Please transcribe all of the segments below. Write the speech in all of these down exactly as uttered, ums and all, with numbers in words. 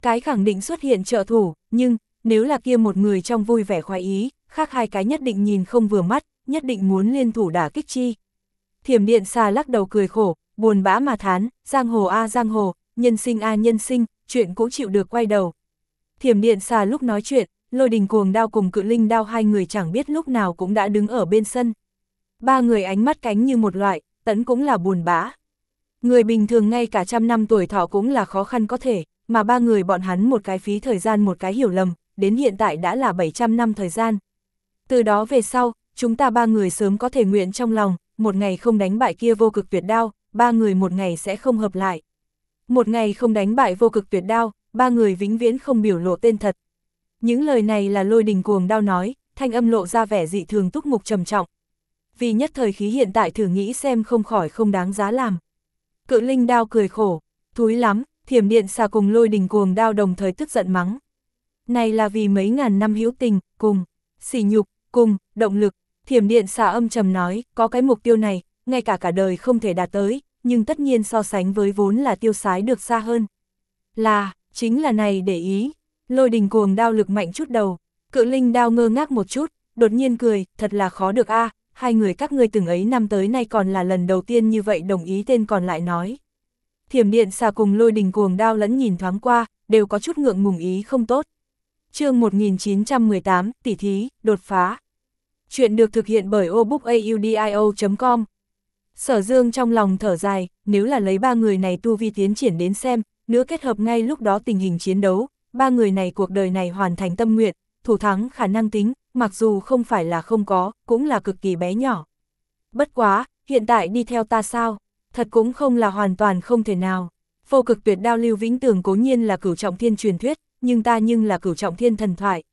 cái khẳng định xuất hiện trợ thủ, nhưng, nếu là kia một người trong vui vẻ khoái ý, khác hai cái nhất định nhìn không vừa mắt, nhất định muốn liên thủ đả kích chi. Thiểm điện xà lắc đầu cười khổ, buồn bã mà thán, giang hồ a giang hồ, nhân sinh a nhân sinh, chuyện cũng chịu được quay đầu. Thiểm điện xà lúc nói chuyện, Lôi Đình Cuồng Đao cùng Cự Linh Đao hai người chẳng biết lúc nào cũng đã đứng ở bên sân. Ba người ánh mắt cánh như một loại, tẫn cũng là buồn bã. Người bình thường ngay cả trăm năm tuổi thọ cũng là khó khăn có thể, mà ba người bọn hắn một cái phí thời gian một cái hiểu lầm, đến hiện tại đã là bảy trăm năm thời gian. Từ đó về sau, chúng ta ba người sớm có thể nguyện trong lòng, một ngày không đánh bại kia vô cực tuyệt đao, ba người một ngày sẽ không hợp lại. Một ngày không đánh bại vô cực tuyệt đao, ba người vĩnh viễn không biểu lộ tên thật. Những lời này là Lôi Đình Cuồng Đao nói, thanh âm lộ ra vẻ dị thường túc mục trầm trọng. Vì nhất thời khí hiện tại thử nghĩ xem không khỏi không đáng giá làm. Cự Linh Đao cười khổ, thúi lắm, Thiểm điện xà cùng Lôi Đình Cuồng Đao đồng thời tức giận mắng. Này là vì mấy ngàn năm hữu tình, cùng, sỉ nhục, cùng, động lực. Thiểm điện xà âm trầm nói, có cái mục tiêu này, ngay cả cả đời không thể đạt tới, nhưng tất nhiên so sánh với vốn là tiêu sái được xa hơn. Là, chính là này để ý. Lôi Đình Cuồng Đao lực mạnh chút đầu, Cự Linh Đao ngơ ngác một chút, đột nhiên cười, thật là khó được a, hai người các ngươi từng ấy năm tới nay còn là lần đầu tiên như vậy đồng ý tên còn lại nói. Thiểm điện xà cùng Lôi Đình Cuồng Đao lẫn nhìn thoáng qua, đều có chút ngượng ngùng ý không tốt. Chương một nghìn chín trăm mười tám, tỉ thí, đột phá. Chuyện được thực hiện bởi obookaudio chấm com. Sở Dương trong lòng thở dài, nếu là lấy ba người này tu vi tiến triển đến xem, nữa kết hợp ngay lúc đó tình hình chiến đấu, ba người này cuộc đời này hoàn thành tâm nguyện, thủ thắng khả năng tính, mặc dù không phải là không có, cũng là cực kỳ bé nhỏ. Bất quá, hiện tại đi theo ta sao? Thật cũng không là hoàn toàn không thể nào. Vô cực tuyệt đao Lưu Vĩnh Tường cố nhiên là cửu trọng thiên truyền thuyết, nhưng ta nhưng là cửu trọng thiên thần thoại.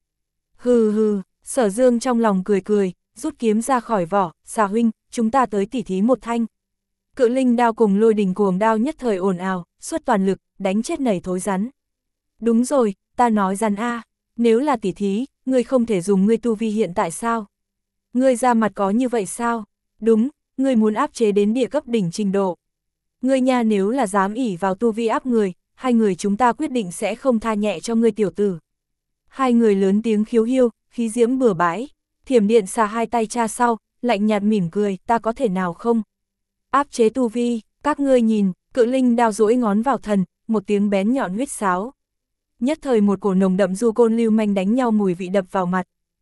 Hừ hừ, Sở Dương trong lòng cười cười, rút kiếm ra khỏi vỏ, xà huynh, chúng ta tới tỉ thí một thanh. Cự Linh Đao cùng Lôi Đình Cuồng Đao nhất thời ồn ào, xuất toàn lực, đánh chết nảy thối rắn. Đúng rồi, ta nói rắn a, nếu là tỉ thí, ngươi không thể dùng ngươi tu vi hiện tại sao? Ngươi ra mặt có như vậy sao? Đúng, ngươi muốn áp chế đến địa cấp đỉnh trình độ. Ngươi nha nếu là dám ỷ vào tu vi áp người, hai người chúng ta quyết định sẽ không tha nhẹ cho ngươi tiểu tử. Hai người lớn tiếng khiếu hiêu, khí diễm bừa bãi. Thiểm điện xà hai tay cha sau, lạnh nhạt mỉm cười, ta có thể nào không? Áp chế tu vi, các ngươi nhìn, Cự Linh Đao duỗi ngón vào thần, một tiếng bén nhọn huyết sáo. Nhất thời một cổ nồng đậm du côn lưu manh đánh nhau mùi vị đập vào mặt.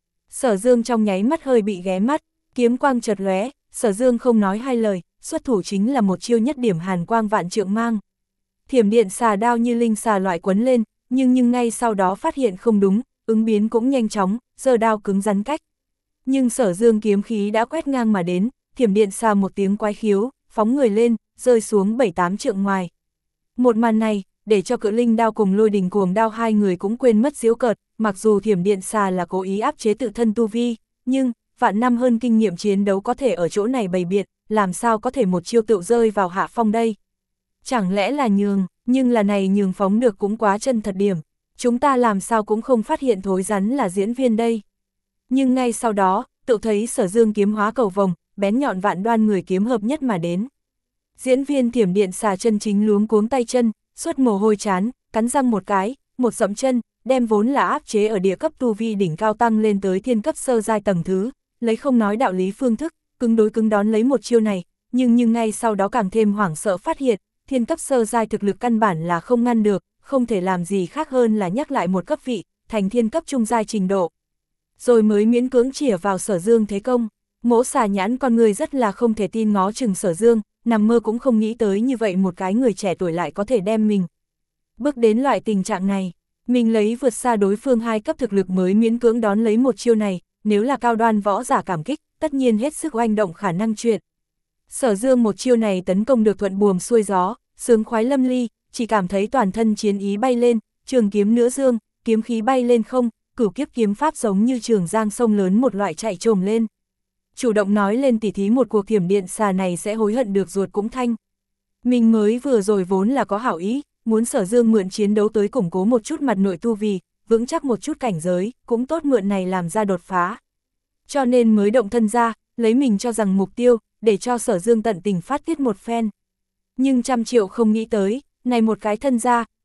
Sở Dương trong nháy mắt hơi bị ghé mắt, kiếm quang chợt lóe, Sở Dương không nói hai lời, xuất thủ chính là một chiêu nhất điểm hàn quang vạn trượng mang. Thiểm điện xà đao như linh xà loại quấn lên, nhưng nhưng ngay sau đó phát hiện không đúng, ứng biến cũng nhanh chóng, giơ đao cứng rắn cách. Nhưng Sở Dương kiếm khí đã quét ngang mà đến, thiểm điện xà một tiếng quái khiếu, phóng người lên, rơi xuống bảy tám trượng ngoài. Một màn này, để cho Cự Linh Đao cùng Lôi Đình Cuồng Đao hai người cũng quên mất giễu cợt, mặc dù thiểm điện xà là cố ý áp chế tự thân tu vi, nhưng, vạn năm hơn kinh nghiệm chiến đấu có thể ở chỗ này bày biện, làm sao có thể một chiêu tự rơi vào hạ phong đây. Chẳng lẽ là nhường, nhưng là này nhường phóng được cũng quá chân thật điểm, chúng ta làm sao cũng không phát hiện thối rắn là diễn viên đây. Nhưng ngay sau đó, tự thấy Sở Dương kiếm hóa cầu vồng, bén nhọn vạn đoan người kiếm hợp nhất mà đến. Diễn viên thiểm điện xà chân chính luống cuống tay chân, suốt mồ hôi chán, cắn răng một cái, một dậm chân, đem vốn là áp chế ở địa cấp tu vi đỉnh cao tăng lên tới thiên cấp sơ giai tầng thứ, lấy không nói đạo lý phương thức, cứng đối cứng đón lấy một chiêu này, nhưng nhưng ngay sau đó càng thêm hoảng sợ phát hiện, thiên cấp sơ giai thực lực căn bản là không ngăn được, không thể làm gì khác hơn là nhắc lại một cấp vị, thành thiên cấp trung giai trình độ. Rồi mới miễn cưỡng chĩa vào Sở Dương thế công, Mỗ xà nhãn con người rất là không thể tin ngó chừng Sở Dương, nằm mơ cũng không nghĩ tới như vậy một cái người trẻ tuổi lại có thể đem mình bước đến loại tình trạng này. Mình lấy vượt xa đối phương hai cấp thực lực mới miễn cưỡng đón lấy một chiêu này, nếu là cao đoan võ giả cảm kích, tất nhiên hết sức oanh động khả năng chuyện. Sở Dương một chiêu này tấn công được thuận buồm xuôi gió, sướng khoái lâm ly, chỉ cảm thấy toàn thân chiến ý bay lên, trường kiếm nữa dương, kiếm khí bay lên không, cửu kiếp kiếm pháp giống như trường giang sông lớn một loại chạy trồm lên. Chủ động nói lên tỉ thí một cuộc thiểm điện xà này sẽ hối hận được ruột cũng thanh. Mình mới vừa rồi vốn là có hảo ý, muốn Sở Dương mượn chiến đấu tới củng cố một chút mặt nội tu vì, vững chắc một chút cảnh giới, cũng tốt mượn này làm ra đột phá. Cho nên mới động thân ra, lấy mình cho rằng mục tiêu, để cho Sở Dương tận tình phát tiết một phen. Nhưng trăm triệu không nghĩ tới, này một cái thân ra,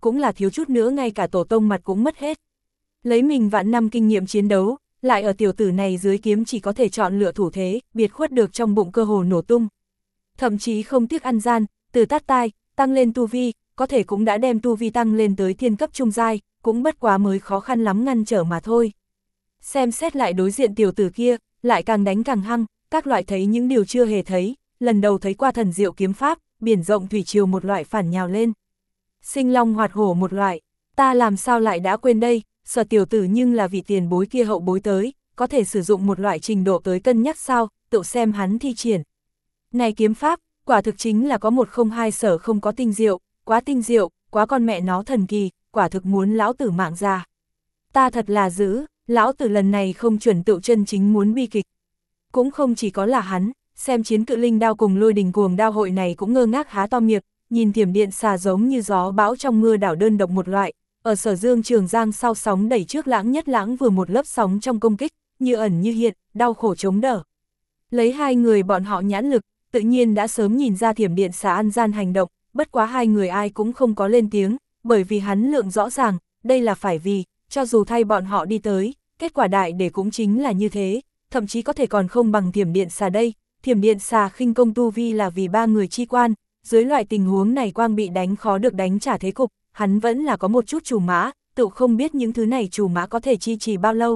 cũng là thiếu chút nữa ngay cả tổ tông mặt cũng mất hết. Lấy mình vạn năm kinh nghiệm chiến đấu, lại ở tiểu tử này dưới kiếm chỉ có thể chọn lựa thủ thế, biệt khuất được trong bụng cơ hồ nổ tung. Thậm chí không tiếc ăn gian, từ tát tai, tăng lên tu vi, có thể cũng đã đem tu vi tăng lên tới thiên cấp trung giai, cũng bất quá mới khó khăn lắm ngăn trở mà thôi. Xem xét lại đối diện tiểu tử kia, lại càng đánh càng hăng, các loại thấy những điều chưa hề thấy, lần đầu thấy qua thần diệu kiếm pháp, biển rộng thủy triều một loại phản nhào lên. Sinh long hoạt hổ một loại, ta làm sao lại đã quên đây, Sở tiểu tử nhưng là vị tiền bối kia hậu bối tới, có thể sử dụng một loại trình độ tới cân nhắc sao, tự xem hắn thi triển. Này kiếm pháp, quả thực chính là có một không hai Sở không có tinh diệu, quá tinh diệu, quá con mẹ nó thần kỳ, quả thực muốn lão tử mạng ra. Ta thật là dữ, lão tử lần này không chuẩn tự chân chính muốn bi kịch. Cũng không chỉ có là hắn, xem chiến cự linh đao cùng lôi đình cuồng đao hội này cũng ngơ ngác há to miệng, nhìn thiểm điện xà giống như gió bão trong mưa đảo đơn độc một loại, ở Sở Dương Trường Giang sau sóng đẩy trước lãng nhất lãng vừa một lớp sóng trong công kích, như ẩn như hiện, đau khổ chống đỡ. Lấy hai người bọn họ nhãn lực, tự nhiên đã sớm nhìn ra thiểm điện xà ăn gian hành động, bất quá hai người ai cũng không có lên tiếng, bởi vì hắn lượng rõ ràng, đây là phải vì, cho dù thay bọn họ đi tới, kết quả đại để cũng chính là như thế, thậm chí có thể còn không bằng thiểm điện xà đây, thiểm điện xà khinh công tu vi là vì ba người chi quan, dưới loại tình huống này quang bị đánh khó được đánh trả thế cục, hắn vẫn là có một chút chủ mã, tự không biết những thứ này chủ mã có thể chi trì bao lâu.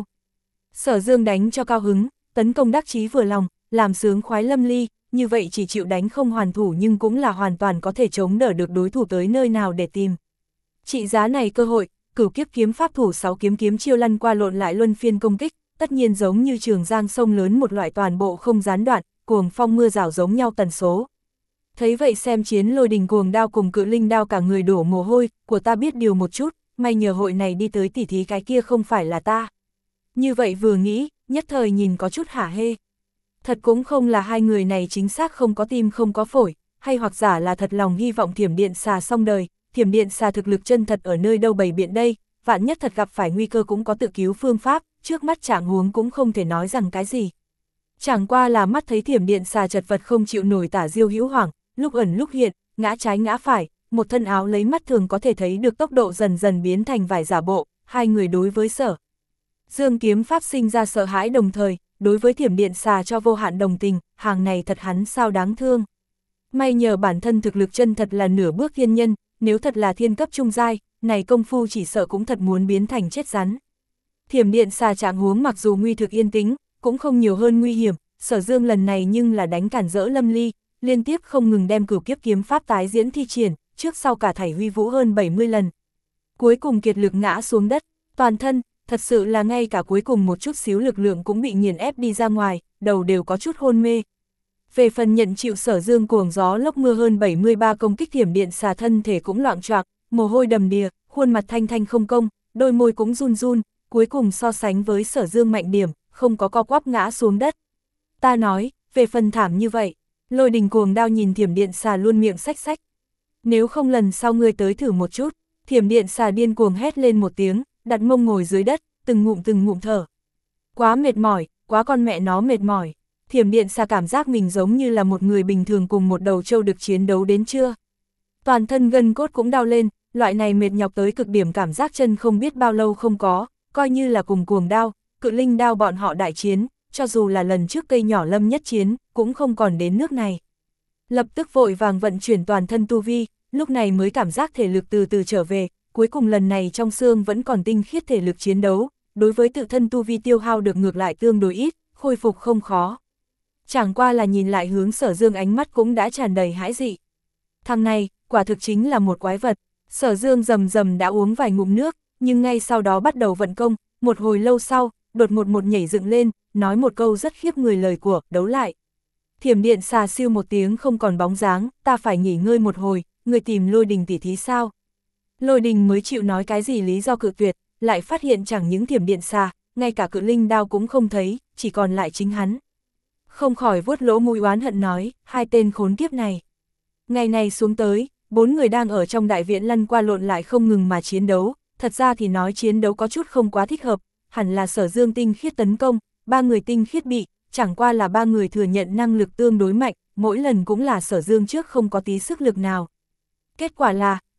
Sở Dương đánh cho cao hứng, tấn công đắc chí vừa lòng, làm sướng khoái lâm ly, như vậy chỉ chịu đánh không hoàn thủ nhưng cũng là hoàn toàn có thể chống đỡ được đối thủ tới nơi nào để tìm. Trị giá này cơ hội, cửu kiếp kiếm pháp thủ sáu kiếm kiếm chiêu lăn qua lộn lại luân phiên công kích, tất nhiên giống như trường giang sông lớn một loại toàn bộ không gián đoạn, cuồng phong mưa rào giống nhau tần số. Thấy vậy xem chiến lôi đình cuồng đao cùng cự linh đao cả người đổ mồ hôi, của ta biết điều một chút, may nhờ hội này đi tới tỉ thí cái kia không phải là ta. Như vậy vừa nghĩ, nhất thời nhìn có chút hả hê. Thật cũng không là hai người này chính xác không có tim không có phổi, hay hoặc giả là thật lòng hy vọng thiểm điện xà xong đời, thiểm điện xà thực lực chân thật ở nơi đâu bày biện đây, vạn nhất thật gặp phải nguy cơ cũng có tự cứu phương pháp, trước mắt trạng huống cũng không thể nói rằng cái gì. Chẳng qua là mắt thấy thiểm điện xà chật vật không chịu nổi tả diêu hữu hoảng, lúc ẩn lúc hiện, ngã trái ngã phải, một thân áo lấy mắt thường có thể thấy được tốc độ dần dần biến thành vải giả bộ, hai người đối với Sở Dương kiếm pháp sinh ra sợ hãi đồng thời, đối với thiểm điện xà cho vô hạn đồng tình, hàng này thật hắn sao đáng thương. May nhờ bản thân thực lực chân thật là nửa bước thiên nhân, nếu thật là thiên cấp trung giai, này công phu chỉ sợ cũng thật muốn biến thành chết rắn. Thiểm điện xà trạng huống mặc dù nguy thực yên tĩnh, cũng không nhiều hơn nguy hiểm, Sở Dương lần này nhưng là đánh cản rỡ lâm ly, liên tiếp không ngừng đem cửu kiếp kiếm pháp tái diễn thi triển, trước sau cả thảy huy vũ hơn bảy mươi lần. Cuối cùng kiệt lực ngã xuống đất, toàn thân, thật sự là ngay cả cuối cùng một chút xíu lực lượng cũng bị nghiền ép đi ra ngoài, đầu đều có chút hôn mê. Về phần nhận chịu Sở Dương cuồng gió lốc mưa hơn bảy mươi ba công kích thiểm điện xà thân thể cũng loạng choạc, mồ hôi đầm đìa, khuôn mặt thanh thanh không công, đôi môi cũng run run, cuối cùng so sánh với Sở Dương mạnh điểm, không có co quắp ngã xuống đất. Ta nói, về phần thảm như vậy, lôi đình cuồng đao nhìn thiểm điện xà luôn miệng xách xách. Nếu không lần sau ngươi tới thử một chút, thiểm điện xà điên cuồng hét lên một tiếng, đặt mông ngồi dưới đất, từng ngụm từng ngụm thở. Quá mệt mỏi, quá con mẹ nó mệt mỏi. Thiểm điện xà cảm giác mình giống như là một người bình thường cùng một đầu trâu được chiến đấu đến trưa. Toàn thân gân cốt cũng đau lên, loại này mệt nhọc tới cực điểm cảm giác chân không biết bao lâu không có, coi như là cùng cuồng đao, cự linh đao bọn họ đại chiến, cho dù là lần trước cây nhỏ lâm nhất chiến, cũng không còn đến nước này. Lập tức vội vàng vận chuyển toàn thân tu vi, lúc này mới cảm giác thể lực từ từ trở về, cuối cùng lần này trong xương vẫn còn tinh khiết thể lực chiến đấu, đối với tự thân tu vi tiêu hao được ngược lại tương đối ít, khôi phục không khó. Chẳng qua là nhìn lại hướng Sở Dương ánh mắt cũng đã tràn đầy hãi dị. Thằng này, quả thực chính là một quái vật. Sở Dương rầm rầm đã uống vài ngụm nước, nhưng ngay sau đó bắt đầu vận công, một hồi lâu sau, đột ngột một nhảy dựng lên, nói một câu rất khiếp người lời của, đấu lại. Thiểm điện xà siêu một tiếng không còn bóng dáng, ta phải nghỉ ngơi một hồi, người tìm lôi đình tỉ thí sao? Lôi đình mới chịu nói cái gì lý do cự tuyệt, lại phát hiện chẳng những thiểm điện xà, ngay cả cự linh đao cũng không thấy, chỉ còn lại chính hắn. Không khỏi vuốt lỗ mũi oán hận nói, hai tên khốn kiếp này. Ngày này xuống tới, bốn người đang ở trong đại viện lăn qua lộn lại không ngừng mà chiến đấu, thật ra thì nói chiến đấu có chút không quá thích hợp, hẳn là Sở Dương tinh khiết tấn công, ba người tinh khiết bị, chẳng qua là ba người thừa nhận năng lực tương đối mạnh, mỗi lần cũng là Sở Dương trước không có tí sức lực nào. Kết quả là,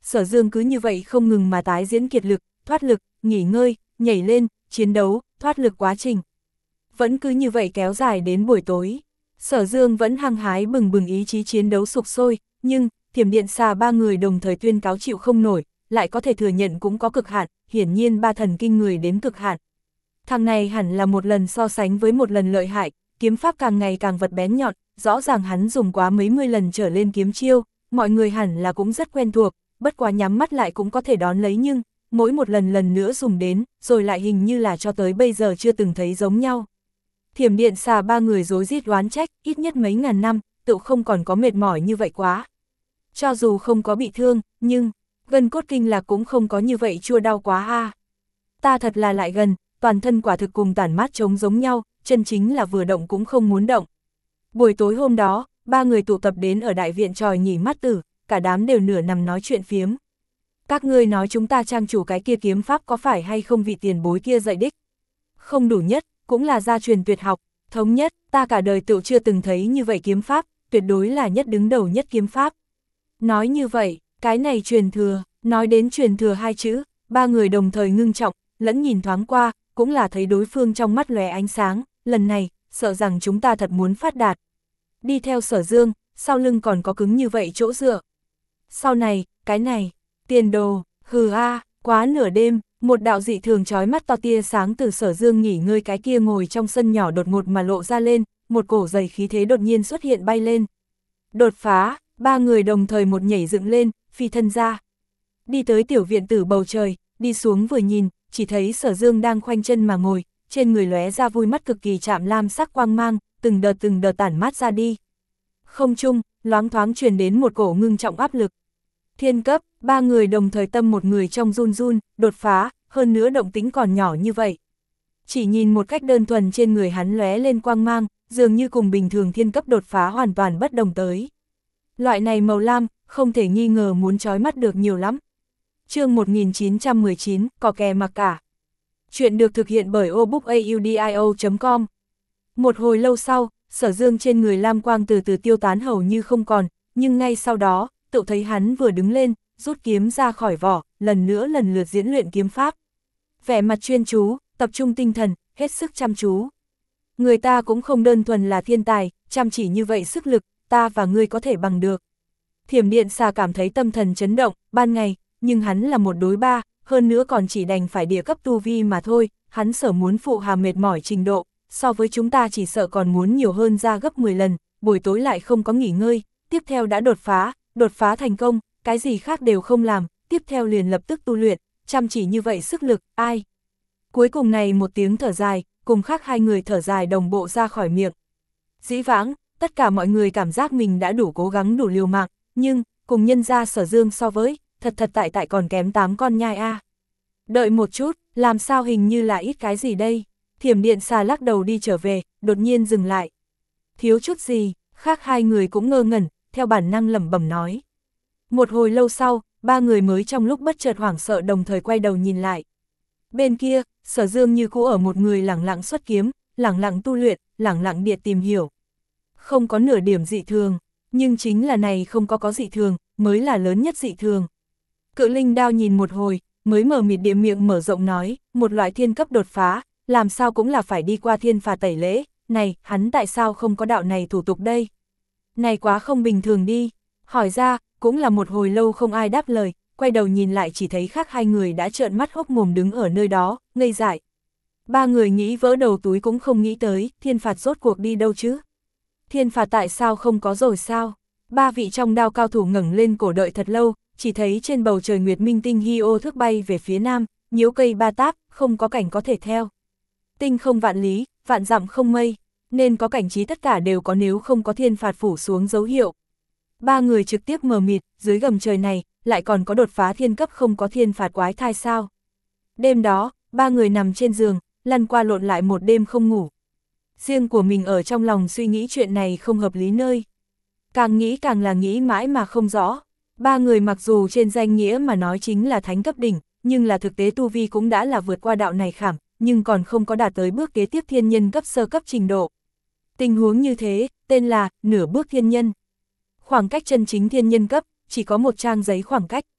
Sở Dương cứ như vậy không ngừng mà tái diễn kiệt lực, thoát lực, nghỉ ngơi, nhảy lên, chiến đấu, thoát lực quá trình. Vẫn cứ như vậy kéo dài đến buổi tối. Sở Dương vẫn hăng hái bừng bừng ý chí chiến đấu sục sôi, nhưng Thiểm Điện Xà ba người đồng thời tuyên cáo chịu không nổi, lại có thể thừa nhận cũng có cực hạn, hiển nhiên ba thần kinh người đến cực hạn. Thằng này hẳn là một lần so sánh với một lần lợi hại, kiếm pháp càng ngày càng vật bén nhọn, rõ ràng hắn dùng quá mấy mươi lần trở lên kiếm chiêu, mọi người hẳn là cũng rất quen thuộc, bất quá nhắm mắt lại cũng có thể đón lấy nhưng, mỗi một lần lần nữa dùng đến, rồi lại hình như là cho tới bây giờ chưa từng thấy giống nhau. Thiểm Điện Xà ba người rối rít oán trách, ít nhất mấy ngàn năm, tự không còn có mệt mỏi như vậy quá. Cho dù không có bị thương, nhưng, gân cốt kinh lạc cũng không có như vậy chua đau quá a. À. Ta thật là lại gần, toàn thân quả thực cùng tản mát trống giống nhau, chân chính là vừa động cũng không muốn động. Buổi tối hôm đó, ba người tụ tập đến ở đại viện tròi nhỉ mắt tử, cả đám đều nửa nằm nói chuyện phiếm. Các ngươi nói chúng ta trang chủ cái kia kiếm pháp có phải hay không vị tiền bối kia dạy đích? Không đủ nhất, cũng là gia truyền tuyệt học, thống nhất, ta cả đời tựu chưa từng thấy như vậy kiếm pháp, tuyệt đối là nhất đứng đầu nhất kiếm pháp. Nói như vậy, cái này truyền thừa, nói đến truyền thừa hai chữ, ba người đồng thời ngưng trọng, lẫn nhìn thoáng qua, cũng là thấy đối phương trong mắt lóe ánh sáng, lần này, sợ rằng chúng ta thật muốn phát đạt. Đi theo Sở Dương, sau lưng còn có cứng như vậy chỗ dựa. Sau này, cái này, tiền đồ, hừ a, quá nửa đêm, một đạo dị thường chói mắt to tia sáng từ Sở Dương nghỉ ngơi cái kia ngồi trong sân nhỏ đột ngột mà lộ ra lên, một cổ dày khí thế đột nhiên xuất hiện bay lên. Đột phá, ba người đồng thời một nhảy dựng lên, phi thân ra. Đi tới tiểu viện tử bầu trời, đi xuống vừa nhìn, chỉ thấy Sở Dương đang khoanh chân mà ngồi, trên người lóe ra vui mắt cực kỳ chạm lam sắc quang mang, từng đợt từng đợt tản mát ra đi. Không trung, loáng thoáng truyền đến một cổ ngưng trọng áp lực. Thiên cấp, ba người đồng thời tâm một người trong run run, đột phá, hơn nữa động tính còn nhỏ như vậy. Chỉ nhìn một cách đơn thuần trên người hắn lóe lên quang mang, dường như cùng bình thường thiên cấp đột phá hoàn toàn bất đồng tới. Loại này màu lam, không thể nghi ngờ muốn chói mắt được nhiều lắm. Chương một nghìn chín trăm mười chín, có kè mặc cả. Chuyện được thực hiện bởi obookaudio chấm com. Một hồi lâu sau, Sở Dương trên người lam quang từ từ tiêu tán hầu như không còn, nhưng ngay sau đó, tự thấy hắn vừa đứng lên, rút kiếm ra khỏi vỏ, lần nữa lần lượt diễn luyện kiếm pháp. Vẻ mặt chuyên chú, tập trung tinh thần, hết sức chăm chú. Người ta cũng không đơn thuần là thiên tài, chăm chỉ như vậy sức lực, ta và ngươi có thể bằng được. Thiểm Điện Xà cảm thấy tâm thần chấn động, ban ngày, nhưng hắn là một đối ba, hơn nữa còn chỉ đành phải địa cấp tu vi mà thôi, hắn sở muốn phụ hà mệt mỏi trình độ, so với chúng ta chỉ sợ còn muốn nhiều hơn ra gấp mười lần, buổi tối lại không có nghỉ ngơi, tiếp theo đã đột phá, đột phá thành công, cái gì khác đều không làm, tiếp theo liền lập tức tu luyện, chăm chỉ như vậy sức lực, ai? Cuối cùng này một tiếng thở dài, cùng khác hai người thở dài đồng bộ ra khỏi miệng. Dĩ vãng, tất cả mọi người cảm giác mình đã đủ cố gắng đủ liều mạng, nhưng, cùng nhân gia Sở Dương so với, thật thật tại tại còn kém tám con nhai a. À. Đợi một chút, làm sao hình như là ít cái gì đây? Thiểm Điện Xà lắc đầu đi trở về, đột nhiên dừng lại. Thiếu chút gì, khác hai người cũng ngơ ngẩn, theo bản năng lẩm bẩm nói. Một hồi lâu sau, ba người mới trong lúc bất chợt hoảng sợ đồng thời quay đầu nhìn lại. Bên kia, Sở Dương như cũ ở một người lẳng lặng xuất kiếm, lẳng lặng tu luyện, lẳng lặng điệt tìm hiểu. Không có nửa điểm dị thường, nhưng chính là này không có có dị thường, mới là lớn nhất dị thường. Cự Linh Đao nhìn một hồi, mới mở mịt địa miệng mở rộng nói, một loại thiên cấp đột phá, làm sao cũng là phải đi qua thiên phạt tẩy lễ, này, hắn tại sao không có đạo này thủ tục đây? Này quá không bình thường đi, hỏi ra, cũng là một hồi lâu không ai đáp lời, quay đầu nhìn lại chỉ thấy khác hai người đã trợn mắt hốc mồm đứng ở nơi đó, ngây dại. Ba người nghĩ vỡ đầu túi cũng không nghĩ tới, thiên phạt rốt cuộc đi đâu chứ? Thiên phạt tại sao không có rồi sao? Ba vị trong đao cao thủ ngẩng lên cổ đợi thật lâu, chỉ thấy trên bầu trời nguyệt minh tinh hi ô thước bay về phía nam, nhiễu cây ba táp, không có cảnh có thể theo. Tinh không vạn lý, vạn dặm không mây, nên có cảnh trí tất cả đều có nếu không có thiên phạt phủ xuống dấu hiệu. Ba người trực tiếp mờ mịt, dưới gầm trời này, lại còn có đột phá thiên cấp không có thiên phạt quái thai sao. Đêm đó, ba người nằm trên giường, lăn qua lộn lại một đêm không ngủ. Riêng của mình ở trong lòng suy nghĩ chuyện này không hợp lý nơi. Càng nghĩ càng là nghĩ mãi mà không rõ. Ba người mặc dù trên danh nghĩa mà nói chính là thánh cấp đỉnh, nhưng là thực tế tu vi cũng đã là vượt qua đạo này khảm, nhưng còn không có đạt tới bước kế tiếp thiên nhân cấp sơ cấp trình độ. Tình huống như thế, tên là nửa bước thiên nhân. Khoảng cách chân chính thiên nhân cấp, chỉ có một trang giấy khoảng cách.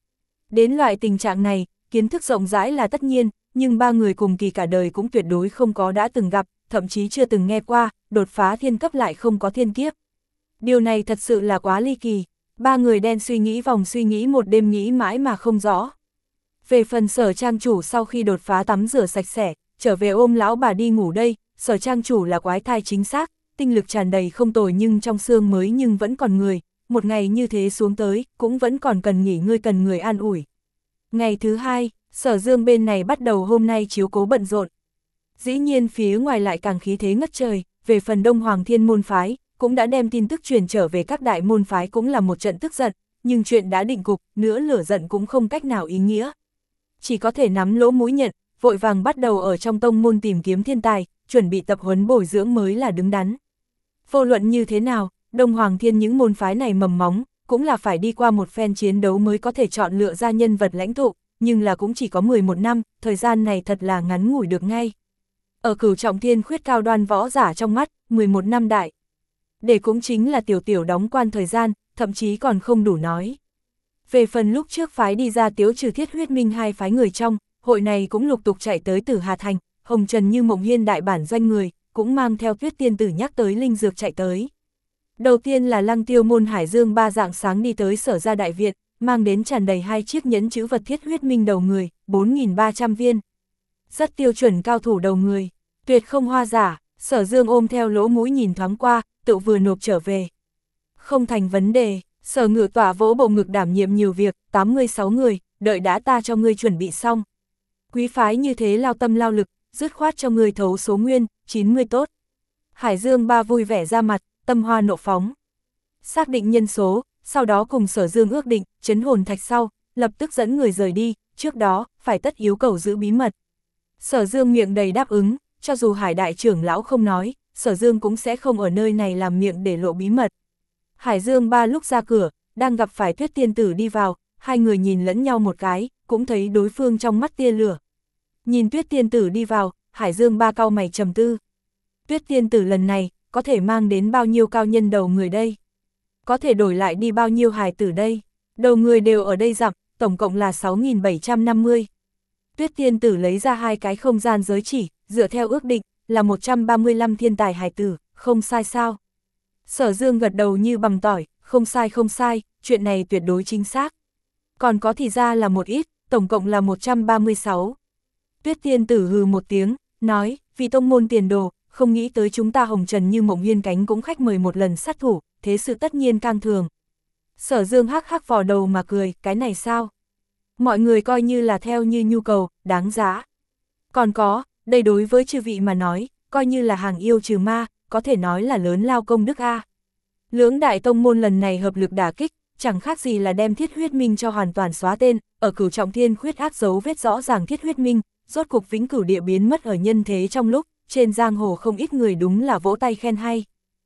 Đến loại tình trạng này, kiến thức rộng rãi là tất nhiên, nhưng ba người cùng kỳ cả đời cũng tuyệt đối không có đã từng gặp, thậm chí chưa từng nghe qua, đột phá thiên cấp lại không có thiên kiếp. Điều này thật sự là quá ly kỳ, ba người đen suy nghĩ vòng suy nghĩ một đêm nghĩ mãi mà không rõ. Về phần Sở trang chủ sau khi đột phá tắm rửa sạch sẽ, trở về ôm lão bà đi ngủ đây, Sở trang chủ là quái thai chính xác, tinh lực tràn đầy không tồi nhưng trong xương mới nhưng vẫn còn người, một ngày như thế xuống tới, cũng vẫn còn cần nghỉ ngơi cần người an ủi. Ngày thứ hai, Sở Dương bên này bắt đầu hôm nay chiếu cố bận rộn. Dĩ nhiên phía ngoài lại càng khí thế ngất trời, về phần Đông Hoàng Thiên môn phái, cũng đã đem tin tức truyền trở về các đại môn phái cũng là một trận tức giận, nhưng chuyện đã định cục, nữa lửa giận cũng không cách nào ý nghĩa. Chỉ có thể nắm lỗ mũi nhận, vội vàng bắt đầu ở trong tông môn tìm kiếm thiên tài, chuẩn bị tập huấn bồi dưỡng mới là đứng đắn. Vô luận như thế nào, Đông Hoàng Thiên những môn phái này mầm móng, cũng là phải đi qua một phen chiến đấu mới có thể chọn lựa ra nhân vật lãnh tụ, nhưng là cũng chỉ có mười một năm, thời gian này thật là ngắn ngủi được ngay. Ở Cửu Trọng Thiên khuyết cao đoan võ giả trong mắt, mười một năm đại. Để cũng chính là tiểu tiểu đóng quan thời gian, thậm chí còn không đủ nói. Về phần lúc trước phái đi ra Tiếu Trừ Thiết Huyết Minh hai phái người trong, hội này cũng lục tục chạy tới Tử Hà Thành, Hồng Trần Như Mộng Hiên đại bản doanh người, cũng mang theo Tuyết Tiên Tử nhắc tới linh dược chạy tới. Đầu tiên là Lăng Tiêu môn Hải Dương ba dạng sáng đi tới Sở gia đại viện, mang đến tràn đầy hai chiếc nhẫn chữ vật Thiết Huyết Minh đầu người, bốn nghìn ba trăm viên. Rất tiêu chuẩn cao thủ đầu người, tuyệt không hoa giả, Sở Dương ôm theo lỗ mũi nhìn thoáng qua, tự vừa nộp trở về. Không thành vấn đề, Sở Ngự Tỏa vỗ bộ ngực đảm nhiệm nhiều việc, tám mươi sáu người, đợi đã ta cho ngươi chuẩn bị xong. Quý phái như thế lao tâm lao lực, dứt khoát cho ngươi thấu số nguyên, chín mươi tốt. Hải Dương ba vui vẻ ra mặt, tâm hoa nộ phóng. Xác định nhân số, sau đó cùng Sở Dương ước định, trấn hồn thạch sau, lập tức dẫn người rời đi, trước đó, phải tất yếu cầu giữ bí mật. Sở Dương miệng đầy đáp ứng, cho dù Hải đại trưởng lão không nói, Sở Dương cũng sẽ không ở nơi này làm miệng để lộ bí mật. Hải Dương ba lúc ra cửa, đang gặp phải Tuyết Tiên Tử đi vào, hai người nhìn lẫn nhau một cái, cũng thấy đối phương trong mắt tia lửa. Nhìn Tuyết Tiên Tử đi vào, Hải Dương ba cau mày trầm tư. Tuyết Tiên Tử lần này, có thể mang đến bao nhiêu cao nhân đầu người đây? Có thể đổi lại đi bao nhiêu hài tử đây? Đầu người đều ở đây dặm, tổng cộng là sáu nghìn bảy trăm năm mươi. Tuyết Tiên Tử lấy ra hai cái không gian giới chỉ, dựa theo ước định, là một trăm ba mươi lăm thiên tài hài tử, không sai sao? Sở Dương gật đầu như bằm tỏi, không sai không sai, chuyện này tuyệt đối chính xác. Còn có thì ra là một ít, tổng cộng là một trăm ba mươi sáu. Tuyết Tiên Tử hừ một tiếng, nói, vì tông môn tiền đồ, không nghĩ tới chúng ta Hồng Trần Như Mộng Hiên cánh cũng khách mời một lần sát thủ, thế sự tất nhiên cang thường. Sở Dương hắc hắc vò đầu mà cười, cái này sao? Mọi người coi như là theo như nhu cầu, đáng giá. Còn có, đây đối với chư vị mà nói, coi như là hàng yêu trừ ma, có thể nói là lớn lao công đức a. Lưỡng đại tông môn lần này hợp lực đả kích, chẳng khác gì là đem Thiết Huyết Minh cho hoàn toàn xóa tên, ở Cửu Trọng Thiên khuyết ác dấu vết rõ ràng Thiết Huyết Minh, rốt cục vĩnh cửu địa biến mất ở nhân thế trong lúc, trên giang hồ không ít người đúng là vỗ tay khen hay.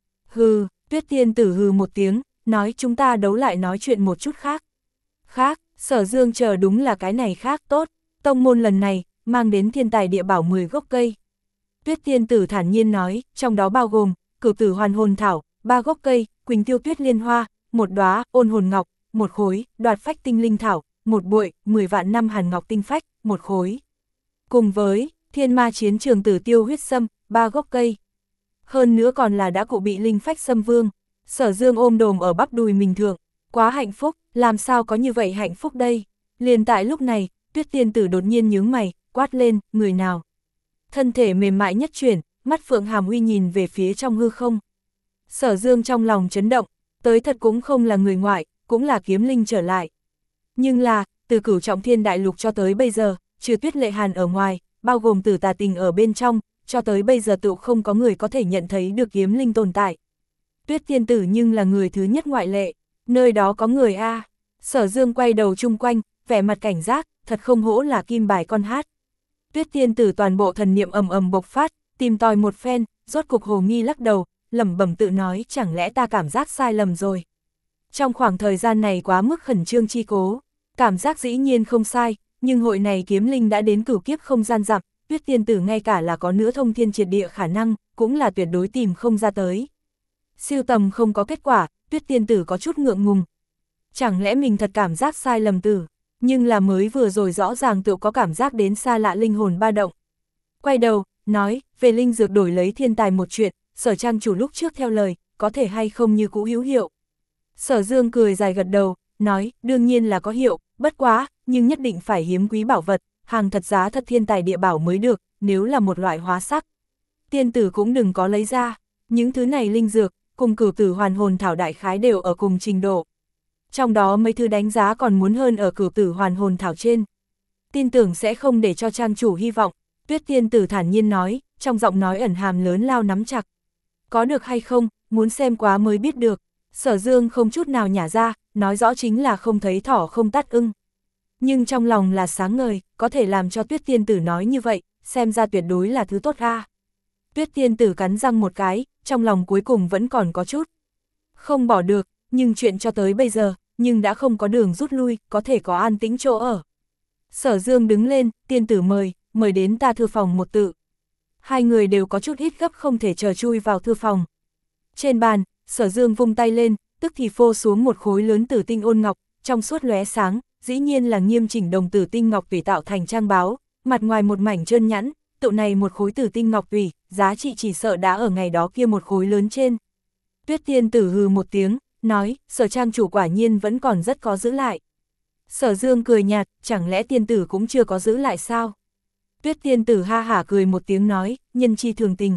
Hừ, Tuyết Tiên Tử hừ một tiếng, nói chúng ta đấu lại nói chuyện một chút khác. Khác, Sở Dương chờ đúng là cái này khác tốt, tông môn lần này, mang đến thiên tài địa bảo mười gốc cây. Tuyết Tiên Tử thản nhiên nói, trong đó bao gồm, Cửu Tử Hoàn Hồn Thảo, ba gốc cây, Quỳnh Tiêu Tuyết Liên Hoa, một đóa, Ôn Hồn Ngọc, một khối, Đoạt Phách Tinh Linh Thảo, một bụi, mười vạn năm Hàn Ngọc Tinh Phách, một khối. Cùng với, Thiên Ma Chiến Trường Tử Tiêu Huyết Sâm, ba gốc cây. Hơn nữa còn là đã cụ bị linh phách xâm vương. Sở Dương ôm đồm ở bắp đùi mình thượng, quá hạnh phúc, làm sao có như vậy hạnh phúc đây? Liền tại lúc này, Tuyết Tiên Tử đột nhiên nhướng mày, quát lên, người nào? Thân thể mềm mại nhất chuyển, mắt Phượng Hàm Uy nhìn về phía trong hư không. Sở Dương trong lòng chấn động, tới thật cũng không là người ngoại, cũng là kiếm linh trở lại. Nhưng là, từ Cửu Trọng Thiên đại lục cho tới bây giờ, trừ Tuyết Lệ Hàn ở ngoài, bao gồm Tử Tà Tình ở bên trong, cho tới bây giờ tự không có người có thể nhận thấy được kiếm linh tồn tại. Tuyết Tiên Tử nhưng là người thứ nhất ngoại lệ, nơi đó có người a. Sở Dương quay đầu chung quanh, vẻ mặt cảnh giác, thật không hổ là kim bài con hát. Tuyết Tiên Tử toàn bộ thần niệm ầm ầm bộc phát, tìm tòi một phen, rốt cục hồ nghi lắc đầu, lẩm bẩm tự nói, chẳng lẽ ta cảm giác sai lầm rồi. Trong khoảng thời gian này quá mức khẩn trương chi cố, cảm giác dĩ nhiên không sai, nhưng hội này kiếm linh đã đến cửu kiếp không gian dặm, Tuyết Tiên Tử ngay cả là có nữa thông thiên triệt địa khả năng, cũng là tuyệt đối tìm không ra tới. Siêu tầm không có kết quả, Tuyết Tiên Tử có chút ngượng ngùng. Chẳng lẽ mình thật cảm giác sai lầm tử? nhưng là mới vừa rồi rõ ràng tự có cảm giác đến xa lạ linh hồn ba động. Quay đầu, nói, về linh dược đổi lấy thiên tài một chuyện, Sở trang chủ lúc trước theo lời, có thể hay không như cũ hữu hiệu. Sở Dương cười dài gật đầu, nói, đương nhiên là có hiệu, bất quá, nhưng nhất định phải hiếm quý bảo vật, hàng thật giá thật thiên tài địa bảo mới được, nếu là một loại hóa sắc. Tiên tử cũng đừng có lấy ra, những thứ này linh dược, cùng cửu tử hoàn hồn thảo đại khái đều ở cùng trình độ. Trong đó mấy thứ đánh giá còn muốn hơn ở cửu tử hoàn hồn thảo trên. Tin tưởng sẽ không để cho trang chủ hy vọng, Tuyết tiên tử thản nhiên nói, trong giọng nói ẩn hàm lớn lao nắm chặt. Có được hay không, muốn xem quá mới biết được. Sở Dương không chút nào nhả ra, nói rõ chính là không thấy thỏ không tắt ưng. Nhưng trong lòng là sáng ngời, có thể làm cho Tuyết tiên tử nói như vậy, xem ra tuyệt đối là thứ tốt ra. Tuyết tiên tử cắn răng một cái, trong lòng cuối cùng vẫn còn có chút không bỏ được, nhưng chuyện cho tới bây giờ, nhưng đã không có đường rút lui, có thể có an tĩnh chỗ ở. Sở Dương đứng lên, tiên tử mời, mời đến ta thư phòng một tự. Hai người đều có chút ít gấp không thể chờ chui vào thư phòng. Trên bàn, Sở Dương vung tay lên, tức thì phô xuống một khối lớn tử tinh ôn ngọc, trong suốt lóe sáng, dĩ nhiên là nghiêm chỉnh đồng tử tinh ngọc tùy tạo thành trang báo, mặt ngoài một mảnh trơn nhẵn, tụ này một khối tử tinh ngọc tùy, giá trị chỉ sợ đã ở ngày đó kia một khối lớn trên. Tuyết tiên tử hừ một tiếng, nói, Sở trang chủ quả nhiên vẫn còn rất có giữ lại. Sở Dương cười nhạt, chẳng lẽ tiên tử cũng chưa có giữ lại sao? Tuyết tiên tử ha hả cười một tiếng nói, nhân chi thường tình.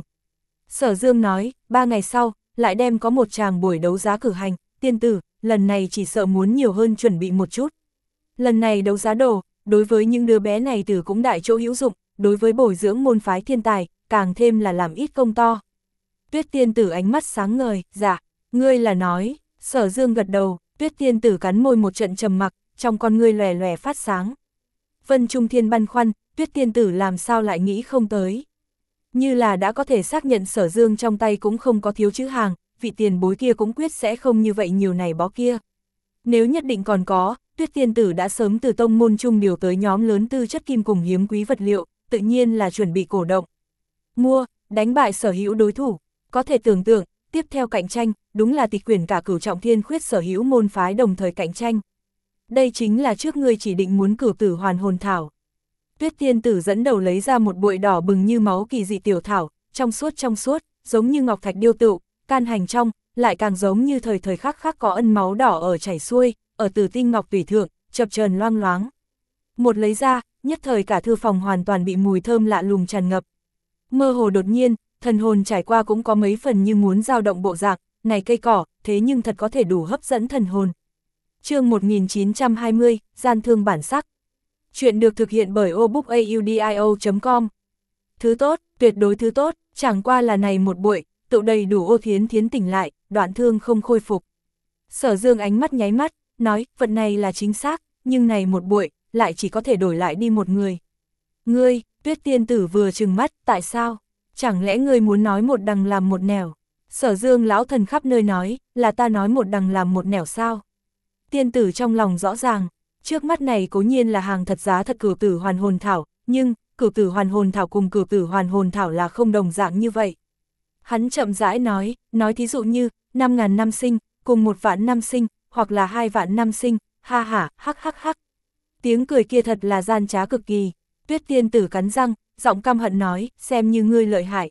Sở Dương nói, ba ngày sau, lại đem có một tràng buổi đấu giá cử hành, tiên tử, lần này chỉ sợ muốn nhiều hơn chuẩn bị một chút. Lần này đấu giá đồ, đối với những đứa bé này tử cũng đại chỗ hữu dụng, đối với bồi dưỡng môn phái thiên tài, càng thêm là làm ít công to. Tuyết tiên tử ánh mắt sáng ngời, dạ, ngươi là nói, Sở Dương gật đầu, Tuyết tiên tử cắn môi một trận trầm mặc, trong con ngươi lòe lòe phát sáng. Vân Trung Thiên băn khoăn, Tuyết tiên tử làm sao lại nghĩ không tới. Như là đã có thể xác nhận Sở Dương trong tay cũng không có thiếu chữ hàng, vị tiền bối kia cũng quyết sẽ không như vậy nhiều này bó kia. Nếu nhất định còn có, Tuyết tiên tử đã sớm từ tông môn chung điều tới nhóm lớn tư chất kim cùng hiếm quý vật liệu, tự nhiên là chuẩn bị cổ động. Mua, đánh bại sở hữu đối thủ, có thể tưởng tượng, tiếp theo cạnh tranh, đúng là tịch quyển cả cửu trọng thiên khuyết sở hữu môn phái đồng thời cạnh tranh. Đây chính là trước ngươi chỉ định muốn cửu tử hoàn hồn thảo. Tuyết tiên tử dẫn đầu lấy ra một bụi đỏ bừng như máu kỳ dị tiểu thảo, trong suốt trong suốt, giống như ngọc thạch điêu tựu, can hành trong, lại càng giống như thời thời khắc khắc có ân máu đỏ ở chảy xuôi, ở tử tinh ngọc tùy thượng, chập chờn loang loáng. Một lấy ra, nhất thời cả thư phòng hoàn toàn bị mùi thơm lạ lùng tràn ngập. Mơ hồ đột nhiên, thần hồn trải qua cũng có mấy phần như muốn dao động bộ dạng, này cây cỏ, thế nhưng thật có thể đủ hấp dẫn thần hồn. Chương một nghìn chín trăm hai mươi, gian thương bản sắc. Chuyện được thực hiện bởi obookaudio chấm com. Thứ tốt, tuyệt đối thứ tốt, chẳng qua là này một buổi, tự đầy đủ Ô Thiến Thiến tỉnh lại, đoạn thương không khôi phục. Sở Dương ánh mắt nháy mắt, nói, vận này là chính xác, nhưng này một buổi, lại chỉ có thể đổi lại đi một người. Ngươi, Tuyết tiên tử vừa trừng mắt, tại sao? Chẳng lẽ ngươi muốn nói một đằng làm một nẻo? Sở Dương lão thần khắp nơi nói, là ta nói một đằng làm một nẻo sao? Tiên tử trong lòng rõ ràng, trước mắt này cố nhiên là hàng thật giá thật cửu tử hoàn hồn thảo, nhưng, cửu tử hoàn hồn thảo cùng cửu tử hoàn hồn thảo là không đồng dạng như vậy. Hắn chậm rãi nói, nói thí dụ như, năm ngàn năm sinh, cùng một vạn năm sinh, hoặc là hai vạn năm sinh, ha ha, hắc hắc hắc. Tiếng cười kia thật là gian trá cực kỳ. Tuyết tiên tử cắn răng, giọng căm hận nói, xem như ngươi lợi hại.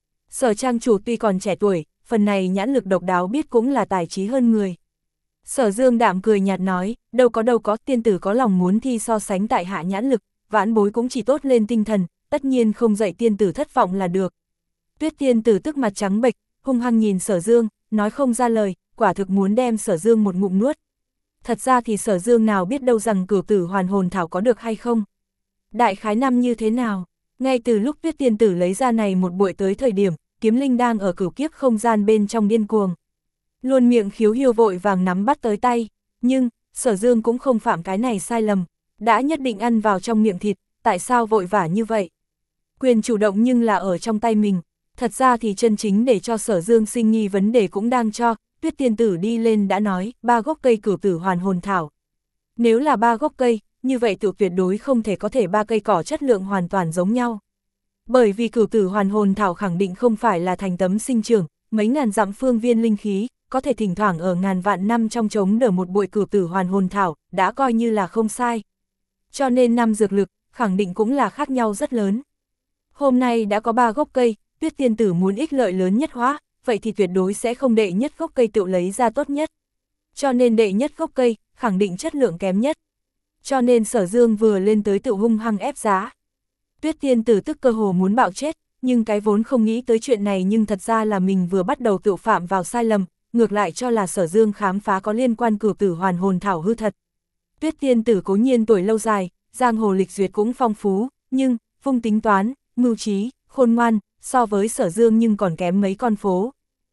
Sở trang chủ tuy còn trẻ tuổi, phần này nhãn lực độc đáo biết cũng là tài trí hơn người. Sở Dương đạm cười nhạt nói, đâu có đâu có, tiên tử có lòng muốn thi so sánh tại hạ nhãn lực, vãn bối cũng chỉ tốt lên tinh thần, tất nhiên không dạy tiên tử thất vọng là được. Tuyết tiên tử tức mặt trắng bệch, hung hăng nhìn Sở Dương, nói không ra lời, quả thực muốn đem Sở Dương một ngụm nuốt. Thật ra thì Sở Dương nào biết đâu rằng cửu tử hoàn hồn thảo có được hay không. Đại khái năm như thế nào, ngay từ lúc Tuyết tiên tử lấy ra này một buổi tới thời điểm, kiếm linh đang ở cửu kiếp không gian bên trong điên cuồng. Luôn miệng khiếu hiêu vội vàng nắm bắt tới tay, nhưng, Sở Dương cũng không phạm cái này sai lầm, đã nhất định ăn vào trong miệng thịt, tại sao vội vã như vậy? Quyền chủ động nhưng là ở trong tay mình, thật ra thì chân chính để cho Sở Dương sinh nghi vấn đề cũng đang cho, Tuyết tiên tử đi lên đã nói, ba gốc cây cửu tử hoàn hồn thảo. Nếu là ba gốc cây, như vậy tự tuyệt đối không thể có thể ba cây cỏ chất lượng hoàn toàn giống nhau. Bởi vì cửu tử hoàn hồn thảo khẳng định không phải là thành tấm sinh trưởng, mấy ngàn dặm phương viên linh khí, có thể thỉnh thoảng ở ngàn vạn năm trong trống đỡ một bụi cửu tử hoàn hồn thảo, đã coi như là không sai. cho nên năm dược lực, khẳng định cũng là khác nhau rất lớn. Hôm nay đã có ba gốc cây, Tuyết tiên tử muốn ích lợi lớn nhất hóa, vậy thì tuyệt đối sẽ không đệ nhất gốc cây tự lấy ra tốt nhất. Cho nên đệ nhất gốc cây, khẳng định chất lượng kém nhất. Cho nên Sở Dương vừa lên tới tự hung hăng ép giá. Tuyết tiên tử tức cơ hồ muốn bạo chết, nhưng cái vốn không nghĩ tới chuyện này nhưng thật ra là mình vừa bắt đầu tự phạm vào sai lầm, ngược lại cho là Sở Dương khám phá có liên quan cửu tử hoàn hồn thảo hư thật. Tuyết tiên tử cố nhiên tuổi lâu dài, giang hồ lịch duyệt cũng phong phú, nhưng, vung tính toán, mưu trí, khôn ngoan, so với Sở Dương nhưng còn kém mấy con phố.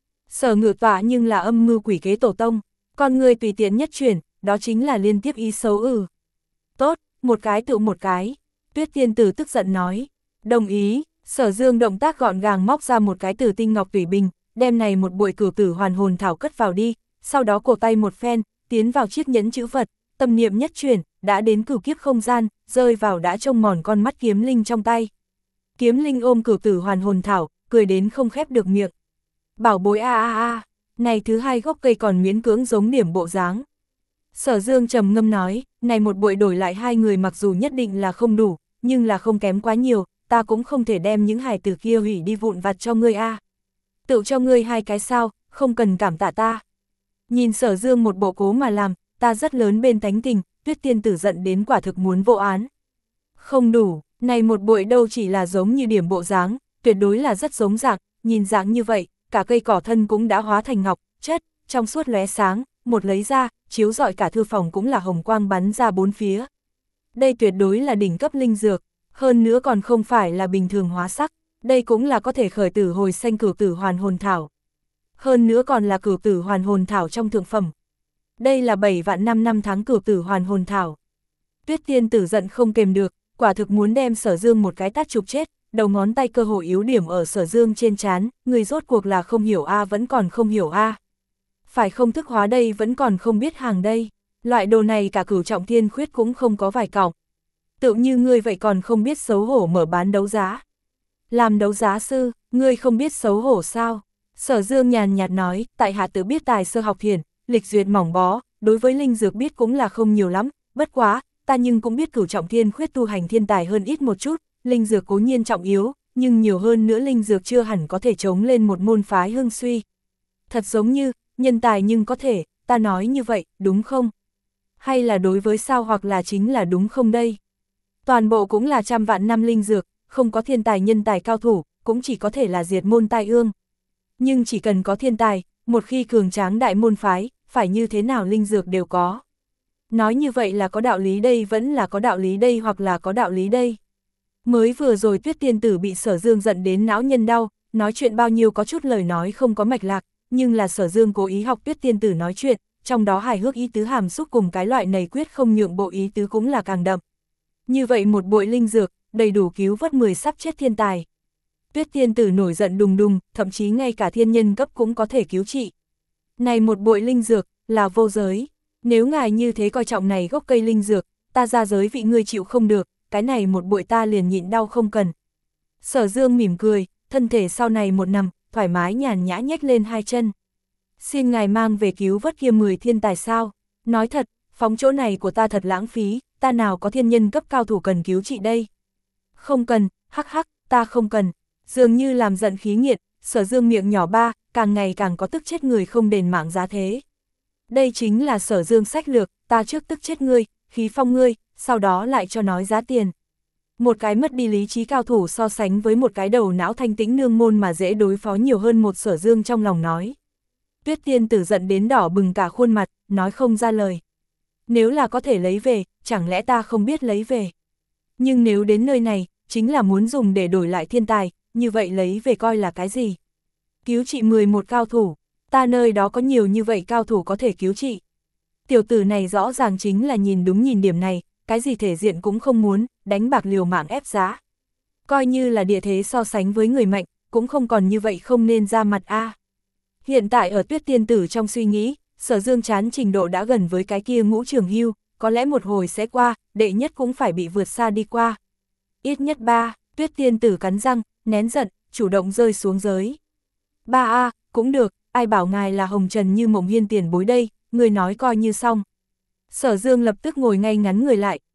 Sở Ngự Tọa nhưng là âm mưu quỷ kế tổ tông, con người tùy tiện nhất chuyển, đó chính là liên tiếp ý xấu ư. Tốt, một cái tự một cái. Tuyết tiên tử tức giận nói. Đồng ý. Sở Dương động tác gọn gàng móc ra một cái tử tinh ngọc tủy bình, đem này một bụi cửu tử hoàn hồn thảo cất vào đi, sau đó cổ tay một phen, tiến vào chiếc nhẫn chữ vật, tâm niệm nhất chuyển, đã đến cửu kiếp không gian, rơi vào đã trông mòn con mắt kiếm linh trong tay. Kiếm linh ôm cửu tử hoàn hồn thảo, cười đến không khép được miệng. Bảo bối a a a, này thứ hai gốc cây còn miễn cưỡng giống điểm bộ dáng. Sở Dương trầm ngâm nói, này một bụi đổi lại hai người mặc dù nhất định là không đủ, nhưng là không kém quá nhiều, ta cũng không thể đem những hài tử kia hủy đi vụn vặt cho ngươi a. Tự cho ngươi hai cái sao, không cần cảm tạ ta. Nhìn Sở Dương một bộ cố mà làm, ta rất lớn bên tánh tình, Tuyết tiên tử giận đến quả thực muốn vô án. Không đủ, này một bụi đâu chỉ là giống như điểm bộ dáng, tuyệt đối là rất giống dạng, nhìn dạng như vậy, cả cây cỏ thân cũng đã hóa thành ngọc, chất, trong suốt lóe sáng, một lấy ra, chiếu rọi cả thư phòng cũng là hồng quang bắn ra bốn phía. Đây tuyệt đối là đỉnh cấp linh dược, hơn nữa còn không phải là bình thường hóa sắc, đây cũng là có thể khởi tử hồi sanh cửu tử hoàn hồn thảo. Hơn nữa còn là cửu tử hoàn hồn thảo trong thượng phẩm. Đây là bảy vạn năm năm tháng cửu tử hoàn hồn thảo. Tuyết tiên tử giận không kềm được, quả thực muốn đem Sở Dương một cái tát chụp chết, đầu ngón tay cơ hồ yếu điểm ở Sở Dương trên trán, người rốt cuộc là không hiểu a vẫn còn không hiểu a. Phải không thức hóa đây vẫn còn không biết hàng đây, loại đồ này cả cửu trọng thiên khuyết cũng không có vài cọng. Tự như ngươi vậy còn không biết xấu hổ mở bán đấu giá. Làm đấu giá sư, ngươi không biết xấu hổ sao? Sở Dương nhàn nhạt nói, tại hạ tự biết tài sơ học thiền, lịch duyệt mỏng bó, đối với linh dược biết cũng là không nhiều lắm, bất quá, ta nhưng cũng biết cửu trọng thiên khuyết tu hành thiên tài hơn ít một chút, linh dược cố nhiên trọng yếu, nhưng nhiều hơn nữa linh dược chưa hẳn có thể chống lên một môn phái hưng suy. Thật giống như, nhân tài nhưng có thể, ta nói như vậy, đúng không? Hay là đối với sao hoặc là chính là đúng không đây? Toàn bộ cũng là trăm vạn năm linh dược, không có thiên tài nhân tài cao thủ, cũng chỉ có thể là diệt môn tai ương. Nhưng chỉ cần có thiên tài, một khi cường tráng đại môn phái, phải như thế nào linh dược đều có. Nói như vậy là có đạo lý đây vẫn là có đạo lý đây hoặc là có đạo lý đây. Mới vừa rồi Tuyết tiên tử bị Sở Dương giận đến não nhân đau, nói chuyện bao nhiêu có chút lời nói không có mạch lạc, nhưng là Sở Dương cố ý học Tuyết tiên tử nói chuyện, trong đó hài hước ý tứ hàm xúc cùng cái loại này quyết không nhượng bộ ý tứ cũng là càng đậm. Như vậy một bội linh dược, đầy đủ cứu vớt mười sắp chết thiên tài. Tuyết tiên tử nổi giận đùng đùng, thậm chí ngay cả thiên nhân cấp cũng có thể cứu trị. Này một bội linh dược, là vô giới. Nếu ngài như thế coi trọng này gốc cây linh dược, ta ra giới vị ngươi chịu không được, cái này một bội ta liền nhịn đau không cần. Sở Dương mỉm cười, thân thể sau này một nằm, thoải mái nhàn nhã nhếch lên hai chân. Xin ngài mang về cứu vớt kia mười thiên tài sao? Nói thật, phóng chỗ này của ta thật lãng phí, ta nào có thiên nhân cấp cao thủ cần cứu trị đây? Không cần, hắc hắc, ta không cần. Dường như làm giận khí nghiện, Sở Dương miệng nhỏ ba, càng ngày càng có tức chết người không đền mạng giá thế. Đây chính là Sở Dương sách lược, ta trước tức chết ngươi, khí phong ngươi, sau đó lại cho nói giá tiền. Một cái mất đi lý trí cao thủ so sánh với một cái đầu não thanh tĩnh nương môn mà dễ đối phó nhiều hơn một Sở Dương trong lòng nói. Tuyết tiên tử giận đến đỏ bừng cả khuôn mặt, nói không ra lời. Nếu là có thể lấy về, chẳng lẽ ta không biết lấy về. Nhưng nếu đến nơi này, chính là muốn dùng để đổi lại thiên tài, như vậy lấy về coi là cái gì? Cứu trị mười một cao thủ, ta nơi đó có nhiều như vậy cao thủ có thể cứu trị. Tiểu tử này rõ ràng chính là nhìn đúng nhìn điểm này, cái gì thể diện cũng không muốn, đánh bạc liều mạng ép giá. Coi như là địa thế so sánh với người mạnh, cũng không còn như vậy không nên ra mặt a. À. Hiện tại ở Tuyết tiên tử trong suy nghĩ, Sở Dương chán trình độ đã gần với cái kia Ngũ Trường Hưu, có lẽ một hồi sẽ qua, đệ nhất cũng phải bị vượt xa đi qua. Ít nhất ba, Tuyết tiên tử cắn răng, nén giận, chủ động rơi xuống giới. Ba a, cũng được, ai bảo ngài là hồng trần như mộng hiên tiền bối đây, người nói coi như xong. Sở Dương lập tức ngồi ngay ngắn người lại,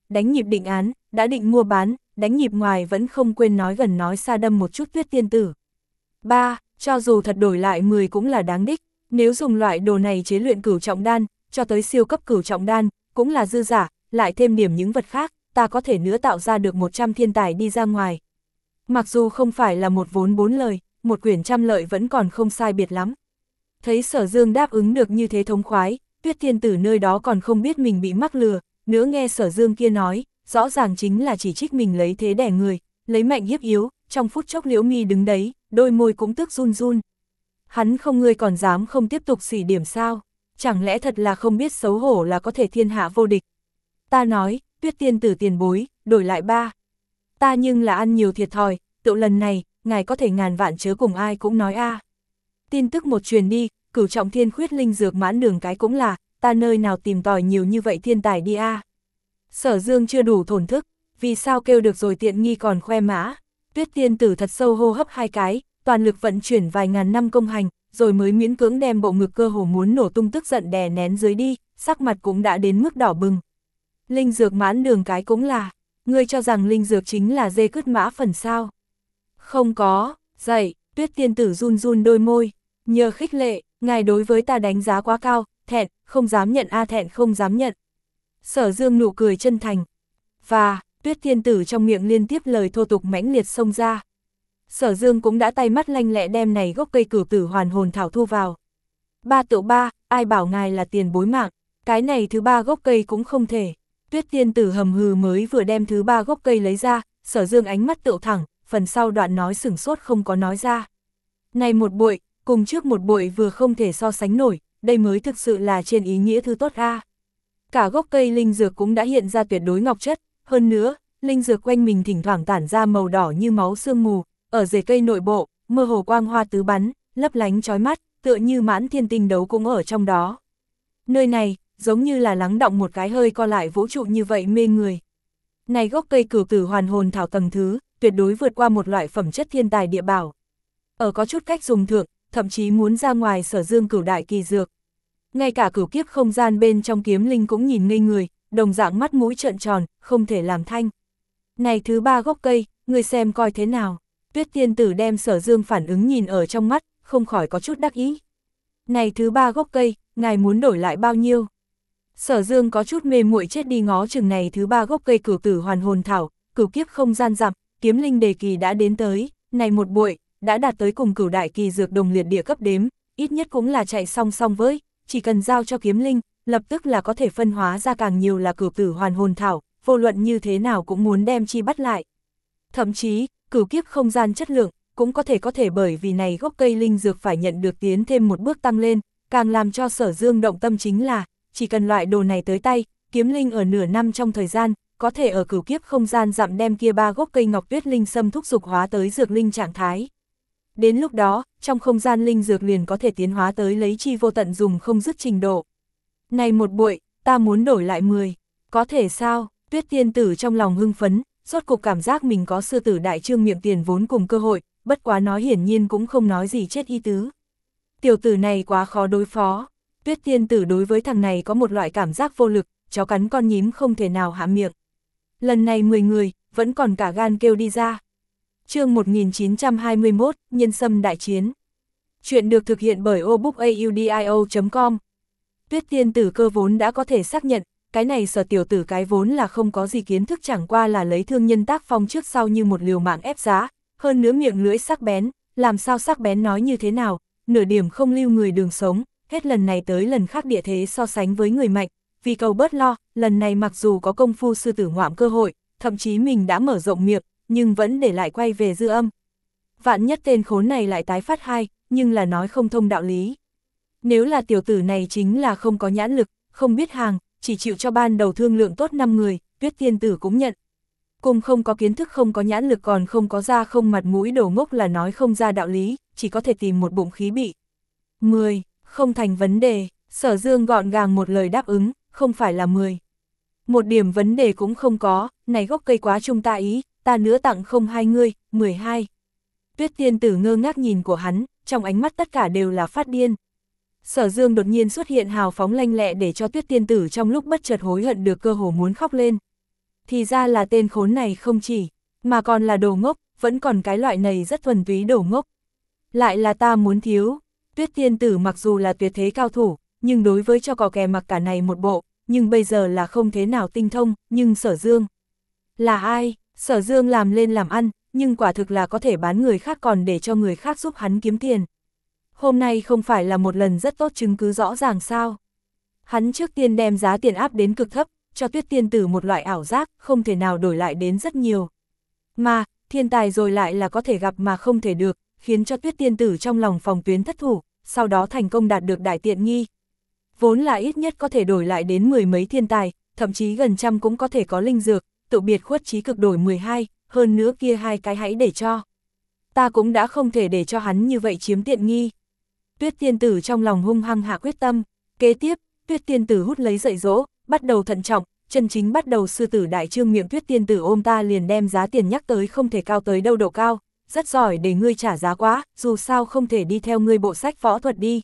đánh nhịp định án, đã định mua bán, đánh nhịp ngoài vẫn không quên nói gần nói xa đâm một chút Tuyết Tiên Tử. ba. Cho dù thật đổi lại mười cũng là đáng đích, nếu dùng loại đồ này chế luyện cửu trọng đan, cho tới siêu cấp cửu trọng đan, cũng là dư giả, lại thêm điểm những vật khác, ta có thể nữa tạo ra được một trăm thiên tài đi ra ngoài. Mặc dù không phải là một vốn bốn lời, một quyển trăm lợi vẫn còn không sai biệt lắm. Thấy Sở Dương đáp ứng được như thế thống khoái, Tuyết Tiên Tử nơi đó còn không biết mình bị mắc lừa, nữa nghe Sở Dương kia nói, rõ ràng chính là chỉ trích mình lấy thế đẻ người, lấy mạnh hiếp yếu, trong phút chốc Liễu Mi đứng đấy, đôi môi cũng tức run run. Hắn không, ngươi còn dám không tiếp tục xỉ điểm sao? Chẳng lẽ thật là không biết xấu hổ là có thể thiên hạ vô địch? Ta nói, Tuyết Tiên Tử tiền bối, đổi lại ba. Ta nhưng là ăn nhiều thiệt thòi, tự lần này, ngài có thể ngàn vạn chớ cùng ai cũng nói a. Tin tức một truyền đi, cửu trọng thiên khuyết linh dược mãn đường cái cũng là, ta nơi nào tìm tòi nhiều như vậy thiên tài đi a. Sở Dương chưa đủ thổn thức, vì sao kêu được rồi tiện nghi còn khoe mã. Tuyết Tiên Tử thật sâu hô hấp hai cái, toàn lực vận chuyển vài ngàn năm công hành, rồi mới miễn cưỡng đem bộ ngực cơ hồ muốn nổ tung tức giận đè nén dưới đi, sắc mặt cũng đã đến mức đỏ bừng. Linh dược mãn đường cái cũng là, ngươi cho rằng linh dược chính là dê cứt mã phần sao? Không có, dậy, Tuyết Tiên Tử run run đôi môi, nhờ khích lệ, ngài đối với ta đánh giá quá cao, thẹn, không dám nhận a thẹn không dám nhận. Sở Dương nụ cười chân thành, và, Tuyết Tiên Tử trong miệng liên tiếp lời thô tục mãnh liệt xông ra. Sở Dương cũng đã tay mắt lanh lẹ đem này gốc cây cửu tử hoàn hồn thảo thu vào. Ba tự ba, ai bảo ngài là tiền bối mạng, cái này thứ ba gốc cây cũng không thể. Tuyết Tiên Tử hầm hừ mới vừa đem thứ ba gốc cây lấy ra, Sở Dương ánh mắt tựu thẳng, phần sau đoạn nói sửng sốt không có nói ra. Này một bụi, cùng trước một bụi vừa không thể so sánh nổi, đây mới thực sự là trên ý nghĩa thứ tốt a. Cả gốc cây linh dược cũng đã hiện ra tuyệt đối ngọc chất, hơn nữa, linh dược quanh mình thỉnh thoảng tản ra màu đỏ như máu sương mù, ở rễ cây nội bộ, mơ hồ quang hoa tứ bắn, lấp lánh chói mắt, tựa như mãn thiên tinh đấu cũng ở trong đó. Nơi này, giống như là lắng động một cái hơi co lại vũ trụ như vậy mê người. Này gốc cây cửu tử hoàn hồn thảo tầng thứ, tuyệt đối vượt qua một loại phẩm chất thiên tài địa bảo. Ở có chút cách dùng thượng, thậm chí muốn ra ngoài Sở Dương cửu đại kỳ dược. Ngay cả cửu kiếp không gian bên trong kiếm linh cũng nhìn ngây người, đồng dạng mắt mũi trợn tròn, không thể làm thanh. Này thứ ba gốc cây, người xem coi thế nào. Tuyết Tiên Tử đem Sở Dương phản ứng nhìn ở trong mắt, không khỏi có chút đắc ý. Này thứ ba gốc cây, ngài muốn đổi lại bao nhiêu? Sở Dương có chút mê muội chết đi ngó chừng này thứ ba gốc cây cửu tử hoàn hồn thảo, cửu kiếp không gian dặm, kiếm linh đề kỳ đã đến tới, này một bụi, đã đạt tới cùng cửu đại kỳ dược đồng liệt địa cấp đếm, ít nhất cũng là chạy song song với, chỉ cần giao cho kiếm linh, lập tức là có thể phân hóa ra càng nhiều là cửu tử hoàn hồn thảo, vô luận như thế nào cũng muốn đem chi bắt lại. Thậm chí, cửu kiếp không gian chất lượng, cũng có thể có thể bởi vì này gốc cây linh dược phải nhận được tiến thêm một bước tăng lên, càng làm cho Sở Dương động tâm chính là, chỉ cần loại đồ này tới tay, kiếm linh ở nửa năm trong thời gian, có thể ở cửu kiếp không gian dặm đem kia ba gốc cây ngọc tuyết linh sâm thúc dục hóa tới dược linh trạng thái. Đến lúc đó, trong không gian linh dược liền có thể tiến hóa tới lấy chi vô tận dùng không dứt trình độ. Này một bụi, ta muốn đổi lại mười, có thể sao? Tuyết Tiên Tử trong lòng hưng phấn, rốt cục cảm giác mình có sư tử đại trương miệng tiền vốn cùng cơ hội, bất quá nói hiển nhiên cũng không nói gì chết y tứ. Tiểu tử này quá khó đối phó. Tuyết Tiên Tử đối với thằng này có một loại cảm giác vô lực, chó cắn con nhím không thể nào hạ miệng. Lần này mười người, vẫn còn cả gan kêu đi ra. Chương một nghìn chín trăm hai mươi mốt, Nhân Sâm đại chiến. Chuyện được thực hiện bởi obookaudio chấm com. Tuyết Tiên Tử cơ vốn đã có thể xác nhận, cái này Sở tiểu tử cái vốn là không có gì kiến thức, chẳng qua là lấy thương nhân tác phong trước sau như một liều mạng ép giá, hơn nữa miệng lưỡi sắc bén, làm sao sắc bén nói như thế nào, nửa điểm không lưu người đường sống, hết lần này tới lần khác địa thế so sánh với người mạnh, vì cầu bớt lo, lần này mặc dù có công phu sư tử ngoạm cơ hội, thậm chí mình đã mở rộng miệng, nhưng vẫn để lại quay về dư âm. Vạn nhất tên khốn này lại tái phát hai, nhưng là nói không thông đạo lý. Nếu là tiểu tử này chính là không có nhãn lực, không biết hàng, chỉ chịu cho ban đầu thương lượng tốt năm người, Tuyết Tiên Tử cũng nhận. Cùng không có kiến thức không có nhãn lực còn không có da không mặt mũi đồ ngốc là nói không ra đạo lý, chỉ có thể tìm một bụng khí bị. mười, không thành vấn đề, Sở Dương gọn gàng một lời đáp ứng, không phải là mười. Một điểm vấn đề cũng không có, này gốc cây quá trung ta ý, ta nữa tặng không hai ngươi, mười hai. Tuyết Tiên Tử ngơ ngác nhìn của hắn, trong ánh mắt tất cả đều là phát điên. Sở Dương đột nhiên xuất hiện hào phóng lanh lẹ để cho Tuyết Tiên Tử trong lúc bất chợt hối hận được cơ hồ muốn khóc lên. thì ra là tên khốn này không chỉ, mà còn là đồ ngốc, vẫn còn cái loại này rất thuần túy đồ ngốc. Lại là ta muốn thiếu, Tuyết tiên tử mặc dù là tuyệt thế cao thủ, nhưng đối với cho cò kè mặc cả này một bộ, nhưng bây giờ là không thế nào tinh thông, nhưng Sở Dương. Là ai? Sở Dương làm lên làm ăn, nhưng quả thực là có thể bán người khác còn để cho người khác giúp hắn kiếm tiền. Hôm nay không phải là một lần rất tốt chứng cứ rõ ràng sao? Hắn trước tiên đem giá tiền áp đến cực thấp, cho Tuyết tiên tử một loại ảo giác, không thể nào đổi lại đến rất nhiều. Mà, thiên tài rồi lại là có thể gặp mà không thể được, khiến cho Tuyết tiên tử trong lòng phòng tuyến thất thủ, sau đó thành công đạt được đại tiện nghi. Vốn là ít nhất có thể đổi lại đến mười mấy thiên tài, thậm chí gần trăm cũng có thể có linh dược, tự biệt khuất trí cực đổi mười hai, hơn nữa kia hai cái hãy để cho. Ta cũng đã không thể để cho hắn như vậy chiếm tiện nghi. Tuyết tiên tử trong lòng hung hăng hạ quyết tâm, kế tiếp, Tuyết tiên tử hút lấy dạy dỗ, bắt đầu thận trọng, chân chính bắt đầu sư tử đại trương miệng. Tuyết tiên tử ôm ta liền đem giá tiền nhắc tới không thể cao tới đâu độ cao, rất giỏi để ngươi trả giá quá, dù sao không thể đi theo ngươi bộ sách võ thuật đi.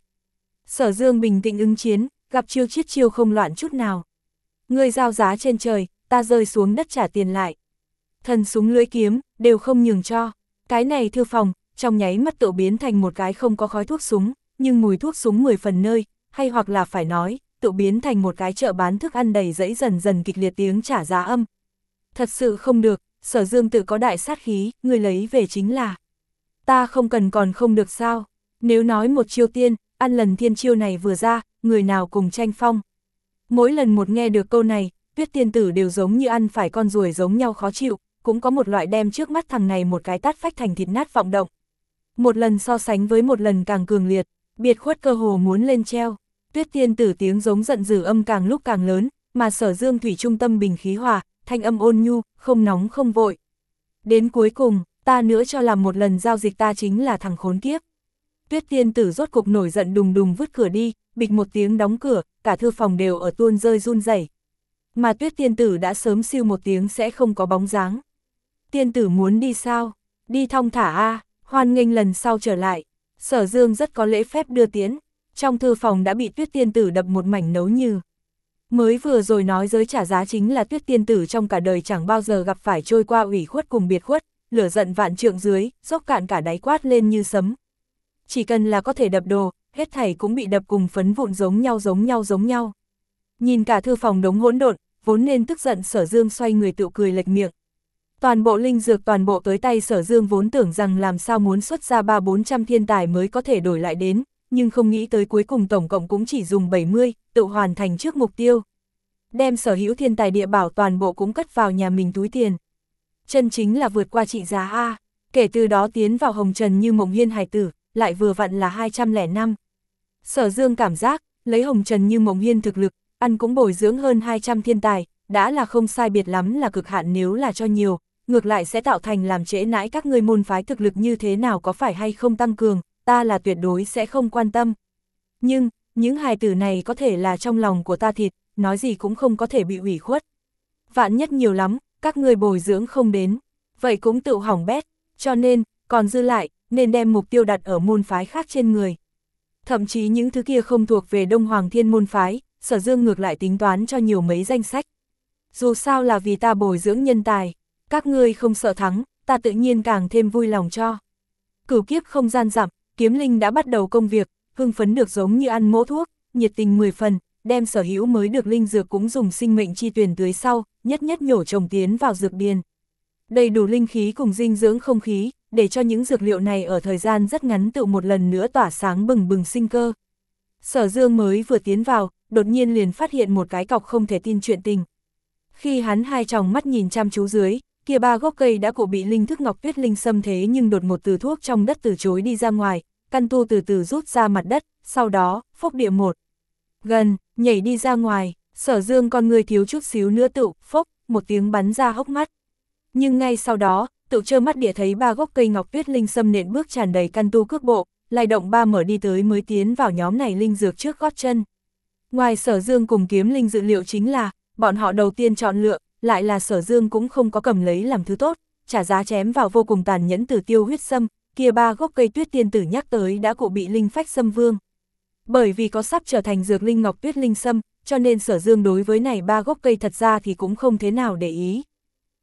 Sở Dương bình tĩnh ứng chiến, gặp chiêu chiết chiêu không loạn chút nào. Ngươi giao giá trên trời, ta rơi xuống đất trả tiền lại. Thần súng lưỡi kiếm, đều không nhường cho. Cái này thư phòng, trong nháy mắt tự biến thành một cái không có khói thuốc súng, nhưng mùi thuốc súng mười phần nơi, hay hoặc là phải nói, tự biến thành một cái chợ bán thức ăn đầy rẫy dần dần kịch liệt tiếng trả giá âm. Thật sự không được, Sở Dương tự có đại sát khí, người lấy về chính là. Ta không cần còn không được sao, nếu nói một chiêu tiên, ăn lần thiên chiêu này vừa ra, người nào cùng tranh phong. Mỗi lần một nghe được câu này, Tuyết tiên tử đều giống như ăn phải con ruồi giống nhau khó chịu, cũng có một loại đem trước mắt thằng này một cái tát phách thành thịt nát vọng động. Một lần so sánh với một lần càng cường liệt, biệt khuất cơ hồ muốn lên treo. Tuyết tiên tử tiếng giống giận dữ âm càng lúc càng lớn, mà Sở Dương thủy trung tâm bình khí hòa, thanh âm ôn nhu, không nóng không vội. Đến cuối cùng, ta nữa cho làm một lần giao dịch ta chính là thằng khốn kiếp. Tuyết tiên tử rốt cục nổi giận đùng đùng vứt cửa đi, bịch một tiếng đóng cửa, cả thư phòng đều ở tuôn rơi run rẩy. Mà Tuyết tiên tử đã sớm siêu một tiếng sẽ không có bóng dáng. Tiên tử muốn đi sao? Đi thong thả a, hoan nghênh lần sau trở lại. Sở Dương rất có lễ phép đưa tiễn, trong thư phòng đã bị Tuyết tiên tử đập một mảnh nấu nhừ. Mới vừa rồi nói giới trả giá chính là Tuyết tiên tử trong cả đời chẳng bao giờ gặp phải trôi qua ủy khuất cùng biệt khuất, lửa giận vạn trượng dưới, dốc cạn cả đáy quát lên như sấm. Chỉ cần là có thể đập đồ, hết thảy cũng bị đập cùng phấn vụn giống nhau giống nhau giống nhau. Nhìn cả thư phòng đống hỗn độn, vốn nên tức giận Sở Dương xoay người tự cười lệch miệng. Toàn bộ linh dược toàn bộ tới tay Sở Dương vốn tưởng rằng làm sao muốn xuất ra ba bốn trăm thiên tài mới có thể đổi lại đến, nhưng không nghĩ tới cuối cùng tổng cộng cũng chỉ dùng bảy mươi, tự hoàn thành trước mục tiêu. Đem sở hữu thiên tài địa bảo toàn bộ cũng cất vào nhà mình túi tiền. Chân chính là vượt qua trị giá A, kể từ đó tiến vào hồng trần như mộng hiên hài tử, lại vừa vặn là hai trăm lẻ năm. Sở Dương cảm giác, lấy hồng trần như mộng hiên thực lực, ăn cũng bồi dưỡng hơn hai trăm thiên tài, đã là không sai biệt lắm là cực hạn nếu là cho nhiều, ngược lại sẽ tạo thành làm trễ nãi các ngươi môn phái thực lực như thế nào có phải hay không tăng cường, ta là tuyệt đối sẽ không quan tâm. Nhưng, những hài tử này có thể là trong lòng của ta thịt, nói gì cũng không có thể bị ủy khuất. Vạn nhất nhiều lắm, các ngươi bồi dưỡng không đến, vậy cũng tự hỏng bét, cho nên, còn dư lại, nên đem mục tiêu đặt ở môn phái khác trên người. Thậm chí những thứ kia không thuộc về Đông Hoàng Thiên môn phái, Sở Dương ngược lại tính toán cho nhiều mấy danh sách. Dù sao là vì ta bồi dưỡng nhân tài, các ngươi không sợ thắng, ta tự nhiên càng thêm vui lòng cho. Cửu kiếp không gian dặm, Kiếm Linh đã bắt đầu công việc, hưng phấn được giống như ăn mỗ thuốc, nhiệt tình mười phần, đem sở hữu mới được linh dược cũng dùng sinh mệnh chi tuyển tưới sau, nhất nhất nhổ trồng tiến vào dược điền. Đầy đủ linh khí cùng dinh dưỡng không khí, để cho những dược liệu này ở thời gian rất ngắn tự một lần nữa tỏa sáng bừng bừng sinh cơ. Sở Dương mới vừa tiến vào, đột nhiên liền phát hiện một cái cọc không thể tin chuyện tình. Khi hắn hai tròng mắt nhìn chăm chú dưới, kia ba gốc cây đã cụ bị linh thức ngọc tuyết linh xâm thế nhưng đột một từ thuốc trong đất từ chối đi ra ngoài, căn tu từ từ rút ra mặt đất, sau đó, phốc địa một. Gần, nhảy đi ra ngoài, Sở Dương con người thiếu chút xíu nữa tự, phốc, một tiếng bắn ra hốc mắt. Nhưng ngay sau đó, tự trơ mắt địa thấy ba gốc cây ngọc tuyết linh xâm nện bước tràn đầy căn tu cước bộ, lai động ba mở đi tới mới tiến vào nhóm này linh dược trước gót chân. Ngoài Sở Dương cùng Kiếm Linh dự liệu chính là, bọn họ đầu tiên chọn lựa, lại là Sở Dương cũng không có cầm lấy làm thứ tốt, trả giá chém vào vô cùng tàn nhẫn từ tiêu huyết sâm, kia ba gốc cây tuyết tiên tử nhắc tới đã cụ bị linh phách sâm vương. Bởi vì có sắp trở thành dược linh ngọc tuyết linh sâm, cho nên Sở Dương đối với này ba gốc cây thật ra thì cũng không thế nào để ý,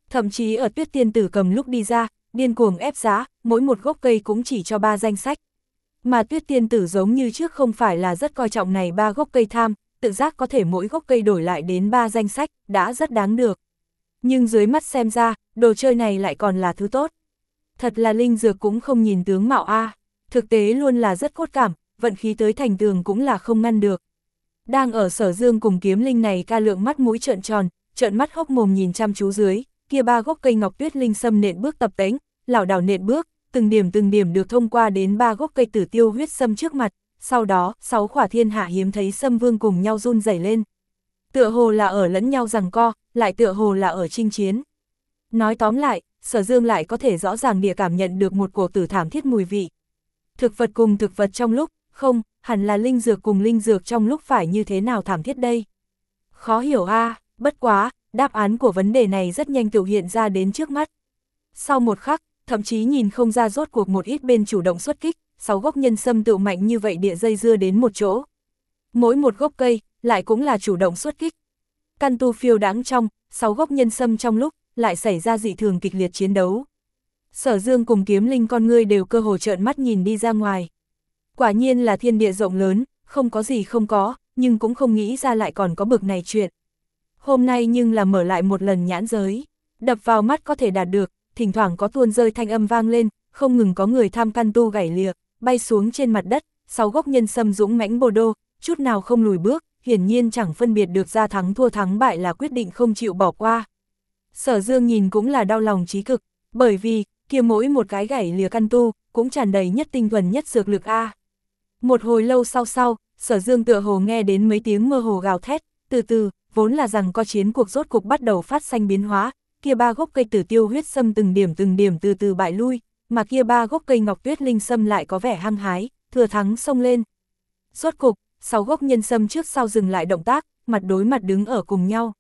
Thậm chí ở Tuyết Tiên Tử cầm lúc đi ra, điên cuồng ép giá, mỗi một gốc cây cũng chỉ cho ba danh sách. Mà Tuyết Tiên Tử giống như trước không phải là rất coi trọng này ba gốc cây tham, tự giác có thể mỗi gốc cây đổi lại đến ba danh sách, đã rất đáng được. Nhưng dưới mắt xem ra, đồ chơi này lại còn là thứ tốt. Thật là linh dược cũng không nhìn tướng mạo a, thực tế luôn là rất cốt cảm, vận khí tới thành tường cũng là không ngăn được. Đang ở Sở Dương cùng Kiếm Linh này ca lượng mắt mũi trợn tròn, trợn mắt hốc mồm nhìn chăm chú dưới, kia ba gốc cây ngọc tuyết linh sâm nện bước tập tễnh, lảo đảo nện bước, từng điểm từng điểm được thông qua đến ba gốc cây tử tiêu huyết sâm trước mặt, sau đó, sáu khỏa thiên hạ hiếm thấy sâm vương cùng nhau run rẩy lên. Tựa hồ là ở lẫn nhau giằng co, lại tựa hồ là ở chinh chiến. Nói tóm lại, Sở Dương lại có thể rõ ràng địa cảm nhận được một cổ tử thảm thiết mùi vị. Thực vật cùng thực vật trong lúc, không, hẳn là linh dược cùng linh dược trong lúc phải như thế nào thảm thiết đây. Khó hiểu a, à, bất quá, đáp án của vấn đề này rất nhanh tự hiện ra đến trước mắt. Sau một khắc, thậm chí nhìn không ra rốt cuộc một ít bên chủ động xuất kích, sáu gốc nhân sâm tự mạnh như vậy địa dây dưa đến một chỗ. Mỗi một gốc cây, lại cũng là chủ động xuất kích. Căn tu phiêu đáng trong, sáu gốc nhân sâm trong lúc, lại xảy ra dị thường kịch liệt chiến đấu. Sở Dương cùng Kiếm Linh con ngươi đều cơ hồ trợn mắt nhìn đi ra ngoài. Quả nhiên là thiên địa rộng lớn, không có gì không có, nhưng cũng không nghĩ ra lại còn có bực này chuyện. Hôm nay nhưng là mở lại một lần nhãn giới, đập vào mắt có thể đạt được, thỉnh thoảng có tuôn rơi thanh âm vang lên, không ngừng có người tham căn tu gãy lìa, bay xuống trên mặt đất, sáu gốc nhân sâm dũng mãnh bồ đô, chút nào không lùi bước, hiển nhiên chẳng phân biệt được ra thắng thua thắng bại là quyết định không chịu bỏ qua. Sở Dương nhìn cũng là đau lòng chí cực, bởi vì, kia mỗi một cái gãy lìa căn tu, cũng tràn đầy nhất tinh thuần nhất dược lực a. Một hồi lâu sau sau, Sở Dương tựa hồ nghe đến mấy tiếng mơ hồ gào thét, từ từ, vốn là rằng có chiến cuộc rốt cục bắt đầu phát sinh biến hóa, kia ba gốc cây tử tiêu huyết sâm từng điểm từng điểm từ từ bại lui, mà kia ba gốc cây ngọc tuyết linh sâm lại có vẻ hăng hái, thừa thắng xông lên. Rốt cục, sáu gốc nhân sâm trước sau dừng lại động tác, mặt đối mặt đứng ở cùng nhau.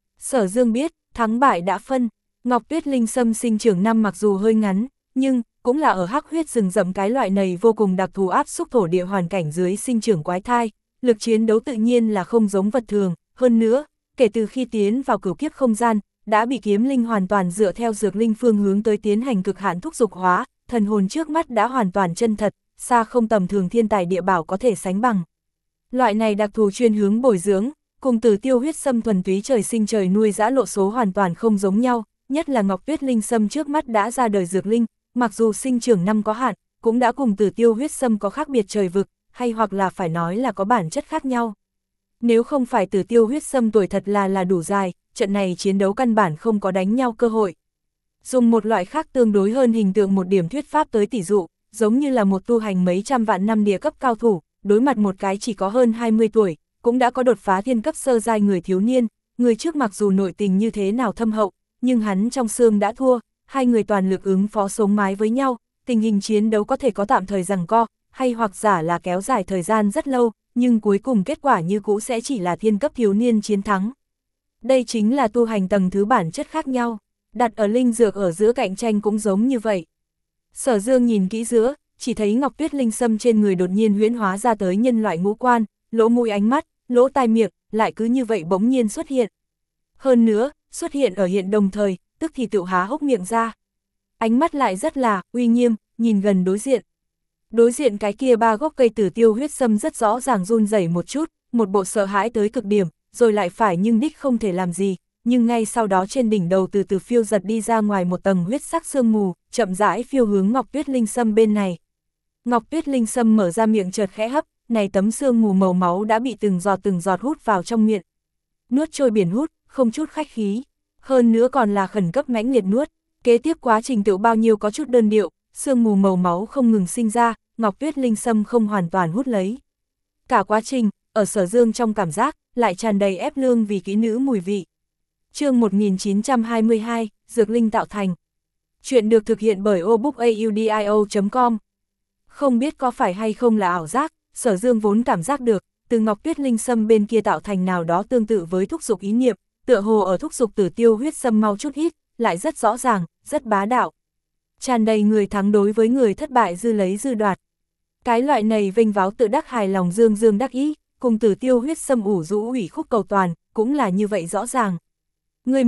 Sở Dương biết, thắng bại đã phân, ngọc tuyết linh sâm sinh trưởng năm mặc dù hơi ngắn, nhưng cũng là ở hắc huyết rừng rậm cái loại này vô cùng đặc thù áp xúc thổ địa hoàn cảnh dưới sinh trưởng quái thai, lực chiến đấu tự nhiên là không giống vật thường, hơn nữa, kể từ khi tiến vào cửu kiếp không gian, đã bị Kiếm Linh hoàn toàn dựa theo dược linh phương hướng tới tiến hành cực hạn thúc dục hóa, thần hồn trước mắt đã hoàn toàn chân thật, xa không tầm thường thiên tài địa bảo có thể sánh bằng. Loại này đặc thù chuyên hướng bồi dưỡng, cùng tử tiêu huyết sâm thuần túy trời sinh trời nuôi dã lộ số hoàn toàn không giống nhau, nhất là ngọc tuyết linh sâm trước mắt đã ra đời dược linh, mặc dù sinh trưởng năm có hạn, cũng đã cùng tử tiêu huyết sâm có khác biệt trời vực, hay hoặc là phải nói là có bản chất khác nhau. Nếu không phải tử tiêu huyết sâm tuổi thật là là đủ dài, trận này chiến đấu căn bản không có đánh nhau cơ hội. Dùng một loại khác tương đối hơn hình tượng một điểm thuyết pháp tới tỉ dụ, giống như là một tu hành mấy trăm vạn năm địa cấp cao thủ, đối mặt một cái chỉ có hơn hai mươi tuổi, cũng đã có đột phá thiên cấp sơ giai người thiếu niên, người trước mặc dù nội tình như thế nào thâm hậu, nhưng hắn trong xương đã thua, hai người toàn lực ứng phó sống mái với nhau, tình hình chiến đấu có thể có tạm thời giằng co, hay hoặc giả là kéo dài thời gian rất lâu, nhưng cuối cùng kết quả như cũ sẽ chỉ là thiên cấp thiếu niên chiến thắng. Đây chính là tu hành tầng thứ bản chất khác nhau, đặt ở linh dược ở giữa cạnh tranh cũng giống như vậy. Sở Dương nhìn kỹ giữa, chỉ thấy ngọc tuyết linh sâm trên người đột nhiên huyễn hóa ra tới nhân loại ngũ quan, lỗ mũi ánh mắt, lỗ tai miệng, lại cứ như vậy bỗng nhiên xuất hiện. Hơn nữa, xuất hiện ở hiện đồng thời, tức thì tự há hốc miệng ra. Ánh mắt lại rất là uy nghiêm, nhìn gần đối diện. Đối diện cái kia ba gốc cây tử tiêu huyết sâm rất rõ ràng run rẩy một chút, một bộ sợ hãi tới cực điểm, rồi lại phải nhưng đích không thể làm gì, nhưng ngay sau đó trên đỉnh đầu từ từ phiêu giật đi ra ngoài một tầng huyết sắc sương mù, chậm rãi phiêu hướng ngọc tuyết linh sâm bên này. Ngọc tuyết linh sâm mở ra miệng chợt khẽ hấp, này tấm sương mù màu máu đã bị từng giọt từng giọt hút vào trong miệng. Nuốt trôi biển hút, không chút khách khí, hơn nữa còn là khẩn cấp mãnh liệt nuốt. Kế tiếp quá trình tự bao nhiêu có chút đơn điệu, sương mù màu máu không ngừng sinh ra, ngọc tuyết linh sâm không hoàn toàn hút lấy. Cả quá trình, ở Sở Dương trong cảm giác, lại tràn đầy ép lương vì kỹ nữ mùi vị. Chương một nghìn chín trăm hai mươi hai, Dược Linh tạo thành. Chuyện được thực hiện bởi obookaudio chấm com. Không biết có phải hay không là ảo giác, Sở Dương vốn cảm giác được, từ ngọc tuyết linh sâm bên kia tạo thành nào đó tương tự với thúc dục ý niệm, tựa hồ ở thúc dục tử tiêu huyết sâm mau chút hít, lại rất rõ ràng, rất bá đạo. Tràn đầy người thắng đối với người thất bại dư lấy dư đoạt. Cái loại này vênh váo tự đắc hài lòng dương dương đắc ý, cùng tử tiêu huyết sâm ủ rũ ủy khúc cầu toàn, cũng là như vậy rõ ràng. Người muội,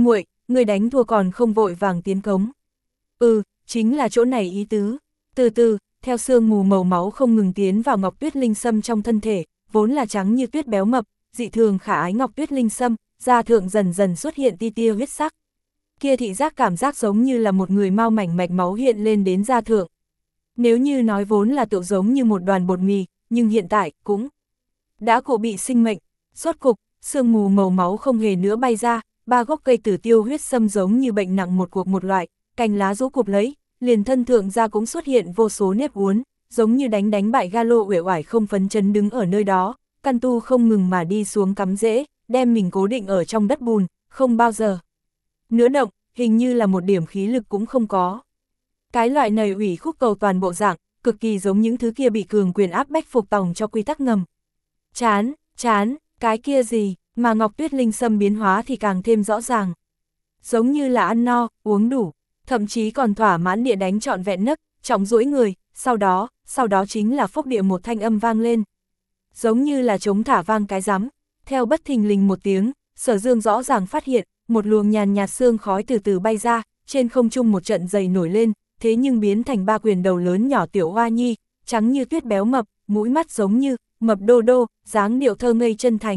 người đánh thua còn không vội vàng tiến cống. Ừ, chính là chỗ này ý tứ. Từ từ, theo sương mù màu máu không ngừng tiến vào Ngọc Tuyết Linh Sâm trong thân thể, vốn là trắng như tuyết béo mập, dị thường khả ái Ngọc Tuyết Linh Sâm, da thượng dần dần xuất hiện tia tia huyết sắc. Kia thị giác cảm giác giống như là một người mau mảnh mạch máu hiện lên đến da thượng. Nếu như nói vốn là tựu giống như một đoàn bột mì, nhưng hiện tại cũng đã cụ bị sinh mệnh. Rốt cục, sương mù màu máu không hề nữa bay ra, ba gốc cây tử tiêu huyết sâm giống như bệnh nặng một cuộc một loại, cành lá rũ cụp lấy, liền thân thượng ra cũng xuất hiện vô số nếp uốn, giống như đánh đánh bại Galo uể oải không phấn chấn đứng ở nơi đó, căn tu không ngừng mà đi xuống cắm rễ, đem mình cố định ở trong đất bùn, không bao giờ nữa động, hình như là một điểm khí lực cũng không có. Cái loại này ủy khúc cầu toàn bộ dạng, cực kỳ giống những thứ kia bị cường quyền áp bách phục tòng cho quy tắc ngầm. Chán, chán, cái kia gì, mà Ngọc Tuyết Linh Sâm biến hóa thì càng thêm rõ ràng. Giống như là ăn no, uống đủ, thậm chí còn thỏa mãn địa đánh trọn vẹn nấc, trọng duỗi người, sau đó, sau đó chính là phốc địa một thanh âm vang lên. Giống như là trống thả vang cái rắm, theo bất thình lình một tiếng, Sở Dương rõ ràng phát hiện, một luồng nhàn nhạt sương khói từ từ bay ra, trên không trung một trận dày nổi lên, thế nhưng biến thành ba quyền đầu lớn nhỏ tiểu hoa nhi, trắng như tuyết béo mập, mũi mắt giống như, mập đô đô, dáng điệu thơ ngây chân thành.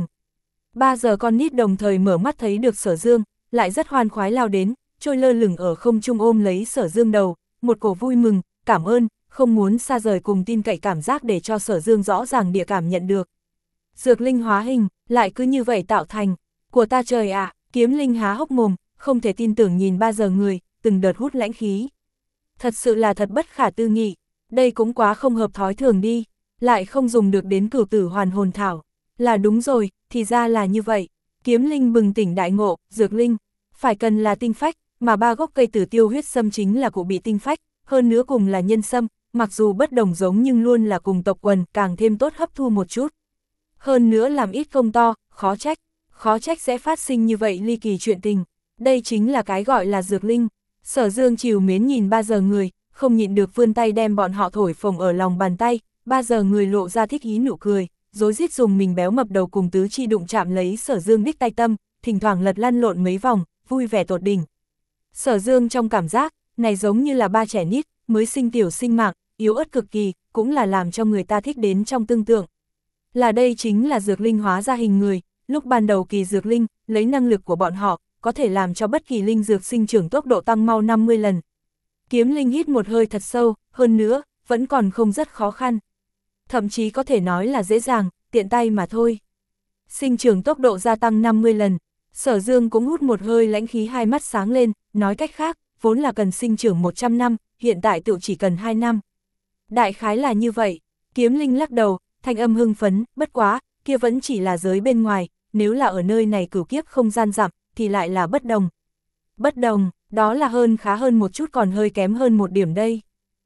Ba giờ con nít đồng thời mở mắt thấy được Sở Dương, lại rất hoan khoái lao đến, trôi lơ lửng ở không trung ôm lấy Sở Dương đầu, một cổ vui mừng, cảm ơn, không muốn xa rời cùng tin cậy cảm giác để cho Sở Dương rõ ràng địa cảm nhận được. Dược linh hóa hình, lại cứ như vậy tạo thành, của ta trời ạ, à, Kiếm Linh há hốc mồm, không thể tin tưởng nhìn ba giờ người, từng đợt hút lãnh khí. Thật sự là thật bất khả tư nghị, đây cũng quá không hợp thói thường đi, lại không dùng được đến cửu tử hoàn hồn thảo. Là đúng rồi, thì ra là như vậy. Kiếm Linh bừng tỉnh đại ngộ, dược linh, phải cần là tinh phách, mà ba gốc cây tử tiêu huyết sâm chính là cụ bị tinh phách, hơn nữa cùng là nhân sâm, mặc dù bất đồng giống nhưng luôn là cùng tộc quần, càng thêm tốt hấp thu một chút. Hơn nữa làm ít công to, khó trách, khó trách sẽ phát sinh như vậy ly kỳ chuyện tình. Đây chính là cái gọi là dược linh. Sở Dương trìu mến nhìn ba giờ người, không nhịn được vươn tay đem bọn họ thổi phồng ở lòng bàn tay, ba giờ người lộ ra thích ý nụ cười, rối rít dùng mình béo mập đầu cùng tứ chi đụng chạm lấy Sở Dương đích tay tâm, thỉnh thoảng lật lăn lộn mấy vòng, vui vẻ tột đỉnh. Sở Dương trong cảm giác, này giống như là ba trẻ nít, mới sinh tiểu sinh mạng, yếu ớt cực kỳ, cũng là làm cho người ta thích đến trong tương tượng. Là đây chính là dược linh hóa ra hình người, lúc ban đầu kỳ dược linh, lấy năng lực của bọn họ, có thể làm cho bất kỳ linh dược sinh trưởng tốc độ tăng mau năm mươi lần. Kiếm Linh hít một hơi thật sâu, hơn nữa, vẫn còn không rất khó khăn. Thậm chí có thể nói là dễ dàng, tiện tay mà thôi. Sinh trưởng tốc độ gia tăng năm mươi lần, Sở Dương cũng hút một hơi lãnh khí, hai mắt sáng lên, nói cách khác, vốn là cần sinh trưởng một trăm năm, hiện tại tự chỉ cần hai năm. Đại khái là như vậy, Kiếm Linh lắc đầu, thanh âm hưng phấn, bất quá, kia vẫn chỉ là giới bên ngoài, nếu là ở nơi này cửu kiếp không gian giảm, thì lại là bất đồng. Bất đồng, đó là hơn khá hơn một chút còn hơi kém hơn một điểm đây.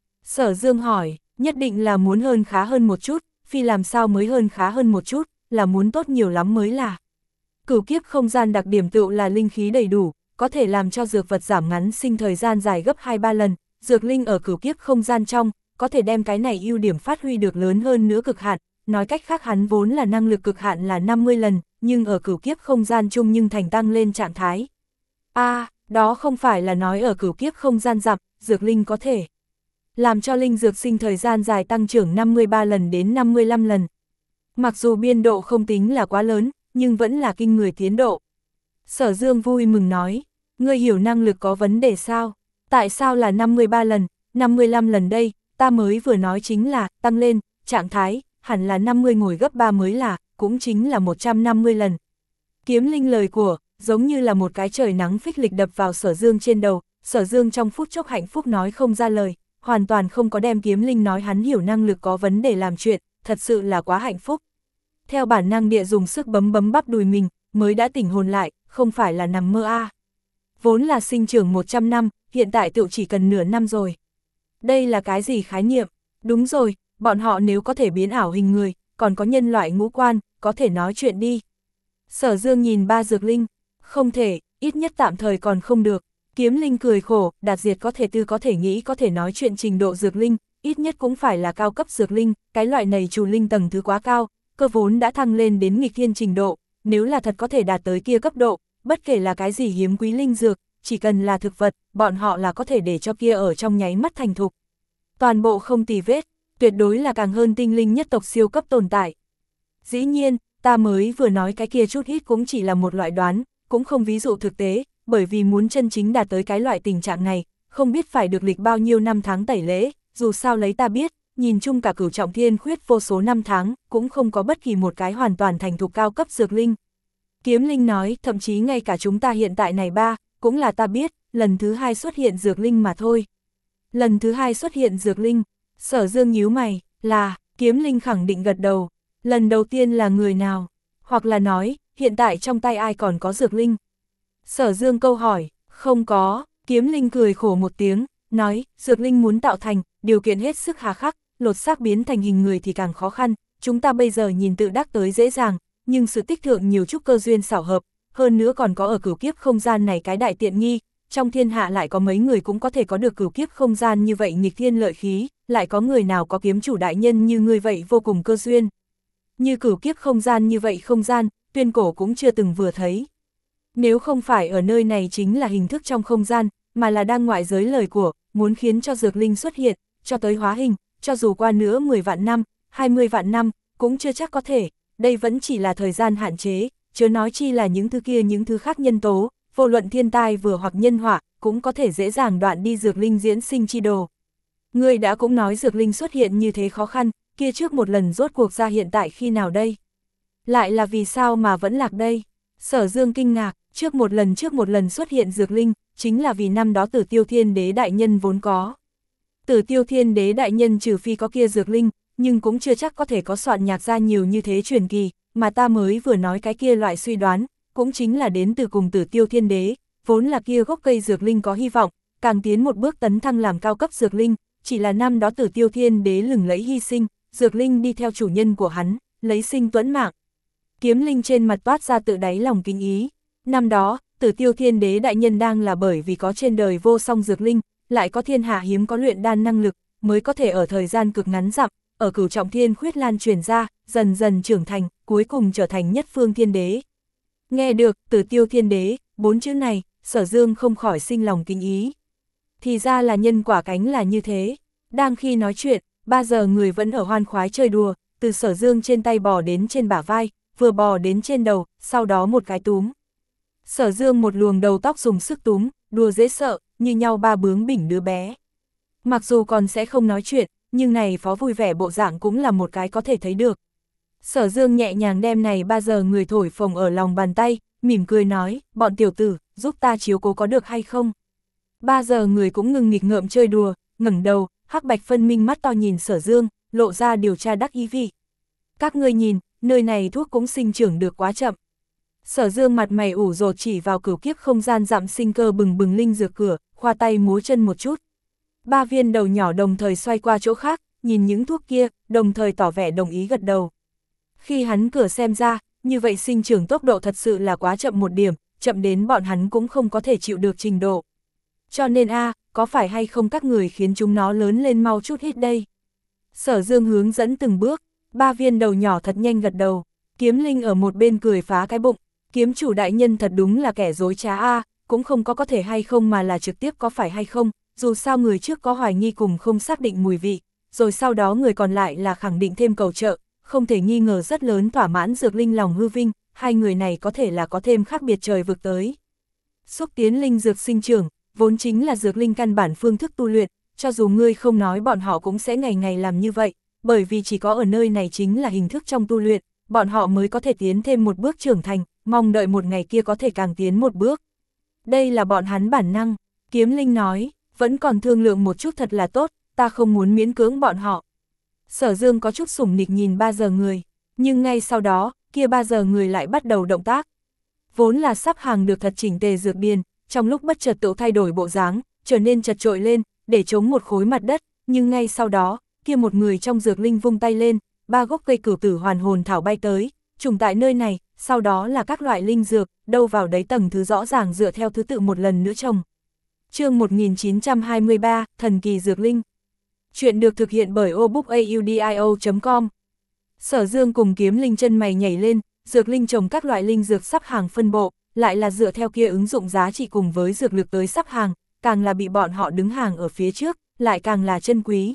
Sở Dương hỏi, nhất định là muốn hơn khá hơn một chút, phi làm sao mới hơn khá hơn một chút, là muốn tốt nhiều lắm mới là. Cửu kiếp không gian đặc điểm tựu là linh khí đầy đủ, có thể làm cho dược vật giảm ngắn sinh thời gian dài gấp hai ba lần, dược linh ở cửu kiếp không gian trong, có thể đem cái này ưu điểm phát huy được lớn hơn nữa cực hạn, nói cách khác hắn vốn là năng lực cực hạn là năm mươi lần, nhưng ở cửu kiếp không gian chung nhưng thành tăng lên trạng thái. A, à, đó không phải là nói ở cửu kiếp không gian dặm, dược linh có thể làm cho linh dược sinh thời gian dài tăng trưởng năm mươi ba lần đến năm mươi lăm lần. Mặc dù biên độ không tính là quá lớn, nhưng vẫn là kinh người tiến độ. Sở Dương vui mừng nói, ngươi hiểu năng lực có vấn đề sao? Tại sao là năm mươi ba lần, năm mươi lăm lần đây, ta mới vừa nói chính là tăng lên, trạng thái, hẳn là năm mươi ngồi gấp ba mới là, cũng chính là một trăm năm mươi lần. Kiếm Linh lời của, giống như là một cái trời nắng phích lịch đập vào Sở Dương trên đầu, Sở Dương trong phút chốc hạnh phúc nói không ra lời, hoàn toàn không có đem Kiếm Linh nói hắn hiểu năng lực có vấn đề làm chuyện, thật sự là quá hạnh phúc. Theo bản năng địa dùng sức bấm bấm bắp đùi mình, mới đã tỉnh hồn lại, không phải là nằm mơ a. À. Vốn là sinh trưởng một trăm năm, hiện tại tự chỉ cần nửa năm rồi. Đây là cái gì khái niệm? Đúng rồi, bọn họ nếu có thể biến ảo hình người, còn có nhân loại ngũ quan, có thể nói chuyện đi. Sở Dương nhìn ba dược linh, không thể, ít nhất tạm thời còn không được. Kiếm Linh cười khổ, Đạt Diệt có thể tư có thể nghĩ có thể nói chuyện trình độ dược linh, ít nhất cũng phải là cao cấp dược linh, cái loại này trù linh tầng thứ quá cao, cơ vốn đã thăng lên đến nghịch thiên trình độ, nếu là thật có thể đạt tới kia cấp độ, bất kể là cái gì hiếm quý linh dược, chỉ cần là thực vật, bọn họ là có thể để cho kia ở trong nháy mắt thành thục. Toàn bộ không tì vết, tuyệt đối là càng hơn tinh linh nhất tộc siêu cấp tồn tại. Dĩ nhiên, ta mới vừa nói cái kia chút ít cũng chỉ là một loại đoán, cũng không ví dụ thực tế, bởi vì muốn chân chính đạt tới cái loại tình trạng này, không biết phải được lịch bao nhiêu năm tháng tẩy lễ, dù sao lấy ta biết, nhìn chung cả cửu trọng thiên khuyết vô số năm tháng, cũng không có bất kỳ một cái hoàn toàn thành thục cao cấp dược linh. Kiếm Linh nói, thậm chí ngay cả chúng ta hiện tại này ba, cũng là ta biết, lần thứ hai xuất hiện dược linh mà thôi. Lần thứ hai xuất hiện dược linh, Sở Dương nhíu mày, là, Kiếm Linh khẳng định gật đầu, lần đầu tiên là người nào, hoặc là nói, hiện tại trong tay ai còn có dược linh. Sở Dương câu hỏi, không có, Kiếm Linh cười khổ một tiếng, nói, dược linh muốn tạo thành, điều kiện hết sức hà khắc, lột xác biến thành hình người thì càng khó khăn, chúng ta bây giờ nhìn tự đắc tới dễ dàng, nhưng sự tích thượng nhiều chút cơ duyên xảo hợp, hơn nữa còn có ở cửu kiếp không gian này cái đại tiện nghi, trong thiên hạ lại có mấy người cũng có thể có được cửu kiếp không gian như vậy nghịch thiên lợi khí, lại có người nào có kiếm chủ đại nhân như ngươi vậy vô cùng cơ duyên. Như cửu kiếp không gian như vậy không gian, tuyên cổ cũng chưa từng vừa thấy. Nếu không phải ở nơi này chính là hình thức trong không gian, mà là đang ngoại giới lời của, muốn khiến cho dược linh xuất hiện, cho tới hóa hình, cho dù qua nữa mười vạn năm, hai mươi vạn năm, cũng chưa chắc có thể, đây vẫn chỉ là thời gian hạn chế, chớ nói chi là những thứ kia những thứ khác nhân tố, vô luận thiên tai vừa hoặc nhân họa, cũng có thể dễ dàng đoạn đi dược linh diễn sinh chi đồ. Ngươi đã cũng nói dược linh xuất hiện như thế khó khăn, kia trước một lần rốt cuộc ra hiện tại khi nào đây? Lại là vì sao mà vẫn lạc đây? Sở Dương kinh ngạc, trước một lần trước một lần xuất hiện dược linh, chính là vì năm đó Tử Tiêu Thiên Đế đại nhân vốn có. Tử Tiêu Thiên Đế đại nhân trừ phi có kia dược linh, nhưng cũng chưa chắc có thể có soạn nhạc ra nhiều như thế truyền kỳ, mà ta mới vừa nói cái kia loại suy đoán, cũng chính là đến từ cùng Tử Tiêu Thiên Đế, vốn là kia gốc cây dược linh có hy vọng, càng tiến một bước tấn thăng làm cao cấp dược linh, chỉ là năm đó Tử Tiêu Thiên Đế lừng lẫy hy sinh, dược linh đi theo chủ nhân của hắn, lấy sinh tuẫn mạng. Kiếm Linh trên mặt toát ra tự đáy lòng kinh ý, năm đó, Tử Tiêu Thiên Đế đại nhân đang là bởi vì có trên đời vô song dược linh, lại có thiên hạ hiếm có luyện đan năng lực, mới có thể ở thời gian cực ngắn dặm, ở cửu trọng thiên khuyết lan truyền ra, dần dần trưởng thành, cuối cùng trở thành nhất phương thiên đế. Nghe được, Tử Tiêu Thiên Đế, bốn chữ này, Sở Dương không khỏi sinh lòng kinh ý. Thì ra là nhân quả cánh là như thế. Đang khi nói chuyện, ba giờ người vẫn ở hoan khoái chơi đùa, từ Sở Dương trên tay bò đến trên bả vai, vừa bò đến trên đầu, sau đó một cái túm. Sở Dương một luồng đầu tóc dùng sức túm, đùa dễ sợ, như nhau ba bướng bỉnh đứa bé. Mặc dù còn sẽ không nói chuyện, nhưng này phó vui vẻ bộ dạng cũng là một cái có thể thấy được. Sở Dương nhẹ nhàng đem này ba giờ người thổi phồng ở lòng bàn tay, mỉm cười nói, bọn tiểu tử, giúp ta chiếu cố có được hay không? Ba giờ người cũng ngừng nghịch ngợm chơi đùa, ngẩng đầu, hắc bạch phân minh mắt to nhìn Sở Dương, lộ ra điều tra đắc ý vị. Các ngươi nhìn, nơi này thuốc cũng sinh trưởng được quá chậm. Sở Dương mặt mày ủ rột chỉ vào cửu kiếp không gian dặm sinh cơ bừng bừng linh dược cửa, khoa tay múa chân một chút. Ba viên đầu nhỏ đồng thời xoay qua chỗ khác, nhìn những thuốc kia, đồng thời tỏ vẻ đồng ý gật đầu. Khi hắn cửa xem ra, như vậy sinh trưởng tốc độ thật sự là quá chậm một điểm, chậm đến bọn hắn cũng không có thể chịu được trình độ. Cho nên a, có phải hay không các người khiến chúng nó lớn lên mau chút ít đây? Sở Dương hướng dẫn từng bước, ba viên đầu nhỏ thật nhanh gật đầu, Kiếm Linh ở một bên cười phá cái bụng, kiếm chủ đại nhân thật đúng là kẻ dối trá a, cũng không có có thể hay không mà là trực tiếp có phải hay không, dù sao người trước có hoài nghi cùng không xác định mùi vị, rồi sau đó người còn lại là khẳng định thêm cầu trợ, không thể nghi ngờ rất lớn thỏa mãn dược linh lòng hư vinh, hai người này có thể là có thêm khác biệt trời vực tới. Xúc tiến linh dược sinh trưởng, vốn chính là dược linh căn bản phương thức tu luyện, cho dù ngươi không nói bọn họ cũng sẽ ngày ngày làm như vậy, bởi vì chỉ có ở nơi này chính là hình thức trong tu luyện, bọn họ mới có thể tiến thêm một bước trưởng thành, mong đợi một ngày kia có thể càng tiến một bước. Đây là bọn hắn bản năng, Kiếm Linh nói, vẫn còn thương lượng một chút thật là tốt, ta không muốn miễn cưỡng bọn họ. Sở Dương có chút sủng nịch nhìn ba giờ người, nhưng ngay sau đó, kia ba giờ người lại bắt đầu động tác. Vốn là sắp hàng được thật chỉnh tề dược điền, trong lúc bất chợt tự thay đổi bộ dáng, trở nên chật trội lên, để chống một khối mặt đất, nhưng ngay sau đó, kia một người trong dược linh vung tay lên, ba gốc cây cửu tử hoàn hồn thảo bay tới, trùng tại nơi này, sau đó là các loại linh dược, đâu vào đấy tầng thứ rõ ràng dựa theo thứ tự một lần nữa trồng. Chương một nghìn chín trăm hai mươi ba, Thần kỳ dược linh. Chuyện được thực hiện bởi obookaudio chấm com. Sở Dương cùng Kiếm Linh chân mày nhảy lên, dược linh trồng các loại linh dược sắp hàng phân bộ, lại là dựa theo kia ứng dụng giá trị cùng với dược lực tới sắp hàng, càng là bị bọn họ đứng hàng ở phía trước, lại càng là chân quý.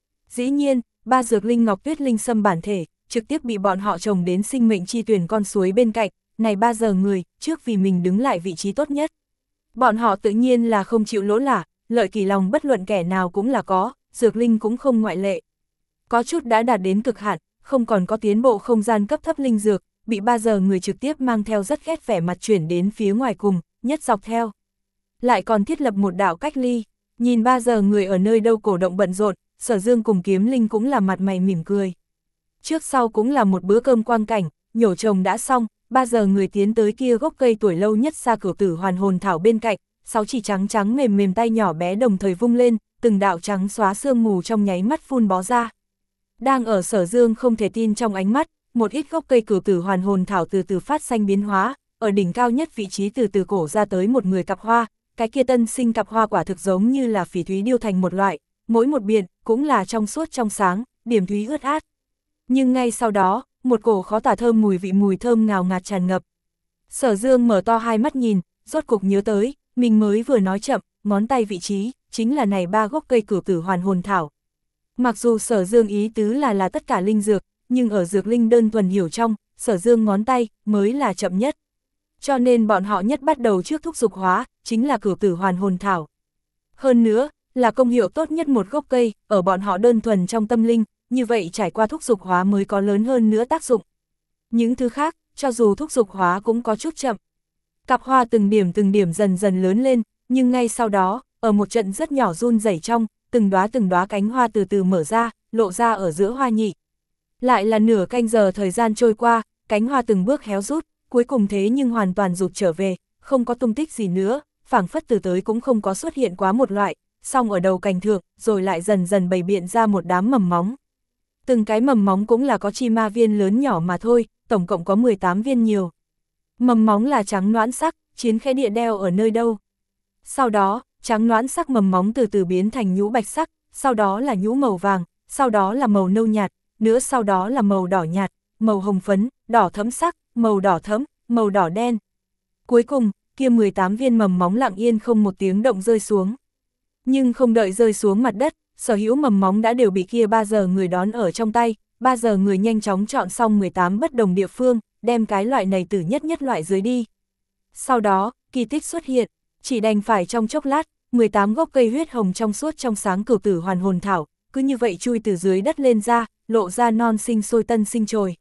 Dĩ nhiên, ba dược linh ngọc tuyết linh sâm bản thể, trực tiếp bị bọn họ trồng đến sinh mệnh chi tuyển con suối bên cạnh, này ba giờ người, trước vì mình đứng lại vị trí tốt nhất. Bọn họ tự nhiên là không chịu lỗ lả, lợi kỳ lòng bất luận kẻ nào cũng là có, dược linh cũng không ngoại lệ. Có chút đã đạt đến cực hạn, không còn có tiến bộ không gian cấp thấp linh dược, bị ba giờ người trực tiếp mang theo rất ghét vẻ mặt chuyển đến phía ngoài cùng, nhất dọc theo. Lại còn thiết lập một đạo cách ly, nhìn ba giờ người ở nơi đâu cổ động bận rộn, Sở Dương cùng Kiếm Linh cũng là mặt mày mỉm cười. Trước sau cũng là một bữa cơm quang cảnh, nhổ trồng đã xong, ba giờ người tiến tới kia gốc cây tuổi lâu nhất xa cửu tử hoàn hồn thảo bên cạnh, sáu chỉ trắng trắng mềm mềm tay nhỏ bé đồng thời vung lên, từng đạo trắng xóa sương mù trong nháy mắt phun bó ra. Đang ở Sở Dương không thể tin trong ánh mắt, một ít gốc cây cửu tử hoàn hồn thảo từ từ phát xanh biến hóa, ở đỉnh cao nhất vị trí từ từ cổ ra tới một người cặp hoa, cái kia tân sinh cặp hoa quả thực giống như là phỉ thúy điêu thành một loại, mỗi một biển cũng là trong suốt trong sáng, điểm thúy ướt át. Nhưng ngay sau đó, một cổ khó tả thơm mùi vị mùi thơm ngào ngạt tràn ngập. Sở Dương mở to hai mắt nhìn, rốt cục nhớ tới, mình mới vừa nói chậm, ngón tay vị trí, chính là này ba gốc cây cửu tử hoàn hồn thảo. Mặc dù Sở Dương ý tứ là là tất cả linh dược, nhưng ở dược linh đơn thuần hiểu trong, Sở Dương ngón tay mới là chậm nhất. Cho nên bọn họ nhất bắt đầu trước thúc dục hóa, chính là cửu tử hoàn hồn thảo. Hơn nữa, là công hiệu tốt nhất một gốc cây, ở bọn họ đơn thuần trong tâm linh, như vậy trải qua thúc dục hóa mới có lớn hơn nữa tác dụng. Những thứ khác, cho dù thúc dục hóa cũng có chút chậm. Cặp hoa từng điểm từng điểm dần dần lớn lên, nhưng ngay sau đó, ở một trận rất nhỏ run rẩy trong, từng đóa từng đóa cánh hoa từ từ mở ra, lộ ra ở giữa hoa nhị. Lại là nửa canh giờ thời gian trôi qua, cánh hoa từng bước héo rút, cuối cùng thế nhưng hoàn toàn rụt trở về, không có tung tích gì nữa, phảng phất từ tới cũng không có xuất hiện quá một loại, song ở đầu cành thượng, rồi lại dần dần bày biện ra một đám mầm móng. Từng cái mầm móng cũng là có chi ma viên lớn nhỏ mà thôi, tổng cộng có mười tám viên nhiều. Mầm móng là trắng noãn sắc, chiến khẽ địa đeo ở nơi đâu. Sau đó, trắng noãn sắc mầm móng từ từ biến thành nhũ bạch sắc, sau đó là nhũ màu vàng, sau đó là màu nâu nhạt, nữa sau đó là màu đỏ nhạt, màu hồng phấn, đỏ thẫm sắc, màu đỏ thẫm, màu đỏ đen. Cuối cùng, kia mười tám viên mầm móng lặng yên không một tiếng động rơi xuống. Nhưng không đợi rơi xuống mặt đất, sở hữu mầm móng đã đều bị kia ba giờ người đón ở trong tay, ba giờ người nhanh chóng chọn xong mười tám bất đồng địa phương, đem cái loại này từ nhất nhất loại dưới đi. Sau đó, kỳ tích xuất hiện, chỉ đành phải trong chốc lát, mười tám gốc cây huyết hồng trong suốt trong sáng cửu tử hoàn hồn thảo, cứ như vậy chui từ dưới đất lên ra, lộ ra non sinh sôi tân sinh trồi.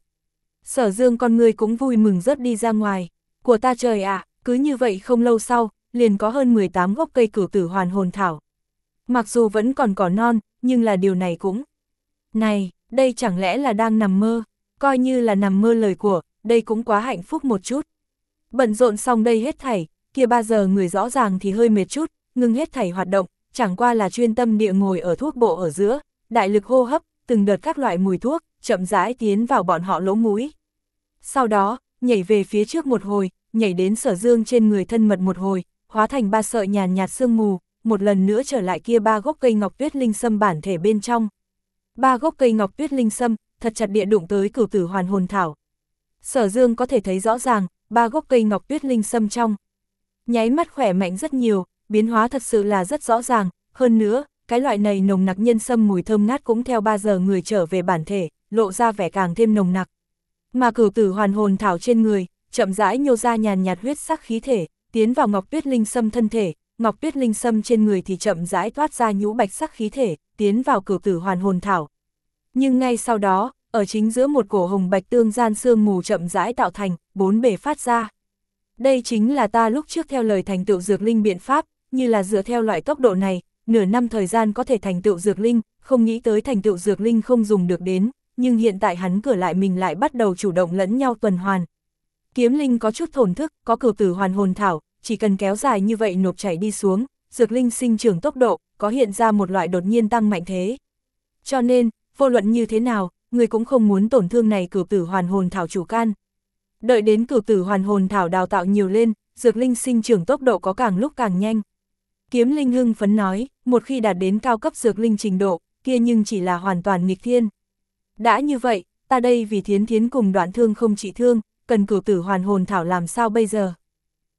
Sở Dương con người cũng vui mừng rớt đi ra ngoài, của ta trời ạ, à, cứ như vậy không lâu sau, liền có hơn mười tám gốc cây cửu tử hoàn hồn thảo. Mặc dù vẫn còn cỏ non, nhưng là điều này cũng... Này, đây chẳng lẽ là đang nằm mơ, coi như là nằm mơ lời của, đây cũng quá hạnh phúc một chút. Bận rộn xong đây hết thảy, kia ba giờ người rõ ràng thì hơi mệt chút, ngưng hết thảy hoạt động, chẳng qua là chuyên tâm địa ngồi ở thuốc bộ ở giữa, đại lực hô hấp, từng đợt các loại mùi thuốc, chậm rãi tiến vào bọn họ lỗ mũi. Sau đó, nhảy về phía trước một hồi, nhảy đến Sở Dương trên người thân mật một hồi, hóa thành ba sợi nhàn nhạt sương mù, một lần nữa trở lại kia ba gốc cây ngọc tuyết linh sâm bản thể bên trong. Ba gốc cây ngọc tuyết linh sâm, thật chặt địa đụng tới cửu tử hoàn hồn thảo. Sở Dương có thể thấy rõ ràng, ba gốc cây ngọc tuyết linh sâm trong. Nháy mắt khỏe mạnh rất nhiều, biến hóa thật sự là rất rõ ràng, hơn nữa, cái loại này nồng nặc nhân sâm mùi thơm ngát cũng theo ba giờ người trở về bản thể, lộ ra vẻ càng thêm nồng nặc. Mà cửu tử hoàn hồn thảo trên người, chậm rãi nhô ra nhàn nhạt huyết sắc khí thể, tiến vào ngọc tuyết linh sâm thân thể, ngọc tuyết linh sâm trên người thì chậm rãi toát ra nhũ bạch sắc khí thể, tiến vào cửu tử hoàn hồn thảo. Nhưng ngay sau đó, ở chính giữa một cổ hồng bạch tương gian sương mù chậm rãi tạo thành, bốn bề phát ra. Đây chính là ta lúc trước theo lời thành tựu dược linh biện pháp, như là dựa theo loại tốc độ này, nửa năm thời gian có thể thành tựu dược linh, không nghĩ tới thành tựu dược linh không dùng được đến, nhưng hiện tại hắn cửa lại mình lại bắt đầu chủ động lẫn nhau tuần hoàn. Kiếm Linh có chút thổn thức, có cửu tử hoàn hồn thảo, chỉ cần kéo dài như vậy nộp chảy đi xuống, dược linh sinh trưởng tốc độ, có hiện ra một loại đột nhiên tăng mạnh thế. Cho nên, vô luận như thế nào, người cũng không muốn tổn thương này cửu tử hoàn hồn thảo chủ can. Đợi đến cửu tử hoàn hồn thảo đào tạo nhiều lên, dược linh sinh trưởng tốc độ có càng lúc càng nhanh. Kiếm Linh hưng phấn nói, một khi đạt đến cao cấp dược linh trình độ, kia nhưng chỉ là hoàn toàn nghịch thiên. Đã như vậy, ta đây vì Thiến Thiến cùng Đoạn Thương không trị thương, cần cửu tử hoàn hồn thảo làm sao bây giờ?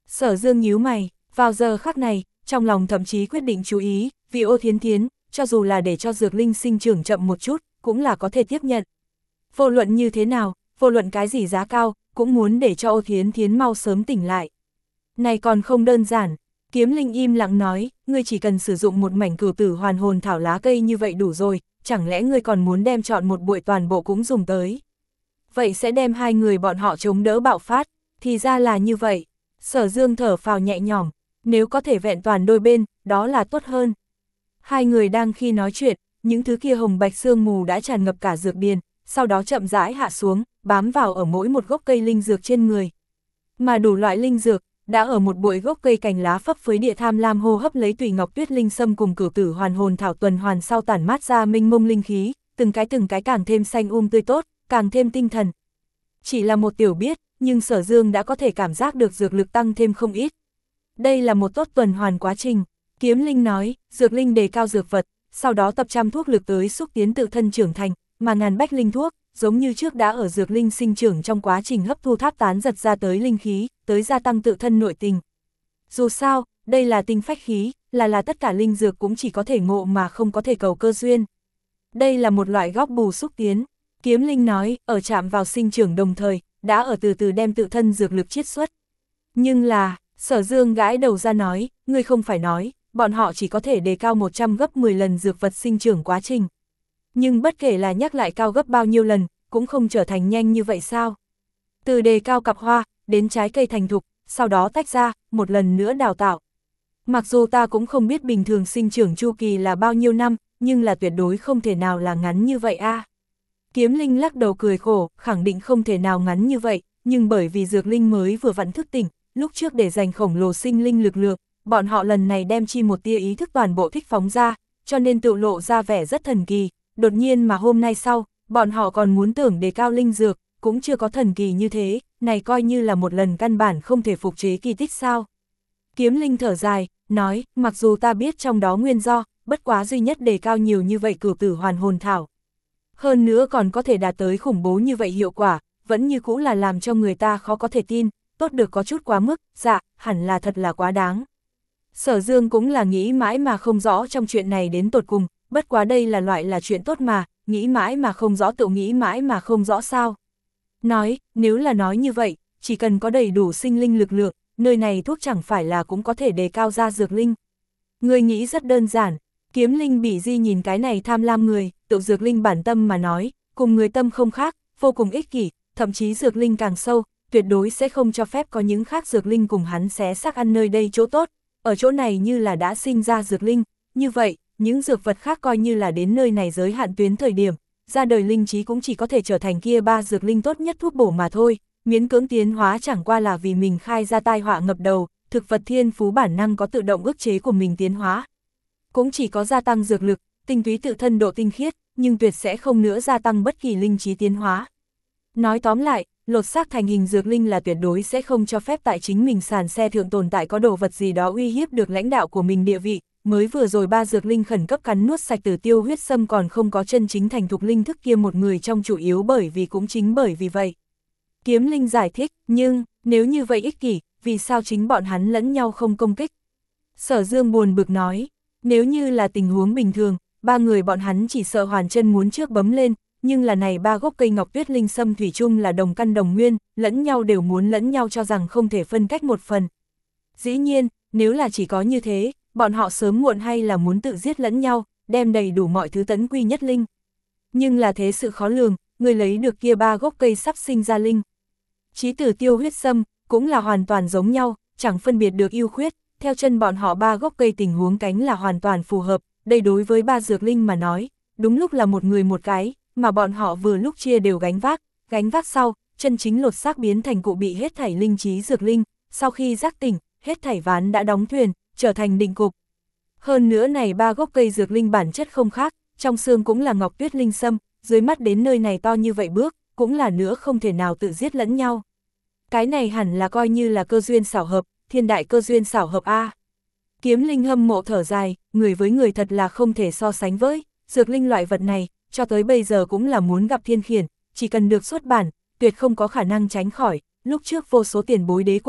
Sở Dương nhíu mày, vào giờ khắc này, trong lòng thậm chí quyết định chú ý, vì Ô Thiến Thiến, cho dù là để cho dược linh sinh trưởng chậm một chút, cũng là có thể tiếp nhận. Vô luận như thế nào, vô luận cái gì giá cao, cũng muốn để cho Ô Thiến Thiến mau sớm tỉnh lại. Này còn không đơn giản, Kiếm Linh im lặng nói, ngươi chỉ cần sử dụng một mảnh cửu tử hoàn hồn thảo lá cây như vậy đủ rồi, chẳng lẽ ngươi còn muốn đem chọn một bụi toàn bộ cũng dùng tới. Vậy sẽ đem hai người bọn họ chống đỡ bạo phát, thì ra là như vậy. Sở Dương thở phào nhẹ nhõm, nếu có thể vẹn toàn đôi bên, đó là tốt hơn. Hai người đang khi nói chuyện, những thứ kia hồng bạch sương mù đã tràn ngập cả dược điền, sau đó chậm rãi hạ xuống, bám vào ở mỗi một gốc cây linh dược trên người. Mà đủ loại linh dược, đã ở một bụi gốc cây cành lá phấp phới địa tham lam hô hấp lấy tùy ngọc tuyết linh sâm cùng cửu tử hoàn hồn thảo tuần hoàn sau tản mát ra minh mông linh khí, từng cái từng cái càng thêm xanh um tươi tốt, càng thêm tinh thần. Chỉ là một tiểu biết, nhưng Sở Dương đã có thể cảm giác được dược lực tăng thêm không ít. Đây là một tốt tuần hoàn quá trình. Kiếm Linh nói, dược linh đề cao dược vật, sau đó tập trăm thuốc lực tới xúc tiến tự thân trưởng thành, mà ngàn bách linh thuốc, giống như trước đã ở dược linh sinh trưởng trong quá trình hấp thu tháp tán giật ra tới linh khí, tới gia tăng tự thân nội tình. Dù sao, đây là tinh phách khí, là là tất cả linh dược cũng chỉ có thể ngộ mà không có thể cầu cơ duyên. Đây là một loại góc bù xúc tiến. Kiếm Linh nói, ở chạm vào sinh trưởng đồng thời, đã ở từ từ đem tự thân dược lực chiết xuất. Nhưng là, Sở Dương gãi đầu ra nói, ngươi không phải nói, bọn họ chỉ có thể đề cao một trăm gấp mười lần dược vật sinh trưởng quá trình. Nhưng bất kể là nhắc lại cao gấp bao nhiêu lần, cũng không trở thành nhanh như vậy sao? Từ đề cao cặp hoa, đến trái cây thành thục, sau đó tách ra, một lần nữa đào tạo. Mặc dù ta cũng không biết bình thường sinh trưởng chu kỳ là bao nhiêu năm, nhưng là tuyệt đối không thể nào là ngắn như vậy a. Kiếm Linh lắc đầu cười khổ, khẳng định không thể nào ngắn như vậy, nhưng bởi vì dược linh mới vừa vặn thức tỉnh, lúc trước để dành khổng lồ sinh linh lực lượng, bọn họ lần này đem chi một tia ý thức toàn bộ thích phóng ra, cho nên tự lộ ra vẻ rất thần kỳ, đột nhiên mà hôm nay sau, bọn họ còn muốn tưởng đề cao linh dược, cũng chưa có thần kỳ như thế, này coi như là một lần căn bản không thể phục chế kỳ tích sao. Kiếm Linh thở dài, nói, mặc dù ta biết trong đó nguyên do, bất quá duy nhất đề cao nhiều như vậy cửu tử hoàn hồn thảo. Hơn nữa còn có thể đạt tới khủng bố như vậy hiệu quả, vẫn như cũ là làm cho người ta khó có thể tin, tốt được có chút quá mức, dạ, hẳn là thật là quá đáng. Sở Dương cũng là nghĩ mãi mà không rõ trong chuyện này đến tột cùng, bất quá đây là loại là chuyện tốt mà, nghĩ mãi mà không rõ tự nghĩ mãi mà không rõ sao. Nói, nếu là nói như vậy, chỉ cần có đầy đủ sinh linh lực lượng, nơi này thuốc chẳng phải là cũng có thể đề cao ra dược linh. Người nghĩ rất đơn giản, Kiếm Linh bị di nhìn cái này tham lam người, tự dược linh bản tâm mà nói, cùng người tâm không khác, vô cùng ích kỷ, thậm chí dược linh càng sâu, tuyệt đối sẽ không cho phép có những khác dược linh cùng hắn xé xác ăn nơi đây chỗ tốt, ở chỗ này như là đã sinh ra dược linh, như vậy, những dược vật khác coi như là đến nơi này giới hạn tuyến thời điểm, ra đời linh trí cũng chỉ có thể trở thành kia ba dược linh tốt nhất thuốc bổ mà thôi, miễn cưỡng tiến hóa chẳng qua là vì mình khai ra tai họa ngập đầu, thực vật thiên phú bản năng có tự động ức chế của mình tiến hóa. Cũng chỉ có gia tăng dược lực, tinh túy tự thân độ tinh khiết, nhưng tuyệt sẽ không nữa gia tăng bất kỳ linh trí tiến hóa. Nói tóm lại, lột xác thành hình dược linh là tuyệt đối sẽ không cho phép tại chính mình sàn xe thượng tồn tại có đồ vật gì đó uy hiếp được lãnh đạo của mình địa vị, mới vừa rồi ba dược linh khẩn cấp cắn nuốt sạch Tử Tiêu huyết sâm còn không có chân chính thành thục linh thức kia một người trong chủ yếu bởi vì cũng chính bởi vì vậy. Kiếm Linh giải thích, nhưng, nếu như vậy ích kỷ, vì sao chính bọn hắn lẫn nhau không công kích? Sở Dương buồn bực nói, nếu như là tình huống bình thường, ba người bọn hắn chỉ sợ hoàn chân muốn trước bấm lên, nhưng là này ba gốc cây ngọc tuyết linh sâm thủy chung là đồng căn đồng nguyên, lẫn nhau đều muốn lẫn nhau cho rằng không thể phân cách một phần. Dĩ nhiên, nếu là chỉ có như thế, bọn họ sớm muộn hay là muốn tự giết lẫn nhau, đem đầy đủ mọi thứ tấn quy nhất linh. Nhưng là thế sự khó lường, người lấy được kia ba gốc cây sắp sinh ra linh. Chí Tử Tiêu huyết sâm, cũng là hoàn toàn giống nhau, chẳng phân biệt được ưu khuyết, theo chân bọn họ ba gốc cây tình huống cánh là hoàn toàn phù hợp, đây đối với ba dược linh mà nói, đúng lúc là một người một cái, mà bọn họ vừa lúc chia đều gánh vác, gánh vác sau, chân chính lột xác biến thành cụ bị hết thảy linh trí dược linh, sau khi giác tỉnh, hết thảy ván đã đóng thuyền, trở thành định cục. Hơn nữa này ba gốc cây dược linh bản chất không khác, trong xương cũng là ngọc tuyết linh sâm, dưới mắt đến nơi này to như vậy bước, cũng là nữa không thể nào tự giết lẫn nhau. Cái này hẳn là coi như là cơ duyên xảo hợp, thiên đại cơ duyên xảo hợp A. Kiếm Linh hâm mộ thở dài, người với người thật là không thể so sánh với, dược linh loại vật này, cho tới bây giờ cũng là muốn gặp thiên khiển, chỉ cần được xuất bản, tuyệt không có khả năng tránh khỏi, lúc trước vô số tiền bối đế quân,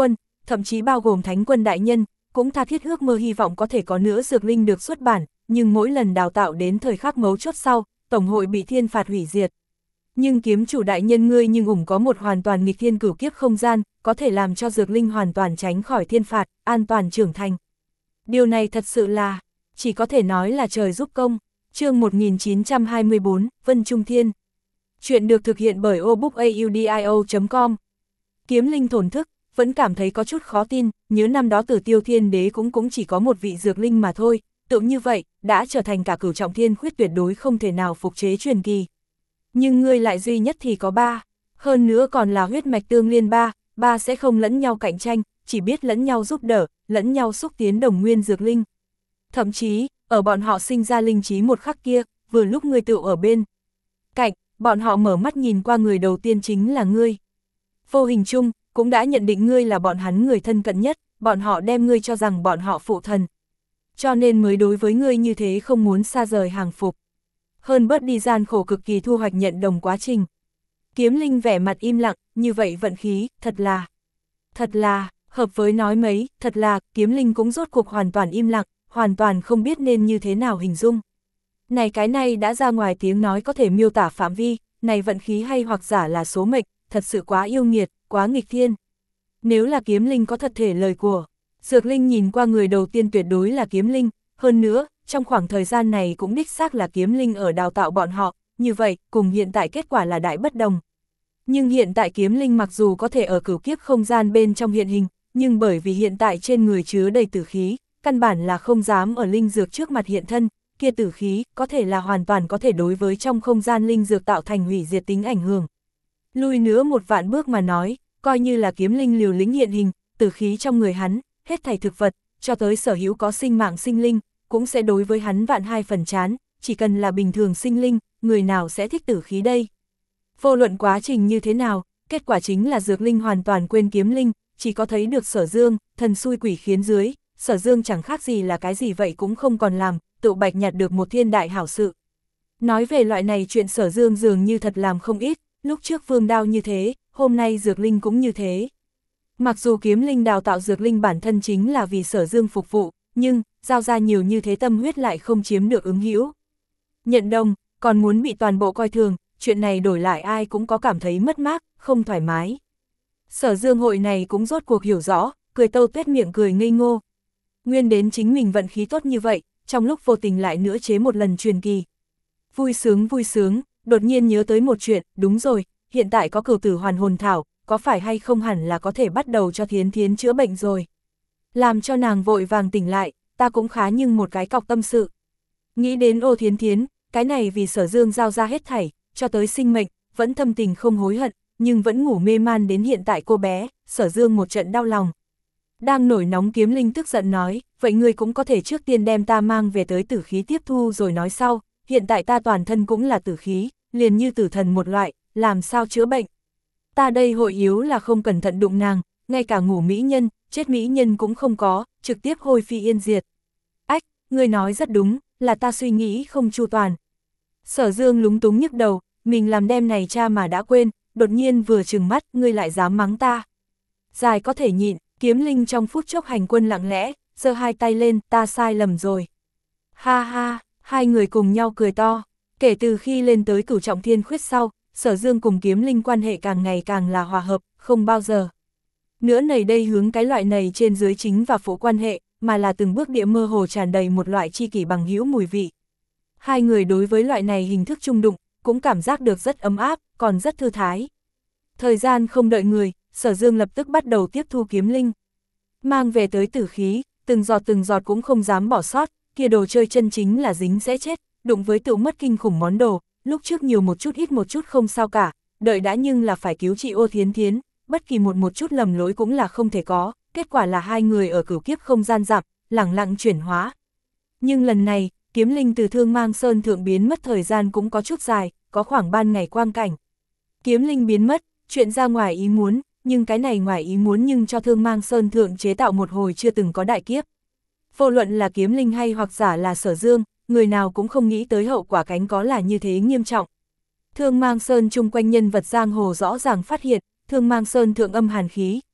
thậm chí bao gồm Thánh Quân Đại Nhân, cũng tha thiết ước mơ hy vọng có thể có nữa dược linh được xuất bản, nhưng mỗi lần đào tạo đến thời khắc mấu chốt sau, Tổng hội bị thiên phạt hủy diệt. Nhưng kiếm chủ đại nhân ngươi nhưng ủng có một hoàn toàn nghịch thiên cửu kiếp không gian, có thể làm cho dược linh hoàn toàn tránh khỏi thiên phạt, an toàn trưởng thành. Điều này thật sự là, chỉ có thể nói là trời giúp công. Chương một nghìn chín trăm hai mươi tư, Vân Trung Thiên. Chuyện được thực hiện bởi obookaudio chấm com. Kiếm linh thổn thức, vẫn cảm thấy có chút khó tin, nhớ năm đó Tử Tiêu Thiên Đế cũng cũng chỉ có một vị dược linh mà thôi, tự như vậy, đã trở thành cả cửu trọng thiên khuyết tuyệt đối không thể nào phục chế truyền kỳ. Nhưng ngươi lại duy nhất thì có ba, hơn nữa còn là huyết mạch tương liên ba, ba sẽ không lẫn nhau cạnh tranh, chỉ biết lẫn nhau giúp đỡ, lẫn nhau xúc tiến đồng nguyên dược linh. Thậm chí, ở bọn họ sinh ra linh trí một khắc kia, vừa lúc ngươi tự ở bên cạnh, bọn họ mở mắt nhìn qua người đầu tiên chính là ngươi. Vô hình chung, cũng đã nhận định ngươi là bọn hắn người thân cận nhất, bọn họ đem ngươi cho rằng bọn họ phụ thần. Cho nên mới đối với ngươi như thế không muốn xa rời hàng phục. Hơn bớt đi gian khổ cực kỳ thu hoạch nhận đồng quá trình. Kiếm linh vẻ mặt im lặng, như vậy vận khí, thật là, thật là, hợp với nói mấy, thật là, kiếm linh cũng rốt cuộc hoàn toàn im lặng, hoàn toàn không biết nên như thế nào hình dung. Này cái này đã ra ngoài tiếng nói có thể miêu tả phạm vi, này vận khí hay hoặc giả là số mệnh, thật sự quá yêu nghiệt, quá nghịch thiên. Nếu là kiếm linh có thật thể lời của, dược linh nhìn qua người đầu tiên tuyệt đối là kiếm linh, hơn nữa, trong khoảng thời gian này cũng đích xác là kiếm linh ở đào tạo bọn họ, như vậy, cùng hiện tại kết quả là đại bất đồng. Nhưng hiện tại kiếm linh mặc dù có thể ở cửu kiếp không gian bên trong hiện hình, nhưng bởi vì hiện tại trên người chứa đầy tử khí, căn bản là không dám ở linh dược trước mặt hiện thân, kia tử khí có thể là hoàn toàn có thể đối với trong không gian linh dược tạo thành hủy diệt tính ảnh hưởng. Lui nữa một vạn bước mà nói, coi như là kiếm linh liều lĩnh hiện hình, tử khí trong người hắn, hết thảy thực vật, cho tới sở hữu có sinh mạng sinh linh, cũng sẽ đối với hắn vạn hai phần chán, chỉ cần là bình thường sinh linh, người nào sẽ thích tử khí đây. Vô luận quá trình như thế nào, kết quả chính là dược linh hoàn toàn quên kiếm linh, chỉ có thấy được Sở Dương, thần xui quỷ khiến dưới, Sở Dương chẳng khác gì là cái gì vậy cũng không còn làm, tự bạch nhặt được một thiên đại hảo sự. Nói về loại này chuyện Sở Dương dường như thật làm không ít, lúc trước Vương Đao như thế, hôm nay dược linh cũng như thế. Mặc dù kiếm linh đào tạo dược linh bản thân chính là vì Sở Dương phục vụ, nhưng, giao ra nhiều như thế tâm huyết lại không chiếm được ứng hữu. Nhận đồng, còn muốn bị toàn bộ coi thường, chuyện này đổi lại ai cũng có cảm thấy mất mát, không thoải mái. Sở Dương hội này cũng rốt cuộc hiểu rõ, cười tâu tuét miệng cười ngây ngô. Nguyên đến chính mình vận khí tốt như vậy, trong lúc vô tình lại nữa chế một lần truyền kỳ. Vui sướng vui sướng, đột nhiên nhớ tới một chuyện, đúng rồi, hiện tại có cửu tử hoàn hồn thảo, có phải hay không hẳn là có thể bắt đầu cho Thiến Thiến chữa bệnh rồi. Làm cho nàng vội vàng tỉnh lại, ta cũng khá nhưng một cái cọc tâm sự. Nghĩ đến Ô Thiến Thiến, cái này vì Sở Dương giao ra hết thảy, cho tới sinh mệnh, vẫn thâm tình không hối hận, nhưng vẫn ngủ mê man đến hiện tại cô bé, Sở Dương một trận đau lòng. Đang nổi nóng kiếm linh tức giận nói, vậy ngươi cũng có thể trước tiên đem ta mang về tới tử khí tiếp thu rồi nói sau, hiện tại ta toàn thân cũng là tử khí, liền như tử thần một loại, làm sao chữa bệnh. Ta đây hội yếu là không cẩn thận đụng nàng, ngay cả ngủ mỹ nhân, chết mỹ nhân cũng không có, trực tiếp hôi phi yên diệt. Ách, ngươi nói rất đúng, là ta suy nghĩ không chu toàn. Sở Dương lúng túng nhức đầu, mình làm đem này cha mà đã quên, đột nhiên vừa trừng mắt, ngươi lại dám mắng ta. Dài có thể nhịn, kiếm linh trong phút chốc hành quân lặng lẽ, giơ hai tay lên, ta sai lầm rồi. Ha ha, hai người cùng nhau cười to, kể từ khi lên tới cửu trọng thiên khuyết sau, Sở Dương cùng kiếm linh quan hệ càng ngày càng là hòa hợp, không bao giờ. Nữa này đây hướng cái loại này trên dưới chính và phụ quan hệ, mà là từng bước địa mơ hồ tràn đầy một loại chi kỷ bằng hữu mùi vị. Hai người đối với loại này hình thức chung đụng, cũng cảm giác được rất ấm áp, còn rất thư thái. Thời gian không đợi người, Sở Dương lập tức bắt đầu tiếp thu kiếm linh. Mang về tới tử khí, từng giọt từng giọt cũng không dám bỏ sót, kia đồ chơi chân chính là dính sẽ chết, đụng với tự mất kinh khủng món đồ, lúc trước nhiều một chút ít một chút không sao cả, đợi đã nhưng là phải cứu trị Ô Thiến Thiến, bất kỳ một một chút lầm lỗi cũng là không thể có, kết quả là hai người ở cửu kiếp không gian giảm, lẳng lặng chuyển hóa. Nhưng lần này, kiếm linh từ Thương Mang Sơn thượng biến mất thời gian cũng có chút dài, có khoảng ban ngày quang cảnh. Kiếm linh biến mất, chuyện ra ngoài ý muốn, nhưng cái này ngoài ý muốn nhưng cho Thương Mang Sơn thượng chế tạo một hồi chưa từng có đại kiếp. Vô luận là kiếm linh hay hoặc giả là Sở Dương, người nào cũng không nghĩ tới hậu quả cánh có là như thế nghiêm trọng. Thương Mang Sơn chung quanh nhân vật giang hồ rõ ràng phát hiện, Thương Mang Sơn thượng âm hàn khí,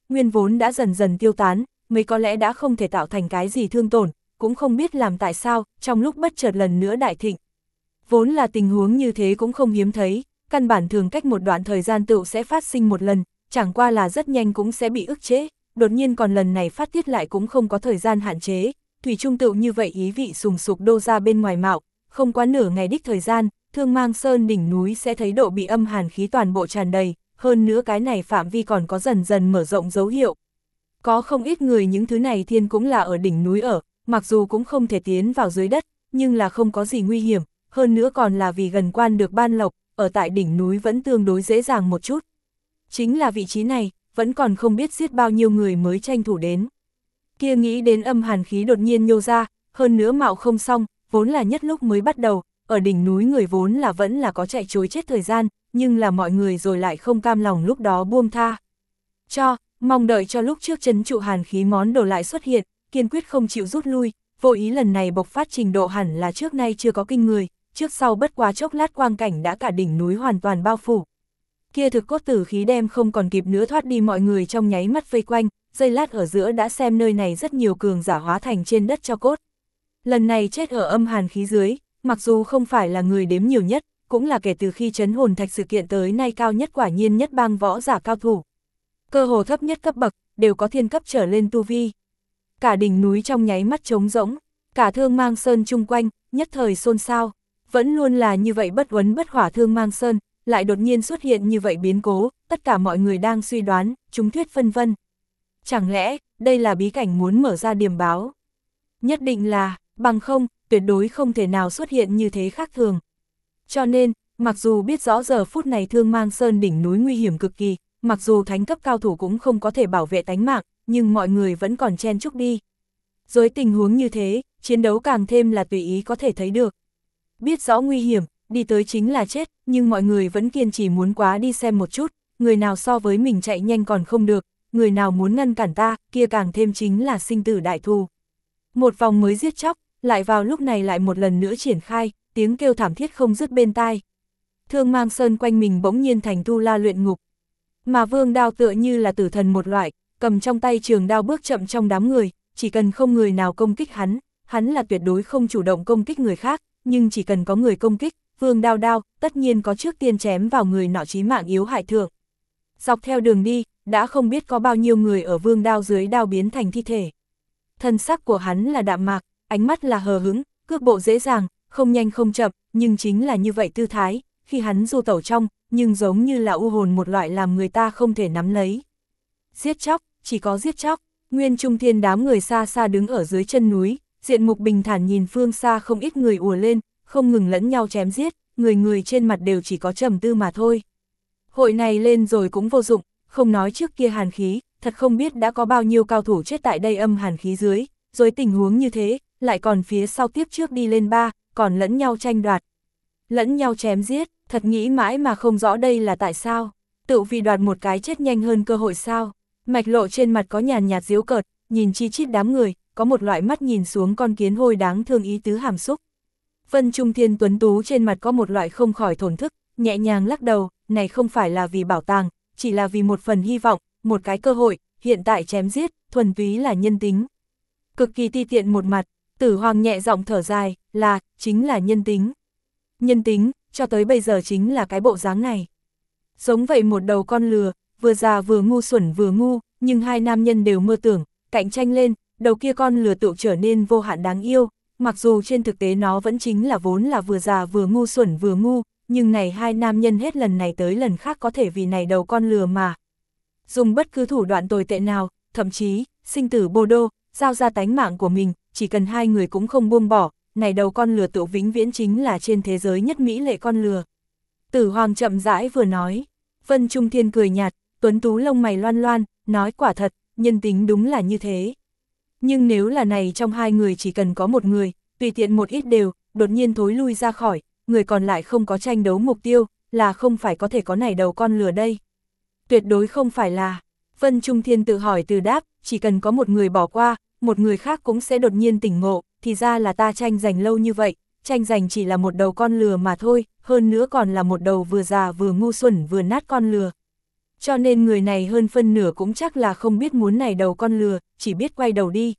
nguyên vốn đã dần dần tiêu tán, mấy có lẽ đã không thể tạo thành cái gì thương tổn, cũng không biết làm tại sao, trong lúc bất chợt lần nữa đại thịnh. Vốn là tình huống như thế cũng không hiếm thấy, căn bản thường cách một đoạn thời gian tựu sẽ phát sinh một lần, chẳng qua là rất nhanh cũng sẽ bị ức chế, đột nhiên còn lần này phát tiết lại cũng không có thời gian hạn chế, thủy chung tựu như vậy ý vị sùng sục đô ra bên ngoài mạo, không quá nửa ngày đích thời gian, Thương Mang Sơn đỉnh núi sẽ thấy độ bị âm hàn khí toàn bộ tràn đầy, hơn nữa cái này phạm vi còn có dần dần mở rộng dấu hiệu. Có không ít người những thứ này thiên cũng là ở đỉnh núi ở, mặc dù cũng không thể tiến vào dưới đất, nhưng là không có gì nguy hiểm, hơn nữa còn là vì gần quan được ban lộc, ở tại đỉnh núi vẫn tương đối dễ dàng một chút. Chính là vị trí này, vẫn còn không biết giết bao nhiêu người mới tranh thủ đến. Kia nghĩ đến âm hàn khí đột nhiên nhô ra, hơn nữa mạo không xong, vốn là nhất lúc mới bắt đầu, ở đỉnh núi người vốn là vẫn là có chạy chối chết thời gian, nhưng là mọi người rồi lại không cam lòng lúc đó buông tha. Cho, mong đợi cho lúc trước trấn trụ hàn khí món đồ lại xuất hiện, kiên quyết không chịu rút lui, vô ý lần này bộc phát trình độ hẳn là trước nay chưa có kinh người, trước sau bất quá chốc lát quang cảnh đã cả đỉnh núi hoàn toàn bao phủ. Kia thực cốt tử khí đem không còn kịp nữa thoát đi mọi người trong nháy mắt vây quanh, giây lát ở giữa đã xem nơi này rất nhiều cường giả hóa thành trên đất cho cốt. Lần này chết ở âm hàn khí dưới, mặc dù không phải là người đếm nhiều nhất, cũng là kể từ khi trấn hồn thạch sự kiện tới nay cao nhất quả nhiên nhất bang võ giả cao thủ. Cơ hồ thấp nhất cấp bậc, đều có thiên cấp trở lên tu vi. Cả đỉnh núi trong nháy mắt trống rỗng, cả Thương Mang Sơn chung quanh, nhất thời xôn xao. Vẫn luôn là như vậy bất uấn bất hỏa Thương Mang Sơn, lại đột nhiên xuất hiện như vậy biến cố, tất cả mọi người đang suy đoán, chúng thuyết phân vân. Chẳng lẽ, đây là bí cảnh muốn mở ra điểm báo? Nhất định là, bằng không, tuyệt đối không thể nào xuất hiện như thế khác thường. Cho nên, mặc dù biết rõ giờ phút này Thương Mang Sơn đỉnh núi nguy hiểm cực kỳ, mặc dù thánh cấp cao thủ cũng không có thể bảo vệ tánh mạng, nhưng mọi người vẫn còn chen chúc đi. Dưới tình huống như thế, chiến đấu càng thêm là tùy ý có thể thấy được. Biết rõ nguy hiểm, đi tới chính là chết, nhưng mọi người vẫn kiên trì muốn quá đi xem một chút, người nào so với mình chạy nhanh còn không được, người nào muốn ngăn cản ta, kia càng thêm chính là sinh tử đại thù. Một vòng mới giết chóc, lại vào lúc này lại một lần nữa triển khai, tiếng kêu thảm thiết không dứt bên tai. Thương Mang Sơn quanh mình bỗng nhiên thành tu la luyện ngục. Mà Vương Đao tựa như là tử thần một loại, cầm trong tay trường đao bước chậm trong đám người, chỉ cần không người nào công kích hắn, hắn là tuyệt đối không chủ động công kích người khác, nhưng chỉ cần có người công kích, Vương Đao đao, tất nhiên có trước tiên chém vào người nọ chí mạng yếu hại thượng. Dọc theo đường đi, đã không biết có bao nhiêu người ở Vương Đao dưới đao biến thành thi thể. Thân sắc của hắn là đạm mạc, ánh mắt là hờ hững, cước bộ dễ dàng, không nhanh không chậm, nhưng chính là như vậy tư thái, khi hắn du tẩu trong, nhưng giống như là u hồn một loại làm người ta không thể nắm lấy. Giết chóc, chỉ có giết chóc, Nguyên Trung Thiên đám người xa xa đứng ở dưới chân núi, diện mục bình thản nhìn phương xa không ít người ùa lên, không ngừng lẫn nhau chém giết, người người trên mặt đều chỉ có trầm tư mà thôi. Hội này lên rồi cũng vô dụng, không nói trước kia hàn khí, thật không biết đã có bao nhiêu cao thủ chết tại đây âm hàn khí dưới, rồi tình huống như thế, lại còn phía sau tiếp trước đi lên ba, còn lẫn nhau tranh đoạt. Lẫn nhau chém giết, thật nghĩ mãi mà không rõ đây là tại sao, tự vì đoạt một cái chết nhanh hơn cơ hội sao. Mạch Lộ trên mặt có nhàn nhạt giễu cợt, nhìn chi chít đám người, có một loại mắt nhìn xuống con kiến hôi đáng thương ý tứ hàm xúc. Vân Trung Thiên tuấn tú trên mặt có một loại không khỏi thổn thức, nhẹ nhàng lắc đầu, này không phải là vì bảo tàng, chỉ là vì một phần hy vọng, một cái cơ hội, hiện tại chém giết, thuần túy là nhân tính. Cực kỳ ti tiện một mặt, Tử Hoàng nhẹ giọng thở dài, là, chính là nhân tính. Nhân tính, cho tới bây giờ chính là cái bộ dáng này. Giống vậy một đầu con lừa, vừa già vừa ngu xuẩn vừa ngu, nhưng hai nam nhân đều mơ tưởng, cạnh tranh lên, đầu kia con lừa tự trở nên vô hạn đáng yêu, mặc dù trên thực tế nó vẫn chính là vốn là vừa già vừa ngu xuẩn vừa ngu, nhưng này hai nam nhân hết lần này tới lần khác có thể vì này đầu con lừa mà. Dùng bất cứ thủ đoạn tồi tệ nào, thậm chí, sinh tử bô đô, giao ra tánh mạng của mình, chỉ cần hai người cũng không buông bỏ, này đầu con lừa tự vĩnh viễn chính là trên thế giới nhất mỹ lệ con lừa. Tử Hoàng chậm rãi vừa nói, Vân Trung Thiên cười nhạt, tuấn tú lông mày loan loan, nói quả thật, nhân tính đúng là như thế. Nhưng nếu là này trong hai người chỉ cần có một người, tùy tiện một ít đều, đột nhiên thối lui ra khỏi, người còn lại không có tranh đấu mục tiêu, là không phải có thể có này đầu con lừa đây. Tuyệt đối không phải là, Vân Trung Thiên tự hỏi từ đáp, chỉ cần có một người bỏ qua, một người khác cũng sẽ đột nhiên tỉnh ngộ, thì ra là ta tranh giành lâu như vậy, tranh giành chỉ là một đầu con lừa mà thôi, hơn nữa còn là một đầu vừa già vừa ngu xuẩn vừa nát con lừa. cho nên người này hơn phân nửa cũng chắc là không biết muốn này đầu con lừa, chỉ biết quay đầu đi.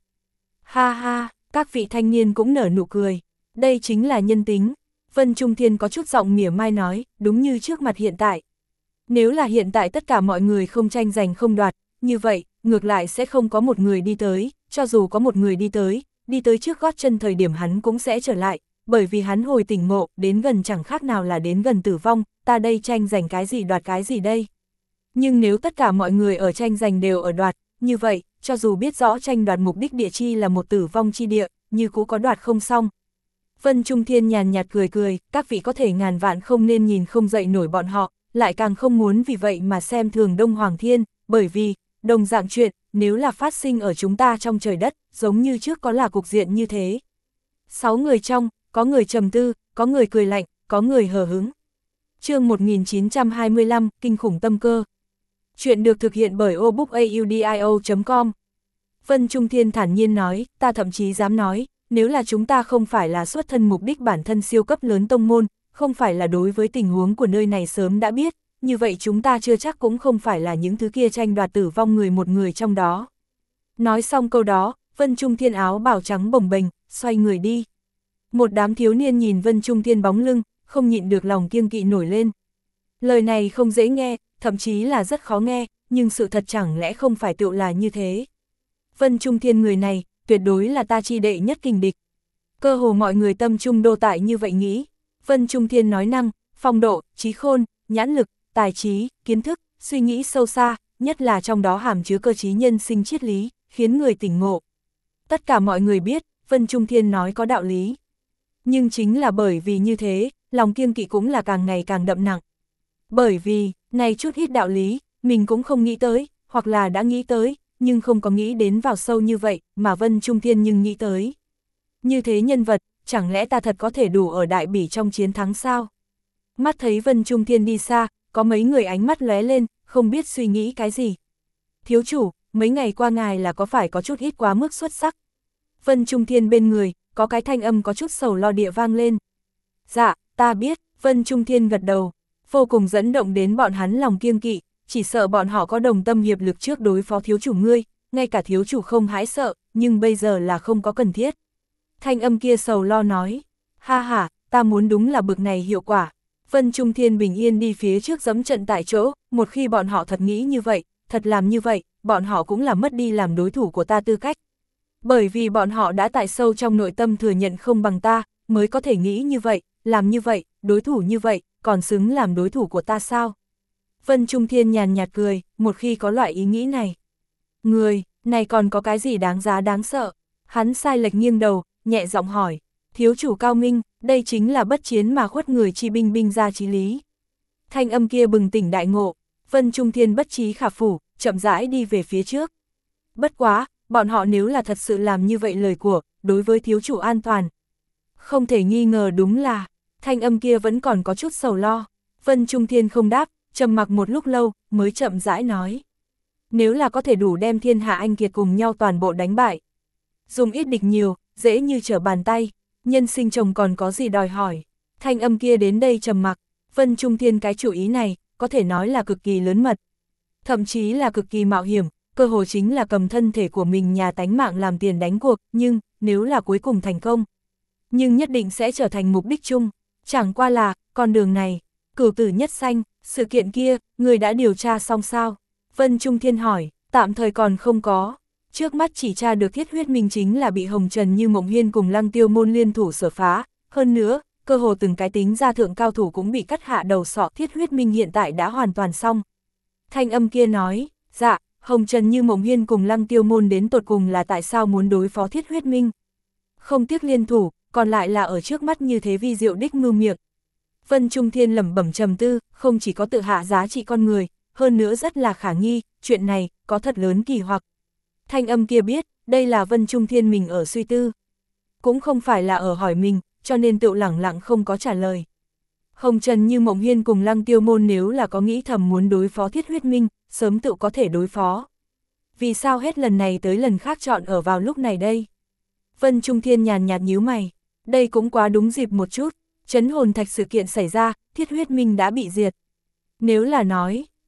Ha ha, các vị thanh niên cũng nở nụ cười, đây chính là nhân tính. Vân Trung Thiên có chút giọng mỉa mai nói, đúng như trước mặt hiện tại. Nếu là hiện tại tất cả mọi người không tranh giành không đoạt, như vậy, ngược lại sẽ không có một người đi tới, cho dù có một người đi tới, đi tới trước gót chân thời điểm hắn cũng sẽ trở lại, bởi vì hắn hồi tỉnh ngộ, đến gần chẳng khác nào là đến gần tử vong, ta đây tranh giành cái gì đoạt cái gì đây. Nhưng nếu tất cả mọi người ở tranh giành đều ở đoạt, như vậy, cho dù biết rõ tranh đoạt mục đích địa chi là một tử vong chi địa, như cũ có đoạt không xong. Vân Trung Thiên nhàn nhạt cười cười, các vị có thể ngàn vạn không nên nhìn không dậy nổi bọn họ, lại càng không muốn vì vậy mà xem thường Đông Hoàng Thiên, bởi vì, đồng dạng chuyện, nếu là phát sinh ở chúng ta trong trời đất, giống như trước có là cục diện như thế. Sáu người trong, có người trầm tư, có người cười lạnh, có người hờ hứng. Chương một nghìn chín trăm hai mươi lăm, Kinh khủng tâm cơ. Chuyện được thực hiện bởi obookaudio chấm com. Vân Trung Thiên thản nhiên nói, ta thậm chí dám nói, nếu là chúng ta không phải là xuất thân mục đích bản thân siêu cấp lớn tông môn, không phải là đối với tình huống của nơi này sớm đã biết, như vậy chúng ta chưa chắc cũng không phải là những thứ kia tranh đoạt tử vong người một người trong đó. Nói xong câu đó, Vân Trung Thiên áo bào trắng bồng bềnh, xoay người đi. Một đám thiếu niên nhìn Vân Trung Thiên bóng lưng, không nhịn được lòng kiêng kỵ nổi lên. Lời này không dễ nghe, thậm chí là rất khó nghe, nhưng sự thật chẳng lẽ không phải tựu là như thế. Vân Trung Thiên người này, tuyệt đối là ta chi đệ nhất kình địch. Cơ hồ mọi người tâm trung đô tại như vậy nghĩ. Vân Trung Thiên nói năng, phong độ, trí khôn, nhãn lực, tài trí, kiến thức, suy nghĩ sâu xa, nhất là trong đó hàm chứa cơ trí nhân sinh triết lý, khiến người tỉnh ngộ. Tất cả mọi người biết, Vân Trung Thiên nói có đạo lý. Nhưng chính là bởi vì như thế, lòng kiêng kỵ cũng là càng ngày càng đậm nặng. Bởi vì, này chút ít đạo lý, mình cũng không nghĩ tới, hoặc là đã nghĩ tới, nhưng không có nghĩ đến vào sâu như vậy, mà Vân Trung Thiên nhưng nghĩ tới. Như thế nhân vật, chẳng lẽ ta thật có thể đủ ở đại bỉ trong chiến thắng sao? Mắt thấy Vân Trung Thiên đi xa, có mấy người ánh mắt lóe lên, không biết suy nghĩ cái gì. Thiếu chủ, mấy ngày qua ngài là có phải có chút ít quá mức xuất sắc? Vân Trung Thiên bên người, có cái thanh âm có chút sầu lo địa vang lên. Dạ, ta biết, Vân Trung Thiên gật đầu, vô cùng dẫn động đến bọn hắn lòng kiêng kỵ, chỉ sợ bọn họ có đồng tâm hiệp lực trước đối phó thiếu chủ ngươi, ngay cả thiếu chủ không hãi sợ, nhưng bây giờ là không có cần thiết. Thanh âm kia sầu lo nói, ha ha, ta muốn đúng là bực này hiệu quả. Vân Trung Thiên bình yên đi phía trước dẫm trận tại chỗ, một khi bọn họ thật nghĩ như vậy, thật làm như vậy, bọn họ cũng là mất đi làm đối thủ của ta tư cách. Bởi vì bọn họ đã tại sâu trong nội tâm thừa nhận không bằng ta, mới có thể nghĩ như vậy, làm như vậy, đối thủ như vậy, còn xứng làm đối thủ của ta sao? Vân Trung Thiên nhàn nhạt cười, một khi có loại ý nghĩ này. Người, này còn có cái gì đáng giá đáng sợ? Hắn sai lệch nghiêng đầu, nhẹ giọng hỏi, thiếu chủ cao minh, đây chính là bất chiến mà khuất người chi binh binh ra chí lý. Thanh âm kia bừng tỉnh đại ngộ, Vân Trung Thiên bất trí khả phủ, chậm rãi đi về phía trước. Bất quá, bọn họ nếu là thật sự làm như vậy lời của, đối với thiếu chủ an toàn. Không thể nghi ngờ đúng là, thanh âm kia vẫn còn có chút sầu lo. Vân Trung Thiên không đáp, trầm mặc một lúc lâu, mới chậm rãi nói. Nếu là có thể đủ đem thiên hạ anh kiệt cùng nhau toàn bộ đánh bại. Dùng ít địch nhiều, dễ như trở bàn tay, nhân sinh chồng còn có gì đòi hỏi. Thanh âm kia đến đây trầm mặc, Vân Trung Thiên cái chủ ý này, có thể nói là cực kỳ lớn mật. Thậm chí là cực kỳ mạo hiểm, cơ hội chính là cầm thân thể của mình nhà tánh mạng làm tiền đánh cuộc, nhưng, nếu là cuối cùng thành công, nhưng nhất định sẽ trở thành mục đích chung. Chẳng qua là, con đường này, cửu tử nhất sanh, sự kiện kia, người đã điều tra xong sao? Vân Trung Thiên hỏi, tạm thời còn không có. Trước mắt chỉ tra được Thiết Huyết Minh chính là bị Hồng Trần Như Mộng Hiên cùng Lăng Tiêu Môn liên thủ sở phá. Hơn nữa, cơ hồ từng cái tính ra thượng cao thủ cũng bị cắt hạ đầu sọ. Thiết Huyết Minh hiện tại đã hoàn toàn xong. Thanh âm kia nói, dạ, Hồng Trần Như Mộng Hiên cùng Lăng Tiêu Môn đến tột cùng là tại sao muốn đối phó Thiết Huyết Minh. Không tiếc liên thủ, còn lại là ở trước mắt như thế vi diệu đích mưu miệng. Vân Trung Thiên lẩm bẩm trầm tư, không chỉ có tự hạ giá trị con người, hơn nữa rất là khả nghi, chuyện này, có thật lớn kỳ hoặc. Thanh âm kia biết, đây là Vân Trung Thiên mình ở suy tư. Cũng không phải là ở hỏi mình, cho nên tự lẳng lặng không có trả lời. Hồng Trần Như Mộng Hiên cùng Lăng Tiêu Môn nếu là có nghĩ thầm muốn đối phó Thiết Huyết Minh, sớm tự có thể đối phó. Vì sao hết lần này tới lần khác chọn ở vào lúc này đây? Vân Trung Thiên nhàn nhạt nhíu mày, đây cũng quá đúng dịp một chút, Trấn Hồn Thạch sự kiện xảy ra, Thiết Huyết Minh đã bị diệt. Nếu là nói,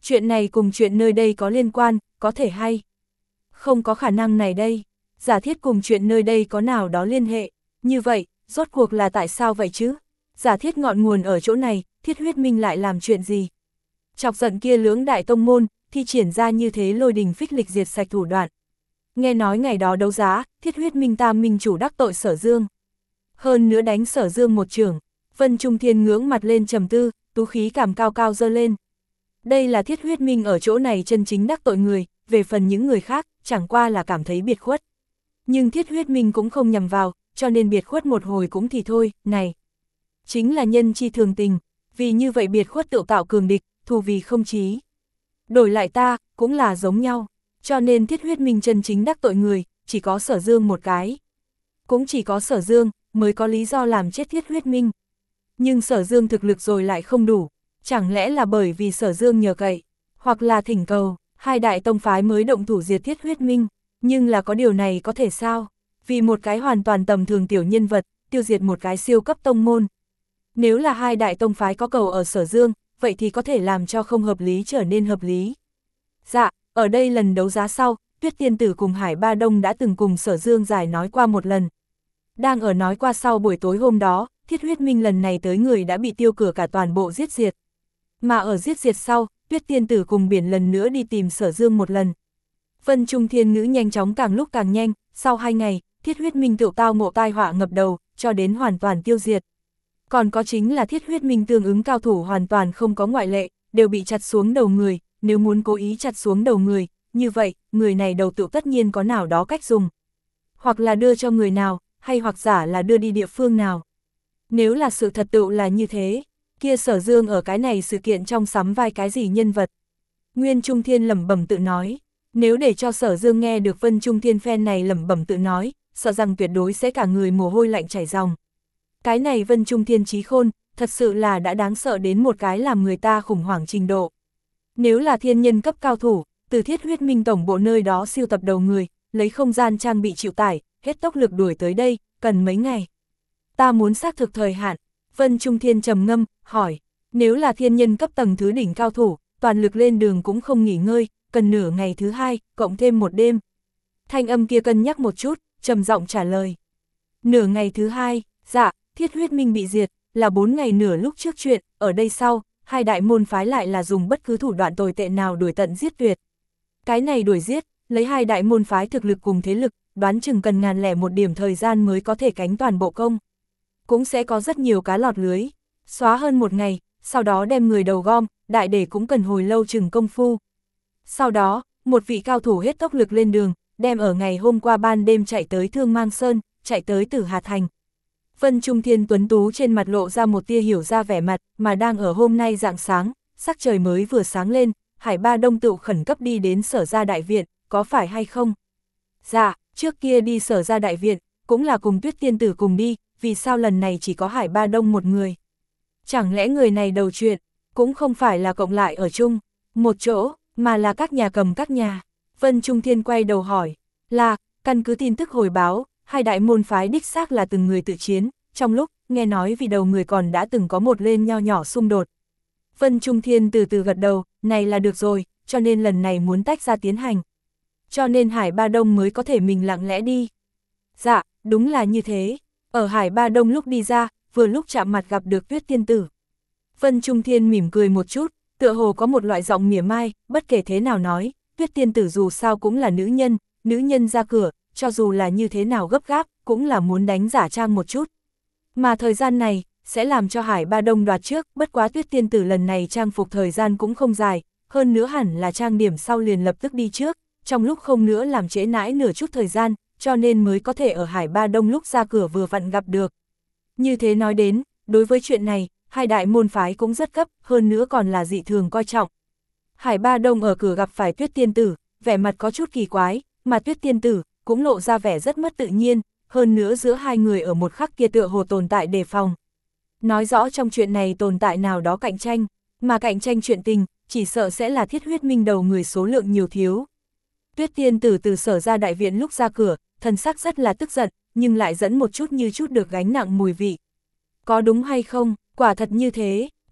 Chuyện này cùng chuyện nơi đây có liên quan, có thể hay. Không có khả năng này đây. Giả thiết cùng chuyện nơi đây có nào đó liên hệ. Như vậy, rốt cuộc là tại sao vậy chứ? Giả thiết ngọn nguồn ở chỗ này, Thiết Huyết Minh lại làm chuyện gì? Chọc giận kia lưỡng đại tông môn, thi triển ra như thế lôi đình phích lịch diệt sạch thủ đoạn. Nghe nói ngày đó đấu giá, Thiết Huyết Minh tam minh chủ đắc tội Sở Dương. Hơn nữa đánh Sở Dương một chưởng. Vân Trung Thiên ngưỡng mặt lên trầm tư, tú khí cảm cao cao dơ lên. Đây là Thiết Huyết Minh ở chỗ này chân chính đắc tội người, về phần những người khác, chẳng qua là cảm thấy biệt khuất. Nhưng Thiết Huyết Minh cũng không nhầm vào, cho nên biệt khuất một hồi cũng thì thôi, này. Chính là nhân chi thường tình, vì như vậy biệt khuất tự tạo cường địch, thù vì không chí. Đổi lại ta, cũng là giống nhau, cho nên Thiết Huyết Minh chân chính đắc tội người, chỉ có Sở Dương một cái. Cũng chỉ có Sở Dương, mới có lý do làm chết Thiết Huyết Minh. Nhưng Sở Dương thực lực rồi lại không đủ, chẳng lẽ là bởi vì Sở Dương nhờ cậy, hoặc là thỉnh cầu, hai đại tông phái mới động thủ diệt Thiết Huyết Minh, nhưng là có điều này có thể sao? Vì một cái hoàn toàn tầm thường tiểu nhân vật, tiêu diệt một cái siêu cấp tông môn. Nếu là hai đại tông phái có cầu ở Sở Dương, vậy thì có thể làm cho không hợp lý trở nên hợp lý. Dạ, ở đây lần đấu giá sau, Tuyết Tiên Tử cùng Hải Ba Đông đã từng cùng Sở Dương giải nói qua một lần. Đang ở nói qua sau buổi tối hôm đó, Thiết Huyết Minh lần này tới người đã bị tiêu cửa cả toàn bộ giết diệt. Mà ở giết diệt sau, Tuyết Tiên Tử cùng biển lần nữa đi tìm Sở Dương một lần. Vân Trung Thiên Ngữ nhanh chóng càng lúc càng nhanh, sau hai ngày, Thiết Huyết Minh tự tao ngộ tai họa ngập đầu, cho đến hoàn toàn tiêu diệt. Còn có chính là Thiết Huyết Minh tương ứng cao thủ hoàn toàn không có ngoại lệ, đều bị chặt xuống đầu người, nếu muốn cố ý chặt xuống đầu người, như vậy, người này đầu tự tất nhiên có nào đó cách dùng. Hoặc là đưa cho người nào, hay hoặc giả là đưa đi địa phương nào. Nếu là sự thật tựu là như thế, kia Sở Dương ở cái này sự kiện trong sắm vai cái gì nhân vật. Nguyên Trung Thiên lẩm bẩm tự nói, nếu để cho Sở Dương nghe được Vân Trung Thiên phen này lẩm bẩm tự nói, sợ rằng tuyệt đối sẽ cả người mồ hôi lạnh chảy ròng. Cái này Vân Trung Thiên trí khôn, thật sự là đã đáng sợ đến một cái làm người ta khủng hoảng trình độ. Nếu là thiên nhân cấp cao thủ, từ Thiết Huyết Minh tổng bộ nơi đó siêu tập đầu người, lấy không gian trang bị chịu tải, hết tốc lực đuổi tới đây, cần mấy ngày. Ta muốn xác thực thời hạn. Vân Trung Thiên trầm ngâm, hỏi, nếu là thiên nhân cấp tầng thứ đỉnh cao thủ, toàn lực lên đường cũng không nghỉ ngơi, cần nửa ngày thứ hai, cộng thêm một đêm. Thanh âm kia cân nhắc một chút, trầm giọng trả lời. Nửa ngày thứ hai, dạ, Thiết Huyết Minh bị diệt, là bốn ngày nửa lúc trước chuyện, ở đây sau, hai đại môn phái lại là dùng bất cứ thủ đoạn tồi tệ nào đuổi tận giết tuyệt. Cái này đuổi giết, lấy hai đại môn phái thực lực cùng thế lực, đoán chừng cần ngàn lẻ một điểm thời gian mới có thể cánh toàn bộ công. Cũng sẽ có rất nhiều cá lọt lưới, xóa hơn một ngày, sau đó đem người đầu gom, đại để cũng cần hồi lâu chừng công phu. Sau đó, một vị cao thủ hết tốc lực lên đường, đem ở ngày hôm qua ban đêm chạy tới Thương Mang Sơn, chạy tới Tử Hà Thành. Vân Trung Thiên tuấn tú trên mặt lộ ra một tia hiểu ra vẻ mặt, mà đang ở hôm nay rạng sáng, sắc trời mới vừa sáng lên, Hải Ba Đông tự khẩn cấp đi đến Sở Gia Đại Viện, có phải hay không? Dạ, trước kia đi Sở Gia Đại Viện, cũng là cùng Tuyết Tiên Tử cùng đi, vì sao lần này chỉ có Hải Ba Đông một người? Chẳng lẽ người này đầu chuyện, cũng không phải là cộng lại ở chung, một chỗ, mà là các nhà cầm các nhà. Vân Trung Thiên quay đầu hỏi, là, căn cứ tin tức hồi báo, hai đại môn phái đích xác là từng người tự chiến, trong lúc, nghe nói vì đầu người còn đã từng có một lên nho nhỏ xung đột. Vân Trung Thiên từ từ gật đầu, này là được rồi, cho nên lần này muốn tách ra tiến hành. Cho nên Hải Ba Đông mới có thể mình lặng lẽ đi. Dạ, đúng là như thế. Ở Hải Ba Đông lúc đi ra, vừa lúc chạm mặt gặp được Tuyết Tiên Tử. Vân Trung Thiên mỉm cười một chút, tựa hồ có một loại giọng mỉa mai, bất kể thế nào nói, Tuyết Tiên Tử dù sao cũng là nữ nhân, nữ nhân ra cửa, cho dù là như thế nào gấp gáp, cũng là muốn đánh giả trang một chút. Mà thời gian này, sẽ làm cho Hải Ba Đông đoạt trước, bất quá Tuyết Tiên Tử lần này trang phục thời gian cũng không dài, hơn nữa hẳn là trang điểm sau liền lập tức đi trước, trong lúc không nữa làm trễ nãi nửa chút thời gian, cho nên mới có thể ở Hải Ba Đông lúc ra cửa vừa vặn gặp được. Như thế nói đến, đối với chuyện này, hai đại môn phái cũng rất cấp, hơn nữa còn là dị thường coi trọng. Hải Ba Đông ở cửa gặp phải Tuyết Tiên Tử, vẻ mặt có chút kỳ quái, mà Tuyết Tiên Tử cũng lộ ra vẻ rất mất tự nhiên, hơn nữa giữa hai người ở một khắc kia tựa hồ tồn tại đề phòng. Nói rõ trong chuyện này tồn tại nào đó cạnh tranh, mà cạnh tranh chuyện tình, chỉ sợ sẽ là Thiết Huyết Minh đầu người số lượng nhiều thiếu. Tuyết Tiên Tử từ Sở Gia Đại Viện lúc ra cửa, thần sắc rất là tức giận, nhưng lại dẫn một chút như chút được gánh nặng mùi vị. Có đúng hay không, quả thật như thế,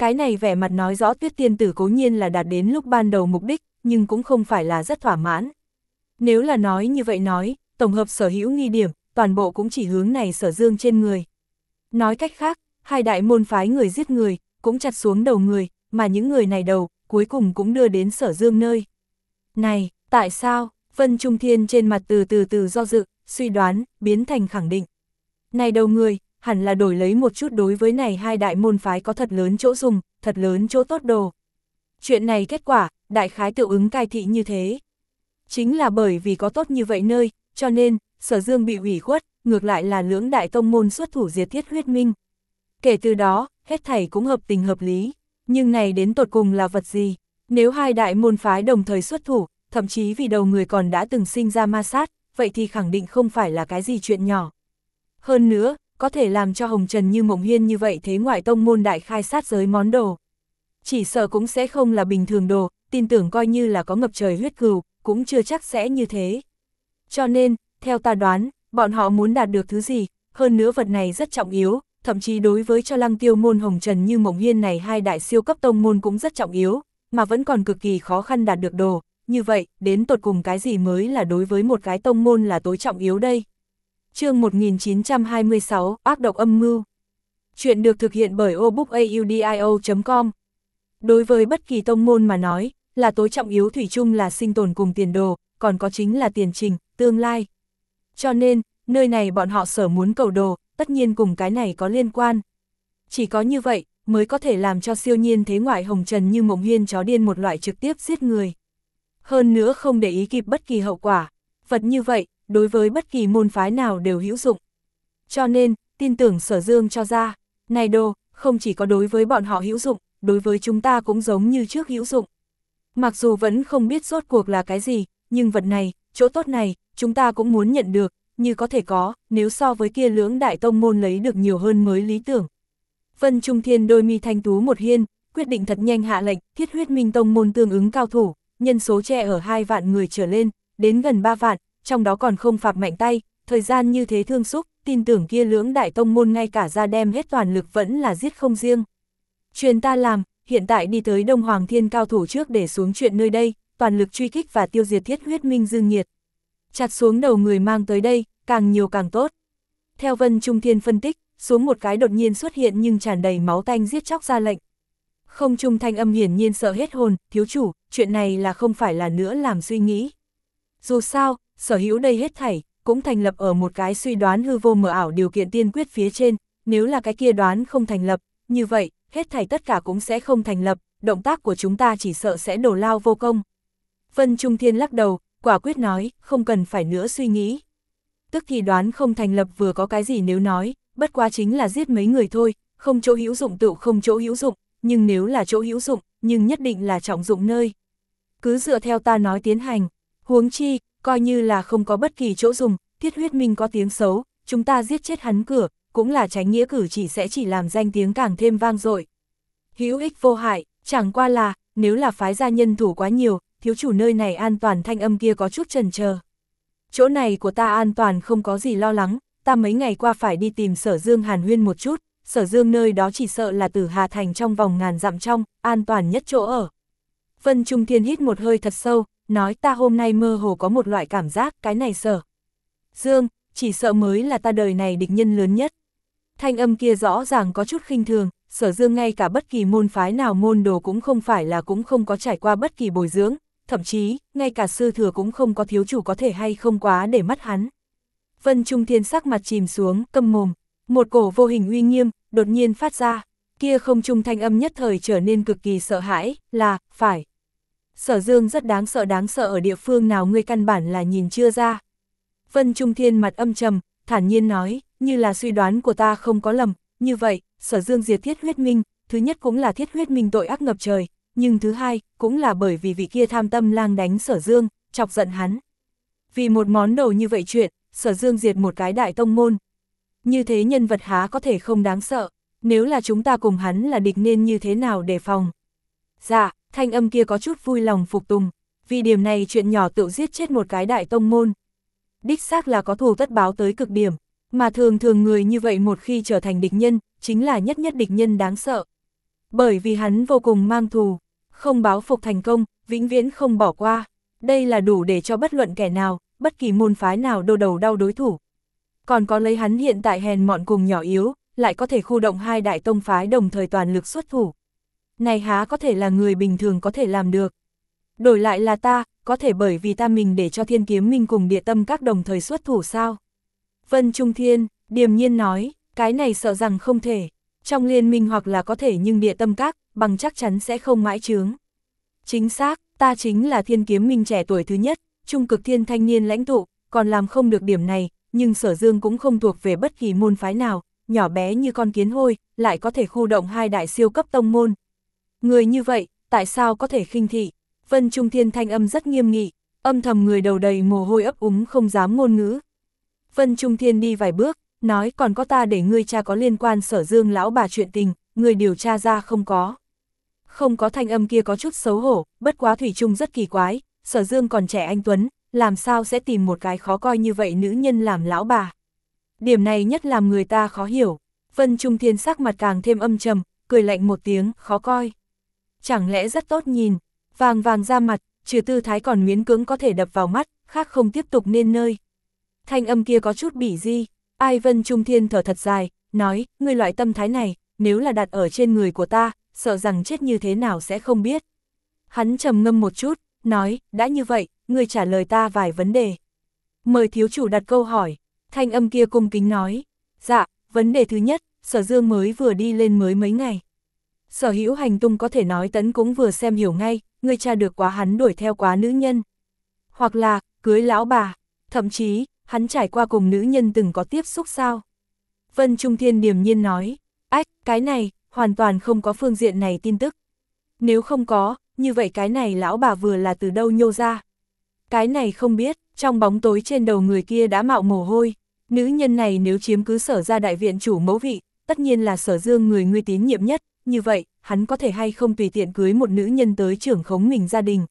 Cái này vẻ mặt nói rõ Tuyết tiên tử cố nhiên là đạt đến lúc ban đầu mục đích, nhưng cũng không phải là rất thỏa mãn. Nếu là nói như vậy nói, tổng hợp sở hữu nghi điểm, toàn bộ cũng chỉ hướng này Sở Dương trên người. Nói cách khác, hai đại môn phái người giết người, cũng chặt xuống đầu người, mà những người này đầu, cuối cùng cũng đưa đến Sở Dương nơi. Này, tại sao? Vân Trung Thiên trên mặt từ từ từ do dự, suy đoán, biến thành khẳng định. Này đầu người, hẳn là đổi lấy một chút đối với này hai đại môn phái có thật lớn chỗ dùng, thật lớn chỗ tốt đồ. Chuyện này kết quả, đại khái tự ứng cai thị như thế. Chính là bởi vì có tốt như vậy nơi, cho nên, Sở Dương bị ủy khuất, ngược lại là lưỡng đại tông môn xuất thủ diệt thiết huyết minh. Kể từ đó, hết thảy cũng hợp tình hợp lý. Nhưng này đến tột cùng là vật gì? Nếu hai đại môn phái đồng thời xuất thủ, thậm chí vì đầu người còn đã từng sinh ra ma sát, vậy thì khẳng định không phải là cái gì chuyện nhỏ. Hơn nữa, có thể làm cho Hồng Trần Như Mộng Hiên như vậy thế ngoại tông môn đại khai sát giới món đồ. Chỉ sợ cũng sẽ không là bình thường đồ, tin tưởng coi như là có ngập trời huyết cừu, cũng chưa chắc sẽ như thế. Cho nên, theo ta đoán, bọn họ muốn đạt được thứ gì, hơn nữa vật này rất trọng yếu, thậm chí đối với cho Lăng Tiêu môn Hồng Trần Như Mộng Hiên này hai đại siêu cấp tông môn cũng rất trọng yếu, mà vẫn còn cực kỳ khó khăn đạt được đồ. Như vậy, đến tột cùng cái gì mới là đối với một cái tông môn là tối trọng yếu đây? Chương một nghìn chín trăm hai mươi sáu, ác độc âm mưu. Chuyện được thực hiện bởi obookaudio chấm com. Đối với bất kỳ tông môn mà nói, là tối trọng yếu thủy chung là sinh tồn cùng tiền đồ, còn có chính là tiền trình, tương lai. Cho nên, nơi này bọn họ sở muốn cầu đồ, tất nhiên cùng cái này có liên quan. Chỉ có như vậy, mới có thể làm cho siêu nhiên thế ngoại Hồng Trần Như Mộng Hiên chó điên một loại trực tiếp giết người. Hơn nữa không để ý kịp bất kỳ hậu quả. Vật như vậy, đối với bất kỳ môn phái nào đều hữu dụng. Cho nên, tin tưởng Sở Dương cho ra, này đồ, không chỉ có đối với bọn họ hữu dụng, đối với chúng ta cũng giống như trước hữu dụng. Mặc dù vẫn không biết rốt cuộc là cái gì, nhưng vật này, chỗ tốt này, chúng ta cũng muốn nhận được, như có thể có, nếu so với kia lưỡng đại tông môn lấy được nhiều hơn mới lý tưởng. Vân Trung Thiên đôi mi thanh tú một hiên, quyết định thật nhanh hạ lệnh, thiết huyết minh tông môn tương ứng cao thủ, nhân số che ở hai vạn người trở lên, đến gần ba vạn, trong đó còn không phạt mạnh tay, thời gian như thế thương xúc, tin tưởng kia lưỡng đại tông môn ngay cả ra đem hết toàn lực vẫn là giết không riêng. Truyền ta làm, hiện tại đi tới Đông Hoàng Thiên cao thủ trước để xuống chuyện nơi đây, toàn lực truy kích và tiêu diệt thiết huyết minh dương nhiệt. Chặt xuống đầu người mang tới đây, càng nhiều càng tốt. Theo Vân Trung Thiên phân tích, xuống một cái đột nhiên xuất hiện nhưng tràn đầy máu tanh giết chóc ra lệnh. Không trung thanh âm hiển nhiên sợ hết hồn, thiếu chủ, chuyện này là không phải là nữa làm suy nghĩ. Dù sao, sở hữu đây hết thảy, cũng thành lập ở một cái suy đoán hư vô mờ ảo điều kiện tiên quyết phía trên, nếu là cái kia đoán không thành lập, như vậy, hết thảy tất cả cũng sẽ không thành lập, động tác của chúng ta chỉ sợ sẽ đổ lao vô công. Vân Trung Thiên lắc đầu, quả quyết nói, không cần phải nữa suy nghĩ. Tức thì đoán không thành lập vừa có cái gì nếu nói, bất quá chính là giết mấy người thôi, không chỗ hữu dụng tự không chỗ hữu dụng, nhưng nếu là chỗ hữu dụng, nhưng nhất định là trọng dụng nơi. Cứ dựa theo ta nói tiến hành, huống chi, coi như là không có bất kỳ chỗ dùng, thiết huyết minh có tiếng xấu, chúng ta giết chết hắn cửa, cũng là tránh nghĩa cử chỉ sẽ chỉ làm danh tiếng càng thêm vang dội. Hữu ích vô hại, chẳng qua là, nếu là phái gia nhân thủ quá nhiều, thiếu chủ nơi này an toàn thanh âm kia có chút chần chờ. Chỗ này của ta an toàn không có gì lo lắng, ta mấy ngày qua phải đi tìm Sở Dương hàn huyên một chút, Sở Dương nơi đó chỉ sợ là Tử Hà Thành trong vòng ngàn dặm trong, an toàn nhất chỗ ở. Vân Trung Thiên hít một hơi thật sâu, nói ta hôm nay mơ hồ có một loại cảm giác, cái này Sở Dương, chỉ sợ mới là ta đời này địch nhân lớn nhất. Thanh âm kia rõ ràng có chút khinh thường, Sở Dương ngay cả bất kỳ môn phái nào môn đồ cũng không phải là cũng không có trải qua bất kỳ bồi dưỡng, thậm chí, ngay cả sư thừa cũng không có thiếu chủ có thể hay không quá để mắt hắn. Vân Trung Thiên sắc mặt chìm xuống, câm mồm, một cổ vô hình uy nghiêm, đột nhiên phát ra, kia không trung thanh âm nhất thời trở nên cực kỳ sợ hãi, là, phải. Sở Dương rất đáng sợ đáng sợ ở địa phương nào ngươi căn bản là nhìn chưa ra. Vân Trung Thiên mặt âm trầm, thản nhiên nói, như là suy đoán của ta không có lầm, như vậy, Sở Dương diệt thiết huyết minh, thứ nhất cũng là thiết huyết minh tội ác ngập trời, nhưng thứ hai, cũng là bởi vì vị kia tham tâm lang đánh Sở Dương, chọc giận hắn. Vì một món đồ như vậy chuyện, Sở Dương diệt một cái đại tông môn. Như thế nhân vật há có thể không đáng sợ, nếu là chúng ta cùng hắn là địch nên như thế nào đề phòng. Dạ, thanh âm kia có chút vui lòng phục tùng, vì điểm này chuyện nhỏ tự giết chết một cái đại tông môn. Đích xác là có thù tất báo tới cực điểm, mà thường thường người như vậy một khi trở thành địch nhân, chính là nhất nhất địch nhân đáng sợ. Bởi vì hắn vô cùng mang thù, không báo phục thành công, vĩnh viễn không bỏ qua. Đây là đủ để cho bất luận kẻ nào, bất kỳ môn phái nào đô đầu đau đối thủ. Còn có lấy hắn hiện tại hèn mọn cùng nhỏ yếu, lại có thể khu động hai đại tông phái đồng thời toàn lực xuất thủ. Này há có thể là người bình thường có thể làm được. Đổi lại là ta, có thể bởi vì ta mình để cho Thiên Kiếm Minh cùng Địa Tâm Các đồng thời xuất thủ sao? Vân Trung Thiên, điềm nhiên nói, cái này sợ rằng không thể. Trong liên minh hoặc là có thể nhưng Địa Tâm Các, bằng chắc chắn sẽ không mãi chướng. Chính xác, ta chính là Thiên Kiếm Minh trẻ tuổi thứ nhất, trung cực thiên thanh niên lãnh tụ, còn làm không được điểm này, nhưng Sở Dương cũng không thuộc về bất kỳ môn phái nào, nhỏ bé như con kiến hôi, lại có thể khu động hai đại siêu cấp tông môn. Người như vậy, tại sao có thể khinh thị? Vân Trung Thiên thanh âm rất nghiêm nghị, âm thầm người đầu đầy mồ hôi ấp úng không dám ngôn ngữ. Vân Trung Thiên đi vài bước, nói còn có ta để ngươi cha có liên quan Sở Dương lão bà chuyện tình, người điều tra ra không có. Không có, thanh âm kia có chút xấu hổ, bất quá thủy chung rất kỳ quái, Sở Dương còn trẻ anh tuấn, làm sao sẽ tìm một cái khó coi như vậy nữ nhân làm lão bà. Điểm này nhất làm người ta khó hiểu. Vân Trung Thiên sắc mặt càng thêm âm trầm, cười lạnh một tiếng, khó coi. Chẳng lẽ rất tốt nhìn, vàng vàng ra mặt, trừ tư thái còn miễn cưỡng có thể đập vào mắt, khác không tiếp tục nên nơi. Thanh âm kia có chút bỉ di, ai Vân Trung Thiên thở thật dài, nói, ngươi loại tâm thái này, nếu là đặt ở trên người của ta, sợ rằng chết như thế nào sẽ không biết. Hắn trầm ngâm một chút, nói, đã như vậy, ngươi trả lời ta vài vấn đề. Mời thiếu chủ đặt câu hỏi. Thanh âm kia cung kính nói, dạ, vấn đề thứ nhất, Sở Dương mới vừa đi lên mới mấy ngày. Sở hữu hành tung có thể nói tấn cũng vừa xem hiểu ngay, ngươi tra được quá hắn đuổi theo quá nữ nhân. Hoặc là, cưới lão bà, thậm chí, hắn trải qua cùng nữ nhân từng có tiếp xúc sao. Vân Trung Thiên điềm nhiên nói, ách, cái này, hoàn toàn không có phương diện này tin tức. Nếu không có, như vậy cái này lão bà vừa là từ đâu nhô ra. Cái này không biết, trong bóng tối trên đầu người kia đã mạo mồ hôi. Nữ nhân này nếu chiếm cứ Sở gia đại viện chủ mẫu vị, tất nhiên là Sở Dương người ngươi tín nhiệm nhất, như vậy, hắn có thể hay không tùy tiện cưới một nữ nhân tới trưởng khống mình gia đình.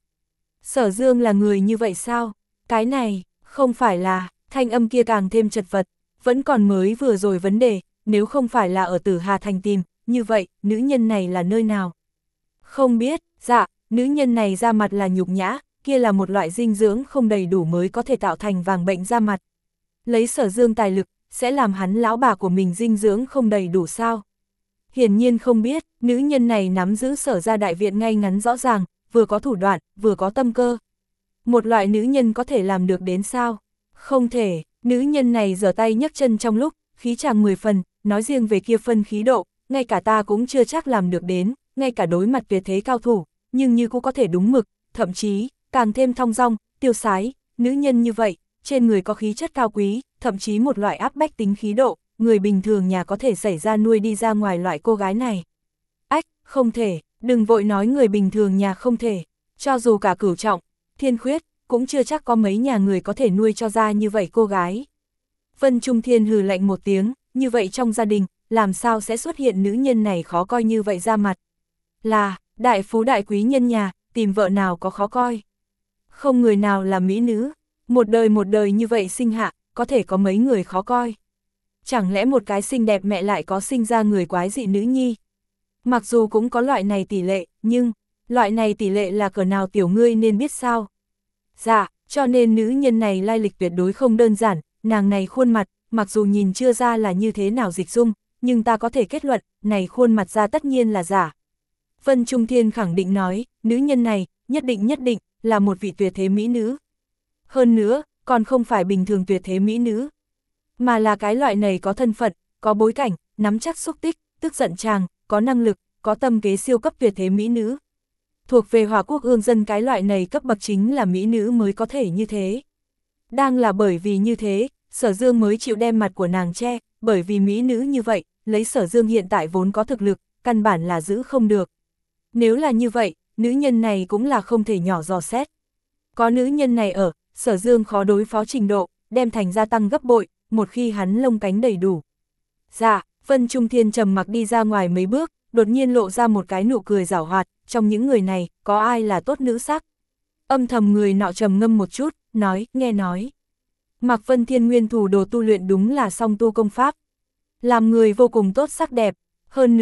Sở Dương là người như vậy sao? Cái này, không phải là, thanh âm kia càng thêm chật vật, vẫn còn mới vừa rồi vấn đề, nếu không phải là ở Tử Hà Thành tìm, như vậy, nữ nhân này là nơi nào? Không biết, dạ, nữ nhân này da mặt là nhục nhã, kia là một loại dinh dưỡng không đầy đủ mới có thể tạo thành vàng bệnh da mặt. Lấy Sở Dương tài lực, sẽ làm hắn lão bà của mình dinh dưỡng không đầy đủ sao? Hiển nhiên không biết, nữ nhân này nắm giữ Sở gia đại viện ngay ngắn rõ ràng, vừa có thủ đoạn, vừa có tâm cơ. Một loại nữ nhân có thể làm được đến sao? Không thể, nữ nhân này giở tay nhấc chân trong lúc, khí chàng mười phần, nói riêng về kia phân khí độ, ngay cả ta cũng chưa chắc làm được đến, ngay cả đối mặt tuyệt thế cao thủ, nhưng như cũng có thể đúng mực, thậm chí, càng thêm thong dong, tiêu sái, nữ nhân như vậy, trên người có khí chất cao quý, thậm chí một loại áp bách tính khí độ, người bình thường nhà có thể xảy ra nuôi đi ra ngoài loại cô gái này. Ách, không thể, đừng vội nói người bình thường nhà không thể, cho dù cả Cửu Trọng, Thiên Khuyết, cũng chưa chắc có mấy nhà người có thể nuôi cho ra như vậy cô gái. Vân Trung Thiên hừ lạnh một tiếng, như vậy trong gia đình, làm sao sẽ xuất hiện nữ nhân này khó coi như vậy ra mặt? Là, đại phú đại quý nhân nhà, tìm vợ nào có khó coi? Không người nào là mỹ nữ, một đời một đời như vậy sinh hạ, có thể có mấy người khó coi. Chẳng lẽ một cái xinh đẹp mẹ lại có sinh ra người quái dị nữ nhi? Mặc dù cũng có loại này tỷ lệ, nhưng, loại này tỷ lệ là cỡ nào tiểu ngươi nên biết sao? Dạ, cho nên nữ nhân này lai lịch tuyệt đối không đơn giản, nàng này khuôn mặt, mặc dù nhìn chưa ra là như thế nào dịch dung, nhưng ta có thể kết luận, này khuôn mặt ra tất nhiên là giả. Vân Trung Thiên khẳng định nói, nữ nhân này, nhất định nhất định, là một vị tuyệt thế mỹ nữ. Hơn nữa, còn không phải bình thường tuyệt thế mỹ nữ, mà là cái loại này có thân phận, có bối cảnh, nắm chắc xúc tích, tức giận chàng, có năng lực, có tâm kế siêu cấp tuyệt thế mỹ nữ. Thuộc về Hòa Quốc ương dân cái loại này cấp bậc chính là mỹ nữ mới có thể như thế. Đang là bởi vì như thế, Sở Dương mới chịu đem mặt của nàng che, bởi vì mỹ nữ như vậy, lấy Sở Dương hiện tại vốn có thực lực, căn bản là giữ không được. Nếu là như vậy, nữ nhân này cũng là không thể nhỏ dò xét. Có nữ nhân này ở, Sở Dương khó đối phó trình độ, đem thành gia tăng gấp bội, một khi hắn lông cánh đầy đủ. Dạ, Vân Trung Thiên trầm mặc đi ra ngoài mấy bước, đột nhiên lộ ra một cái nụ cười giảo hoạt, trong những người này, có ai là tốt nữ sắc? Âm thầm người nọ trầm ngâm một chút, nói, nghe nói. Mạc Vân Thiên nguyên thủ đồ tu luyện đúng là song tu công pháp. Làm người vô cùng tốt sắc đẹp, hơn nữa,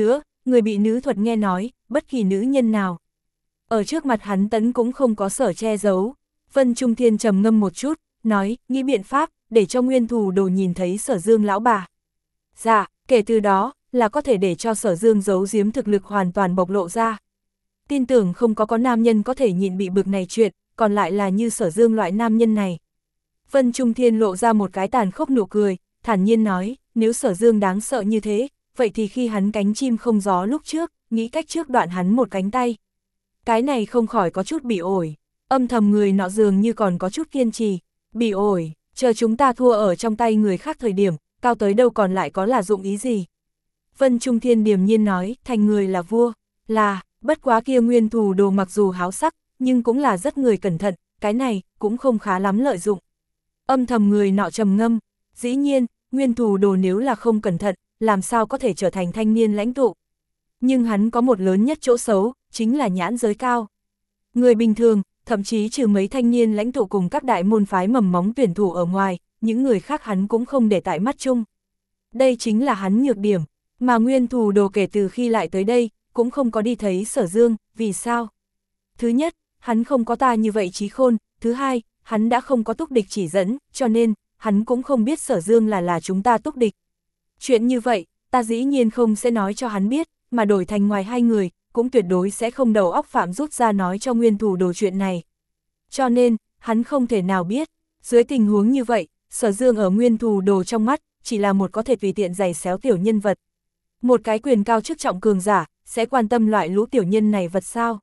người bị nữ thuật nghe nói, bất kỳ nữ nhân nào. Ở trước mặt hắn tẫn cũng không có sở che giấu. Vân Trung Thiên trầm ngâm một chút, nói, nghĩ biện pháp, để cho Nguyên Thù Đồ nhìn thấy Sở Dương lão bà. Dạ, kể từ đó, là có thể để cho Sở Dương giấu giếm thực lực hoàn toàn bộc lộ ra. Tin tưởng không có có nam nhân có thể nhịn bị bực này chuyện, còn lại là như Sở Dương loại nam nhân này. Vân Trung Thiên lộ ra một cái tàn khốc nụ cười, thản nhiên nói, nếu Sở Dương đáng sợ như thế, vậy thì khi hắn cánh chim không gió lúc trước, nghĩ cách trước đoạn hắn một cánh tay. Cái này không khỏi có chút bị ổi, âm thầm người nọ dường như còn có chút kiên trì, bị ổi, chờ chúng ta thua ở trong tay người khác thời điểm, cao tới đâu còn lại có là dụng ý gì. Vân Trung Thiên điềm nhiên nói, thành người là vua, là, bất quá kia Nguyên Thù Đồ mặc dù háo sắc, nhưng cũng là rất người cẩn thận, cái này cũng không khá lắm lợi dụng. Âm thầm người nọ trầm ngâm, dĩ nhiên, Nguyên Thù Đồ nếu là không cẩn thận, làm sao có thể trở thành thanh niên lãnh tụ. Nhưng hắn có một lớn nhất chỗ xấu, chính là nhãn giới cao. Người bình thường, thậm chí trừ mấy thanh niên lãnh tụ cùng các đại môn phái mầm móng tuyển thủ ở ngoài, những người khác hắn cũng không để tại mắt chung. Đây chính là hắn nhược điểm, mà Nguyên Thù Đồ kể từ khi lại tới đây, cũng không có đi thấy Sở Dương, vì sao? Thứ nhất, hắn không có ta như vậy trí khôn, thứ hai, hắn đã không có túc địch chỉ dẫn, cho nên, hắn cũng không biết Sở Dương là là chúng ta túc địch. Chuyện như vậy, ta dĩ nhiên không sẽ nói cho hắn biết, mà đổi thành ngoài hai người, cũng tuyệt đối sẽ không đầu óc phạm rút ra nói cho Nguyên Thù Đồ chuyện này. Cho nên, hắn không thể nào biết, dưới tình huống như vậy, Sở Dương ở Nguyên Thù Đồ trong mắt, chỉ là một có thể tùy tiện giày xéo tiểu nhân vật. Một cái quyền cao chức trọng cường giả, sẽ quan tâm loại lũ tiểu nhân này vật sao?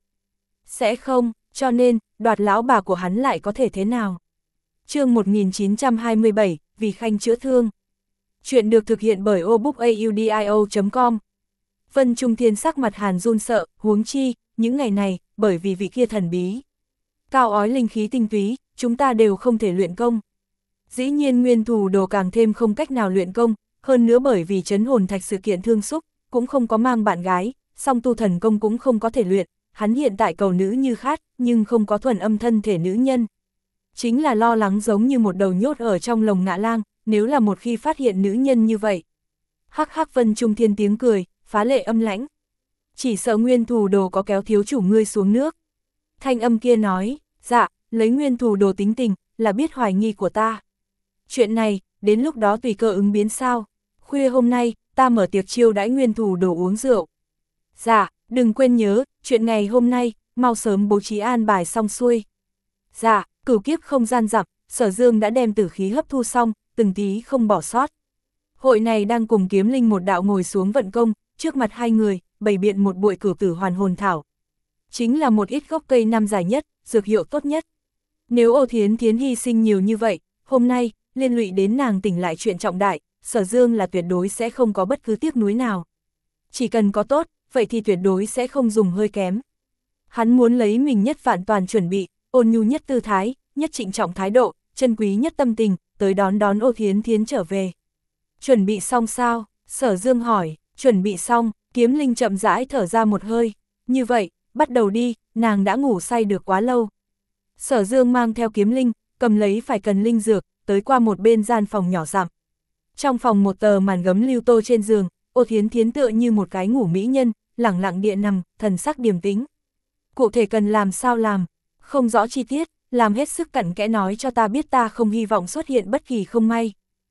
Sẽ không, cho nên, đoạt lão bà của hắn lại có thể thế nào? Chương một nghìn chín trăm hai mươi bảy, vì Khanh chữa thương. Chuyện được thực hiện bởi obookaudio chấm com. Vân Trung Thiên sắc mặt hàn run sợ, huống chi, những ngày này, bởi vì vị kia thần bí. Cao ói linh khí tinh túy, chúng ta đều không thể luyện công. Dĩ nhiên Nguyên Thù Đồ càng thêm không cách nào luyện công, hơn nữa bởi vì trấn hồn thạch sự kiện thương xúc, cũng không có mang bạn gái, song tu thần công cũng không có thể luyện, hắn hiện tại cầu nữ như khát, nhưng không có thuần âm thân thể nữ nhân. Chính là lo lắng giống như một đầu nhốt ở trong lồng ngạ lang, nếu là một khi phát hiện nữ nhân như vậy. Hắc hắc Vân Trung Thiên tiếng cười, phá lệ âm lãnh. Chỉ sợ Nguyên Thù Đồ có kéo thiếu chủ ngươi xuống nước. Thanh âm kia nói, dạ, lấy Nguyên Thù Đồ tính tình, là biết hoài nghi của ta. Chuyện này, đến lúc đó tùy cơ ứng biến sao. Khuya hôm nay, ta mở tiệc chiêu đãi Nguyên Thù Đồ uống rượu. Dạ, đừng quên nhớ, chuyện ngày hôm nay, mau sớm bố trí an bài xong xuôi. Dạ, cửu kiếp không gian dặm, Sở Dương đã đem tử khí hấp thu xong, từng tí không bỏ sót. Hội này đang cùng Kiếm Linh một đạo ngồi xuống vận công, trước mặt hai người, bày biện một bụi cửu tử hoàn hồn thảo. Chính là một ít gốc cây năm dài nhất, dược hiệu tốt nhất. Nếu Ô Thiến Thiến hy sinh nhiều như vậy, hôm nay, liên lụy đến nàng tỉnh lại chuyện trọng đại, Sở Dương là tuyệt đối sẽ không có bất cứ tiếc nuối nào. Chỉ cần có tốt, vậy thì tuyệt đối sẽ không dùng hơi kém. Hắn muốn lấy mình nhất vạn toàn chuẩn bị, ôn nhu nhất tư thái, nhất trịnh trọng thái độ, chân quý nhất tâm tình, tới đón đón Ô Thiến Thiến trở về. Chuẩn bị xong sao? Sở Dương hỏi, chuẩn bị xong, Kiếm Linh chậm rãi thở ra một hơi. Như vậy, bắt đầu đi, nàng đã ngủ say được quá lâu. Sở Dương mang theo Kiếm Linh, cầm lấy phải cần linh dược, tới qua một bên gian phòng nhỏ rậm. Trong phòng một tờ màn gấm lưu tô trên giường, Ô Thiến Thiến tựa như một cái ngủ mỹ nhân, lẳng lặng địa nằm, thần sắc điềm tĩnh. Cụ thể cần làm sao làm, không rõ chi tiết, làm hết sức cặn kẽ nói cho ta biết, ta không hy vọng xuất hiện bất kỳ không may.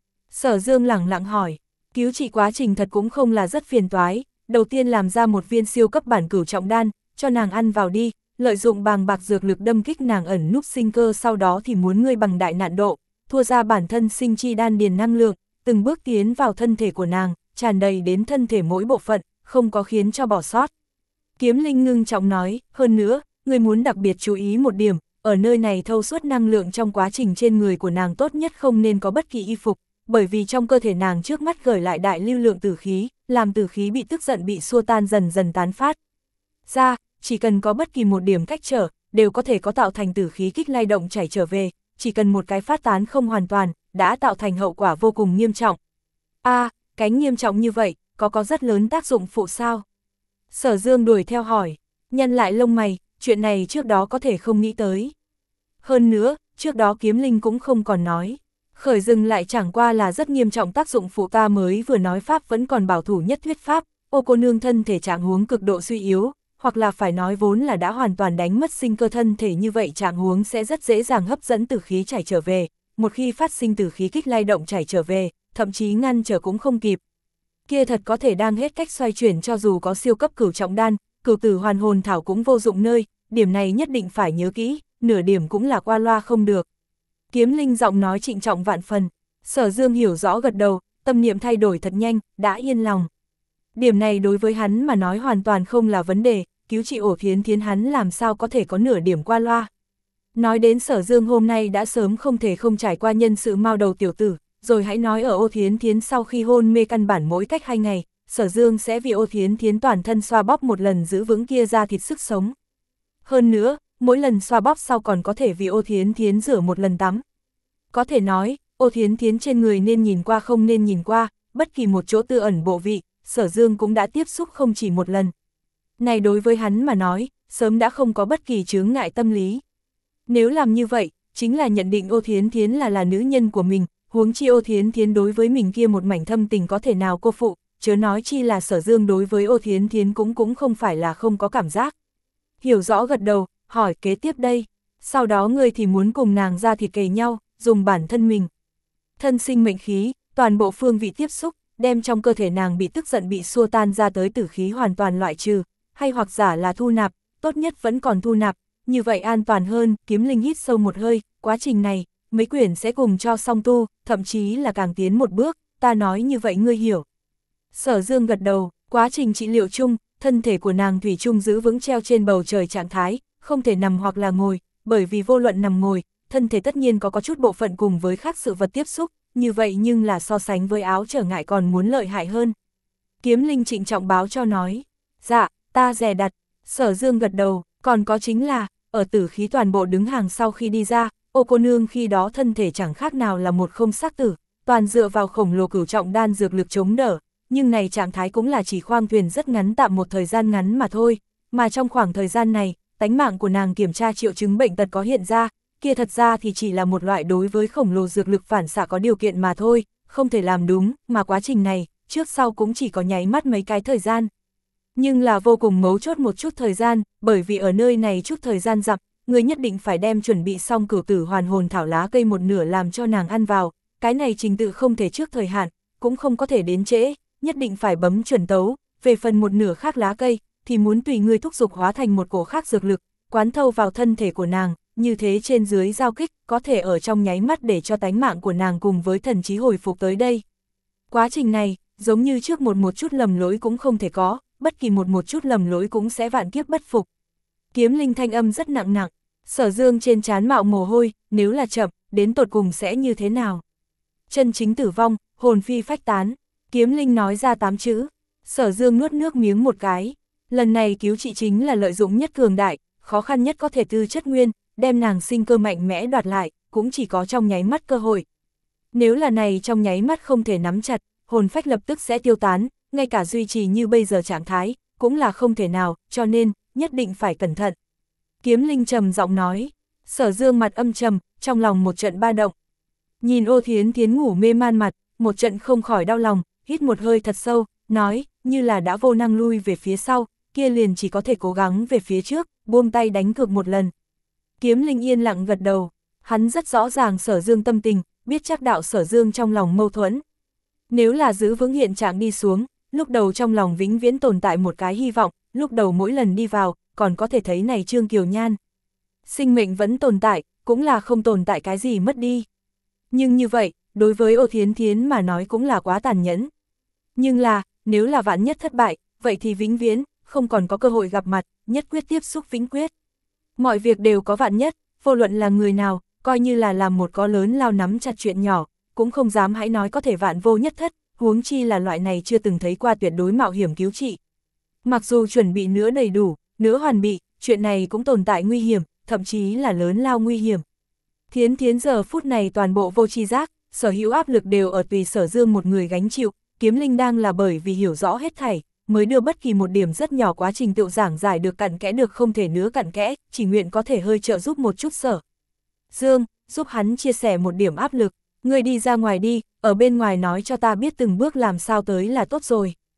Sở Dương lẳng lặng hỏi, cứu trị quá trình thật cũng không là rất phiền toái, đầu tiên làm ra một viên siêu cấp bản cửu trọng đan, cho nàng ăn vào đi, lợi dụng bàng bạc dược lực đâm kích nàng ẩn núp sinh cơ, sau đó thì muốn ngươi bằng đại nạn độ, thua ra bản thân sinh chi đan điền năng lượng, từng bước tiến vào thân thể của nàng, tràn đầy đến thân thể mỗi bộ phận, không có khiến cho bỏ sót. Kiếm Linh ngưng trọng nói, hơn nữa, ngươi muốn đặc biệt chú ý một điểm, ở nơi này thâu suốt năng lượng trong quá trình trên người của nàng tốt nhất không nên có bất kỳ y phục, bởi vì trong cơ thể nàng trước mắt gửi lại đại lưu lượng tử khí, làm tử khí bị tức giận bị xua tan dần dần tán phát ra, chỉ cần có bất kỳ một điểm cách trở, đều có thể có tạo thành tử khí kích lay động chảy trở về, chỉ cần một cái phát tán không hoàn toàn, đã tạo thành hậu quả vô cùng nghiêm trọng. A, à, cái nghiêm trọng như vậy, có có rất lớn tác dụng phụ sao? Sở Dương đuổi theo hỏi, nhăn lại lông mày, chuyện này trước đó có thể không nghĩ tới. Hơn nữa, trước đó Kiếm Linh cũng không còn nói. Khởi dừng lại chẳng qua là rất nghiêm trọng tác dụng phụ, ta mới vừa nói pháp vẫn còn bảo thủ nhất thuyết pháp, Ô cô nương thân thể trạng huống cực độ suy yếu, hoặc là phải nói vốn là đã hoàn toàn đánh mất sinh cơ thân thể, như vậy trạng huống sẽ rất dễ dàng hấp dẫn tử khí chảy trở về, một khi phát sinh tử khí kích lay động chảy trở về, thậm chí ngăn trở cũng không kịp. Kia thật có thể đang hết cách xoay chuyển, cho dù có siêu cấp cửu trọng đan, cửu tử hoàn hồn thảo cũng vô dụng nơi, điểm này nhất định phải nhớ kỹ, nửa điểm cũng là qua loa không được. Kiếm Linh giọng nói trịnh trọng vạn phần. Sở Dương hiểu rõ gật đầu, tâm niệm thay đổi thật nhanh, đã yên lòng. Điểm này đối với hắn mà nói hoàn toàn không là vấn đề, cứu trị Ổ Thiến Thiến hắn làm sao có thể có nửa điểm qua loa. Nói đến Sở Dương hôm nay đã sớm không thể không trải qua nhân sự mao đầu tiểu tử, rồi hãy nói ở Ô Thiến Thiến sau khi hôn mê, căn bản mỗi cách hai ngày, Sở Dương sẽ vì Ô Thiến Thiến toàn thân xoa bóp một lần, giữ vững kia ra thịt sức sống. Hơn nữa, mỗi lần xoa bóp sau còn có thể vì Ô Thiến Thiến rửa một lần tắm. Có thể nói, Ô Thiến Thiến trên người nên nhìn qua không nên nhìn qua, bất kỳ một chỗ tư ẩn bộ vị, Sở Dương cũng đã tiếp xúc không chỉ một lần. Này đối với hắn mà nói, sớm đã không có bất kỳ chướng ngại tâm lý. Nếu làm như vậy, chính là nhận định Ô Thiến Thiến là là nữ nhân của mình, huống chi Ô Thiến Thiến đối với mình kia một mảnh thâm tình có thể nào cô phụ, chớ nói chi là Sở Dương đối với Ô Thiến Thiến cũng cũng không phải là không có cảm giác. Hiểu rõ gật đầu, hỏi kế tiếp đây, sau đó ngươi thì muốn cùng nàng ra thịt kề nhau, dùng bản thân mình. Thân sinh mệnh khí, toàn bộ phương vị tiếp xúc, đem trong cơ thể nàng bị tức giận bị xua tan ra tới tử khí hoàn toàn loại trừ, hay hoặc giả là thu nạp, tốt nhất vẫn còn thu nạp, như vậy an toàn hơn. Kiếm Linh hít sâu một hơi, quá trình này, mấy quyển sẽ cùng cho song tu, thậm chí là càng tiến một bước, ta nói như vậy ngươi hiểu. Sở Dương gật đầu, quá trình trị liệu chung, thân thể của nàng thủy chung giữ vững treo trên bầu trời trạng thái, không thể nằm hoặc là ngồi, bởi vì vô luận nằm ngồi, thân thể tất nhiên có có chút bộ phận cùng với khác sự vật tiếp xúc, như vậy nhưng là so sánh với áo trở ngại còn muốn lợi hại hơn. Kiếm Linh trịnh trọng báo cho nói, dạ, ta dè đặt. Sở Dương gật đầu, còn có chính là, ở tử khí toàn bộ đứng hàng sau khi đi ra, Ô cô nương khi đó thân thể chẳng khác nào là một không xác tử, toàn dựa vào khổng lồ cửu trọng đan dược lực chống đỡ, nhưng này trạng thái cũng là chỉ khoang thuyền rất ngắn, tạm một thời gian ngắn mà thôi, mà trong khoảng thời gian này, tánh mạng của nàng kiểm tra triệu chứng bệnh tật có hiện ra, kia thật ra thì chỉ là một loại đối với khổng lồ dược lực phản xạ có điều kiện mà thôi, không thể làm đúng, mà quá trình này, trước sau cũng chỉ có nháy mắt mấy cái thời gian. Nhưng là vô cùng mấu chốt một chút thời gian, bởi vì ở nơi này chút thời gian dặm, người nhất định phải đem chuẩn bị xong cửu tử hoàn hồn thảo lá cây một nửa làm cho nàng ăn vào, cái này trình tự không thể trước thời hạn, cũng không có thể đến trễ, nhất định phải bấm chuẩn tấu, về phần một nửa khác lá cây, thì muốn tùy người thúc dục hóa thành một cổ khác dược lực, quán thâu vào thân thể của nàng, như thế trên dưới giao kích, có thể ở trong nháy mắt để cho tánh mạng của nàng cùng với thần trí hồi phục tới đây. Quá trình này, giống như trước một một chút lầm lỗi cũng không thể có, bất kỳ một một chút lầm lỗi cũng sẽ vạn kiếp bất phục. Kiếm Linh thanh âm rất nặng nặng, Sở Dương trên trán mạo mồ hôi, nếu là chậm, đến tột cùng sẽ như thế nào? Chân chính tử vong, hồn phi phách tán, Kiếm Linh nói ra tám chữ, Sở Dương nuốt nước miếng một cái, lần này cứu trị chính là lợi dụng nhất cường đại, khó khăn nhất có thể tư chất nguyên, đem nàng sinh cơ mạnh mẽ đoạt lại, cũng chỉ có trong nháy mắt cơ hội. Nếu là này trong nháy mắt không thể nắm chặt, hồn phách lập tức sẽ tiêu tán, ngay cả duy trì như bây giờ trạng thái, cũng là không thể nào, cho nên, nhất định phải cẩn thận. Kiếm Linh trầm giọng nói, Sở Dương mặt âm trầm, trong lòng một trận ba động. Nhìn Ô Thiến Thiến ngủ mê man mặt, một trận không khỏi đau lòng, hít một hơi thật sâu, nói, như là đã vô năng lui về phía sau, kia liền chỉ có thể cố gắng về phía trước, buông tay đánh cược một lần. Kiếm Linh yên lặng gật đầu, hắn rất rõ ràng Sở Dương tâm tình, biết chắc đạo Sở Dương trong lòng mâu thuẫn. Nếu là giữ vững hiện trạng đi xuống, lúc đầu trong lòng vĩnh viễn tồn tại một cái hy vọng, lúc đầu mỗi lần đi vào, còn có thể thấy này Trương Kiều Nhan. Sinh mệnh vẫn tồn tại, cũng là không tồn tại cái gì mất đi. Nhưng như vậy, đối với Ô Thiến Thiến mà nói cũng là quá tàn nhẫn. Nhưng là, nếu là vạn nhất thất bại, vậy thì vĩnh viễn, không còn có cơ hội gặp mặt, nhất quyết tiếp xúc vĩnh quyết. Mọi việc đều có vạn nhất, vô luận là người nào, coi như là làm một có lớn lao nắm chặt chuyện nhỏ, cũng không dám hãy nói có thể vạn vô nhất thất, huống chi là loại này chưa từng thấy qua tuyệt đối mạo hiểm cứu trị. Mặc dù chuẩn bị nữa đầy đủ, nữa hoàn bị, chuyện này cũng tồn tại nguy hiểm, thậm chí là lớn lao nguy hiểm. Thiến Thiến giờ phút này toàn bộ vô tri giác, sở hữu áp lực đều ở tùy Sở Dương một người gánh chịu, Kiếm Linh đang là bởi vì hiểu rõ hết thảy, mới đưa bất kỳ một điểm rất nhỏ quá trình tự giảng giải được cặn kẽ được không thể nữa cặn kẽ, chỉ nguyện có thể hơi trợ giúp một chút Sở Dương, giúp hắn chia sẻ một điểm áp lực, ngươi đi ra ngoài đi, ở bên ngoài nói cho ta biết từng bước làm sao tới là tốt rồi.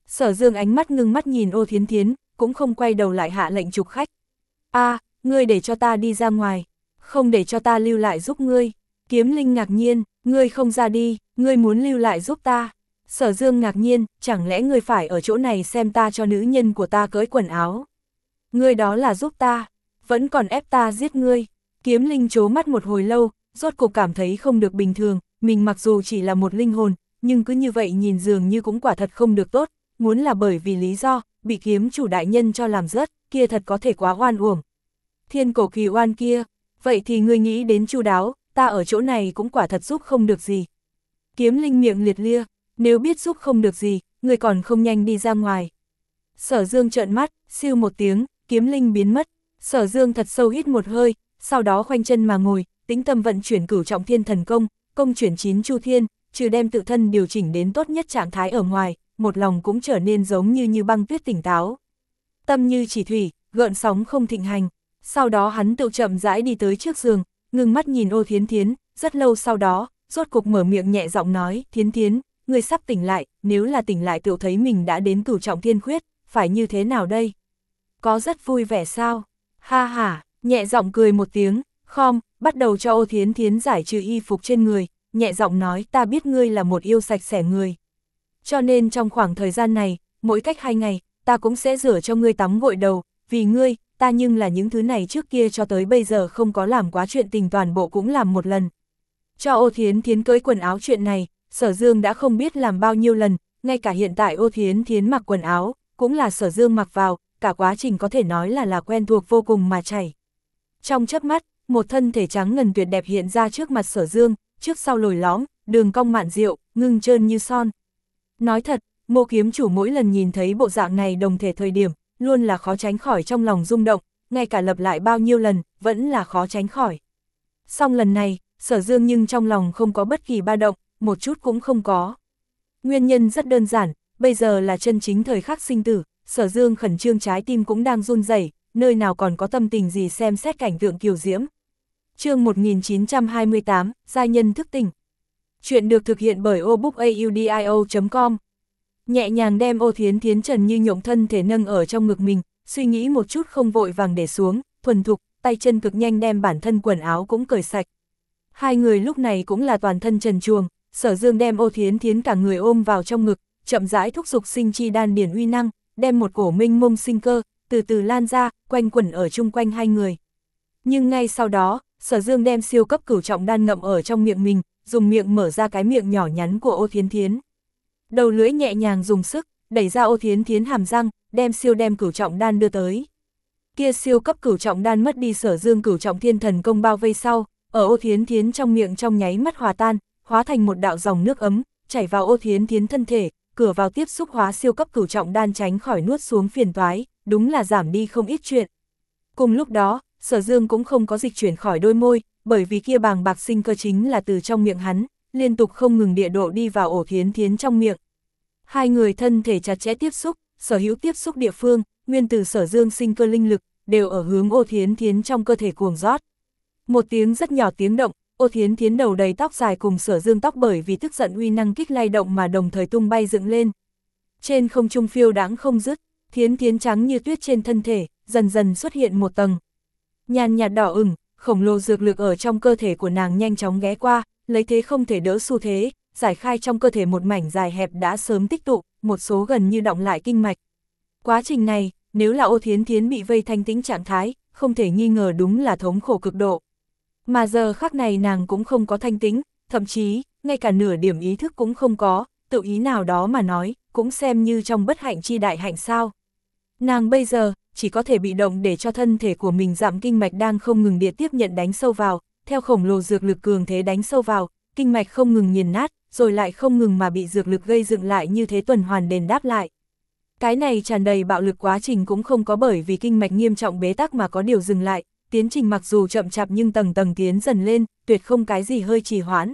Sở Dương ánh mắt ngưng mắt nhìn Ô Thiến Thiến, cũng không quay đầu lại hạ lệnh trục khách. A, ngươi để cho ta đi ra ngoài, không để cho ta lưu lại giúp ngươi. Kiếm Linh ngạc nhiên, ngươi không ra đi, ngươi muốn lưu lại giúp ta. Sở Dương ngạc nhiên, chẳng lẽ ngươi phải ở chỗ này xem ta cho nữ nhân của ta cởi quần áo? Ngươi đó là giúp ta, vẫn còn ép ta giết ngươi. Kiếm Linh trố mắt một hồi lâu, rốt cuộc cảm thấy không được bình thường, mình mặc dù chỉ là một linh hồn, nhưng cứ như vậy nhìn dường như cũng quả thật không được tốt, muốn là bởi vì lý do, bị kiếm chủ đại nhân cho làm rớt, kia thật có thể quá oan uổng. Thiên cổ kỳ oan kia, vậy thì ngươi nghĩ đến chu đáo, ta ở chỗ này cũng quả thật giúp không được gì. Kiếm Linh miệng liệt lia, nếu biết giúp không được gì, ngươi còn không nhanh đi ra ngoài. Sở Dương trợn mắt, siêu một tiếng, Kiếm Linh biến mất. Sở Dương thật sâu hít một hơi, sau đó khoanh chân mà ngồi, tĩnh tâm vận chuyển cửu trọng thiên thần công, công chuyển chín chu thiên, trừ đem tự thân điều chỉnh đến tốt nhất trạng thái ở ngoài, một lòng cũng trở nên giống như như băng tuyết tỉnh táo. Tâm như chỉ thủy, gợn sóng không thịnh hành. Sau đó hắn tự chậm rãi đi tới trước giường, ngưng mắt nhìn Ô Thiến Thiến, rất lâu sau đó, rốt cục mở miệng nhẹ giọng nói, Thiến Thiến, ngươi sắp tỉnh lại, nếu là tỉnh lại tự thấy mình đã đến cửu trọng thiên khuyết, phải như thế nào đây? Có rất vui vẻ sao? Ha ha, nhẹ giọng cười một tiếng, khom, bắt đầu cho Ô Thiến Thiến giải trừ y phục trên người, nhẹ giọng nói, ta biết ngươi là một yêu sạch sẽ người. Cho nên trong khoảng thời gian này, mỗi cách hai ngày, ta cũng sẽ rửa cho ngươi tắm gội đầu, vì ngươi, ta nhưng là những thứ này trước kia cho tới bây giờ không có làm quá chuyện tình toàn bộ cũng làm một lần. Cho Ô Thiến Thiến cởi quần áo chuyện này, Sở Dương đã không biết làm bao nhiêu lần, ngay cả hiện tại Ô Thiến Thiến mặc quần áo, cũng là Sở Dương mặc vào, cả quá trình có thể nói là là quen thuộc vô cùng mà chảy. Trong chớp mắt, một thân thể trắng ngần tuyệt đẹp hiện ra trước mặt Sở Dương, trước sau lồi lõm, đường cong mạn diệu, ngưng trơn như son. Nói thật, Mộ kiếm chủ mỗi lần nhìn thấy bộ dạng này đồng thể thời điểm, luôn là khó tránh khỏi trong lòng rung động, ngay cả lặp lại bao nhiêu lần, vẫn là khó tránh khỏi. Song lần này, Sở Dương nhưng trong lòng không có bất kỳ ba động, một chút cũng không có. Nguyên nhân rất đơn giản, bây giờ là chân chính thời khắc sinh tử, Sở Dương khẩn trương trái tim cũng đang run rẩy, nơi nào còn có tâm tình gì xem xét cảnh tượng kiều diễm. Chương một nghìn chín trăm hai mươi tám, giai nhân thức tỉnh. Chuyện được thực hiện bởi obookaudio chấm com. Nhẹ nhàng đem Ô Thiến Thiến trần như nhộng thân thể nâng ở trong ngực mình, suy nghĩ một chút không vội vàng để xuống, thuần thục, tay chân cực nhanh đem bản thân quần áo cũng cởi sạch. Hai người lúc này cũng là toàn thân trần truồng, Sở Dương đem Ô Thiến Thiến cả người ôm vào trong ngực, chậm rãi thúc giục sinh chi đan điển uy năng, đem một cổ minh mông sinh cơ, từ từ lan ra, quanh quẩn ở chung quanh hai người. Nhưng ngay sau đó, Sở Dương đem siêu cấp cửu trọng đan ngậm ở trong miệng mình, dùng miệng mở ra cái miệng nhỏ nhắn của Ô Thiến Thiến. Đầu lưỡi nhẹ nhàng dùng sức, đẩy ra Ô Thiến Thiến hàm răng, đem siêu đem cửu trọng đan đưa tới. Kia siêu cấp cửu trọng đan mất đi Sở Dương cửu trọng thiên thần công bao vây sau, ở Ô Thiến Thiến trong miệng trong nháy mắt hòa tan, hóa thành một đạo dòng nước ấm, chảy vào Ô Thiến Thiến thân thể, cửa vào tiếp xúc hóa siêu cấp cửu trọng đan tránh khỏi nuốt xuống phiền toái, đúng là giảm đi không ít chuyện. Cùng lúc đó, Sở Dương cũng không có dịch chuyển khỏi đôi môi, bởi vì kia bàng bạc sinh cơ chính là từ trong miệng hắn, liên tục không ngừng địa độ đi vào Ô Thiến Thiến trong miệng. Hai người thân thể chặt chẽ tiếp xúc, sở hữu tiếp xúc địa phương, nguyên từ Sở Dương sinh cơ linh lực, đều ở hướng Ô Thiến Thiến trong cơ thể cuồng rót. Một tiếng rất nhỏ tiếng động, Ô Thiến Thiến đầu đầy tóc dài cùng Sở Dương tóc bởi vì tức giận uy năng kích lay động mà đồng thời tung bay dựng lên. Trên không trung phiêu đãng không dứt, Thiến Thiến trắng như tuyết trên thân thể, dần dần xuất hiện một tầng nhàn nhạt đỏ ửng, khổng lồ dược lực ở trong cơ thể của nàng nhanh chóng ghé qua, lấy thế không thể đỡ xu thế, giải khai trong cơ thể một mảnh dài hẹp đã sớm tích tụ, một số gần như đọng lại kinh mạch. Quá trình này, nếu là Ô Thiến Thiến bị vây thanh tĩnh trạng thái, không thể nghi ngờ đúng là thống khổ cực độ. Mà giờ khắc này nàng cũng không có thanh tĩnh, thậm chí, ngay cả nửa điểm ý thức cũng không có, tự ý nào đó mà nói, cũng xem như trong bất hạnh chi đại hạnh sao. Nàng bây giờ, chỉ có thể bị động để cho thân thể của mình giảm kinh mạch đang không ngừng địa tiếp nhận đánh sâu vào, theo khổng lồ dược lực cường thế đánh sâu vào, kinh mạch không ngừng nghiền nát, rồi lại không ngừng mà bị dược lực gây dựng lại như thế tuần hoàn đền đáp lại. Cái này tràn đầy bạo lực quá trình cũng không có bởi vì kinh mạch nghiêm trọng bế tắc mà có điều dừng lại, tiến trình mặc dù chậm chạp nhưng tầng tầng tiến dần lên, tuyệt không cái gì hơi trì hoãn.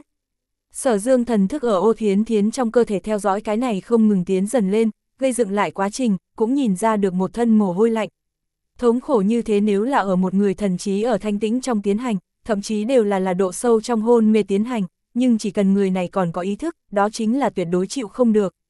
Sở Dương thần thức ở Ô Thiến Thiến trong cơ thể theo dõi cái này không ngừng tiến dần lên, gây dựng lại quá trình, cũng nhìn ra được một thân mồ hôi lạnh. Thống khổ như thế nếu là ở một người thần trí ở thanh tĩnh trong tiến hành, thậm chí đều là là độ sâu trong hôn mê tiến hành, nhưng chỉ cần người này còn có ý thức, đó chính là tuyệt đối chịu không được.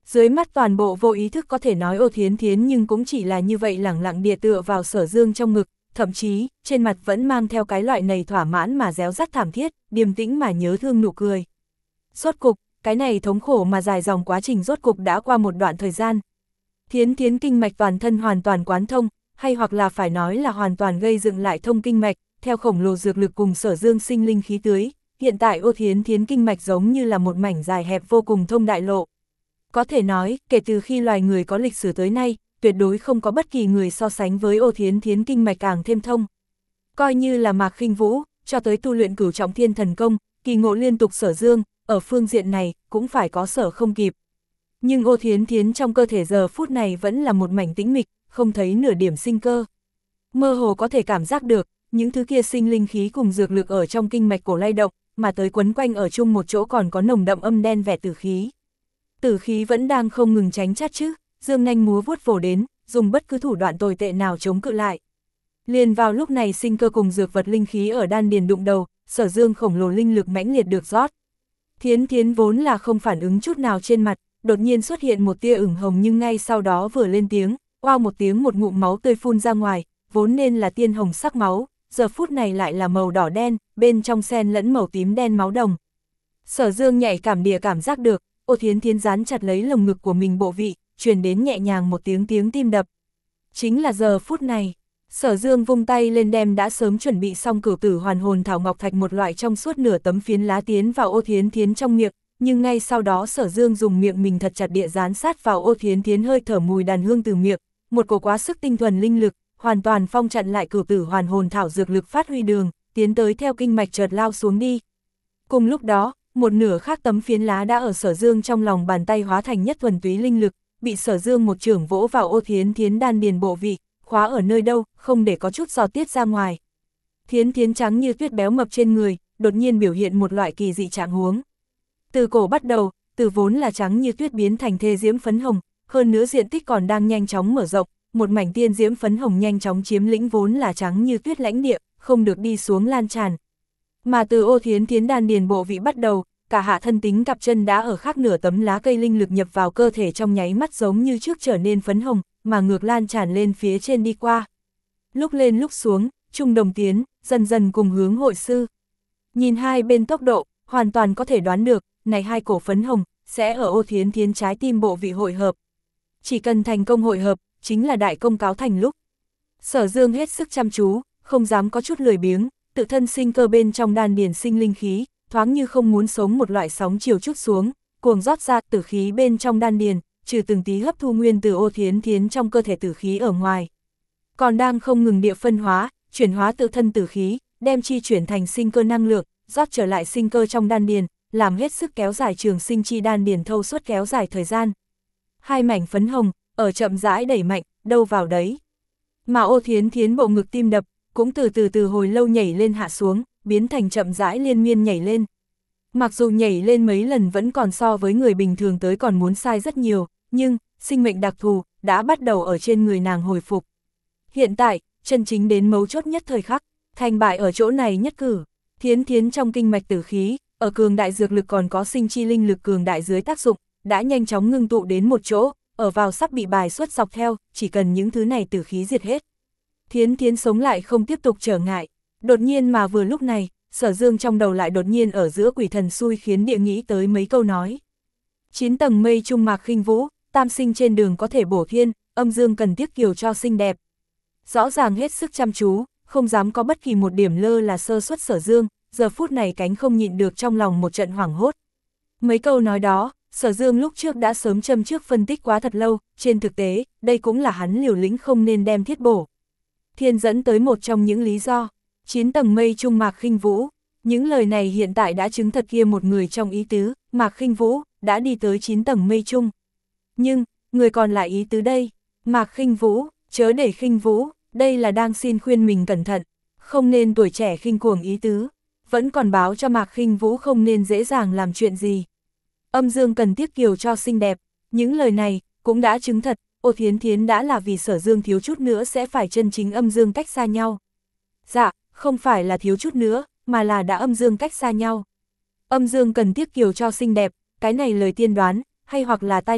Dưới mắt toàn bộ vô ý thức có thể nói Ô Thiến Thiến nhưng cũng chỉ là như vậy lẳng lặng địa tựa vào Sở Dương trong ngực, thậm chí, trên mặt vẫn mang theo cái loại này thỏa mãn mà réo rắt thảm thiết, điềm tĩnh mà nhớ thương nụ cười. Rốt cục, cái này thống khổ mà dài dòng quá trình rốt cục đã qua một đoạn thời gian. Thiến Thiến kinh mạch toàn thân hoàn toàn quán thông, hay hoặc là phải nói là hoàn toàn gây dựng lại thông kinh mạch, theo khổng lồ dược lực cùng Sở Dương sinh linh khí tưới, hiện tại Ô Thiến Thiến kinh mạch giống như là một mảnh dài hẹp vô cùng thông đại lộ. Có thể nói, kể từ khi loài người có lịch sử tới nay, tuyệt đối không có bất kỳ người so sánh với Ô Thiến Thiến kinh mạch càng thêm thông. Coi như là Mạc Khinh Vũ, cho tới tu luyện cửu trọng thiên thần công, kỳ ngộ liên tục Sở Dương, ở phương diện này, cũng phải có sở không kịp. Nhưng Ô Thiến Thiến trong cơ thể giờ phút này vẫn là một mảnh tĩnh mịch, không thấy nửa điểm sinh cơ. Mơ hồ có thể cảm giác được, những thứ kia sinh linh khí cùng dược lực ở trong kinh mạch cổ lay động, mà tới quấn quanh ở chung một chỗ còn có nồng đậm âm đen vẻ tử khí. Tử khí vẫn đang không ngừng tránh chát chứ, dương nanh múa vuốt vồ đến, dùng bất cứ thủ đoạn tồi tệ nào chống cự lại. Liền vào lúc này sinh cơ cùng dược vật linh khí ở đan điền đụng đầu, Sở Dương khổng lồ linh lực mãnh liệt được rót. Thiến Thiến vốn là không phản ứng chút nào trên mặt, đột nhiên xuất hiện một tia ửng hồng nhưng ngay sau đó vừa lên tiếng, oao một tiếng một ngụm máu tươi phun ra ngoài, vốn nên là tiên hồng sắc máu, giờ phút này lại là màu đỏ đen, bên trong xen lẫn màu tím đen máu đồng. Sở Dương nhạy cảm địa cảm giác được, Ô Thiến Thiến dán chặt lấy lồng ngực của mình bộ vị, truyền đến nhẹ nhàng một tiếng tiếng tim đập. Chính là giờ phút này, Sở Dương vung tay lên đem đã sớm chuẩn bị xong cửu tử hoàn hồn thảo ngọc thạch một loại trong suốt nửa tấm phiến lá tiến vào Ô Thiến Thiến trong miệng, nhưng ngay sau đó Sở Dương dùng miệng mình thật chặt địa dán sát vào Ô Thiến Thiến hơi thở mùi đàn hương từ miệng, một cổ quá sức tinh thuần linh lực, hoàn toàn phong chặn lại cửu tử hoàn hồn thảo dược lực phát huy đường, tiến tới theo kinh mạch chợt lao xuống đi. Cùng lúc đó, một nửa khác tấm phiến lá đã ở Sở Dương trong lòng bàn tay hóa thành nhất thuần túy linh lực, bị Sở Dương một chưởng vỗ vào Ô Thiến Thiến đan điền bộ vị, khóa ở nơi đâu, không để có chút giò tiết ra ngoài. Thiến Thiến trắng như tuyết béo mập trên người, đột nhiên biểu hiện một loại kỳ dị trạng huống. Từ cổ bắt đầu, từ vốn là trắng như tuyết biến thành thê diễm phấn hồng, hơn nữa diện tích còn đang nhanh chóng mở rộng, một mảnh tiên diễm phấn hồng nhanh chóng chiếm lĩnh vốn là trắng như tuyết lãnh địa, không được đi xuống lan tràn. Mà từ Ô Thiến Thiến đan điền bộ vị bắt đầu, cả hạ thân tính cặp chân đã ở khác nửa tấm lá cây linh lực nhập vào cơ thể trong nháy mắt giống như trước trở nên phấn hồng, mà ngược lan tràn lên phía trên đi qua. Lúc lên lúc xuống, trung đồng tiến, dần dần cùng hướng hội sư. Nhìn hai bên tốc độ, hoàn toàn có thể đoán được, này hai cổ phấn hồng, sẽ ở Ô Thiến Thiến trái tim bộ vị hội hợp. Chỉ cần thành công hội hợp, chính là đại công cáo thành lúc. Sở Dương hết sức chăm chú, không dám có chút lười biếng, tự thân sinh cơ bên trong đan điền sinh linh khí, thoáng như không muốn sống một loại sóng chiều chút xuống, cuồng rót ra tử khí bên trong đan điền, trừ từng tí hấp thu nguyên từ Ô Thiến Thiến trong cơ thể tử khí ở ngoài. Còn đang không ngừng địa phân hóa, chuyển hóa tự thân tử khí, đem chi chuyển thành sinh cơ năng lượng, rót trở lại sinh cơ trong đan điền, làm hết sức kéo dài trường sinh chi đan điền thâu suốt kéo dài thời gian. Hai mảnh phấn hồng, ở chậm rãi đẩy mạnh, đâu vào đấy. Mà Ô Thiến Thiến bộ ngực tim đập, cũng từ từ từ hồi lâu nhảy lên hạ xuống, biến thành chậm rãi liên miên nhảy lên. Mặc dù nhảy lên mấy lần vẫn còn so với người bình thường tới còn muốn sai rất nhiều, nhưng, sinh mệnh đặc thù, đã bắt đầu ở trên người nàng hồi phục. Hiện tại, chân chính đến mấu chốt nhất thời khắc, thành bại ở chỗ này nhất cử. Thiến Thiến trong kinh mạch tử khí, ở cường đại dược lực còn có sinh chi linh lực cường đại dưới tác dụng, đã nhanh chóng ngưng tụ đến một chỗ, ở vào sắp bị bài xuất dọc theo, chỉ cần những thứ này tử khí diệt hết. Thiến Thiến sống lại không tiếp tục trở ngại. Đột nhiên mà vừa lúc này, Sở Dương trong đầu lại đột nhiên ở giữa quỷ thần xui khiến địa nghĩ tới mấy câu nói. Chín tầng mây trung Mạc Khinh Vũ, tam sinh trên đường có thể bổ thiên, âm dương cần tiếc kiều cho xinh đẹp. Rõ ràng hết sức chăm chú, không dám có bất kỳ một điểm lơ là sơ suất Sở Dương, giờ phút này cánh không nhịn được trong lòng một trận hoảng hốt. Mấy câu nói đó, Sở Dương lúc trước đã sớm châm trước phân tích quá thật lâu, trên thực tế, đây cũng là hắn liều lĩnh không nên đem thiết bổ thiên dẫn tới một trong những lý do. Chín tầng mây trung Mạc Khinh Vũ, những lời này hiện tại đã chứng thật kia một người trong ý tứ, Mạc Khinh Vũ đã đi tới chín tầng mây trung. Nhưng, người còn lại ý tứ đây, Mạc Khinh Vũ, chớ để khinh vũ, đây là đang xin khuyên mình cẩn thận, không nên tuổi trẻ khinh cuồng ý tứ, vẫn còn báo cho Mạc Khinh Vũ không nên dễ dàng làm chuyện gì. Âm dương cần tiếc kiều cho xinh đẹp, những lời này cũng đã chứng thật, Ô Thiến Thiến đã là vì Sở Dương thiếu chút nữa sẽ phải chân chính âm dương cách xa nhau. Dạ, không phải là thiếu chút nữa, mà là đã âm dương cách xa nhau. Âm dương cần tiếc kiều cho xinh đẹp, cái này lời tiên đoán, hay hoặc là tai nạn,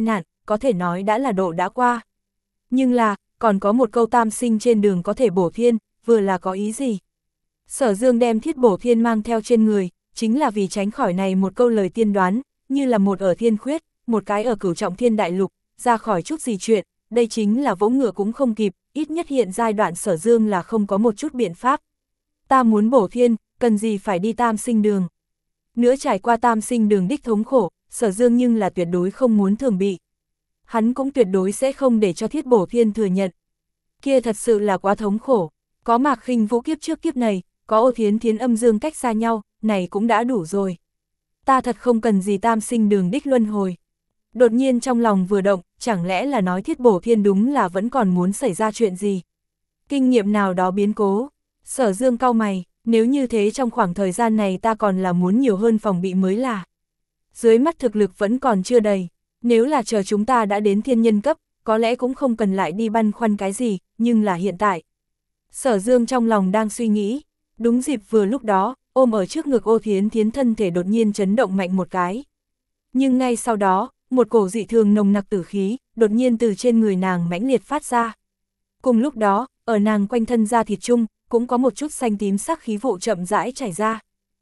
có thể nói đã là độ đã qua. Nhưng là, còn có một câu tam sinh trên đường có thể bổ thiên, vừa là có ý gì? Sở Dương đem thiết bổ thiên mang theo trên người, chính là vì tránh khỏi này một câu lời tiên đoán, như là một ở thiên khuyết, một cái ở cửu trọng thiên đại lục, ra khỏi chút gì chuyện, đây chính là vỗ ngựa cũng không kịp, ít nhất hiện giai đoạn Sở Dương là không có một chút biện pháp. Ta muốn bổ thiên, cần gì phải đi tam sinh đường. Nữa trải qua tam sinh đường đích thống khổ, Sở Dương nhưng là tuyệt đối không muốn thường bị. Hắn cũng tuyệt đối sẽ không để cho thiết bổ thiên thừa nhận. Kia thật sự là quá thống khổ, có Mạc Khinh Vũ kiếp trước kiếp này, có Ô Thiến Thiến âm dương cách xa nhau, này cũng đã đủ rồi. Ta thật không cần gì tam sinh đường đích luân hồi. Đột nhiên trong lòng vừa động, chẳng lẽ là nói thiết bổ thiên đúng là vẫn còn muốn xảy ra chuyện gì? Kinh nghiệm nào đó biến cố. Sở Dương cau mày, nếu như thế trong khoảng thời gian này ta còn là muốn nhiều hơn phòng bị mới là. Dưới mắt thực lực vẫn còn chưa đầy, nếu là chờ chúng ta đã đến thiên nhân cấp, có lẽ cũng không cần lại đi băn khoăn cái gì, nhưng là hiện tại. Sở Dương trong lòng đang suy nghĩ, đúng dịp vừa lúc đó, ôm ở trước ngực Ô Thiến Thiến thân thể đột nhiên chấn động mạnh một cái. Nhưng ngay sau đó, một cổ dị thường nồng nặc tử khí, đột nhiên từ trên người nàng mãnh liệt phát ra. Cùng lúc đó, ở nàng quanh thân da thịt chung, cũng có một chút xanh tím sắc khí vụ chậm rãi chảy ra.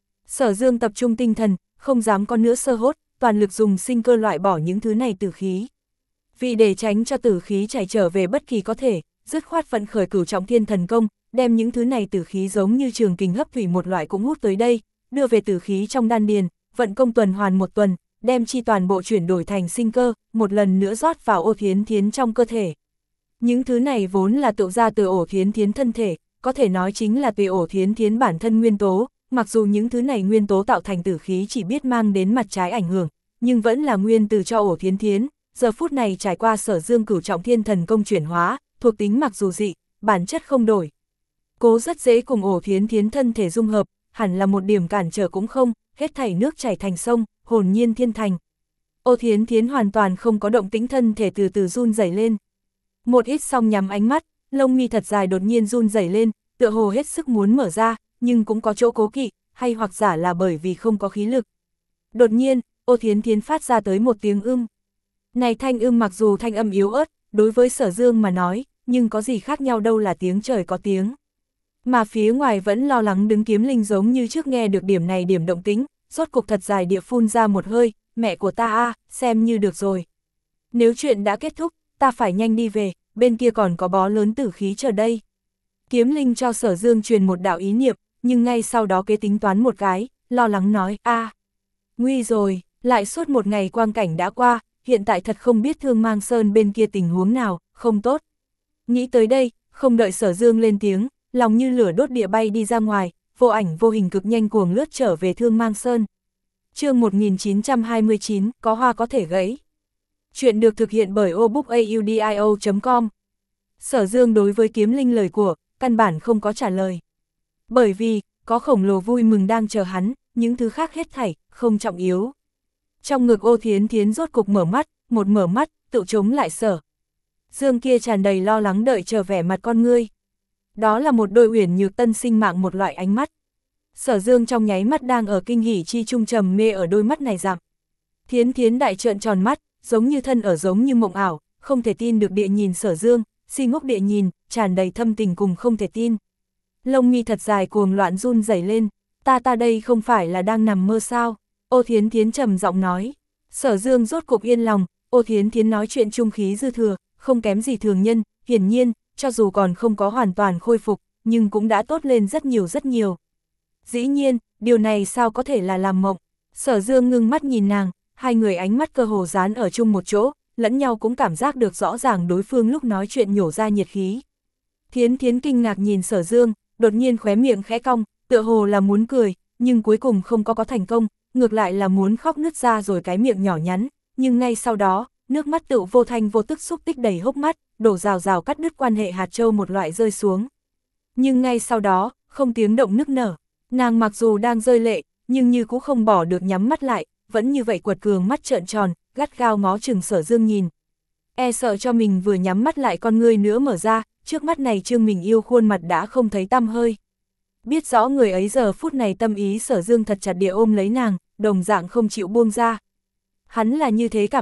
Sở Dương tập trung tinh thần, không dám có nữa sơ hốt, toàn lực dùng sinh cơ loại bỏ những thứ này tử khí. Vì để tránh cho tử khí chảy trở về bất kỳ có thể, dứt khoát vận khởi cửu trọng thiên thần công, đem những thứ này tử khí giống như trường kình hấp thủy một loại cũng hút tới đây, đưa về tử khí trong đan điền, vận công tuần hoàn một tuần, đem chi toàn bộ chuyển đổi thành sinh cơ, một lần nữa rót vào Ô Thiến Thiến trong cơ thể. Những thứ này vốn là tự ra từ Ô Thiến Thiến thân thể, có thể nói chính là tùy Ô Thiến Thiến bản thân nguyên tố, mặc dù những thứ này nguyên tố tạo thành tử khí chỉ biết mang đến mặt trái ảnh hưởng, nhưng vẫn là nguyên từ cho Ô Thiến Thiến, giờ phút này trải qua Sở Dương cửu trọng thiên thần công chuyển hóa, thuộc tính mặc dù dị, bản chất không đổi. Cố rất dễ cùng Ô Thiến Thiến thân thể dung hợp, hẳn là một điểm cản trở cũng không, hết thảy nước chảy thành sông, hồn nhiên thiên thành. Ô Thiến Thiến hoàn toàn không có động tĩnh, thân thể từ từ run rẩy lên. Một ít xong nhắm ánh mắt, lông mi thật dài đột nhiên run rẩy lên, tựa hồ hết sức muốn mở ra, nhưng cũng có chỗ cố kỵ, hay hoặc giả là bởi vì không có khí lực. Đột nhiên, Ô Thiến Thiến phát ra tới một tiếng ưm. Này thanh ưm mặc dù thanh âm yếu ớt, đối với Sở Dương mà nói, nhưng có gì khác nhau đâu là tiếng trời có tiếng. Mà phía ngoài vẫn lo lắng đứng Kiếm Linh giống như trước nghe được điểm này điểm động tính, rốt cục thật dài địa phun ra một hơi, mẹ của ta a, xem như được rồi. Nếu chuyện đã kết thúc, ta phải nhanh đi về, bên kia còn có bó lớn tử khí chờ đây. Kiếm Linh cho Sở Dương truyền một đạo ý niệm, nhưng ngay sau đó kế tính toán một cái, lo lắng nói, a, nguy rồi, lại suốt một ngày quang cảnh đã qua, hiện tại thật không biết Thương Mang Sơn bên kia tình huống nào, không tốt. Nghĩ tới đây, không đợi Sở Dương lên tiếng, lòng như lửa đốt địa bay đi ra ngoài, vô ảnh vô hình cực nhanh cuồng lướt trở về Thương Mang Sơn. Chương một nghìn chín trăm hai mươi chín, có hoa có thể gãy. Chuyện được thực hiện bởi obookaudio chấm com. Sở Dương đối với Kiếm Linh lời của, căn bản không có trả lời. Bởi vì, có khổng lồ vui mừng đang chờ hắn, những thứ khác hết thảy, không trọng yếu. Trong ngực Ô Thiến Thiến rốt cục mở mắt, một mở mắt, tự chống lại Sở Dương kia tràn đầy lo lắng đợi chờ vẻ mặt con ngươi. Đó là một đôi uyển nhược tân sinh mạng một loại ánh mắt. Sở Dương trong nháy mắt đang ở kinh hỉ chi trung trầm mê ở đôi mắt này giảm. Thiến Thiến đại trợn tròn mắt, giống như thân ở giống như mộng ảo, không thể tin được địa nhìn Sở Dương, si ngốc địa nhìn, tràn đầy thâm tình cùng không thể tin. Lông mi thật dài cuồng loạn run rẩy lên, ta ta đây không phải là đang nằm mơ sao? Ô Thiến Thiến trầm giọng nói. Sở Dương rốt cục yên lòng, Ô Thiến Thiến nói chuyện trung khí dư thừa, không kém gì thường nhân, hiển nhiên, cho dù còn không có hoàn toàn khôi phục, nhưng cũng đã tốt lên rất nhiều rất nhiều. Dĩ nhiên, điều này sao có thể là làm mộng? Sở Dương ngưng mắt nhìn nàng, hai người ánh mắt cơ hồ dán ở chung một chỗ, lẫn nhau cũng cảm giác được rõ ràng đối phương lúc nói chuyện nhổ ra nhiệt khí. Thiến Thiến kinh ngạc nhìn Sở Dương, đột nhiên khóe miệng khẽ cong, tựa hồ là muốn cười, nhưng cuối cùng không có có thành công, ngược lại là muốn khóc nứt ra rồi cái miệng nhỏ nhắn, nhưng ngay sau đó, nước mắt tự vô thanh vô tức xúc tích đầy hốc mắt, đổ rào rào cắt đứt quan hệ hạt châu một loại rơi xuống. Nhưng ngay sau đó, không tiếng động nức nở, nàng mặc dù đang rơi lệ, nhưng như cũng không bỏ được nhắm mắt lại, vẫn như vậy quật cường mắt trợn tròn, gắt gao ngó chừng Sở Dương nhìn. E sợ cho mình vừa nhắm mắt lại con ngươi nữa mở ra, trước mắt này trương mình yêu khuôn mặt đã không thấy tăm hơi. Biết rõ người ấy giờ phút này tâm ý Sở Dương thật chặt địa ôm lấy nàng, đồng dạng không chịu buông ra. Hắn là như thế cảm động,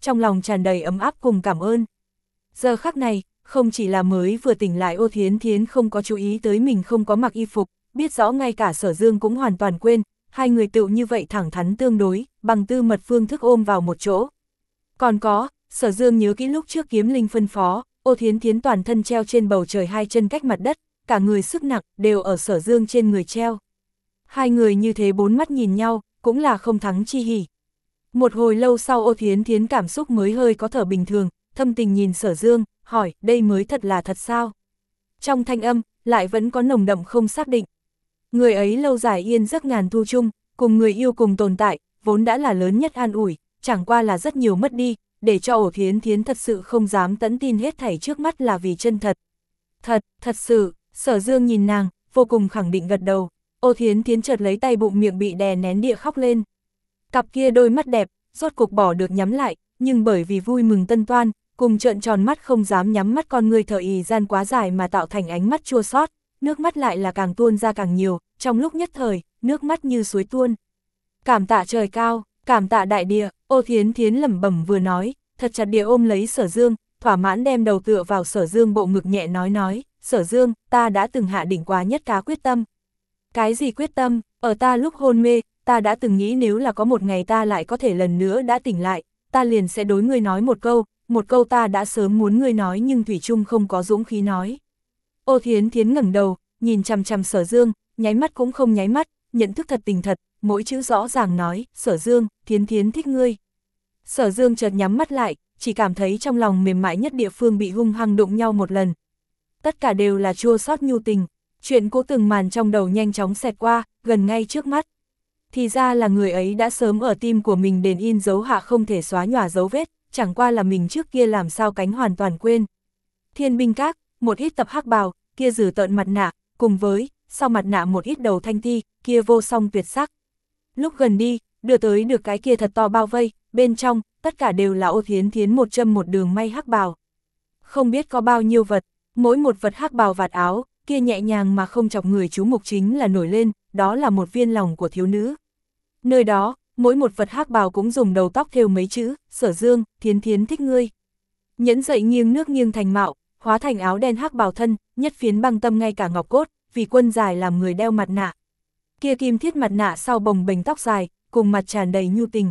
trong lòng tràn đầy ấm áp cùng cảm ơn. Giờ khắc này, không chỉ là mới vừa tỉnh lại Ô Thiến Thiến không có chú ý tới mình không có mặc y phục, biết rõ ngay cả Sở Dương cũng hoàn toàn quên, hai người tựu như vậy thẳng thắn tương đối, bằng tư mật phương thức ôm vào một chỗ. Còn có, Sở Dương nhớ kỹ lúc trước kiếm linh phân phó, Ô Thiến Thiến toàn thân treo trên bầu trời hai chân cách mặt đất, cả người sức nặng đều ở Sở Dương trên người treo. Hai người như thế bốn mắt nhìn nhau, cũng là không thắng chi hỉ. Một hồi lâu sau Ô Thiến Thiến cảm xúc mới hơi có thở bình thường, thâm tình nhìn Sở Dương, hỏi, đây mới thật là thật sao? Trong thanh âm, lại vẫn có nồng đậm không xác định. Người ấy lâu dài yên giấc ngàn thu chung, cùng người yêu cùng tồn tại, vốn đã là lớn nhất an ủi, chẳng qua là rất nhiều mất đi, để cho Ô Thiến Thiến thật sự không dám tẫn tin hết thảy trước mắt là vì chân thật. Thật, thật sự, Sở Dương nhìn nàng, vô cùng khẳng định gật đầu. Ô Thiến Thiến chợt lấy tay bụng miệng bị đè nén địa khóc lên. Cặp kia đôi mắt đẹp, rốt cục bỏ được nhắm lại, nhưng bởi vì vui mừng tân toan, cùng trợn tròn mắt không dám nhắm mắt con người thở ì gian quá dài mà tạo thành ánh mắt chua xót, nước mắt lại là càng tuôn ra càng nhiều, trong lúc nhất thời, nước mắt như suối tuôn. Cảm tạ trời cao, cảm tạ đại địa, Ô Thiến Thiến lẩm bẩm vừa nói, thật chặt địa ôm lấy Sở Dương, thỏa mãn đem đầu tựa vào Sở Dương bộ ngực nhẹ nói nói, Sở Dương, ta đã từng hạ đỉnh quá nhất cá quyết tâm. Cái gì quyết tâm, ở ta lúc hôn mê, ta đã từng nghĩ nếu là có một ngày ta lại có thể lần nữa đã tỉnh lại, ta liền sẽ đối ngươi nói một câu, một câu ta đã sớm muốn ngươi nói nhưng thủy chung không có dũng khí nói. Ô Thiến Thiến ngẩng đầu, nhìn chằm chằm Sở Dương, nháy mắt cũng không nháy mắt, nhận thức thật tình thật, mỗi chữ rõ ràng nói, Sở Dương, Thiến Thiến thích ngươi. Sở Dương chợt nhắm mắt lại, chỉ cảm thấy trong lòng mềm mại nhất địa phương bị hung hăng đụng nhau một lần. Tất cả đều là chua xót nhu tình, chuyện cũ từng màn trong đầu nhanh chóng xẹt qua, gần ngay trước mắt. Thì ra là người ấy đã sớm ở tim của mình đền in dấu hạ không thể xóa nhòa dấu vết, chẳng qua là mình trước kia làm sao cánh hoàn toàn quên. Thiên binh các, một ít tập hắc bào, kia dử tợn mặt nạ, cùng với, sau mặt nạ một ít đầu thanh thi, kia vô song tuyệt sắc. Lúc gần đi, đưa tới được cái kia thật to bao vây, bên trong, tất cả đều là Ô Thiến Thiến một châm một đường may hắc bào. Không biết có bao nhiêu vật, mỗi một vật hắc bào vạt áo, kia nhẹ nhàng mà không chọc người chú mục chính là nổi lên, đó là một viên lòng của thiếu nữ. Nơi đó, mỗi một vật hắc bào cũng dùng đầu tóc thêu mấy chữ, Sở Dương, Thiến Thiến thích ngươi. Nhẫn dậy nghiêng nước nghiêng thành mạo, hóa thành áo đen hắc bào thân, nhất phiến băng tâm ngay cả ngọc cốt, vì quân dài làm người đeo mặt nạ. Kia kim thiết mặt nạ sau bồng bềnh tóc dài, cùng mặt tràn đầy nhu tình.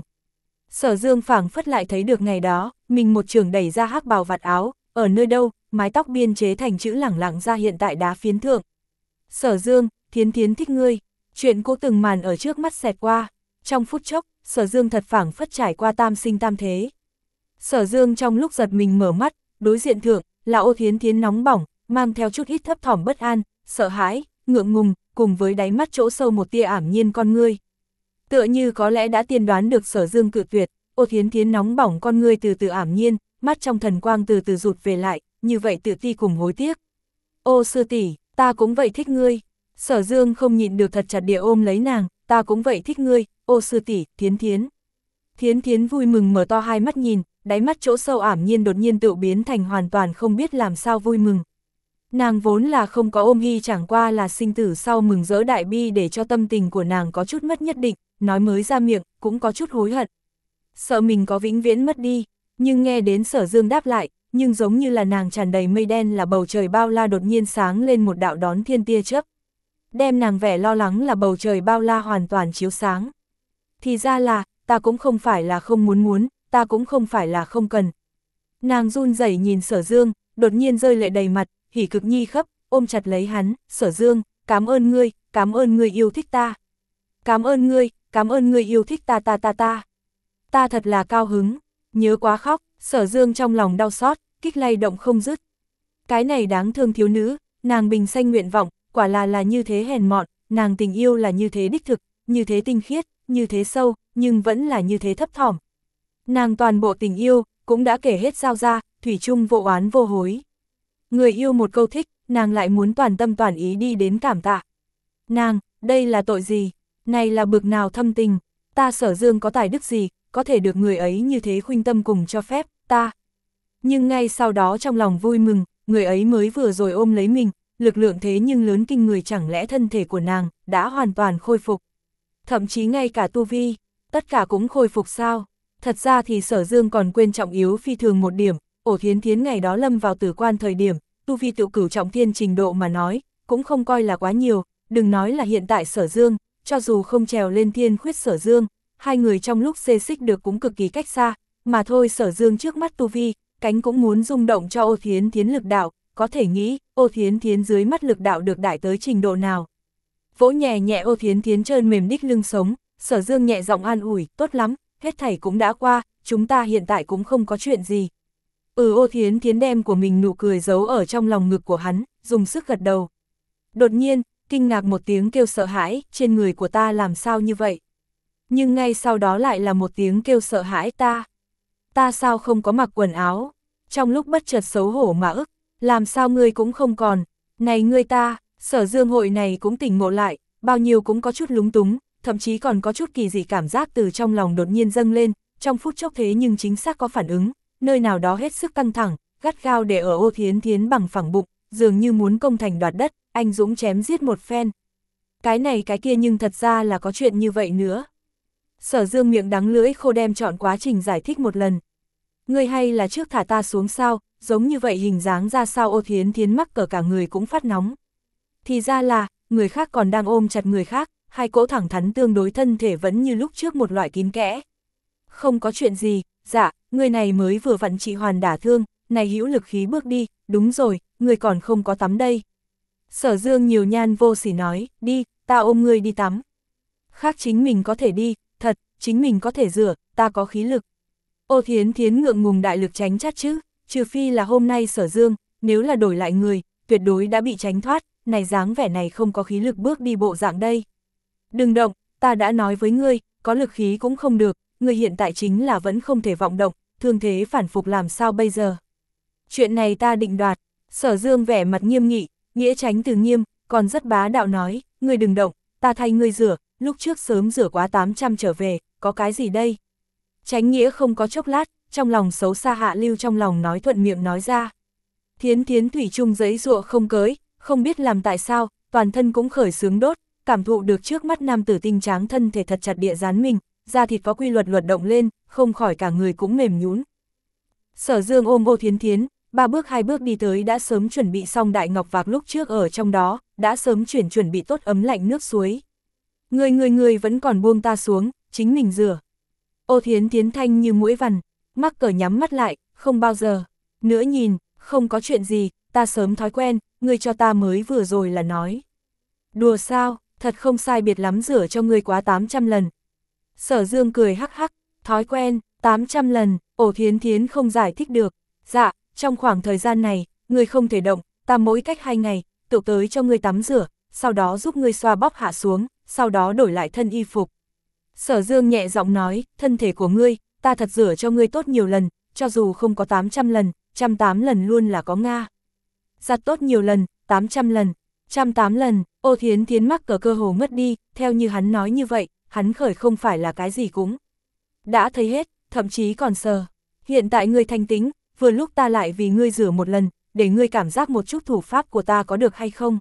Sở Dương phảng phất lại thấy được ngày đó, mình một trường đẩy ra hắc bào vạt áo, ở nơi đâu, mái tóc biên chế thành chữ lẳng lặng ra hiện tại đá phiến thượng. Sở Dương, Thiến Thiến thích ngươi, chuyện cũ từng màn ở trước mắt xẹt qua, trong phút chốc, Sở Dương thật phảng phất trải qua tam sinh tam thế. Sở Dương trong lúc giật mình mở mắt, đối diện thượng, là Ô Thiến Thiến nóng bỏng, mang theo chút ít thấp thỏm bất an, sợ hãi, ngượng ngùng, cùng với đáy mắt chỗ sâu một tia ảm nhiên con ngươi. Tựa như có lẽ đã tiên đoán được Sở Dương cự tuyệt, Ô Thiến Thiến nóng bỏng con ngươi từ từ ảm nhiên, mắt trong thần quang từ từ rụt về lại, như vậy tự ti cùng hối tiếc. Ô sư tỷ, ta cũng vậy thích ngươi. Sở Dương không nhịn được thật chặt địa ôm lấy nàng, ta cũng vậy thích ngươi, ô sư tỷ, Thiến Thiến. Thiến Thiến vui mừng mở to hai mắt nhìn, đáy mắt chỗ sâu ảm nhiên đột nhiên tự biến thành hoàn toàn không biết làm sao vui mừng. Nàng vốn là không có ôm hy chẳng qua là sinh tử sau mừng rỡ đại bi để cho tâm tình của nàng có chút mất nhất định, nói mới ra miệng, cũng có chút hối hận. Sợ mình có vĩnh viễn mất đi, nhưng nghe đến Sở Dương đáp lại, nhưng giống như là nàng tràn đầy mây đen là bầu trời bao la đột nhiên sáng lên một đạo đón thiên tia chớp. Đem nàng vẻ lo lắng là bầu trời bao la hoàn toàn chiếu sáng. Thì ra là, ta cũng không phải là không muốn muốn, ta cũng không phải là không cần. Nàng run rẩy nhìn Sở Dương, đột nhiên rơi lệ đầy mặt, hỉ cực nhi khấp, ôm chặt lấy hắn, Sở Dương, cảm ơn ngươi, cảm ơn ngươi yêu thích ta. Cảm ơn ngươi, cảm ơn ngươi yêu thích ta ta ta ta. Ta thật là cao hứng, nhớ quá khóc, Sở Dương trong lòng đau xót, kích lay động không dứt. Cái này đáng thương thiếu nữ, nàng bình sanh nguyện vọng, quả là là như thế hèn mọn, nàng tình yêu là như thế đích thực, như thế tinh khiết, như thế sâu, nhưng vẫn là như thế thấp thỏm. Nàng toàn bộ tình yêu, cũng đã kể hết giao ra, thủy chung vô oán vô hối. Người yêu một câu thích, nàng lại muốn toàn tâm toàn ý đi đến cảm tạ. Nàng, đây là tội gì? Này là bực nào thâm tình? Ta Sở Dương có tài đức gì, có thể được người ấy như thế khuynh tâm cùng cho phép, ta. Nhưng ngay sau đó trong lòng vui mừng, người ấy mới vừa rồi ôm lấy mình, lực lượng thế nhưng lớn kinh người, chẳng lẽ thân thể của nàng đã hoàn toàn khôi phục. Thậm chí ngay cả tu vi, tất cả cũng khôi phục sao? Thật ra thì Sở Dương còn quên trọng yếu phi thường một điểm, Ổ Thiến Thiến ngày đó lâm vào tử quan thời điểm, tu vi tự cửu trọng thiên trình độ mà nói, cũng không coi là quá nhiều, đừng nói là hiện tại Sở Dương, cho dù không trèo lên thiên khuyết Sở Dương, hai người trong lúc xê xích được cũng cực kỳ cách xa, mà thôi Sở Dương trước mắt tu vi, cánh cũng muốn rung động cho Ô Thiến Thiến lực đạo, có thể nghĩ, Ô Thiến Thiến dưới mắt lực đạo được đại tới trình độ nào. Vỗ nhẹ nhẹ Ô Thiến Thiến trơn mềm đích lưng sống, Sở Dương nhẹ giọng an ủi, tốt lắm, hết thảy cũng đã qua, chúng ta hiện tại cũng không có chuyện gì. Ừ, Ô Thiến Thiến đem của mình nụ cười giấu ở trong lòng ngực của hắn, dùng sức gật đầu. Đột nhiên, kinh ngạc một tiếng kêu sợ hãi, trên người của ta làm sao như vậy? Nhưng ngay sau đó lại là một tiếng kêu sợ hãi, ta. Ta sao không có mặc quần áo? Trong lúc bất chợt xấu hổ mà ức, làm sao ngươi cũng không còn? Này ngươi ta, Sở Dương hội này cũng tỉnh ngộ lại, bao nhiêu cũng có chút lúng túng, thậm chí còn có chút kỳ dị cảm giác từ trong lòng đột nhiên dâng lên, trong phút chốc thế nhưng chính xác có phản ứng, nơi nào đó hết sức căng thẳng, gắt gao để ở Ô Thiến Thiến bằng phẳng bụng, dường như muốn công thành đoạt đất, anh dũng chém giết một phen. Cái này cái kia nhưng thật ra là có chuyện như vậy nữa. Sở Dương miệng đắng lưỡi khô đem chọn quá trình giải thích một lần. Ngươi hay là trước thả ta xuống sao, giống như vậy hình dáng ra sao? Ô Thiến Thiến mắc cỡ cả người cũng phát nóng. Thì ra là, người khác còn đang ôm chặt người khác, hai cỗ thẳng thắn tương đối thân thể vẫn như lúc trước một loại kín kẽ. Không có chuyện gì, dạ, người này mới vừa vặn trị hoàn đả thương, này hữu lực khí bước đi, đúng rồi, người còn không có tắm đây. Sở Dương nhiều nhan vô sỉ nói, đi, ta ôm ngươi đi tắm. Khác chính mình có thể đi, thật, chính mình có thể rửa, ta có khí lực. Ô Thiến Thiến ngượng ngùng đại lực tránh chát chứ, trừ phi là hôm nay Sở Dương, nếu là đổi lại người, tuyệt đối đã bị tránh thoát, này dáng vẻ này không có khí lực bước đi bộ dạng đây. Đừng động, ta đã nói với ngươi, có lực khí cũng không được, ngươi hiện tại chính là vẫn không thể vọng động, thương thế phản phục làm sao bây giờ. Chuyện này ta định đoạt. Sở Dương vẻ mặt nghiêm nghị, nghĩa tránh từ nghiêm, còn rất bá đạo nói, ngươi đừng động, ta thay ngươi rửa, lúc trước sớm rửa quá tám trăm trở về, có cái gì đây? Tránh nghĩa không có chốc lát, trong lòng xấu xa hạ lưu trong lòng nói thuận miệng nói ra. Thiến Thiến thủy chung giấy ruộng không cưới, không biết làm tại sao, toàn thân cũng khởi sướng đốt, cảm thụ được trước mắt nam tử tinh tráng thân thể thật chặt địa dán mình, da thịt có quy luật luật động lên, không khỏi cả người cũng mềm nhũn. Sở Dương ôm Ô Thiến Thiến, ba bước hai bước đi tới đã sớm chuẩn bị xong đại ngọc vạc lúc trước ở trong đó, đã sớm chuyển chuẩn bị tốt ấm lạnh nước suối. Người người người vẫn còn buông ta xuống, chính mình rửa. Ô Thiến Thiến thanh như mũi vằn, mắc cỡ nhắm mắt lại, không bao giờ. Nữa nhìn, không có chuyện gì, ta sớm thói quen, ngươi cho ta mới vừa rồi là nói. Đùa sao, thật không sai biệt lắm rửa cho ngươi quá tám trăm lần. Sở Dương cười hắc hắc, thói quen, tám trăm lần, Ổ Thiến Thiến không giải thích được. Dạ, trong khoảng thời gian này, ngươi không thể động, ta mỗi cách hai ngày, tự tới cho ngươi tắm rửa, sau đó giúp ngươi xoa bóp hạ xuống, sau đó đổi lại thân y phục. Sở Dương nhẹ giọng nói, thân thể của ngươi, ta thật rửa cho ngươi tốt nhiều lần, cho dù không có tám trăm lần, trăm tám lần luôn là có Nga. Giặt tốt nhiều lần, tám trăm lần, trăm tám lần, Ô Thiến Thiến mắc cỡ cơ hồ mất đi, theo như hắn nói như vậy, hắn khởi không phải là cái gì cũng đã thấy hết, thậm chí còn sờ. Hiện tại ngươi thanh tính, vừa lúc ta lại vì ngươi rửa một lần, để ngươi cảm giác một chút thủ pháp của ta có được hay không.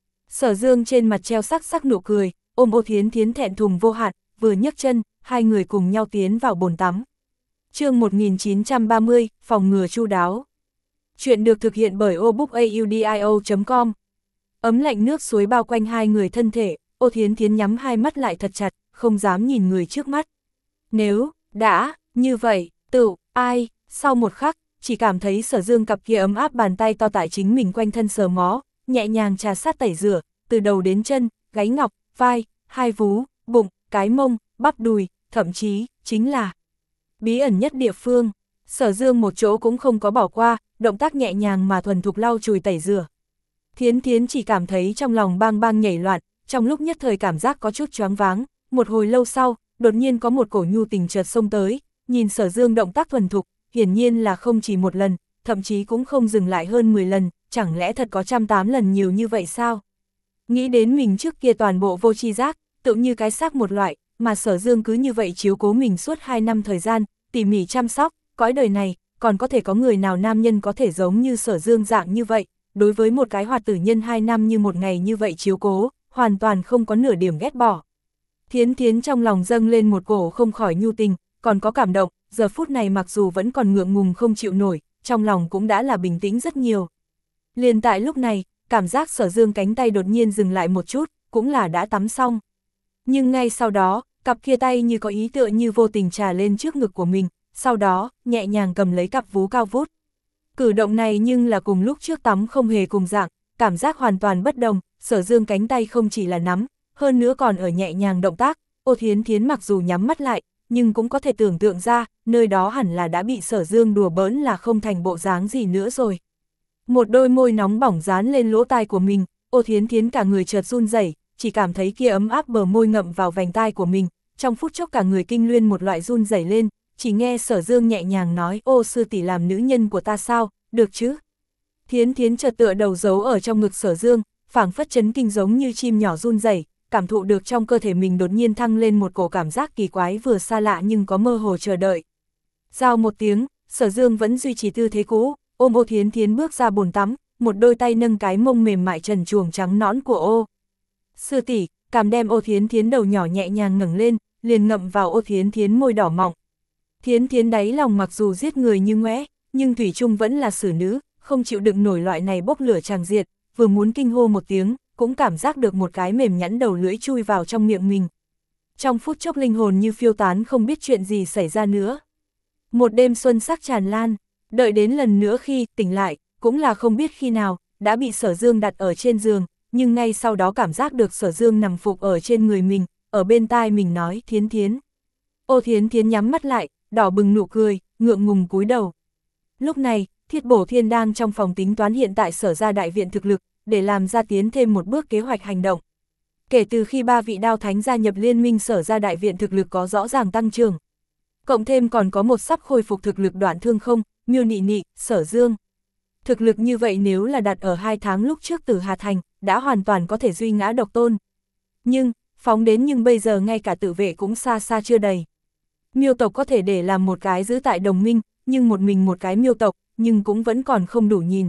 Sở Dương trên mặt treo sắc sắc nụ cười, ôm Ô Thiến Thiến thẹn thùng vô hạn, vừa nhấc chân, hai người cùng nhau tiến vào bồn tắm. Chương một nghìn chín trăm ba mươi, phòng ngừa chu đáo. Chuyện được thực hiện bởi obookaudio chấm com. Ấm lạnh nước suối bao quanh hai người thân thể, Ô Thiến Thiến nhắm hai mắt lại thật chặt, không dám nhìn người trước mắt. Nếu đã như vậy, tự ai, sau một khắc, chỉ cảm thấy Sở Dương cặp kia ấm áp bàn tay to tại chính mình quanh thân sờ mó, nhẹ nhàng trà sát tẩy rửa, từ đầu đến chân, gáy ngọc, vai, hai vú, bụng, cái mông, bắp đùi, thậm chí, chính là bí ẩn nhất địa phương. Sở Dương một chỗ cũng không có bỏ qua, động tác nhẹ nhàng mà thuần thục lau chùi tẩy rửa. Thiến Thiến chỉ cảm thấy trong lòng bang bang nhảy loạn, trong lúc nhất thời cảm giác có chút choáng váng, một hồi lâu sau, đột nhiên có một cổ nhu tình chợt xông tới, nhìn Sở Dương động tác thuần thục, hiển nhiên là không chỉ một lần, thậm chí cũng không dừng lại hơn mười lần, chẳng lẽ thật có trăm tám lần nhiều như vậy sao? Nghĩ đến mình trước kia toàn bộ vô tri giác, tự như cái xác một loại, mà Sở Dương cứ như vậy chiếu cố mình suốt hai năm thời gian, tỉ mỉ chăm sóc, cõi đời này, còn có thể có người nào nam nhân có thể giống như Sở Dương dạng như vậy, đối với một cái hoạt tử nhân hai năm như một ngày như vậy chiếu cố, hoàn toàn không có nửa điểm ghét bỏ. Thiến Thiến trong lòng dâng lên một cổ không khỏi nhu tình, còn có cảm động, giờ phút này mặc dù vẫn còn ngượng ngùng không chịu nổi, trong lòng cũng đã là bình tĩnh rất nhiều. Liền tại lúc này, cảm giác Sở Dương cánh tay đột nhiên dừng lại một chút, cũng là đã tắm xong. Nhưng ngay sau đó, cặp kia tay như có ý tựa như vô tình trà lên trước ngực của mình, sau đó, nhẹ nhàng cầm lấy cặp vú cao vút. Cử động này nhưng là cùng lúc trước tắm không hề cùng dạng, cảm giác hoàn toàn bất đồng, Sở Dương cánh tay không chỉ là nắm, hơn nữa còn ở nhẹ nhàng động tác, Ô Thiến Thiến mặc dù nhắm mắt lại, nhưng cũng có thể tưởng tượng ra, nơi đó hẳn là đã bị Sở Dương đùa bỡn là không thành bộ dáng gì nữa rồi. Một đôi môi nóng bỏng dán lên lỗ tai của mình, Ô Thiến Thiến cả người chợt run rẩy, chỉ cảm thấy kia ấm áp bờ môi ngậm vào vành tai của mình, trong phút chốc cả người kinh luyên một loại run rẩy lên, chỉ nghe Sở Dương nhẹ nhàng nói: "Ô sư tỷ làm nữ nhân của ta sao, được chứ?" Thiến Thiến chợt tựa đầu giấu ở trong ngực Sở Dương, phảng phất chấn kinh giống như chim nhỏ run rẩy, cảm thụ được trong cơ thể mình đột nhiên thăng lên một cổ cảm giác kỳ quái vừa xa lạ nhưng có mơ hồ chờ đợi. Rao một tiếng, Sở Dương vẫn duy trì tư thế cũ, ôm Ô Thiến Thiến bước ra bồn tắm, một đôi tay nâng cái mông mềm mại trần truồng trắng nõn của Ô sư tỷ, cảm đem Ô Thiến Thiến đầu nhỏ nhẹ nhàng ngẩng lên, liền ngậm vào Ô Thiến Thiến môi đỏ mọng. Thiến Thiến đáy lòng mặc dù giết người như ngoẽ, nhưng thủy chung vẫn là xử nữ, không chịu đựng nổi loại này bốc lửa tràng diệt, vừa muốn kinh hô một tiếng, cũng cảm giác được một cái mềm nhẵn đầu lưỡi chui vào trong miệng mình. Trong phút chốc linh hồn như phiêu tán không biết chuyện gì xảy ra nữa. Một đêm xuân sắc tràn lan, đợi đến lần nữa khi tỉnh lại, cũng là không biết khi nào, đã bị Sở Dương đặt ở trên giường, nhưng ngay sau đó cảm giác được Sở Dương nằm phục ở trên người mình, ở bên tai mình nói: "Thiến Thiến." Ô Thiến Thiến nhắm mắt lại, đỏ bừng nụ cười, ngượng ngùng cúi đầu. Lúc này, Thiết Bổ Thiên đang trong phòng tính toán hiện tại Sở gia đại viện thực lực, để làm ra tiến thêm một bước kế hoạch hành động. Kể từ khi ba vị đao thánh gia nhập liên minh, Sở gia đại viện thực lực có rõ ràng tăng trưởng. Cộng thêm còn có một sắp khôi phục thực lực Đoạn Thương Không, Miêu Nị Nị, Sở Dương. Thực lực như vậy nếu là đặt ở hai tháng lúc trước từ Hà Thành, đã hoàn toàn có thể duy ngã độc tôn. Nhưng, phóng đến nhưng bây giờ ngay cả tự vệ cũng xa xa chưa đầy. Miêu tộc có thể để làm một cái giữ tại đồng minh, nhưng một mình một cái miêu tộc, nhưng cũng vẫn còn không đủ nhìn.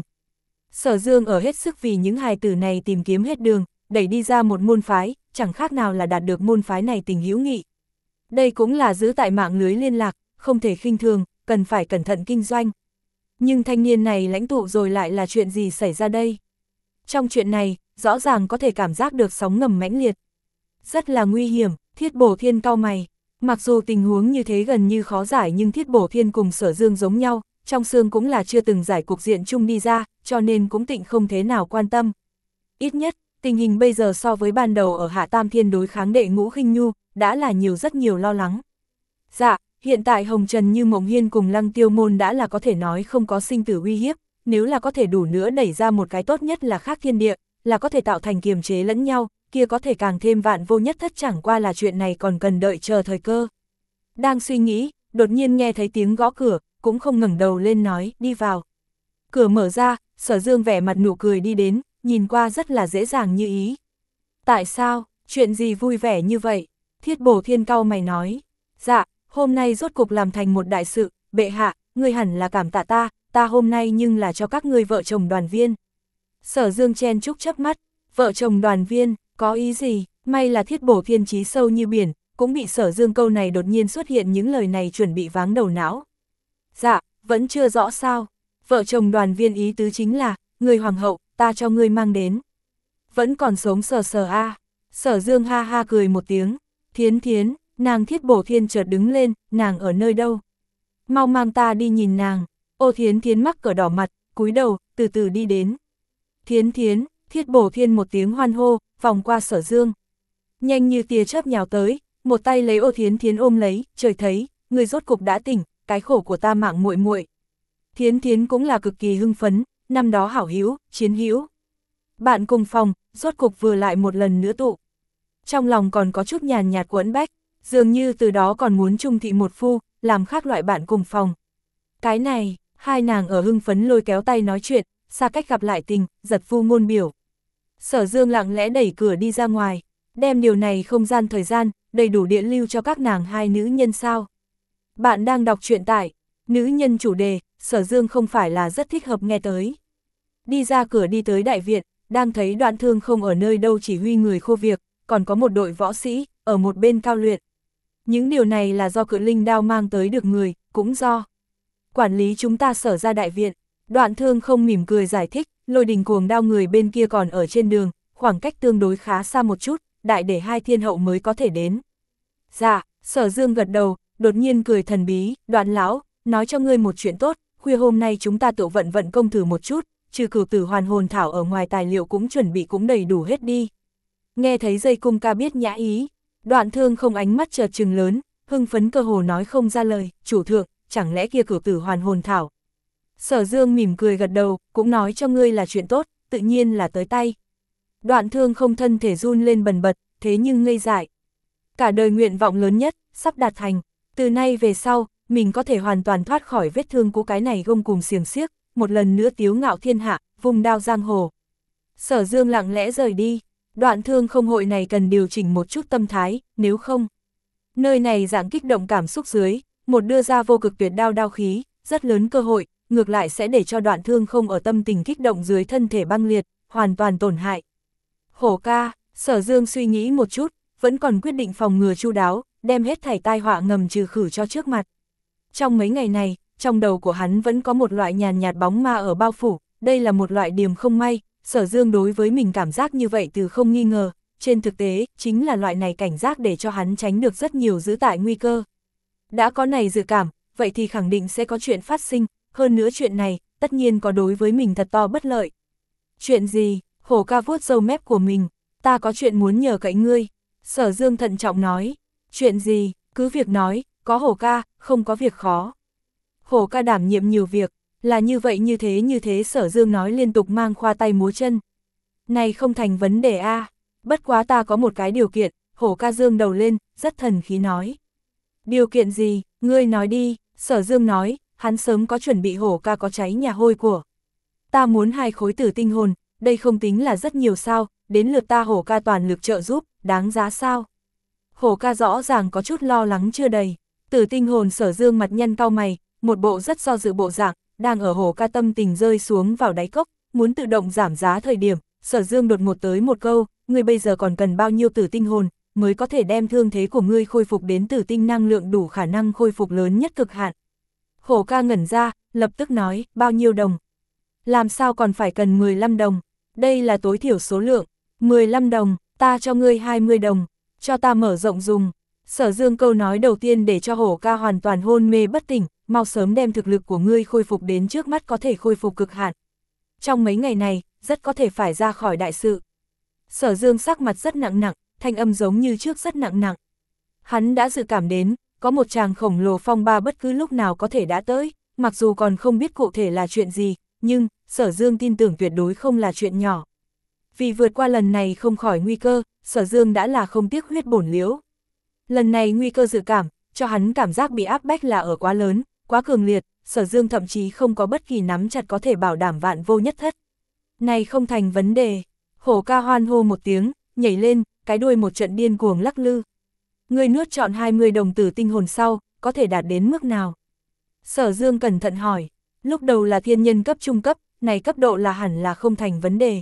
Sở Dương ở hết sức vì những hài tử này tìm kiếm hết đường, đẩy đi ra một môn phái, chẳng khác nào là đạt được môn phái này tình hữu nghị. Đây cũng là giữ tại mạng lưới liên lạc, không thể khinh thường, cần phải cẩn thận kinh doanh. Nhưng thanh niên này lãnh tụ rồi lại là chuyện gì xảy ra đây? Trong chuyện này, rõ ràng có thể cảm giác được sóng ngầm mãnh liệt. Rất là nguy hiểm, Thiết Bổ Thiên cau mày. Mặc dù tình huống như thế gần như khó giải nhưng Thiết Bổ Thiên cùng Sở Dương giống nhau, trong xương cũng là chưa từng giải cục diện chung đi ra, cho nên cũng tịnh không thế nào quan tâm. Ít nhất, tình hình bây giờ so với ban đầu ở Hạ Tam Thiên đối kháng Đệ Ngũ Khinh Nhu, đã là nhiều rất nhiều lo lắng. Dạ, hiện tại Hồng Trần Như Mộng Hiên cùng Lăng Tiêu Môn đã là có thể nói không có sinh tử uy hiếp, nếu là có thể đủ nữa đẩy ra một cái tốt nhất là khác thiên địa, là có thể tạo thành kiềm chế lẫn nhau, kia có thể càng thêm vạn vô nhất thất, chẳng qua là chuyện này còn cần đợi chờ thời cơ. Đang suy nghĩ, đột nhiên nghe thấy tiếng gõ cửa, cũng không ngẩng đầu lên nói: "Đi vào." Cửa mở ra, Sở Dương vẻ mặt nụ cười đi đến, nhìn qua rất là dễ dàng như ý. "Tại sao, chuyện gì vui vẻ như vậy?" Thiết Bổ Thiên cau mày nói. "Dạ, hôm nay rốt cục làm thành một đại sự, bệ hạ, ngươi hẳn là cảm tạ ta, ta hôm nay nhưng là cho các ngươi vợ chồng đoàn viên." Sở Dương chen chúc chớp mắt, vợ chồng đoàn viên, có ý gì? May là Thiết Bổ Thiên trí sâu như biển, cũng bị Sở Dương câu này đột nhiên xuất hiện những lời này chuẩn bị váng đầu não. "Dạ, vẫn chưa rõ sao? Vợ chồng đoàn viên ý tứ chính là, người hoàng hậu, ta cho ngươi mang đến. Vẫn còn sống sờ sờ a à." Sở Dương ha ha cười một tiếng. "Thiến Thiến." Nàng Thiết Bổ Thiên chợt đứng lên, "Nàng ở nơi đâu? Mau mang ta đi nhìn nàng." Ô Thiến Thiến mắc cỡ đỏ mặt, cúi đầu, từ từ đi đến. "Thiến Thiến." Thiết Bổ Thiên một tiếng hoan hô, vòng qua Sở Dương. Nhanh như tia chớp nhào tới, một tay lấy Ô Thiến Thiến ôm lấy, "Trời thấy, người rốt cục đã tỉnh, cái khổ của ta mạng muội muội." Thiến Thiến cũng là cực kỳ hưng phấn, năm đó hảo hữu, chiến hữu, bạn cùng phòng, rốt cục vừa lại một lần nữa tụ. Trong lòng còn có chút nhàn nhạt quẫn bách, dường như từ đó còn muốn chung thị một phu, làm khác loại bạn cùng phòng. Cái này, hai nàng ở hưng phấn lôi kéo tay nói chuyện, xa cách gặp lại tình, giật phu ngôn biểu. Sở Dương lặng lẽ đẩy cửa đi ra ngoài, đem điều này không gian thời gian, đầy đủ điện lưu cho các nàng hai nữ nhân sao. Bạn đang đọc truyện tại, nữ nhân chủ đề, Sở Dương không phải là rất thích hợp nghe tới. Đi ra cửa đi tới đại viện, đang thấy Đoạn Thương Không ở nơi đâu chỉ huy người khô việc, còn có một đội võ sĩ, ở một bên cao luyện. Những điều này là do Cự Linh Đao mang tới được người, cũng do quản lý chúng ta Sở ra đại viện. Đoạn Thương không mỉm cười giải thích, Lôi Đình cuồng đao người bên kia còn ở trên đường, khoảng cách tương đối khá xa một chút, đại để hai thiên hậu mới có thể đến. Dạ, Sở Dương gật đầu, đột nhiên cười thần bí, Đoạn lão, nói cho ngươi một chuyện tốt, khuya hôm nay chúng ta tự vận vận công thử một chút, trừ cửu tử hoàn hồn thảo ở ngoài tài liệu cũng chuẩn bị cũng đầy đủ hết đi. Nghe thấy dây cung ca biết nhã ý, Đoạn Thương không ánh mắt chợt trừng lớn, hưng phấn cơ hồ nói không ra lời, chủ thượng, chẳng lẽ kia cửu tử hoàn hồn thảo. Sở Dương mỉm cười gật đầu, cũng nói cho ngươi là chuyện tốt, tự nhiên là tới tay. Đoạn Thương không thân thể run lên bần bật, thế nhưng ngây dại. Cả đời nguyện vọng lớn nhất, sắp đạt thành, từ nay về sau, mình có thể hoàn toàn thoát khỏi vết thương của cái này gông cùng xiềng xiếc, một lần nữa tiếu ngạo thiên hạ, vùng đao giang hồ. Sở Dương lặng lẽ rời đi, Đoạn Thương không hội này cần điều chỉnh một chút tâm thái, nếu không. Nơi này dạng kích động cảm xúc dưới, một đưa ra vô cực tuyệt đao đao khí, rất lớn cơ hội, ngược lại sẽ để cho Đoạn Thương không ở tâm tình kích động dưới thân thể băng liệt, hoàn toàn tổn hại. Hổ ca, Sở Dương suy nghĩ một chút, vẫn còn quyết định phòng ngừa chu đáo, đem hết thảy tai họa ngầm trừ khử cho trước mặt. Trong mấy ngày này, trong đầu của hắn vẫn có một loại nhàn nhạt bóng ma ở bao phủ, đây là một loại điềm không may, Sở Dương đối với mình cảm giác như vậy từ không nghi ngờ, trên thực tế, chính là loại này cảnh giác để cho hắn tránh được rất nhiều giữ tại nguy cơ. Đã có này dự cảm, vậy thì khẳng định sẽ có chuyện phát sinh, hơn nữa chuyện này, tất nhiên có đối với mình thật to bất lợi. Chuyện gì? Hổ ca vuốt râu mép của mình, ta có chuyện muốn nhờ cậy ngươi. Sở Dương thận trọng nói, chuyện gì, cứ việc nói, có hổ ca, không có việc khó. Hổ ca đảm nhiệm nhiều việc, là như vậy như thế như thế Sở Dương nói liên tục mang khoa tay múa chân. Này không thành vấn đề a, à. Bất quá ta có một cái điều kiện, hổ ca dương đầu lên, rất thần khí nói. Điều kiện gì, ngươi nói đi, Sở Dương nói, hắn sớm có chuẩn bị hổ ca có cháy nhà hôi của. Ta muốn hai khối tử tinh hồn, đây không tính là rất nhiều sao, đến lượt ta hổ ca toàn lực trợ giúp, đáng giá sao. Hổ ca rõ ràng có chút lo lắng chưa đầy, tử tinh hồn Sở Dương mặt nhân cau mày, một bộ rất do dự bộ dạng, đang ở hổ ca tâm tình rơi xuống vào đáy cốc, muốn tự động giảm giá thời điểm, Sở Dương đột ngột tới một câu, ngươi bây giờ còn cần bao nhiêu tử tinh hồn, mới có thể đem thương thế của ngươi khôi phục đến tử tinh năng lượng đủ khả năng khôi phục lớn nhất cực hạn. Hổ ca ngẩn ra, lập tức nói, bao nhiêu đồng? Làm sao còn phải cần mười lăm đồng? Đây là tối thiểu số lượng, mười lăm đồng, ta cho ngươi hai mươi đồng, cho ta mở rộng dùng. Sở Dương câu nói đầu tiên để cho hổ ca hoàn toàn hôn mê bất tỉnh, mau sớm đem thực lực của ngươi khôi phục đến trước mắt có thể khôi phục cực hạn. Trong mấy ngày này, rất có thể phải ra khỏi đại sự. Sở Dương sắc mặt rất nặng nặng, thanh âm giống như trước rất nặng nặng. Hắn đã dự cảm đến, có một tràng khổng lồ phong ba bất cứ lúc nào có thể đã tới, mặc dù còn không biết cụ thể là chuyện gì, nhưng Sở Dương tin tưởng tuyệt đối không là chuyện nhỏ. Vì vượt qua lần này không khỏi nguy cơ, Sở Dương đã là không tiếc huyết bổn liễu. Lần này nguy cơ dự cảm, cho hắn cảm giác bị áp bách là ở quá lớn, quá cường liệt, Sở Dương thậm chí không có bất kỳ nắm chặt có thể bảo đảm vạn vô nhất thất. Này không thành vấn đề. Hổ ca hoan hô một tiếng, nhảy lên, cái đuôi một trận điên cuồng lắc lư. Người nuốt trọn hai mươi đồng tử tinh hồn sau, có thể đạt đến mức nào? Sở Dương cẩn thận hỏi, lúc đầu là thiên nhân cấp trung cấp, này cấp độ là hẳn là không thành vấn đề.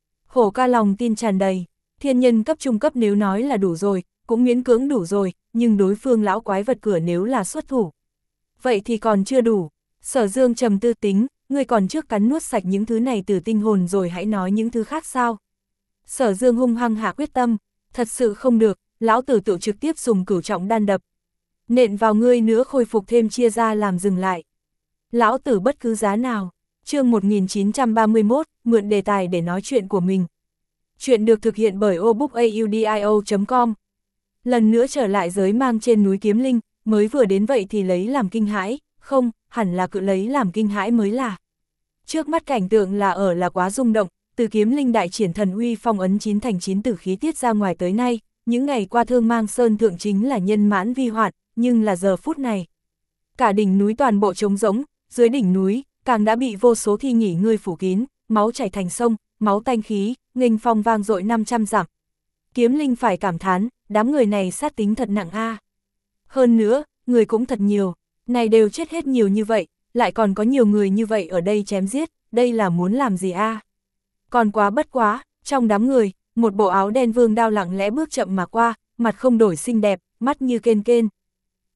Hổ ca lòng tin tràn đầy, thiên nhân cấp trung cấp nếu nói là đủ rồi, cũng miễn cưỡng đủ rồi, nhưng đối phương lão quái vật cửa nếu là xuất thủ. Vậy thì còn chưa đủ. Sở Dương trầm tư tính, ngươi còn trước cắn nuốt sạch những thứ này từ tinh hồn rồi hãy nói những thứ khác sao. Sở Dương hung hăng hạ quyết tâm, thật sự không được, lão tử tự trực tiếp dùng cửu trọng đan đập. Nện vào ngươi nữa khôi phục thêm chia ra làm dừng lại. Lão tử bất cứ giá nào. Chương một nghìn chín trăm ba mươi mốt, mượn đề tài để nói chuyện của mình. Chuyện được thực hiện bởi obookaudio chấm com. Lần nữa trở lại giới mang trên núi Kiếm Linh, mới vừa đến vậy thì lấy làm kinh hãi, không, hẳn là cự lấy làm kinh hãi mới là. Trước mắt cảnh tượng là ở là quá rung động, từ Kiếm Linh đại triển thần uy phong ấn chín thành chín tử khí tiết ra ngoài tới nay, những ngày qua Thương Mang Sơn thượng chính là nhân mãn vi hoạt, nhưng là giờ phút này. Cả đỉnh núi toàn bộ trống rỗng, dưới đỉnh núi, càng đã bị vô số thi nghỉ ngươi phủ kín, máu chảy thành sông, máu tanh khí, nghênh phong vang dội năm trăm dặm. Kiếm Linh phải cảm thán, đám người này sát tính thật nặng a. Hơn nữa, người cũng thật nhiều, này đều chết hết nhiều như vậy, lại còn có nhiều người như vậy ở đây chém giết, đây là muốn làm gì a? Còn quá bất quá, trong đám người, một bộ áo đen vương đao lặng lẽ bước chậm mà qua, mặt không đổi xinh đẹp, mắt như kên kên.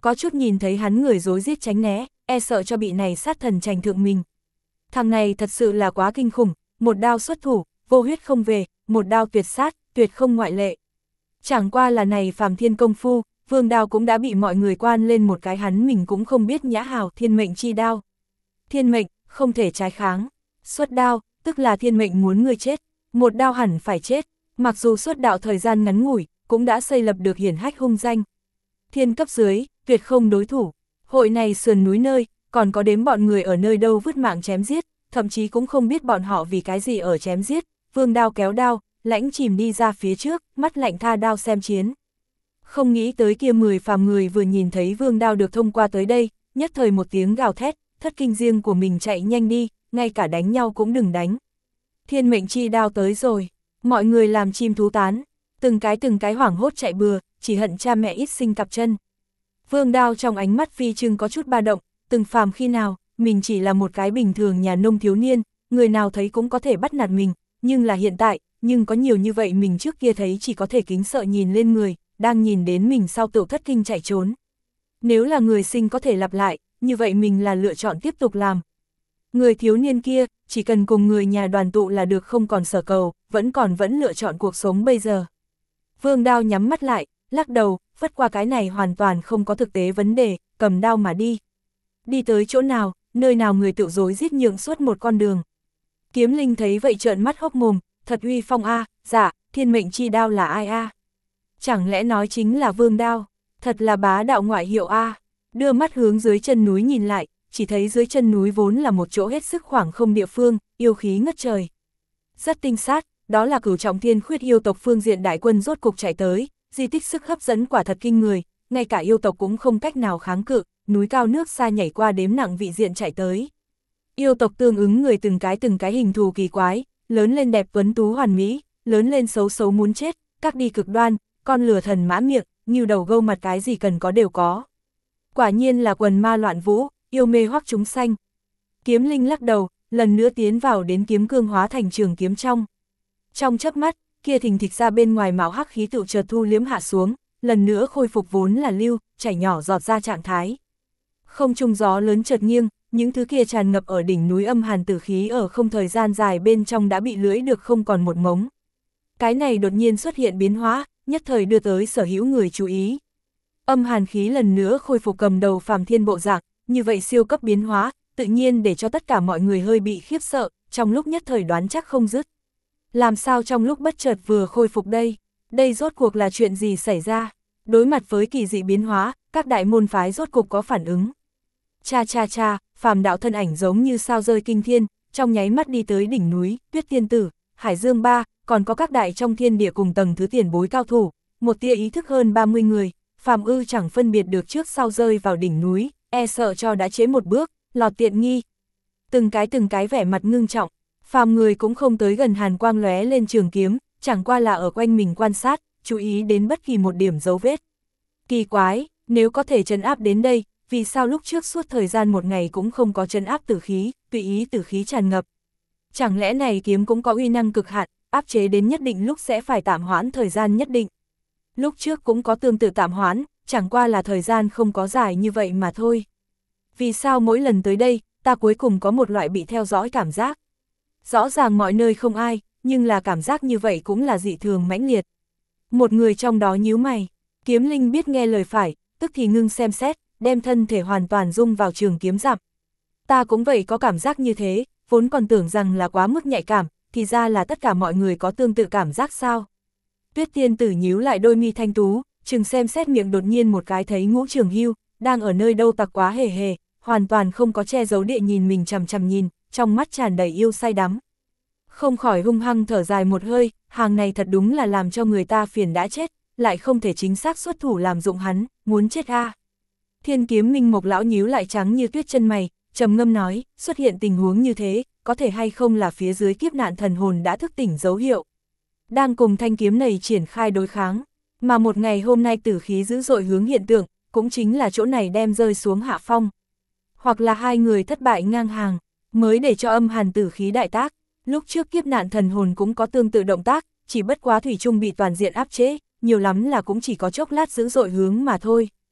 có chút nhìn thấy hắn người rối rít tránh né, e sợ cho bị này sát thần trành thượng mình. Thằng này thật sự là quá kinh khủng, một đao xuất thủ, vô huyết không về, một đao tuyệt sát, tuyệt không ngoại lệ. Chẳng qua là này phàm thiên công phu, vương đao cũng đã bị mọi người quan lên một cái hắn mình cũng không biết nhã hào thiên mệnh chi đao. Thiên mệnh, không thể trái kháng. Xuất đao, tức là thiên mệnh muốn ngươi chết, một đao hẳn phải chết, mặc dù xuất đạo thời gian ngắn ngủi, cũng đã xây lập được hiển hách hung danh. Thiên cấp dưới, tuyệt không đối thủ, hội này sườn núi nơi, còn có đếm bọn người ở nơi đâu vứt mạng chém giết, thậm chí cũng không biết bọn họ vì cái gì ở chém giết, vương đao kéo đao, lãnh chìm đi ra phía trước, mắt lạnh tha đao xem chiến. Không nghĩ tới kia mười phàm người vừa nhìn thấy vương đao được thông qua tới đây, nhất thời một tiếng gào thét, thất kinh riêng của mình chạy nhanh đi, ngay cả đánh nhau cũng đừng đánh. Thiên mệnh chi đao tới rồi, mọi người làm chim thú tán, từng cái từng cái hoảng hốt chạy bừa, chỉ hận cha mẹ ít sinh cặp chân. Vương đao trong ánh mắt phi trưng có chút ba động, từng phàm khi nào, mình chỉ là một cái bình thường nhà nông thiếu niên, người nào thấy cũng có thể bắt nạt mình, nhưng là hiện tại, nhưng có nhiều như vậy mình trước kia thấy chỉ có thể kính sợ nhìn lên người, đang nhìn đến mình sau tự thất kinh chạy trốn. Nếu là người sinh có thể lặp lại, như vậy mình là lựa chọn tiếp tục làm. Người thiếu niên kia, chỉ cần cùng người nhà đoàn tụ là được không còn sở cầu, vẫn còn vẫn lựa chọn cuộc sống bây giờ. Vương đao nhắm mắt lại, lắc đầu, vất qua cái này hoàn toàn không có thực tế vấn đề, cầm đao mà đi. Đi tới chỗ nào, nơi nào người tự dối giết nhượng suốt một con đường. Kiếm Linh thấy vậy trợn mắt hốc mồm, thật uy phong a, dạ, thiên mệnh chi đao là ai a? Chẳng lẽ nói chính là vương đao, thật là bá đạo ngoại hiệu a. Đưa mắt hướng dưới chân núi nhìn lại, chỉ thấy dưới chân núi vốn là một chỗ hết sức khoảng không địa phương, yêu khí ngất trời. Rất tinh sát, đó là Cửu Trọng Thiên Khuyết yêu tộc phương diện đại quân rốt cục chạy tới, di tích sức hấp dẫn quả thật kinh người, ngay cả yêu tộc cũng không cách nào kháng cự, núi cao nước xa nhảy qua đếm nặng vị diện chạy tới. Yêu tộc tương ứng người từng cái từng cái hình thù kỳ quái, lớn lên đẹp tuấn tú hoàn mỹ, lớn lên xấu xấu muốn chết, các đi cực đoan, con lừa thần mã miệng, như đầu gâu mặt cái gì cần có đều có. Quả nhiên là quần ma loạn vũ, yêu mê hoắc chúng sanh. Kiếm Linh lắc đầu, lần nữa tiến vào đến kiếm cương hóa thành trường kiếm trong. Trong chớp mắt, kia thình thịch ra bên ngoài mạo hắc khí tự chợt thu liếm hạ xuống, lần nữa khôi phục vốn là lưu, chảy nhỏ giọt ra trạng thái. Không trung gió lớn chợt nghiêng, những thứ kia tràn ngập ở đỉnh núi âm hàn tử khí ở không thời gian dài bên trong đã bị lưỡi được không còn một mống. Cái này đột nhiên xuất hiện biến hóa, nhất thời đưa tới sở hữu người chú ý. Âm hàn khí lần nữa khôi phục cầm đầu phàm thiên bộ dạng, như vậy siêu cấp biến hóa, tự nhiên để cho tất cả mọi người hơi bị khiếp sợ, trong lúc nhất thời đoán chắc không dứt. Làm sao trong lúc bất chợt vừa khôi phục đây? Đây rốt cuộc là chuyện gì xảy ra? Đối mặt với kỳ dị biến hóa, các đại môn phái rốt cục có phản ứng. Cha cha cha, phàm đạo thân ảnh giống như sao rơi kinh thiên, trong nháy mắt đi tới đỉnh núi, Tuyết Tiên Tử, Hải Dương Ba, còn có các đại trong thiên địa cùng tầng thứ tiền bối cao thủ, một tia ý thức hơn ba mươi người, phàm ư chẳng phân biệt được trước sau rơi vào đỉnh núi, e sợ cho đã chế một bước, lọt tiện nghi. Từng cái từng cái vẻ mặt ngưng trọng, phàm người cũng không tới gần hàn quang lóe lên trường kiếm, chẳng qua là ở quanh mình quan sát, chú ý đến bất kỳ một điểm dấu vết. Kỳ quái, nếu có thể trấn áp đến đây, vì sao lúc trước suốt thời gian một ngày cũng không có trấn áp tử khí, tùy ý tử khí tràn ngập. Chẳng lẽ này kiếm cũng có uy năng cực hạn, áp chế đến nhất định lúc sẽ phải tạm hoãn thời gian nhất định. Lúc trước cũng có tương tự tạm hoãn, chẳng qua là thời gian không có dài như vậy mà thôi. Vì sao mỗi lần tới đây, ta cuối cùng có một loại bị theo dõi cảm giác. Rõ ràng mọi nơi không ai, nhưng là cảm giác như vậy cũng là dị thường mãnh liệt. Một người trong đó nhíu mày, Kiếm Linh biết nghe lời phải, tức thì ngưng xem xét, đem thân thể hoàn toàn dung vào trường kiếm dặm. Ta cũng vậy có cảm giác như thế, vốn còn tưởng rằng là quá mức nhạy cảm, thì ra là tất cả mọi người có tương tự cảm giác sao. Tuyết Tiên Tử nhíu lại đôi mi thanh tú, chừng xem xét miệng đột nhiên một cái thấy Ngũ Trường Hưu, đang ở nơi đâu tặc quá hề hề, hoàn toàn không có che giấu địa nhìn mình chằm chằm nhìn, trong mắt tràn đầy yêu say đắm. Không khỏi hung hăng thở dài một hơi, hàng này thật đúng là làm cho người ta phiền đã chết, lại không thể chính xác xuất thủ làm dụng hắn, muốn chết a. À. Thiên Kiếm Minh Mộc lão nhíu lại trắng như tuyết chân mày, trầm ngâm nói, xuất hiện tình huống như thế, có thể hay không là phía dưới kiếp nạn thần hồn đã thức tỉnh dấu hiệu. Đang cùng thanh kiếm này triển khai đối kháng, mà một ngày hôm nay tử khí dữ dội hướng hiện tượng, cũng chính là chỗ này đem rơi xuống hạ phong. Hoặc là hai người thất bại ngang hàng, mới để cho âm hàn tử khí đại tác, lúc trước kiếp nạn thần hồn cũng có tương tự động tác, chỉ bất quá thủy chung bị toàn diện áp chế, nhiều lắm là cũng chỉ có chốc lát dữ dội hướng mà thôi.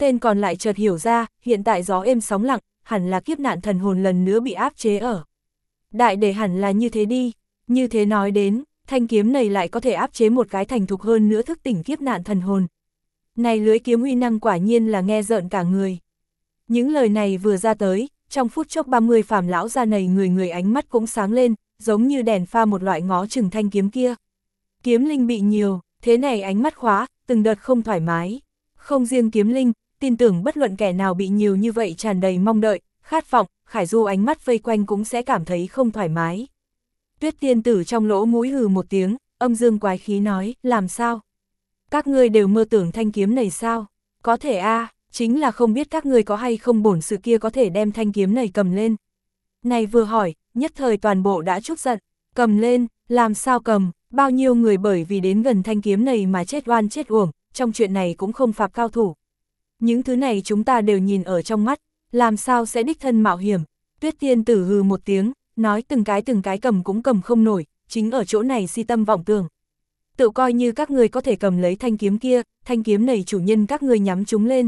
Tên còn lại chợt hiểu ra, hiện tại gió êm sóng lặng, hẳn là kiếp nạn thần hồn lần nữa bị áp chế ở. Đại để hẳn là như thế đi, như thế nói đến, thanh kiếm này lại có thể áp chế một cái thành thục hơn nữa thức tỉnh kiếp nạn thần hồn. Này lưới kiếm uy năng quả nhiên là nghe rợn cả người. Những lời này vừa ra tới, trong phút chốc ba mươi phàm lão gia này người người ánh mắt cũng sáng lên, giống như đèn pha một loại ngó chừng thanh kiếm kia. Kiếm linh bị nhiều, thế này ánh mắt khóa, từng đợt không thoải mái. Không riêng kiếm linh, tin tưởng bất luận kẻ nào bị nhiều như vậy tràn đầy mong đợi, khát vọng, Khải Du ánh mắt vây quanh cũng sẽ cảm thấy không thoải mái. Tuyết tiên tử trong lỗ mũi hừ một tiếng, âm dương quái khí nói, làm sao? Các ngươi đều mơ tưởng thanh kiếm này sao? Có thể a à, chính là không biết các ngươi có hay không bổn sự kia có thể đem thanh kiếm này cầm lên. Này vừa hỏi, nhất thời toàn bộ đã trút giận, cầm lên, làm sao cầm, bao nhiêu người bởi vì đến gần thanh kiếm này mà chết oan chết uổng, trong chuyện này cũng không phạt cao thủ. Những thứ này chúng ta đều nhìn ở trong mắt, làm sao sẽ đích thân mạo hiểm. Tuyết tiên tử hừ một tiếng, nói từng cái từng cái cầm cũng cầm không nổi, chính ở chỗ này si tâm vọng tưởng. Tự coi như các người có thể cầm lấy thanh kiếm kia, thanh kiếm này chủ nhân các người nhắm chúng lên.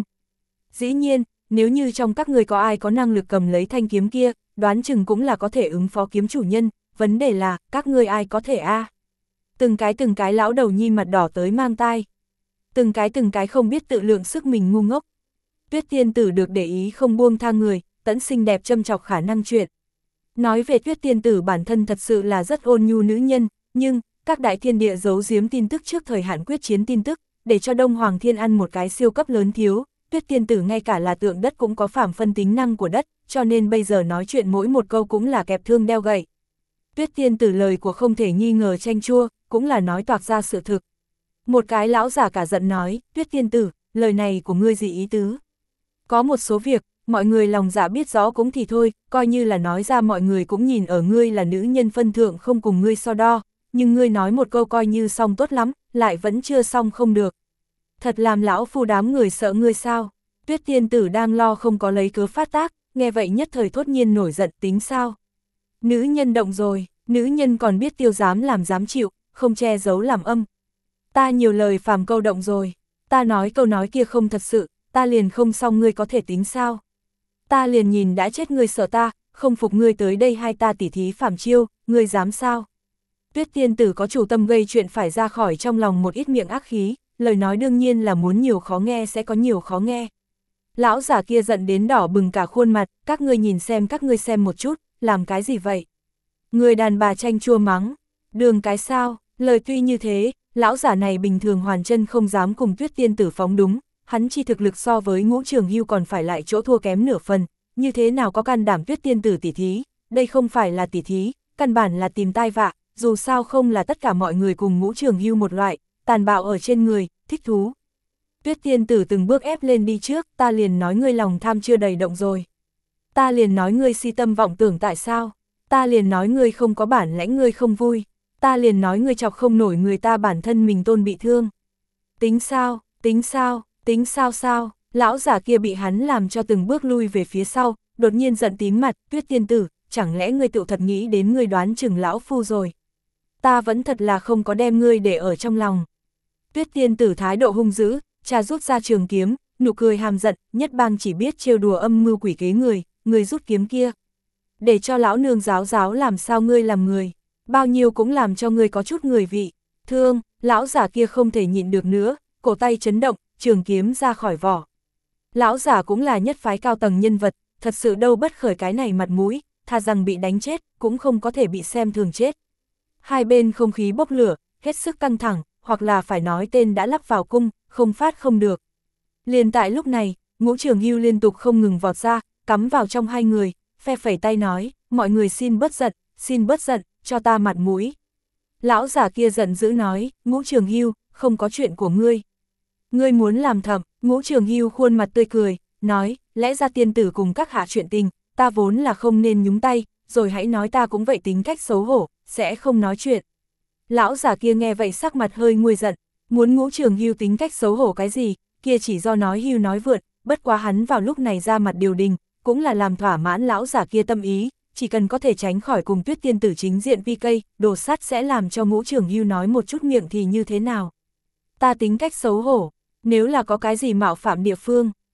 Dĩ nhiên, nếu như trong các người có ai có năng lực cầm lấy thanh kiếm kia, đoán chừng cũng là có thể ứng phó kiếm chủ nhân, vấn đề là, các người ai có thể a? Từng cái từng cái lão đầu nhi mặt đỏ tới mang tai. Từng cái từng cái không biết tự lượng sức mình ngu ngốc. Tuyết tiên tử được để ý không buông tha người, tẫn xinh đẹp châm chọc khả năng chuyện. Nói về Tuyết tiên tử bản thân thật sự là rất ôn nhu nữ nhân, nhưng, các đại thiên địa giấu giếm tin tức trước thời hạn quyết chiến tin tức, để cho Đông Hoàng Thiên ăn một cái siêu cấp lớn thiếu, Tuyết tiên tử ngay cả là tượng đất cũng có phàm phân tính năng của đất, cho nên bây giờ nói chuyện mỗi một câu cũng là kẹp thương đeo gậy. Tuyết tiên tử lời của không thể nghi ngờ chanh chua, cũng là nói toạc ra sự thực. Một cái lão giả cả giận nói, Tuyết tiên tử, lời này của ngươi gì ý tứ? Có một số việc, mọi người lòng dạ biết rõ cũng thì thôi, coi như là nói ra mọi người cũng nhìn ở ngươi là nữ nhân phân thượng không cùng ngươi so đo, nhưng ngươi nói một câu coi như xong tốt lắm, lại vẫn chưa xong không được. Thật làm lão phu đám người sợ ngươi sao? Tuyết tiên tử đang lo không có lấy cớ phát tác, nghe vậy nhất thời thốt nhiên nổi giận tính sao? Nữ nhân động rồi, nữ nhân còn biết tiêu dám làm dám chịu, không che giấu làm âm. Ta nhiều lời phàm câu động rồi, ta nói câu nói kia không thật sự, ta liền không xong ngươi có thể tính sao? Ta liền nhìn đã chết ngươi sợ ta, không phục ngươi tới đây hai ta tỉ thí phàm chiêu, ngươi dám sao? Tuyết tiên tử có chủ tâm gây chuyện phải ra khỏi trong lòng một ít miệng ác khí, lời nói đương nhiên là muốn nhiều khó nghe sẽ có nhiều khó nghe. Lão giả kia giận đến đỏ bừng cả khuôn mặt, các ngươi nhìn xem các ngươi xem một chút, làm cái gì vậy? Người đàn bà chanh chua mắng, đường cái sao, lời tuy như thế, lão giả này bình thường hoàn chân không dám cùng Tuyết tiên tử phóng đúng, hắn chi thực lực so với Ngũ Trường Hưu còn phải lại chỗ thua kém nửa phần, như thế nào có can đảm Tuyết tiên tử tỉ thí, đây không phải là tỉ thí, căn bản là tìm tai vạ, dù sao không là tất cả mọi người cùng Ngũ Trường Hưu một loại, tàn bạo ở trên người, thích thú. Tuyết tiên tử từng bước ép lên đi trước, ta liền nói ngươi lòng tham chưa đầy động rồi. Ta liền nói ngươi si tâm vọng tưởng tại sao, ta liền nói ngươi không có bản lãnh ngươi không vui, ta liền nói ngươi chọc không nổi người ta bản thân mình tôn bị thương. Tính sao, tính sao, tính sao sao, lão giả kia bị hắn làm cho từng bước lui về phía sau, đột nhiên giận tím mặt, Tuyết tiên tử, chẳng lẽ ngươi tự thật nghĩ đến ngươi đoán chừng lão phu rồi. Ta vẫn thật là không có đem ngươi để ở trong lòng. Tuyết tiên tử thái độ hung dữ, cha rút ra trường kiếm, nụ cười hàm giận, nhất bang chỉ biết trêu đùa âm mưu quỷ kế người, người rút kiếm kia. Để cho lão nương giáo giáo làm sao ngươi làm người, bao nhiêu cũng làm cho ngươi có chút người vị. Thương, lão giả kia không thể nhịn được nữa, cổ tay chấn động, trường kiếm ra khỏi vỏ. Lão giả cũng là nhất phái cao tầng nhân vật, thật sự đâu bất khởi cái này mặt mũi, thà rằng bị đánh chết, cũng không có thể bị xem thường chết. Hai bên không khí bốc lửa, hết sức căng thẳng, hoặc là phải nói tên đã lắp vào cung, không phát không được. Liền tại lúc này, Ngũ Trường Hưu liên tục không ngừng vọt ra, cắm vào trong hai người, phe phẩy tay nói, mọi người xin bớt giận, xin bớt giận, cho ta mặt mũi. Lão giả kia giận dữ nói, Ngũ Trường Hưu, không có chuyện của ngươi. Ngươi muốn làm thầm, Ngũ Trường Hưu khuôn mặt tươi cười, nói, lẽ ra tiên tử cùng các hạ chuyện tình, ta vốn là không nên nhúng tay, rồi hãy nói ta cũng vậy tính cách xấu hổ, sẽ không nói chuyện. Lão giả kia nghe vậy sắc mặt hơi nguôi giận, muốn Ngũ Trường Hưu tính cách xấu hổ cái gì, kia chỉ do nói hưu nói vượt, bất quá hắn vào lúc này ra mặt điều đình, cũng là làm thỏa mãn lão giả kia tâm ý, chỉ cần có thể tránh khỏi cùng Tuyết tiên tử chính diện pi cây, đồ sắt sẽ làm cho Ngũ Trường Hưu nói một chút miệng thì như thế nào. Ta tính cách xấu hổ, nếu là có cái gì mạo phạm địa phương,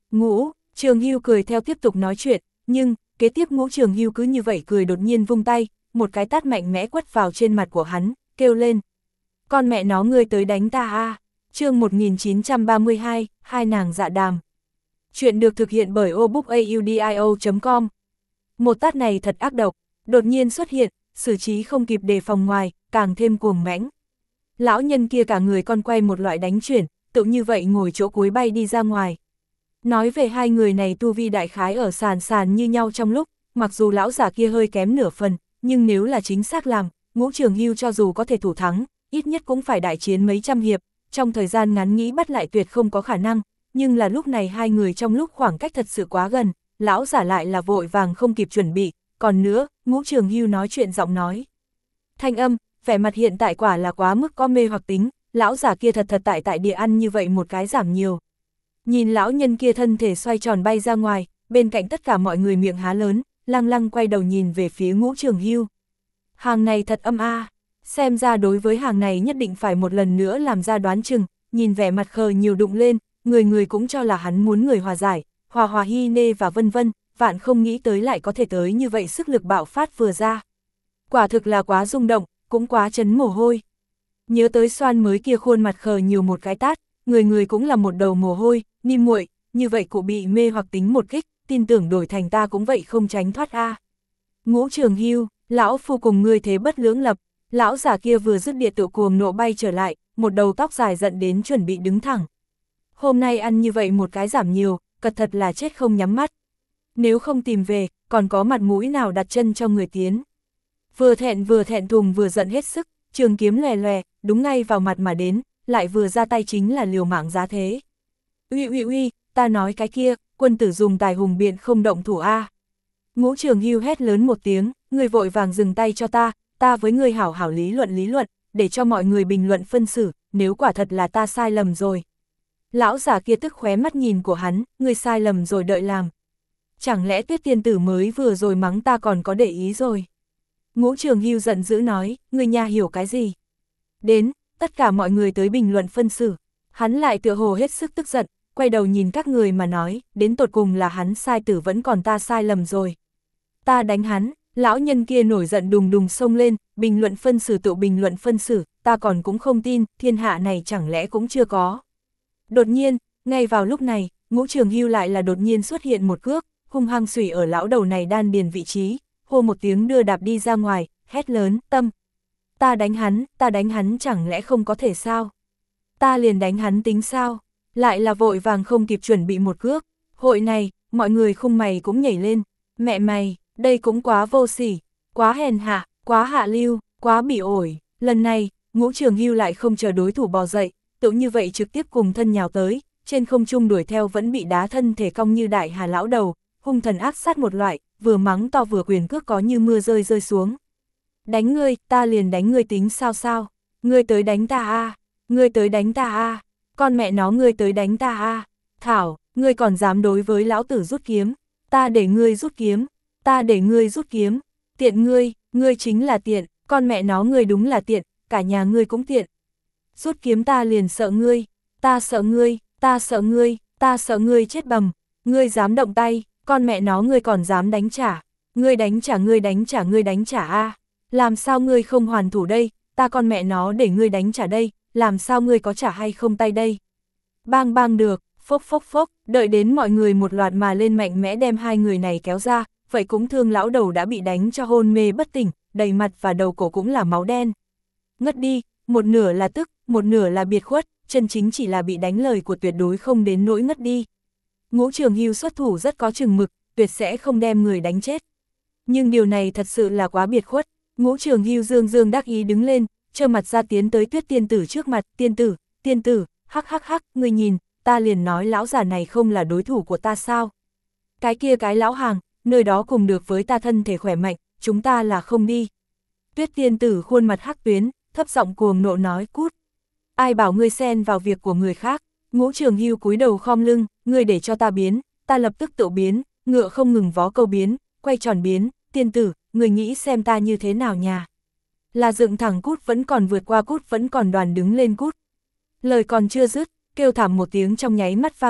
Ngũ Trường Hưu cười theo tiếp tục nói chuyện, nhưng, kế tiếp Ngũ Trường Hưu cứ như vậy cười đột nhiên vung tay, một cái tát mạnh mẽ quất vào trên mặt của hắn, kêu lên. Con mẹ nó ngươi tới đánh ta a. Chương một nghìn chín trăm ba mươi hai, hai nàng dạ đàm. Chuyện được thực hiện bởi obookaudio chấm com. Một tát này thật ác độc, đột nhiên xuất hiện, xử trí không kịp đề phòng ngoài, càng thêm cuồng mãnh. Lão nhân kia cả người con quay một loại đánh chuyển, tự như vậy ngồi chỗ cuối bay đi ra ngoài. Nói về hai người này tu vi đại khái ở sàn sàn như nhau trong lúc, mặc dù lão giả kia hơi kém nửa phần, nhưng nếu là chính xác làm, Ngũ Trường Hưu cho dù có thể thủ thắng, ít nhất cũng phải đại chiến mấy trăm hiệp, trong thời gian ngắn nghĩ bắt lại tuyệt không có khả năng, nhưng là lúc này hai người trong lúc khoảng cách thật sự quá gần, lão giả lại là vội vàng không kịp chuẩn bị, còn nữa, Ngũ Trường Hưu nói chuyện giọng nói. Thanh âm, vẻ mặt hiện tại quả là quá mức có mê hoặc tính, lão giả kia thật thật tại tại địa ăn như vậy một cái giảm nhiều. Nhìn lão nhân kia thân thể xoay tròn bay ra ngoài, bên cạnh tất cả mọi người miệng há lớn, lăng lăng quay đầu nhìn về phía Ngũ Trường Hưu. Hàng này thật âm a, xem ra đối với hàng này nhất định phải một lần nữa làm ra đoán chừng, nhìn vẻ mặt khờ nhiều đụng lên, người người cũng cho là hắn muốn người hòa giải, hòa hòa hi nê và vân vân, vạn không nghĩ tới lại có thể tới như vậy sức lực bạo phát vừa ra. Quả thực là quá rung động, cũng quá chấn mồ hôi. Nhớ tới Xoan mới kia khuôn mặt khờ nhiều một cái tát, người người cũng là một đầu mồ hôi, ni muội, như vậy cụ bị mê hoặc tính một kích, tin tưởng đổi thành ta cũng vậy không tránh thoát a. Ngũ Trường Hưu, lão phu cùng ngươi thế bất lưỡng lập, lão giả kia vừa dứt địa tự cuồng nộ bay trở lại, một đầu tóc dài giận đến chuẩn bị đứng thẳng. Hôm nay ăn như vậy một cái giảm nhiều, cật thật là chết không nhắm mắt. Nếu không tìm về, còn có mặt mũi nào đặt chân cho người tiến. Vừa thẹn vừa thẹn thùng vừa giận hết sức, trường kiếm lòe lòe, đúng ngay vào mặt mà đến, lại vừa ra tay chính là liều mạng giá thế. Uy uy uy, ta nói cái kia, quân tử dùng tài hùng biện không động thủ a. Ngũ Trường Hưu hét lớn một tiếng, người vội vàng dừng tay cho ta, ta với người hảo hảo lý luận lý luận, để cho mọi người bình luận phân xử, nếu quả thật là ta sai lầm rồi. Lão giả kia tức khóe mắt nhìn của hắn, người sai lầm rồi đợi làm. Chẳng lẽ Tuyết tiên tử mới vừa rồi mắng ta còn có để ý rồi. Ngũ Trường Hưu giận dữ nói, người nhà hiểu cái gì. Đến, tất cả mọi người tới bình luận phân xử. Hắn lại tựa hồ hết sức tức giận, quay đầu nhìn các người mà nói, đến tột cùng là hắn sai tử vẫn còn ta sai lầm rồi. Ta đánh hắn, lão nhân kia nổi giận đùng đùng xông lên, bình luận phân xử tự bình luận phân xử, ta còn cũng không tin, thiên hạ này chẳng lẽ cũng chưa có. Đột nhiên, ngay vào lúc này, Ngũ Trường Hưu lại là đột nhiên xuất hiện một cước, hung hăng xủy ở lão đầu này đan điền vị trí, hô một tiếng đưa đạp đi ra ngoài, hét lớn, tâm. Ta đánh hắn, ta đánh hắn chẳng lẽ không có thể sao? Ta liền đánh hắn tính sao? Lại là vội vàng không kịp chuẩn bị một cước. Hội này, mọi người khung mày cũng nhảy lên. Mẹ mày, đây cũng quá vô sỉ, quá hèn hạ, quá hạ lưu, quá bị ổi. Lần này, Ngũ Trường Hưu lại không chờ đối thủ bò dậy, tự như vậy trực tiếp cùng thân nhào tới, trên không trung đuổi theo vẫn bị đá thân thể cong như đại hà lão đầu, hung thần ác sát một loại, vừa mắng to vừa quyền cước có như mưa rơi rơi xuống. Đánh ngươi, ta liền đánh ngươi tính sao sao, ngươi tới đánh ta a, ngươi tới đánh ta a, con mẹ nó ngươi tới đánh ta a, Thảo, ngươi còn dám đối với lão tử rút kiếm, ta để ngươi rút kiếm, ta để ngươi rút kiếm, tiện ngươi, ngươi chính là tiện, con mẹ nó ngươi đúng là tiện, cả nhà ngươi cũng tiện. Rút kiếm ta liền sợ ngươi, ta sợ ngươi, ta sợ ngươi, ta sợ ngươi chết bầm, ngươi dám động tay, con mẹ nó ngươi còn dám đánh trả, ngươi đánh trả ngươi đánh trả ngươi đánh trả a, làm sao ngươi không hoàn thủ đây, ta con mẹ nó để ngươi đánh trả đây, làm sao ngươi có trả hay không tay đây. Bang bang được, phốc phốc phốc, đợi đến mọi người một loạt mà lên mạnh mẽ đem hai người này kéo ra, vậy cũng thương lão đầu đã bị đánh cho hôn mê bất tỉnh, đầy mặt và đầu cổ cũng là máu đen. Ngất đi, một nửa là tức, một nửa là biệt khuất, chân chính chỉ là bị đánh lời của tuyệt đối không đến nỗi ngất đi. Ngũ Trường Hưu xuất thủ rất có chừng mực, tuyệt sẽ không đem người đánh chết. Nhưng điều này thật sự là quá biệt khuất. Ngũ Trường Hưu dương dương đắc ý đứng lên, trơ mặt ra tiến tới Tuyết tiên tử trước mặt, tiên tử, tiên tử, hắc hắc hắc, ngươi nhìn, ta liền nói lão già này không là đối thủ của ta sao. Cái kia cái lão hàng, nơi đó cùng được với ta thân thể khỏe mạnh, chúng ta là không đi. Tuyết tiên tử khuôn mặt hắc tuyến, thấp giọng cuồng nộ nói cút. Ai bảo ngươi xen vào việc của người khác. Ngũ Trường Hưu cúi đầu khom lưng, ngươi để cho ta biến, ta lập tức tự biến, ngựa không ngừng vó câu biến, quay tròn biến, tiên tử, ngươi nghĩ xem ta như thế nào nhà. Là dựng thẳng cút vẫn còn vượt qua cút vẫn còn đoàn đứng lên cút. Lời còn chưa dứt, kêu thảm một tiếng trong nháy mắt vang lên,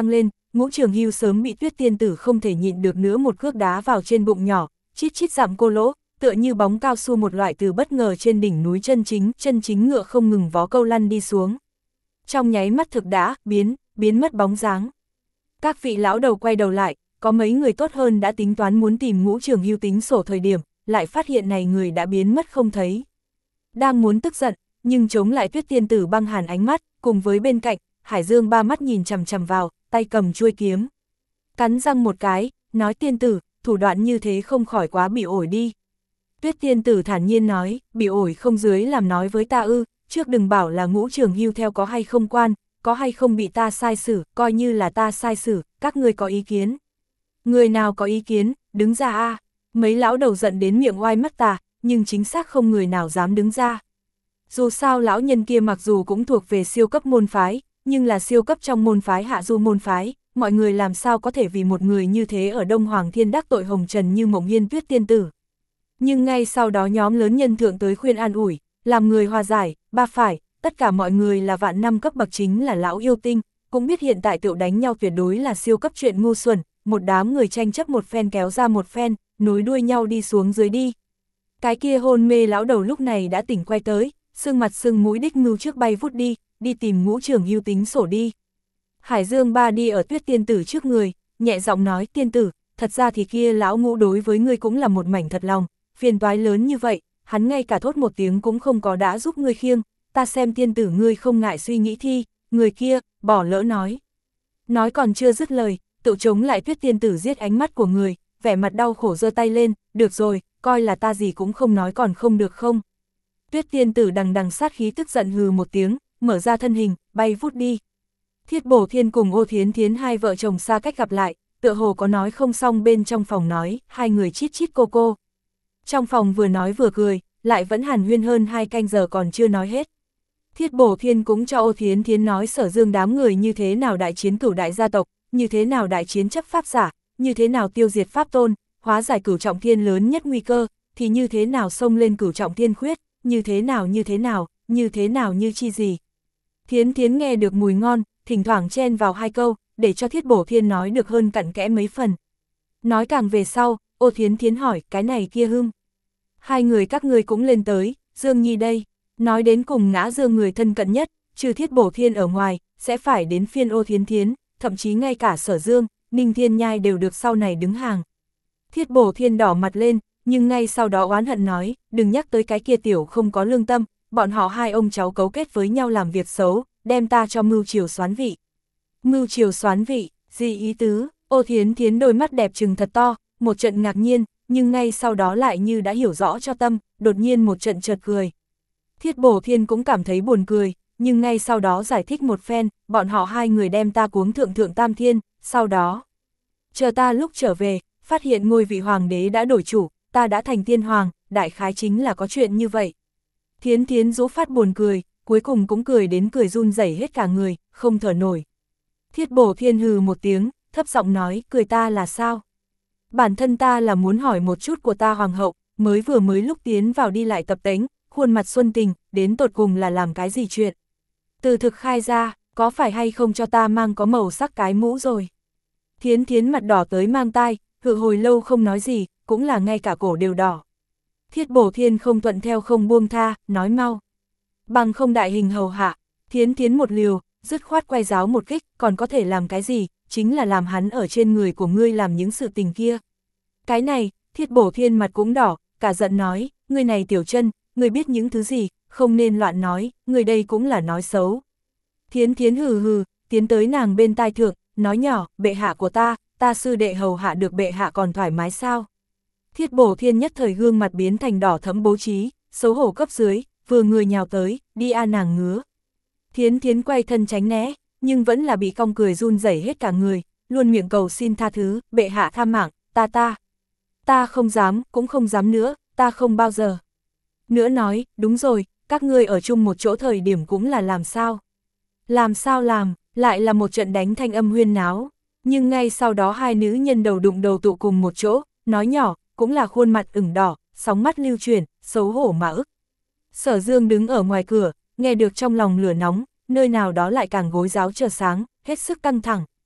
Ngũ Trường Hưu sớm bị Tuyết Tiên Tử không thể nhịn được nữa một cước đá vào trên bụng nhỏ, chít chít giảm cô lỗ, tựa như bóng cao su một loại từ bất ngờ trên đỉnh núi chân chính, chân chính ngựa không ngừng vó câu lăn đi xuống. Trong nháy mắt thực đã, biến, biến mất bóng dáng. Các vị lão đầu quay đầu lại, có mấy người tốt hơn đã tính toán muốn tìm Ngũ Trường Hưu tính sổ thời điểm, lại phát hiện này người đã biến mất không thấy. Đang muốn tức giận, nhưng chống lại Tuyết Tiên Tử băng hàn ánh mắt, cùng với bên cạnh, Hải Dương ba mắt nhìn chằm chằm vào, tay cầm chuôi kiếm. Cắn răng một cái, nói Tiên Tử, thủ đoạn như thế không khỏi quá bị ổi đi. Tuyết Tiên Tử thản nhiên nói, bị ổi không dưới làm nói với ta ư, trước đừng bảo là Ngũ Trường Hưu theo có hay không quan, có hay không bị ta sai xử, coi như là ta sai xử, các ngươi có ý kiến. Người nào có ý kiến, đứng ra a. Mấy lão đầu giận đến miệng oai mắt tà, nhưng chính xác không người nào dám đứng ra. Dù sao lão nhân kia mặc dù cũng thuộc về siêu cấp môn phái, nhưng là siêu cấp trong môn phái hạ du môn phái, mọi người làm sao có thể vì một người như thế ở Đông Hoàng Thiên đắc tội hồng trần như Mộng Hiên Tuyết Tiên Tử. Nhưng ngay sau đó nhóm lớn nhân thượng tới khuyên an ủi, làm người hòa giải, ba phải, tất cả mọi người là vạn năm cấp bậc chính là lão yêu tinh, cũng biết hiện tại tựu đánh nhau tuyệt đối là siêu cấp chuyện ngu xuẩn, một đám người tranh chấp một phen kéo ra một phen, nối đuôi nhau đi xuống dưới đi. Cái kia hôn mê lão đầu lúc này đã tỉnh quay tới, sưng mặt sưng mũi đích mưu trước bay vút đi, đi tìm Ngũ Trường Hưu tính sổ đi. Hải Dương ba đi ở Tuyết Tiên Tử trước người, nhẹ giọng nói Tiên Tử, thật ra thì kia lão Ngũ đối với ngươi cũng là một mảnh thật lòng, phiền toái lớn như vậy, hắn ngay cả thốt một tiếng cũng không có đã giúp ngươi khiêng, ta xem Tiên Tử ngươi không ngại suy nghĩ thi, người kia, bỏ lỡ nói. Nói còn chưa dứt lời, tự chống lại Tuyết Tiên Tử giết ánh mắt của người, vẻ mặt đau khổ giơ tay lên, được rồi, coi là ta gì cũng không nói còn không được không. Tuyết Tiên Tử đằng đằng sát khí tức giận hừ một tiếng, mở ra thân hình, bay vút đi. Thiết Bổ Thiên cùng Ô Thiến Thiến hai vợ chồng xa cách gặp lại, tựa hồ có nói không xong bên trong phòng nói, hai người chít chít cô cô. Trong phòng vừa nói vừa cười, lại vẫn hàn huyên hơn hai canh giờ còn chưa nói hết. Thiết Bổ Thiên cũng cho Ô Thiến Thiến nói Sở Dương đám người như thế nào đại chiến cửu đại gia tộc, như thế nào đại chiến chấp pháp giả, như thế nào tiêu diệt pháp tôn, hóa giải cửu trọng thiên lớn nhất nguy cơ, thì như thế nào xông lên cửu trọng thiên khuyết, như thế nào như thế nào, như thế nào như chi gì. Thiến Thiến nghe được mùi ngon, thỉnh thoảng chen vào hai câu, để cho Thiết Bổ Thiên nói được hơn cặn kẽ mấy phần. Nói càng về sau, Ô Thiến Thiến hỏi, cái này kia hưng. Hai người các ngươi cũng lên tới, Dương Nhi đây. Nói đến cùng ngã Dương người thân cận nhất, trừ Thiết Bổ Thiên ở ngoài, sẽ phải đến phiên Ô Thiến Thiến, thậm chí ngay cả Sở Dương, Ninh Thiên Nhai đều được sau này đứng hàng. Thiết Bổ Thiên đỏ mặt lên, nhưng ngay sau đó oán hận nói, đừng nhắc tới cái kia tiểu không có lương tâm, bọn họ hai ông cháu cấu kết với nhau làm việc xấu, đem ta cho mưu triều soán vị. Mưu triều soán vị, gì ý tứ? Ô Thiến Thiến đôi mắt đẹp trừng thật to, một trận ngạc nhiên, nhưng ngay sau đó lại như đã hiểu rõ cho tâm, đột nhiên một trận chợt cười. Thiết Bổ Thiên cũng cảm thấy buồn cười, nhưng ngay sau đó giải thích một phen, bọn họ hai người đem ta cuống thượng thượng tam thiên, sau đó. Chờ ta lúc trở về, phát hiện ngôi vị hoàng đế đã đổi chủ, ta đã thành tiên hoàng, đại khái chính là có chuyện như vậy. Thiến Thiến rũ phát buồn cười, cuối cùng cũng cười đến cười run rẩy hết cả người, không thở nổi. Thiết Bổ Thiên hừ một tiếng, thấp giọng nói, cười ta là sao? Bản thân ta là muốn hỏi một chút của ta hoàng hậu, mới vừa mới lúc tiến vào đi lại tập tễnh, khuôn mặt xuân tình, đến tột cùng là làm cái gì chuyện? Từ thực khai ra, có phải hay không cho ta mang có màu sắc cái mũ rồi? Thiến Thiến mặt đỏ tới mang tai, hự hồi lâu không nói gì, cũng là ngay cả cổ đều đỏ. Thiết Bổ Thiên không thuận theo không buông tha, nói mau. Bằng không đại hình hầu hạ, Thiến Thiến một liều, dứt khoát quay giáo một kích, còn có thể làm cái gì, chính là làm hắn ở trên người của ngươi làm những sự tình kia. Cái này, Thiết Bổ Thiên mặt cũng đỏ, cả giận nói, ngươi này tiểu chân, ngươi biết những thứ gì, không nên loạn nói, ngươi đây cũng là nói xấu. Thiến Thiến hừ hừ, tiến tới nàng bên tai thượng, nói nhỏ, bệ hạ của ta, ta sư đệ hầu hạ được bệ hạ còn thoải mái sao? Thiết Bổ Thiên nhất thời gương mặt biến thành đỏ thẫm bố trí, xấu hổ cấp dưới, vừa người nhào tới, đi a nàng ngứa. Thiến Thiến quay thân tránh né, nhưng vẫn là bị cong cười run rẩy hết cả người, luôn miệng cầu xin tha thứ, bệ hạ tha mạng, ta ta. Ta không dám, cũng không dám nữa, ta không bao giờ. Nữa nói, đúng rồi, các ngươi ở chung một chỗ thời điểm cũng là làm sao? Làm sao làm, lại là một trận đánh thanh âm huyên náo, nhưng ngay sau đó hai nữ nhân đầu đụng đầu tụ cùng một chỗ, nói nhỏ, cũng là khuôn mặt ửng đỏ, sóng mắt lưu chuyển, xấu hổ mà ức. Sở Dương đứng ở ngoài cửa, nghe được trong lòng lửa nóng, nơi nào đó lại càng gối giáo chờ sáng, hết sức căng thẳng.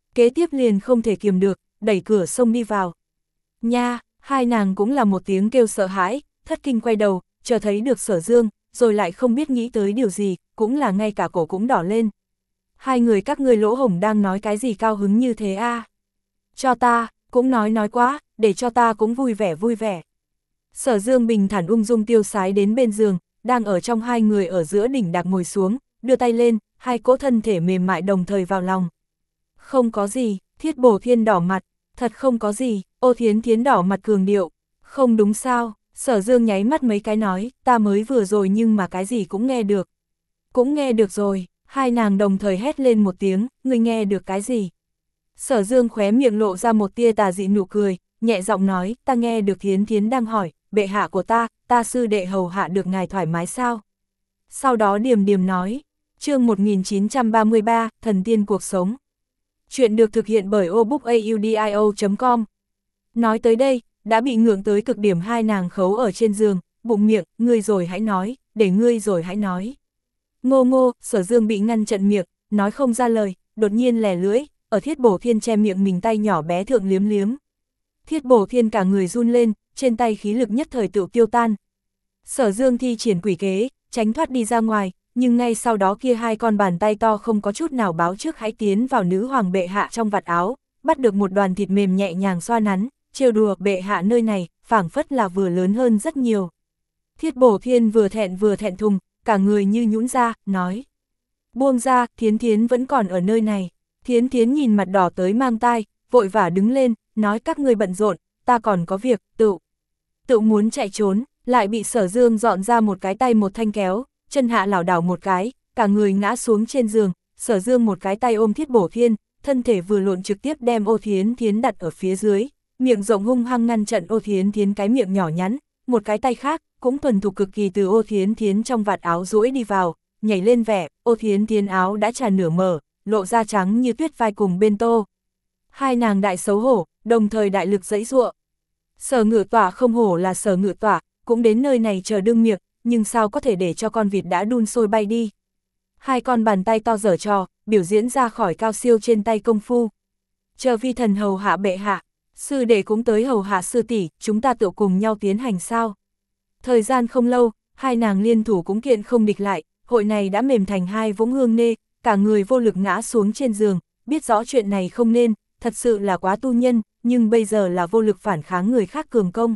kế tiếp liền không thể kiềm được, đẩy cửa xông đi vào. Nha, hai nàng cũng là một tiếng kêu sợ hãi, thất kinh quay đầu, chờ thấy được Sở Dương, rồi lại không biết nghĩ tới điều gì, cũng là ngay cả cổ cũng đỏ lên. Hai người các ngươi lỗ hổng đang nói cái gì cao hứng như thế a? Cho ta, cũng nói nói quá, để cho ta cũng vui vẻ vui vẻ. Sở Dương bình thản ung dung tiêu sái đến bên giường, đang ở trong hai người ở giữa đỉnh đạc ngồi xuống, đưa tay lên, hai cỗ thân thể mềm mại đồng thời vào lòng. Không có gì, Thiết Bổ Thiên đỏ mặt, thật không có gì, Ô Thiến Thiến đỏ mặt cường điệu, không đúng sao, Sở Dương nháy mắt mấy cái nói, ta mới vừa rồi nhưng mà cái gì cũng nghe được. Cũng nghe được rồi, hai nàng đồng thời hét lên một tiếng, ngươi nghe được cái gì? Sở Dương khóe miệng lộ ra một tia tà dị nụ cười, nhẹ giọng nói, ta nghe được Thiến Thiến đang hỏi, bệ hạ của ta, ta sư đệ hầu hạ được ngài thoải mái sao? Sau đó Điềm Điềm nói, chương một nghìn chín trăm ba mươi ba, Thần Tiên Cuộc Sống. Chuyện được thực hiện bởi obookaudio chấm com. Nói tới đây, đã bị ngượng tới cực điểm hai nàng khấu ở trên giường, bụng miệng, ngươi rồi hãy nói, để ngươi rồi hãy nói. Ngô ngô, Sở Dương bị ngăn chặn miệng, nói không ra lời, đột nhiên lè lưỡi, ở Thiết Bổ Thiên che miệng mình tay nhỏ bé thượng liếm liếm. Thiết Bổ Thiên cả người run lên, trên tay khí lực nhất thời tự tiêu tan. Sở Dương thi triển quỷ kế, tránh thoát đi ra ngoài, nhưng ngay sau đó kia hai con bàn tay to không có chút nào báo trước hãy tiến vào nữ hoàng bệ hạ trong vạt áo, bắt được một đoàn thịt mềm nhẹ nhàng xoa nắn, trêu đùa bệ hạ nơi này, phảng phất là vừa lớn hơn rất nhiều. Thiết Bổ Thiên vừa thẹn vừa thẹn thùng, cả người như nhũn ra, nói. Buông ra, Thiến Thiến vẫn còn ở nơi này. Thiến Thiến nhìn mặt đỏ tới mang tai, vội vã đứng lên, nói các ngươi bận rộn, ta còn có việc, tự. Tự muốn chạy trốn, lại bị Sở Dương dọn ra một cái tay một thanh kéo, chân hạ lảo đảo một cái, cả người ngã xuống trên giường, Sở Dương một cái tay ôm Thiết Bổ Thiên, thân thể vừa lộn trực tiếp đem Ô Thiến Thiến đặt ở phía dưới, miệng rộng hung hăng ngăn chặn Ô Thiến Thiến cái miệng nhỏ nhắn, một cái tay khác, cũng thuần thục cực kỳ từ Ô Thiến Thiến trong vạt áo duỗi đi vào, nhảy lên vẻ, Ô Thiến Thiến áo đã tràn nửa mở, lộ ra trắng như tuyết vai cùng bên tô. Hai nàng đại xấu hổ, đồng thời đại lực giãy giụa. Sở Ngự Tỏa không hổ là Sở Ngự Tỏa, cũng đến nơi này chờ đương miệng, nhưng sao có thể để cho con vịt đã đun sôi bay đi. Hai con bàn tay to giở trò, biểu diễn ra khỏi cao siêu trên tay công phu. Chờ vi thần hầu hạ bệ hạ, sư đệ cũng tới hầu hạ sư tỷ, chúng ta tự cùng nhau tiến hành sao. Thời gian không lâu, hai nàng liên thủ cũng kiện không địch lại, hội này đã mềm thành hai vũng hương nê, cả người vô lực ngã xuống trên giường, biết rõ chuyện này không nên, thật sự là quá tu nhân, nhưng bây giờ là vô lực phản kháng người khác cường công.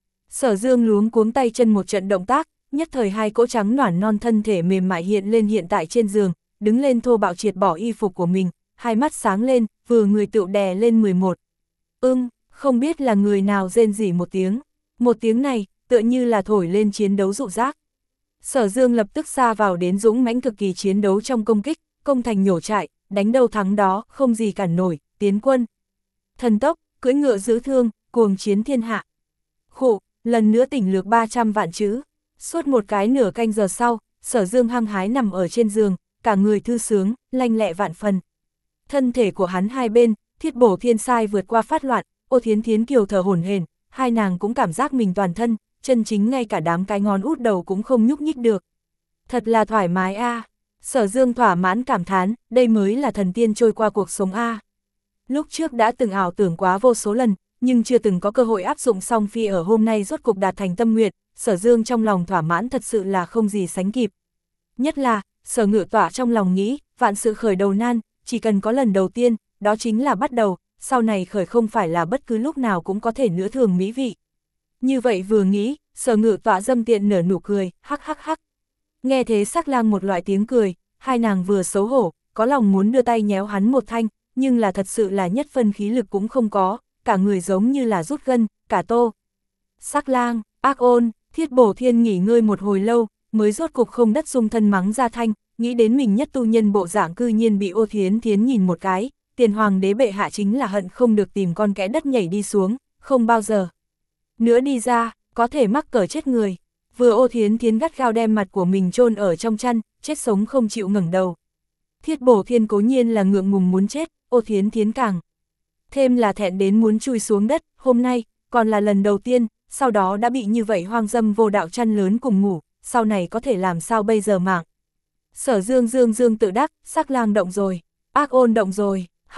Sở Dương luống cuống tay chân một trận động tác, nhất thời hai cỗ trắng nõn non thân thể mềm mại hiện lên hiện tại trên giường, đứng lên thô bạo triệt bỏ y phục của mình, hai mắt sáng lên, vừa người tựu đè lên mười một. Ưm, không biết là người nào rên rỉ một tiếng, một tiếng này, tựa như là thổi lên chiến đấu dụ giác. Sở Dương lập tức xa vào đến dũng mãnh cực kỳ chiến đấu trong công kích, công thành nhổ trại, đánh đâu thắng đó, không gì cản nổi, tiến quân. Thần tốc, cưỡi ngựa giữ thương, cuồng chiến thiên hạ. Khụ, lần nữa tỉnh lược ba trăm vạn chữ. Suốt một cái nửa canh giờ sau, Sở Dương hăng hái nằm ở trên giường, cả người thư sướng, lanh lẹ vạn phần. Thân thể của hắn hai bên, Thiết Bổ Thiên sai vượt qua phát loạn, Ô Thiến Thiến kiều thở hổn hển, hai nàng cũng cảm giác mình toàn thân, chân chính ngay cả đám cái ngón út đầu cũng không nhúc nhích được. Thật là thoải mái a. À. Sở Dương thỏa mãn cảm thán, đây mới là thần tiên trôi qua cuộc sống a. À. Lúc trước đã từng ảo tưởng quá vô số lần, nhưng chưa từng có cơ hội áp dụng song phi ở hôm nay rốt cục đạt thành tâm nguyện, Sở Dương trong lòng thỏa mãn thật sự là không gì sánh kịp. Nhất là, Sở Ngự Tỏa trong lòng nghĩ, vạn sự khởi đầu nan, chỉ cần có lần đầu tiên, đó chính là bắt đầu, sau này khởi không phải là bất cứ lúc nào cũng có thể nữa thường mỹ vị. Như vậy vừa nghĩ, Sở Ngự Tỏa dâm tiện nở nụ cười, hắc hắc hắc. Nghe thế Sắc Lang một loại tiếng cười, hai nàng vừa xấu hổ, có lòng muốn đưa tay nhéo hắn một thanh, nhưng là thật sự là nhất phân khí lực cũng không có, cả người giống như là rút gân, cả tô. Sắc Lang, ác ôn, Thiết Bổ Thiên nghỉ ngơi một hồi lâu, mới rốt cục không đất dung thân mắng ra thanh, nghĩ đến mình nhất tu nhân bộ dạng cư nhiên bị Ô Thiến Thiến nhìn một cái, tiền hoàng đế bệ hạ chính là hận không được tìm con kẽ đất nhảy đi xuống, không bao giờ. Nữa đi ra, có thể mắc cỡ chết người. Vừa Ô Thiến Thiến gắt gao đem mặt của mình chôn ở trong chăn, chết sống không chịu ngẩng đầu. Thiết Bổ Thiên cố nhiên là ngượng ngùng muốn chết, Ô Thiến Thiến càng thêm là thẹn đến muốn chui xuống đất, hôm nay, còn là lần đầu tiên, sau đó đã bị như vậy hoang dâm vô đạo chăn lớn cùng ngủ, sau này có thể làm sao bây giờ mạng. Sở Dương Dương Dương tự đắc, Sắc Lang động rồi, ác ôn động rồi, hắc hắc,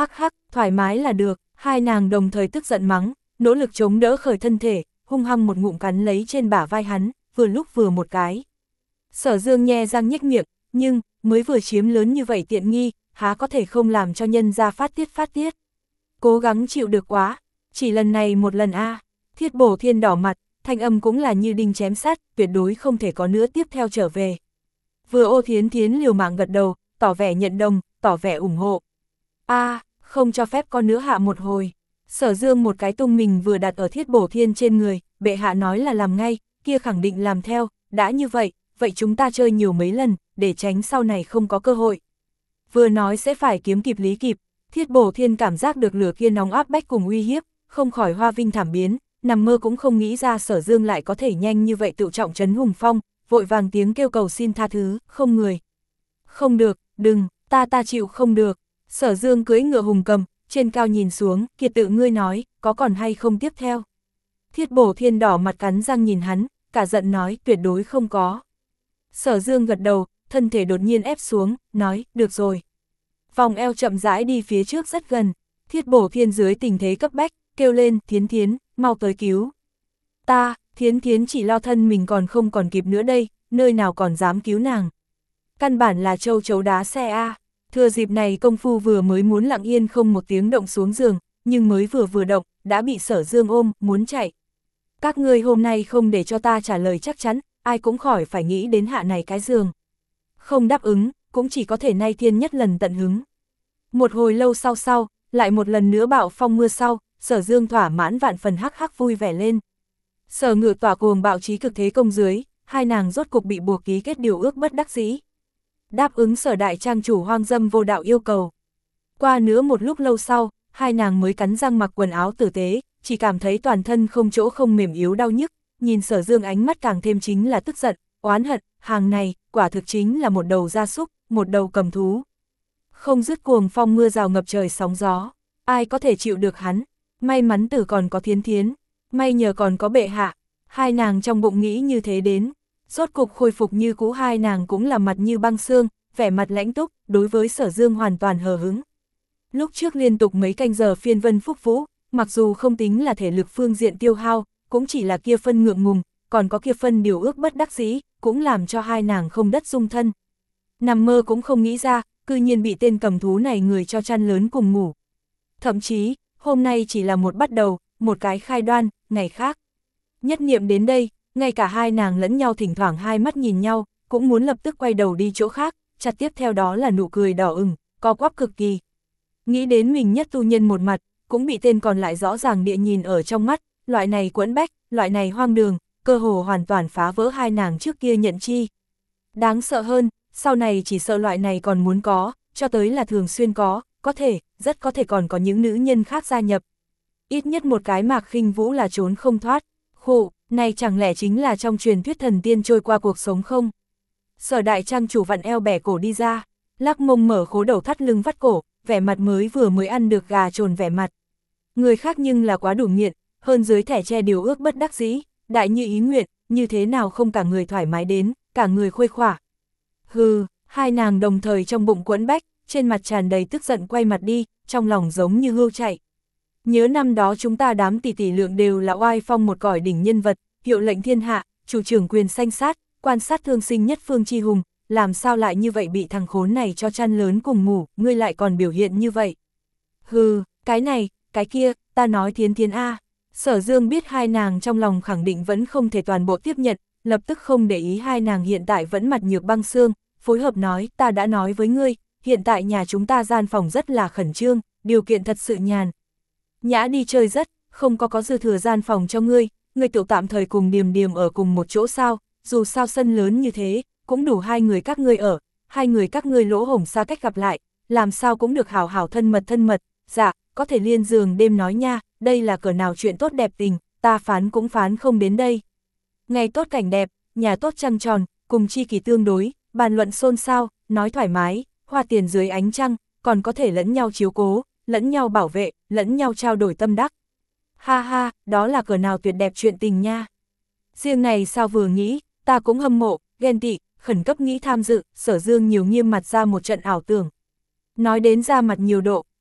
thoải mái là được, hai nàng đồng thời tức giận mắng, nỗ lực chống đỡ khởi thân thể, hung hăng một ngụm cắn lấy trên bả vai hắn, vừa lúc vừa một cái. Sở Dương nhe răng nhếch miệng, nhưng, mới vừa chiếm lớn như vậy tiện nghi, há có thể không làm cho nhân ra phát tiết phát tiết. Cố gắng chịu được quá, chỉ lần này một lần a. À. Thiết Bổ Thiên đỏ mặt, thanh âm cũng là như đinh chém sắt, tuyệt đối không thể có nữa tiếp theo trở về. Vừa Ô Thiến Thiến liều mạng gật đầu, tỏ vẻ nhận đồng, tỏ vẻ ủng hộ. A, à, không cho phép con nữa hạ một hồi. Sở Dương một cái tung mình vừa đặt ở Thiết Bổ Thiên trên người, bệ hạ nói là làm ngay, kia khẳng định làm theo, đã như vậy, vậy chúng ta chơi nhiều mấy lần, để tránh sau này không có cơ hội. Vừa nói sẽ phải kiếm kịp lý kịp, Thiết Bổ Thiên cảm giác được lửa kia nóng áp bách cùng uy hiếp, không khỏi hoa vinh thảm biến, nằm mơ cũng không nghĩ ra Sở Dương lại có thể nhanh như vậy tự trọng trấn hùng phong, vội vàng tiếng kêu cầu xin tha thứ, không người. Không được, đừng, ta ta chịu không được. Sở Dương cưỡi ngựa hùng cầm, trên cao nhìn xuống, Kiệt tự ngươi nói, có còn hay không tiếp theo. Thiết Bổ Thiên đỏ mặt cắn răng nhìn hắn, cả giận nói tuyệt đối không có. Sở Dương gật đầu, thân thể đột nhiên ép xuống, nói, được rồi. Vòng eo chậm rãi đi phía trước rất gần, Thiết Bổ Thiên dưới tình thế cấp bách, kêu lên, Thiến Thiến, mau tới cứu. Ta, Thiến Thiến chỉ lo thân mình còn không còn kịp nữa đây, nơi nào còn dám cứu nàng. Căn bản là châu chấu đá xe a. Thừa dịp này công phu vừa mới muốn lặng yên không một tiếng động xuống giường, nhưng mới vừa vừa động, đã bị Sở Dương ôm, muốn chạy. Các ngươi hôm nay không để cho ta trả lời chắc chắn, ai cũng khỏi phải nghĩ đến hạ này cái giường. Không đáp ứng, cũng chỉ có thể nay thiên nhất lần tận hứng. Một hồi lâu sau sau, lại một lần nữa bạo phong mưa sau, Sở Dương thỏa mãn vạn phần hắc hắc vui vẻ lên. Sở Ngự tỏa cuồng bạo trí cực thế công dưới, hai nàng rốt cục bị buộc ký kết điều ước bất đắc dĩ. Đáp ứng Sở đại trang chủ hoang dâm vô đạo yêu cầu. Qua nữa một lúc lâu sau, hai nàng mới cắn răng mặc quần áo tử tế, chỉ cảm thấy toàn thân không chỗ không mềm yếu đau nhức, nhìn Sở Dương ánh mắt càng thêm chính là tức giận, oán hận, hàng này, quả thực chính là một đầu gia súc, một đầu cầm thú. Không dứt cuồng phong mưa rào ngập trời sóng gió, ai có thể chịu được hắn, may mắn tử còn có Thiến Thiến, may nhờ còn có bệ hạ, hai nàng trong bụng nghĩ như thế đến, rốt cục khôi phục như cũ hai nàng cũng là mặt như băng xương, vẻ mặt lãnh túc, đối với Sở Dương hoàn toàn hờ hứng. Lúc trước liên tục mấy canh giờ phiên vân phúc vũ, mặc dù không tính là thể lực phương diện tiêu hao, cũng chỉ là kia phân ngượng ngùng, còn có kia phân điều ước bất đắc dĩ, cũng làm cho hai nàng không đất dung thân. Nằm mơ cũng không nghĩ ra, cư nhiên bị tên cầm thú này người cho chăn lớn cùng ngủ. Thậm chí, hôm nay chỉ là một bắt đầu, một cái khai đoan, ngày khác. Nhất niệm đến đây, ngay cả hai nàng lẫn nhau thỉnh thoảng hai mắt nhìn nhau, cũng muốn lập tức quay đầu đi chỗ khác, chặt tiếp theo đó là nụ cười đỏ ửng, co quắp cực kỳ. Nghĩ đến mình nhất tu nhân một mặt, cũng bị tên còn lại rõ ràng địa nhìn ở trong mắt, loại này quẫn bách, loại này hoang đường, cơ hồ hoàn toàn phá vỡ hai nàng trước kia nhận chi. Đáng sợ hơn, sau này chỉ sợ loại này còn muốn có, cho tới là thường xuyên có, có thể, rất có thể còn có những nữ nhân khác gia nhập. Ít nhất một cái Mạc Khinh Vũ là trốn không thoát, khổ, này chẳng lẽ chính là trong truyền thuyết thần tiên trôi qua cuộc sống không? Sở đại trang chủ vặn eo bẻ cổ đi ra, lắc mông mở khố đầu thắt lưng vắt cổ, vẻ mặt mới vừa mới ăn được gà trồn vẻ mặt. Người khác nhưng là quá đủ nghiện, hơn dưới thẻ che điều ước bất đắc dĩ, đại như ý nguyện, như thế nào không cả người thoải mái đến, cả người khuây khỏa. Hừ, hai nàng đồng thời trong bụng quẫn bách, trên mặt tràn đầy tức giận quay mặt đi, trong lòng giống như hươu chạy. Nhớ năm đó chúng ta đám tỷ tỷ lượng đều là oai phong một cõi đỉnh nhân vật, hiệu lệnh thiên hạ, chủ trưởng quyền sanh sát, quan sát thương sinh nhất phương chi hùng, làm sao lại như vậy bị thằng khốn này cho chăn lớn cùng ngủ, ngươi lại còn biểu hiện như vậy. Hừ, cái này, cái kia, ta nói Thiến Thiến a. Sở Dương biết hai nàng trong lòng khẳng định vẫn không thể toàn bộ tiếp nhận, lập tức không để ý hai nàng hiện tại vẫn mặt nhược băng xương, phối hợp nói, ta đã nói với ngươi, hiện tại nhà chúng ta gian phòng rất là khẩn trương, điều kiện thật sự nhàn. Nhã đi chơi rất, không có có dư thừa gian phòng cho ngươi, ngươi tự tạm thời cùng Điềm Điềm ở cùng một chỗ sao, dù sao sân lớn như thế, cũng đủ hai người các ngươi ở, hai người các ngươi lỗ hổng xa cách gặp lại, làm sao cũng được hảo hảo thân mật thân mật, dạ, có thể liên giường đêm nói nha, đây là cỡ nào chuyện tốt đẹp tình, ta phán cũng phán không đến đây. Ngày tốt cảnh đẹp, nhà tốt trăng tròn, cùng chi kỳ tương đối, bàn luận xôn xao, nói thoải mái, hoa tiền dưới ánh trăng, còn có thể lẫn nhau chiếu cố, lẫn nhau bảo vệ, lẫn nhau trao đổi tâm đắc. Ha ha, đó là cỡ nào tuyệt đẹp chuyện tình nha. Riêng này sao vừa nghĩ, ta cũng hâm mộ, ghen tị, khẩn cấp nghĩ tham dự, Sở Dương nhiều nghiêm mặt ra một trận ảo tưởng. Nói đến ra mặt nhiều độ,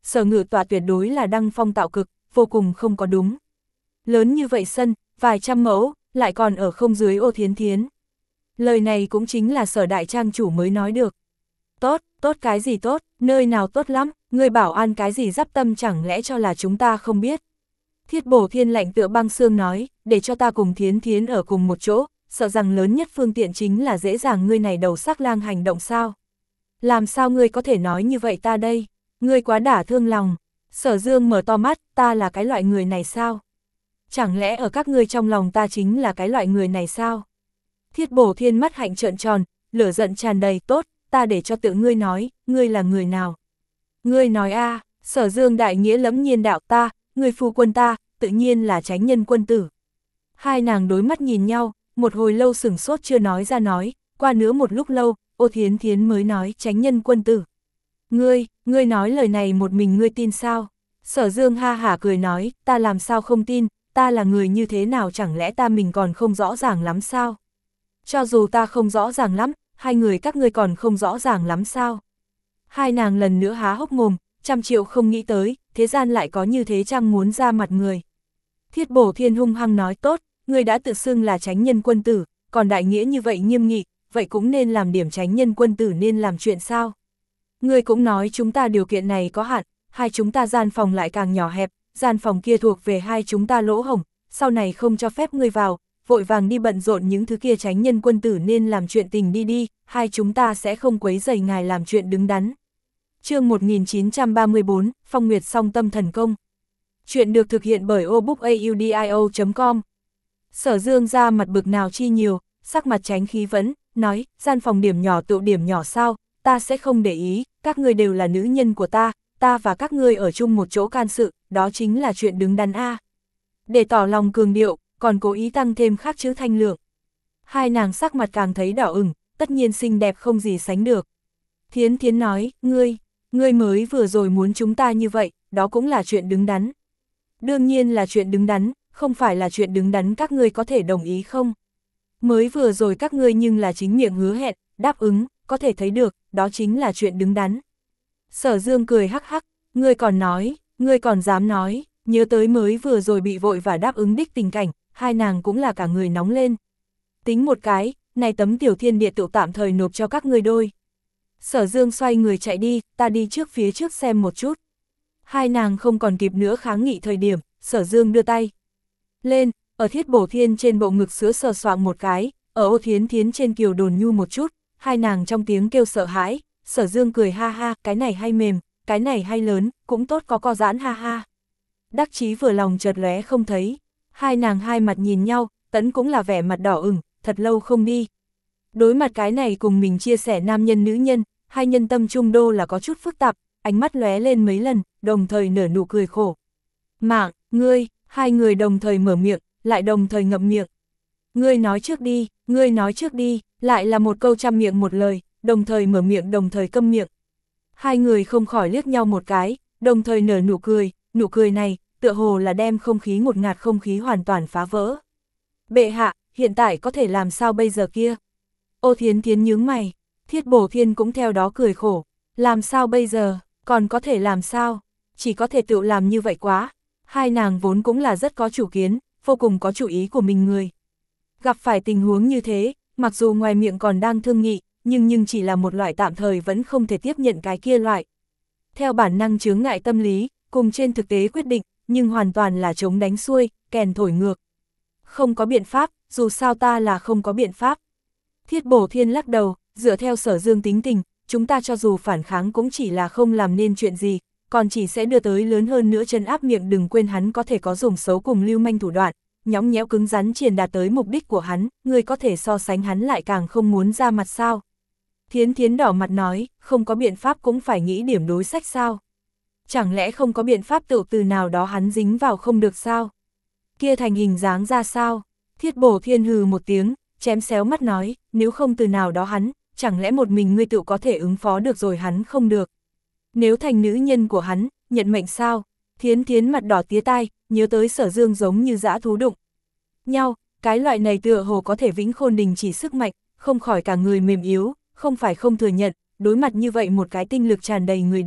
Sở Ngự Tọa tuyệt đối là đăng phong tạo cực, vô cùng không có đúng. Lớn như vậy sân, vài trăm mẫu, lại còn ở không dưới Ô Thiến Thiến. Lời này cũng chính là Sở đại trang chủ mới nói được. Tốt, tốt cái gì tốt, nơi nào tốt lắm, người bảo an cái gì giáp tâm chẳng lẽ cho là chúng ta không biết. Thiết Bổ Thiên lạnh tựa băng xương nói, để cho ta cùng Thiến Thiến ở cùng một chỗ, sợ rằng lớn nhất phương tiện chính là dễ dàng ngươi này đầu sắc lang hành động sao. Làm sao ngươi có thể nói như vậy ta đây, ngươi quá đả thương lòng. Sở Dương mở to mắt, ta là cái loại người này sao? Chẳng lẽ ở các ngươi trong lòng ta chính là cái loại người này sao? Thiết Bổ Thiên mắt hạnh trợn tròn, lửa giận tràn đầy, tốt, ta để cho tự ngươi nói, ngươi là người nào? Ngươi nói a à, Sở Dương đại nghĩa lẫm nhiên đạo ta, người phu quân ta, tự nhiên là Chánh Nhân quân tử. Hai nàng đối mắt nhìn nhau, một hồi lâu sửng sốt chưa nói ra nói, qua nữa một lúc lâu, Ô Thiến Thiến mới nói Chánh Nhân quân tử. Ngươi, ngươi nói lời này một mình ngươi tin sao? Sở Dương ha hả cười nói, ta làm sao không tin, ta là người như thế nào chẳng lẽ ta mình còn không rõ ràng lắm sao? Cho dù ta không rõ ràng lắm, hai người các ngươi còn không rõ ràng lắm sao? Hai nàng lần nữa há hốc mồm, trăm triệu không nghĩ tới, thế gian lại có như thế chăng muốn ra mặt người. Thiết Bổ Thiên hung hăng nói tốt, ngươi đã tự xưng là Chánh Nhân quân tử, còn đại nghĩa như vậy nghiêm nghị, vậy cũng nên làm điểm Chánh Nhân quân tử nên làm chuyện sao? Ngươi cũng nói chúng ta điều kiện này có hạn, hai chúng ta gian phòng lại càng nhỏ hẹp, gian phòng kia thuộc về hai chúng ta lỗ hổng, sau này không cho phép ngươi vào, vội vàng đi bận rộn những thứ kia Chánh Nhân quân tử nên làm chuyện tình đi đi, hai chúng ta sẽ không quấy rầy ngài làm chuyện đứng đắn. Chương một nghìn chín trăm ba mươi tư, Phong Nguyệt Song Tâm Thần Công. Chuyện được thực hiện bởi obookaudio chấm com. Sở Dương ra mặt bực nào chi nhiều, sắc mặt tránh khí vẫn, nói, gian phòng điểm nhỏ tụ điểm nhỏ sao, ta sẽ không để ý, các ngươi đều là nữ nhân của ta, ta và các ngươi ở chung một chỗ can sự, đó chính là chuyện đứng đắn a. Để tỏ lòng cường điệu, còn cố ý tăng thêm khác chữ thanh lượng. Hai nàng sắc mặt càng thấy đỏ ửng, tất nhiên xinh đẹp không gì sánh được. Thiến Thiến nói, ngươi, ngươi mới vừa rồi muốn chúng ta như vậy, đó cũng là chuyện đứng đắn. Đương nhiên là chuyện đứng đắn, không phải là chuyện đứng đắn các ngươi có thể đồng ý không? Mới vừa rồi các ngươi nhưng là chính miệng hứa hẹn, đáp ứng, có thể thấy được, đó chính là chuyện đứng đắn. Sở Dương cười hắc hắc, ngươi còn nói, ngươi còn dám nói, nhớ tới mới vừa rồi bị vội và đáp ứng đích tình cảnh, hai nàng cũng là cả người nóng lên. Tính một cái, này tấm tiểu thiên địa tựu tạm thời nộp cho các ngươi đôi. Sở Dương xoay người chạy đi, ta đi trước phía trước xem một chút. Hai nàng không còn kịp nữa kháng nghị thời điểm, Sở Dương đưa tay lên, ở Thiết Bổ Thiên trên bộ ngực sữa sờ soạng một cái, ở Ô Thiến Thiến trên kiều đồn nhu một chút, hai nàng trong tiếng kêu sợ hãi, Sở Dương cười ha ha, cái này hay mềm, cái này hay lớn, cũng tốt có co giãn ha ha. Đắc chí vừa lòng chợt lóe không thấy, hai nàng hai mặt nhìn nhau, Tấn cũng là vẻ mặt đỏ ửng, thật lâu không đi. Đối mặt cái này cùng mình chia sẻ nam nhân nữ nhân, hai nhân tâm trung đô là có chút phức tạp, ánh mắt lóe lên mấy lần, đồng thời nở nụ cười khổ. Mạng, ngươi, hai người đồng thời mở miệng, lại đồng thời ngậm miệng. Ngươi nói trước đi, ngươi nói trước đi, lại là một câu trăm miệng một lời, đồng thời mở miệng đồng thời câm miệng. Hai người không khỏi liếc nhau một cái, đồng thời nở nụ cười, nụ cười này, tựa hồ là đem không khí ngột ngạt không khí hoàn toàn phá vỡ. Bệ hạ, hiện tại có thể làm sao bây giờ kia? Ô Thiến Thiến nhướng mày, Thiết Bổ Thiên cũng theo đó cười khổ, làm sao bây giờ, còn có thể làm sao, chỉ có thể tự làm như vậy quá. Hai nàng vốn cũng là rất có chủ kiến, vô cùng có chủ ý của mình người. Gặp phải tình huống như thế, mặc dù ngoài miệng còn đang thương nghị, nhưng nhưng chỉ là một loại tạm thời vẫn không thể tiếp nhận cái kia loại. Theo bản năng chướng ngại tâm lý, cùng trên thực tế quyết định, nhưng hoàn toàn là chống đánh xuôi, kèn thổi ngược. Không có biện pháp, dù sao ta là không có biện pháp. Thiết Bổ Thiên lắc đầu, dựa theo Sở Dương tính tình, chúng ta cho dù phản kháng cũng chỉ là không làm nên chuyện gì, còn chỉ sẽ đưa tới lớn hơn nữa chân áp miệng. Đừng quên hắn có thể có dùng xấu cùng lưu manh thủ đoạn, nhõng nhẽo cứng rắn truyền đạt tới mục đích của hắn, người có thể so sánh hắn lại càng không muốn ra mặt sao. Thiến Thiến đỏ mặt nói, không có biện pháp cũng phải nghĩ điểm đối sách sao. Chẳng lẽ không có biện pháp tự từ nào đó hắn dính vào không được sao? Kia thành hình dáng ra sao? Thiết Bổ Thiên hừ một tiếng, chém xéo mắt nói, nếu không từ nào đó hắn, chẳng lẽ một mình ngươi tự có thể ứng phó được rồi hắn không được. Nếu thành nữ nhân của hắn, nhận mệnh sao? Thiến Thiến mặt đỏ tía tai, nhớ tới Sở Dương giống như dã thú đụng nhau, cái loại này tựa hồ có thể vĩnh khôn đình chỉ sức mạnh, không khỏi cả người mềm yếu, không phải không thừa nhận, đối mặt như vậy một cái tinh lực tràn đầy người điên,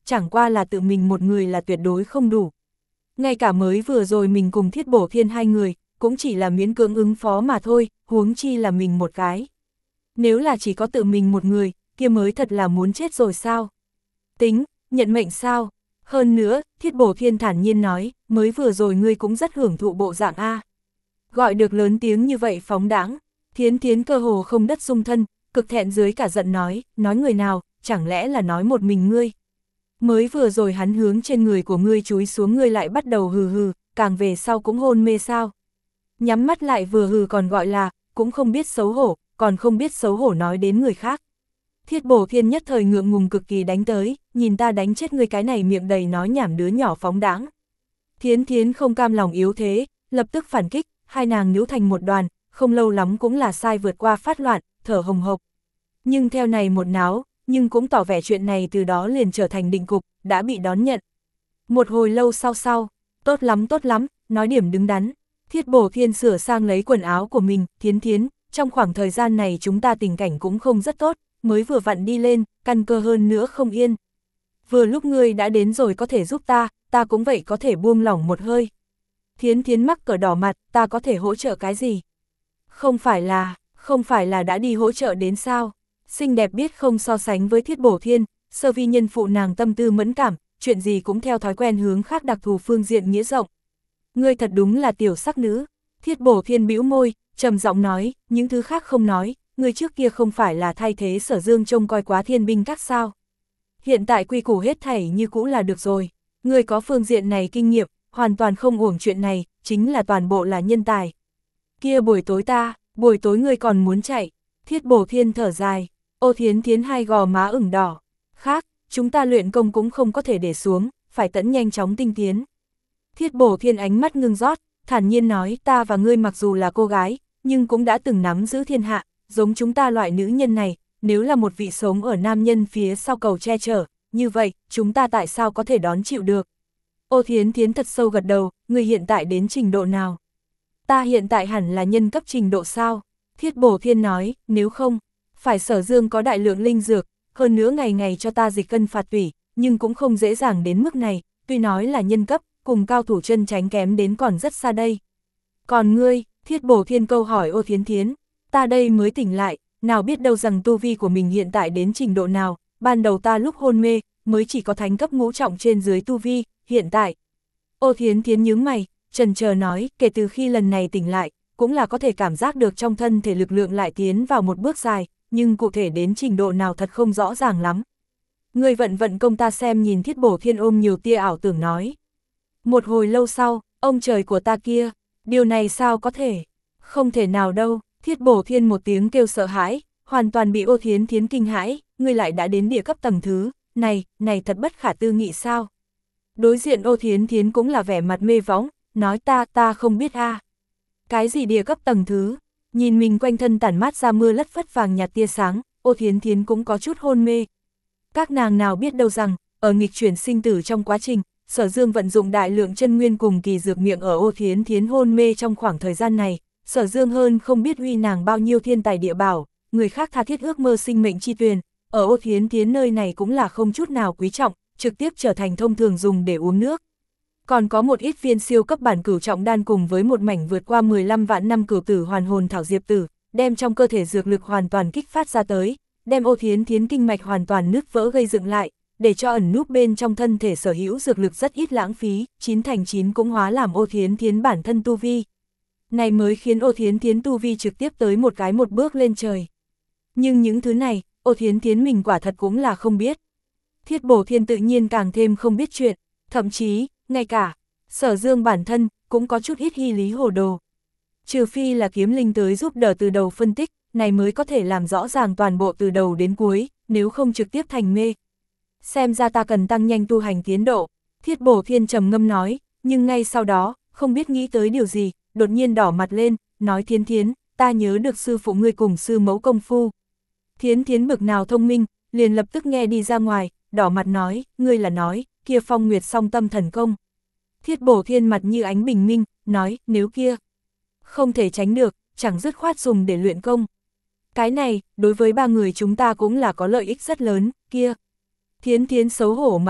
chẳng qua là tự mình một người là tuyệt đối không đủ. Ngay cả mới vừa rồi mình cùng Thiết Bổ Thiên hai người, cũng chỉ là miễn cưỡng ứng phó mà thôi, huống chi là mình một cái. Nếu là chỉ có tự mình một người, kia mới thật là muốn chết rồi sao? Tính, nhận mệnh sao? Hơn nữa, Thiết Bổ Thiên thản nhiên nói, mới vừa rồi ngươi cũng rất hưởng thụ bộ dạng A. Gọi được lớn tiếng như vậy phóng đãng, Thiến Thiến cơ hồ không đất dung thân, cực thẹn dưới cả giận nói, nói người nào, chẳng lẽ là nói một mình ngươi. Mới vừa rồi hắn hướng trên người của ngươi chúi xuống ngươi lại bắt đầu hừ hừ, càng về sau cũng hôn mê sao. Nhắm mắt lại vừa hừ còn gọi là, cũng không biết xấu hổ, còn không biết xấu hổ nói đến người khác. Thiết Bổ Thiên nhất thời ngượng ngùng cực kỳ đánh tới, nhìn ta đánh chết ngươi cái này miệng đầy nói nhảm đứa nhỏ phóng đãng. Thiến Thiến không cam lòng yếu thế, lập tức phản kích, hai nàng níu thành một đoàn, không lâu lắm cũng là sai vượt qua phát loạn, thở hồng hộc. Nhưng theo này một náo, nhưng cũng tỏ vẻ chuyện này từ đó liền trở thành định cục, đã bị đón nhận. Một hồi lâu sau sau, tốt lắm tốt lắm, nói điểm đứng đắn. Thiết Bổ Thiên sửa sang lấy quần áo của mình, Thiến Thiến, trong khoảng thời gian này chúng ta tình cảnh cũng không rất tốt, mới vừa vặn đi lên, căn cơ hơn nữa không yên. Vừa lúc ngươi đã đến rồi có thể giúp ta, ta cũng vậy có thể buông lỏng một hơi. Thiến Thiến mắc cỡ đỏ mặt, ta có thể hỗ trợ cái gì? Không phải là, không phải là đã đi hỗ trợ đến sao? Xinh đẹp biết không so sánh với Thiết Bổ Thiên, sơ vi nhân phụ nàng tâm tư mẫn cảm, chuyện gì cũng theo thói quen hướng khác đặc thù phương diện nghĩa rộng. Ngươi thật đúng là tiểu sắc nữ. Thiết Bổ Thiên bĩu môi, trầm giọng nói, những thứ khác không nói, ngươi trước kia không phải là thay thế Sở Dương trông coi quá thiên binh các sao. Hiện tại quy củ hết thảy như cũ là được rồi, ngươi có phương diện này kinh nghiệm, hoàn toàn không uổng chuyện này, chính là toàn bộ là nhân tài. Kia buổi tối ta, buổi tối ngươi còn muốn chạy. Thiết Bổ Thiên thở dài, Ô Thiến Thiến hai gò má ửng đỏ. Khác, chúng ta luyện công cũng không có thể để xuống, phải tẫn nhanh chóng tinh tiến. Thiết Bổ Thiên ánh mắt ngưng rót, thản nhiên nói ta và ngươi mặc dù là cô gái, nhưng cũng đã từng nắm giữ thiên hạ, giống chúng ta loại nữ nhân này, nếu là một vị sống ở nam nhân phía sau cầu che chở, như vậy, chúng ta tại sao có thể đón chịu được? Ô Thiến Thiến thật sâu gật đầu, ngươi hiện tại đến trình độ nào? Ta hiện tại hẳn là nhân cấp trình độ sao? Thiết Bổ Thiên nói, nếu không, phải Sở Dương có đại lượng linh dược, hơn nữa ngày ngày cho ta dịch cân phạt tủy, nhưng cũng không dễ dàng đến mức này, tuy nói là nhân cấp, cùng cao thủ chân tránh kém đến còn rất xa đây. Còn ngươi, Thiết Bổ Thiên câu hỏi Ô Thiến Thiến, ta đây mới tỉnh lại, nào biết đâu rằng tu vi của mình hiện tại đến trình độ nào, ban đầu ta lúc hôn mê, mới chỉ có thánh cấp ngũ trọng trên dưới tu vi, hiện tại. Ô Thiến Thiến nhướng mày, chần chờ nói, kể từ khi lần này tỉnh lại, cũng là có thể cảm giác được trong thân thể lực lượng lại tiến vào một bước dài, nhưng cụ thể đến trình độ nào thật không rõ ràng lắm. Người vận vận công ta xem nhìn Thiết Bổ Thiên ôm nhiều tia ảo tưởng nói. Một hồi lâu sau, ông trời của ta kia, điều này sao có thể? Không thể nào đâu, Thiết Bổ Thiên một tiếng kêu sợ hãi, hoàn toàn bị Ô Thiến Thiến kinh hãi, ngươi lại đã đến địa cấp tầng thứ, này, này thật bất khả tư nghị sao? Đối diện Ô Thiến Thiến cũng là vẻ mặt mê võng, nói ta, ta không biết a. À. Cái gì địa cấp tầng thứ? Nhìn mình quanh thân tản mát ra mưa lất phất vàng nhạt tia sáng, Ô Thiến Thiến cũng có chút hôn mê. Các nàng nào biết đâu rằng, ở nghịch chuyển sinh tử trong quá trình, Sở Dương vận dụng đại lượng chân nguyên cùng kỳ dược miệng ở Ô Thiến Thiến hôn mê trong khoảng thời gian này, Sở Dương hơn không biết huy nàng bao nhiêu thiên tài địa bảo, người khác tha thiết ước mơ sinh mệnh chi tuyền, ở Ô Thiến Thiến nơi này cũng là không chút nào quý trọng, trực tiếp trở thành thông thường dùng để uống nước. Còn có một ít viên siêu cấp bản cửu trọng đan cùng với một mảnh vượt qua mười lăm vạn năm cửu tử hoàn hồn thảo diệp tử, đem trong cơ thể dược lực hoàn toàn kích phát ra tới, đem Ô Thiến Thiến kinh mạch hoàn toàn nứt vỡ gây dựng lại, để cho ẩn núp bên trong thân thể sở hữu dược lực rất ít lãng phí, chín thành chín cũng hóa làm Ô Thiến Thiến bản thân tu vi. Này mới khiến Ô Thiến Thiến tu vi trực tiếp tới một cái một bước lên trời. Nhưng những thứ này, Ô Thiến Thiến mình quả thật cũng là không biết. Thiết Bổ Thiên tự nhiên càng thêm không biết chuyện, thậm chí, ngay cả, Sở Dương bản thân, cũng có chút ít hy lý hồ đồ. Trừ phi là kiếm linh tới giúp đỡ từ đầu phân tích, này mới có thể làm rõ ràng toàn bộ từ đầu đến cuối, nếu không trực tiếp thành mê. Xem ra ta cần tăng nhanh tu hành tiến độ, Thiết Bổ Thiên trầm ngâm nói, nhưng ngay sau đó, không biết nghĩ tới điều gì, đột nhiên đỏ mặt lên, nói Thiến Thiến, ta nhớ được sư phụ ngươi cùng sư mẫu công phu. Thiến Thiến bực nào thông minh, liền lập tức nghe đi ra ngoài, đỏ mặt nói, ngươi là nói, kia Phong Nguyệt song tâm thần công. Thiết Bổ Thiên mặt như ánh bình minh, nói, nếu kia, không thể tránh được, chẳng dứt khoát dùng để luyện công. Cái này, đối với ba người chúng ta cũng là có lợi ích rất lớn, kia. Thiến Thiến xấu hổ mà ức,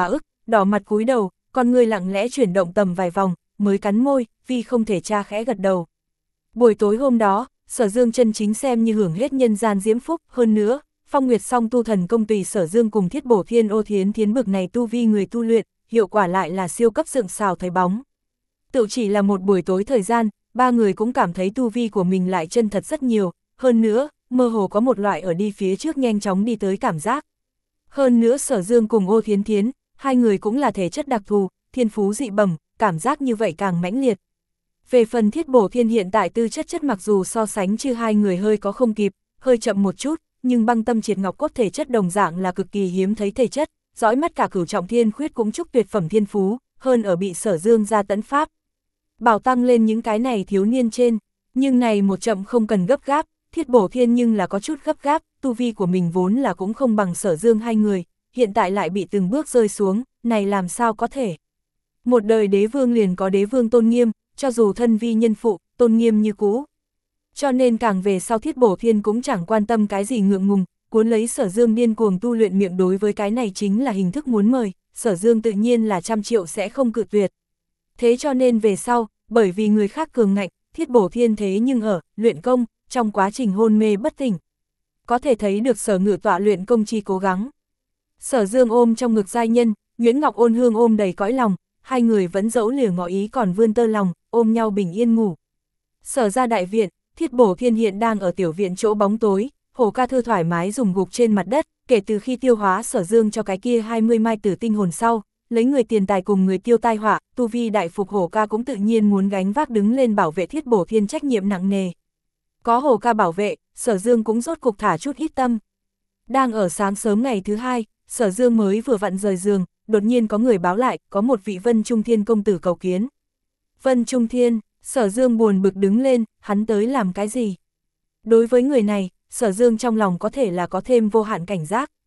đỏ mặt cúi đầu, con người lặng lẽ chuyển động tầm vài vòng, mới cắn môi, vì không thể tra khẽ gật đầu. Buổi tối hôm đó, Sở Dương chân chính xem như hưởng hết nhân gian diễm phúc, hơn nữa, Phong Nguyệt song tu thần công tùy Sở Dương cùng Thiết Bổ Thiên Ô Thiến Thiến bực này tu vi người tu luyện, hiệu quả lại là siêu cấp dựng xào thấy bóng. Tự chỉ là một buổi tối thời gian, ba người cũng cảm thấy tu vi của mình lại chân thật rất nhiều, hơn nữa, mơ hồ có một loại ở đi phía trước nhanh chóng đi tới cảm giác. Hơn nữa Sở Dương cùng Ô Thiến Thiến, hai người cũng là thể chất đặc thù, thiên phú dị bẩm, cảm giác như vậy càng mãnh liệt. Về phần Thiết Bổ Thiên hiện tại tư chất chất mặc dù so sánh chứ hai người hơi có không kịp, hơi chậm một chút, nhưng băng tâm triệt ngọc cốt thể chất đồng dạng là cực kỳ hiếm thấy thể chất, dõi mắt cả cửu trọng thiên khuyết cũng chúc tuyệt phẩm thiên phú, hơn ở bị Sở Dương ra tấn pháp. Bảo tăng lên những cái này thiếu niên trên, nhưng này một chậm không cần gấp gáp, Thiết Bổ Thiên nhưng là có chút gấp gáp, tu vi của mình vốn là cũng không bằng Sở Dương hai người, hiện tại lại bị từng bước rơi xuống, này làm sao có thể. Một đời đế vương liền có đế vương tôn nghiêm, cho dù thân vi nhân phụ, tôn nghiêm như cũ. Cho nên càng về sau Thiết Bổ Thiên cũng chẳng quan tâm cái gì ngượng ngùng, cuốn lấy Sở Dương điên cuồng tu luyện miệng đối với cái này chính là hình thức muốn mời, Sở Dương tự nhiên là trăm triệu sẽ không cự tuyệt. Thế cho nên về sau, bởi vì người khác cường ngạnh, Thiết Bổ Thiên thế nhưng ở, luyện công, trong quá trình hôn mê bất tỉnh. Có thể thấy được Sở Ngự tọa luyện công chi cố gắng. Sở Dương ôm trong ngực giai nhân, Nguyễn Ngọc Ôn Hương ôm đầy cõi lòng, hai người vẫn dẫu liều ngỏ ý còn vươn tơ lòng, ôm nhau bình yên ngủ. Sở ra đại viện, Thiết Bổ Thiên hiện đang ở tiểu viện chỗ bóng tối, Hổ Ca Thư thoải mái dùng gục trên mặt đất, kể từ khi tiêu hóa Sở Dương cho cái kia hai mươi mai tử tinh hồn sau, lấy người tiền tài cùng người tiêu tai họa, tu vi đại phục Hổ Ca cũng tự nhiên muốn gánh vác đứng lên bảo vệ Thiết Bổ Thiên trách nhiệm nặng nề. Có Hổ Ca bảo vệ, Sở Dương cũng rốt cục thả chút ít tâm. Đang ở sáng sớm ngày thứ hai, Sở Dương mới vừa vặn rời giường, đột nhiên có người báo lại, có một vị Vân Trung Thiên công tử cầu kiến. Vân Trung Thiên, Sở Dương buồn bực đứng lên, hắn tới làm cái gì? Đối với người này, Sở Dương trong lòng có thể là có thêm vô hạn cảnh giác.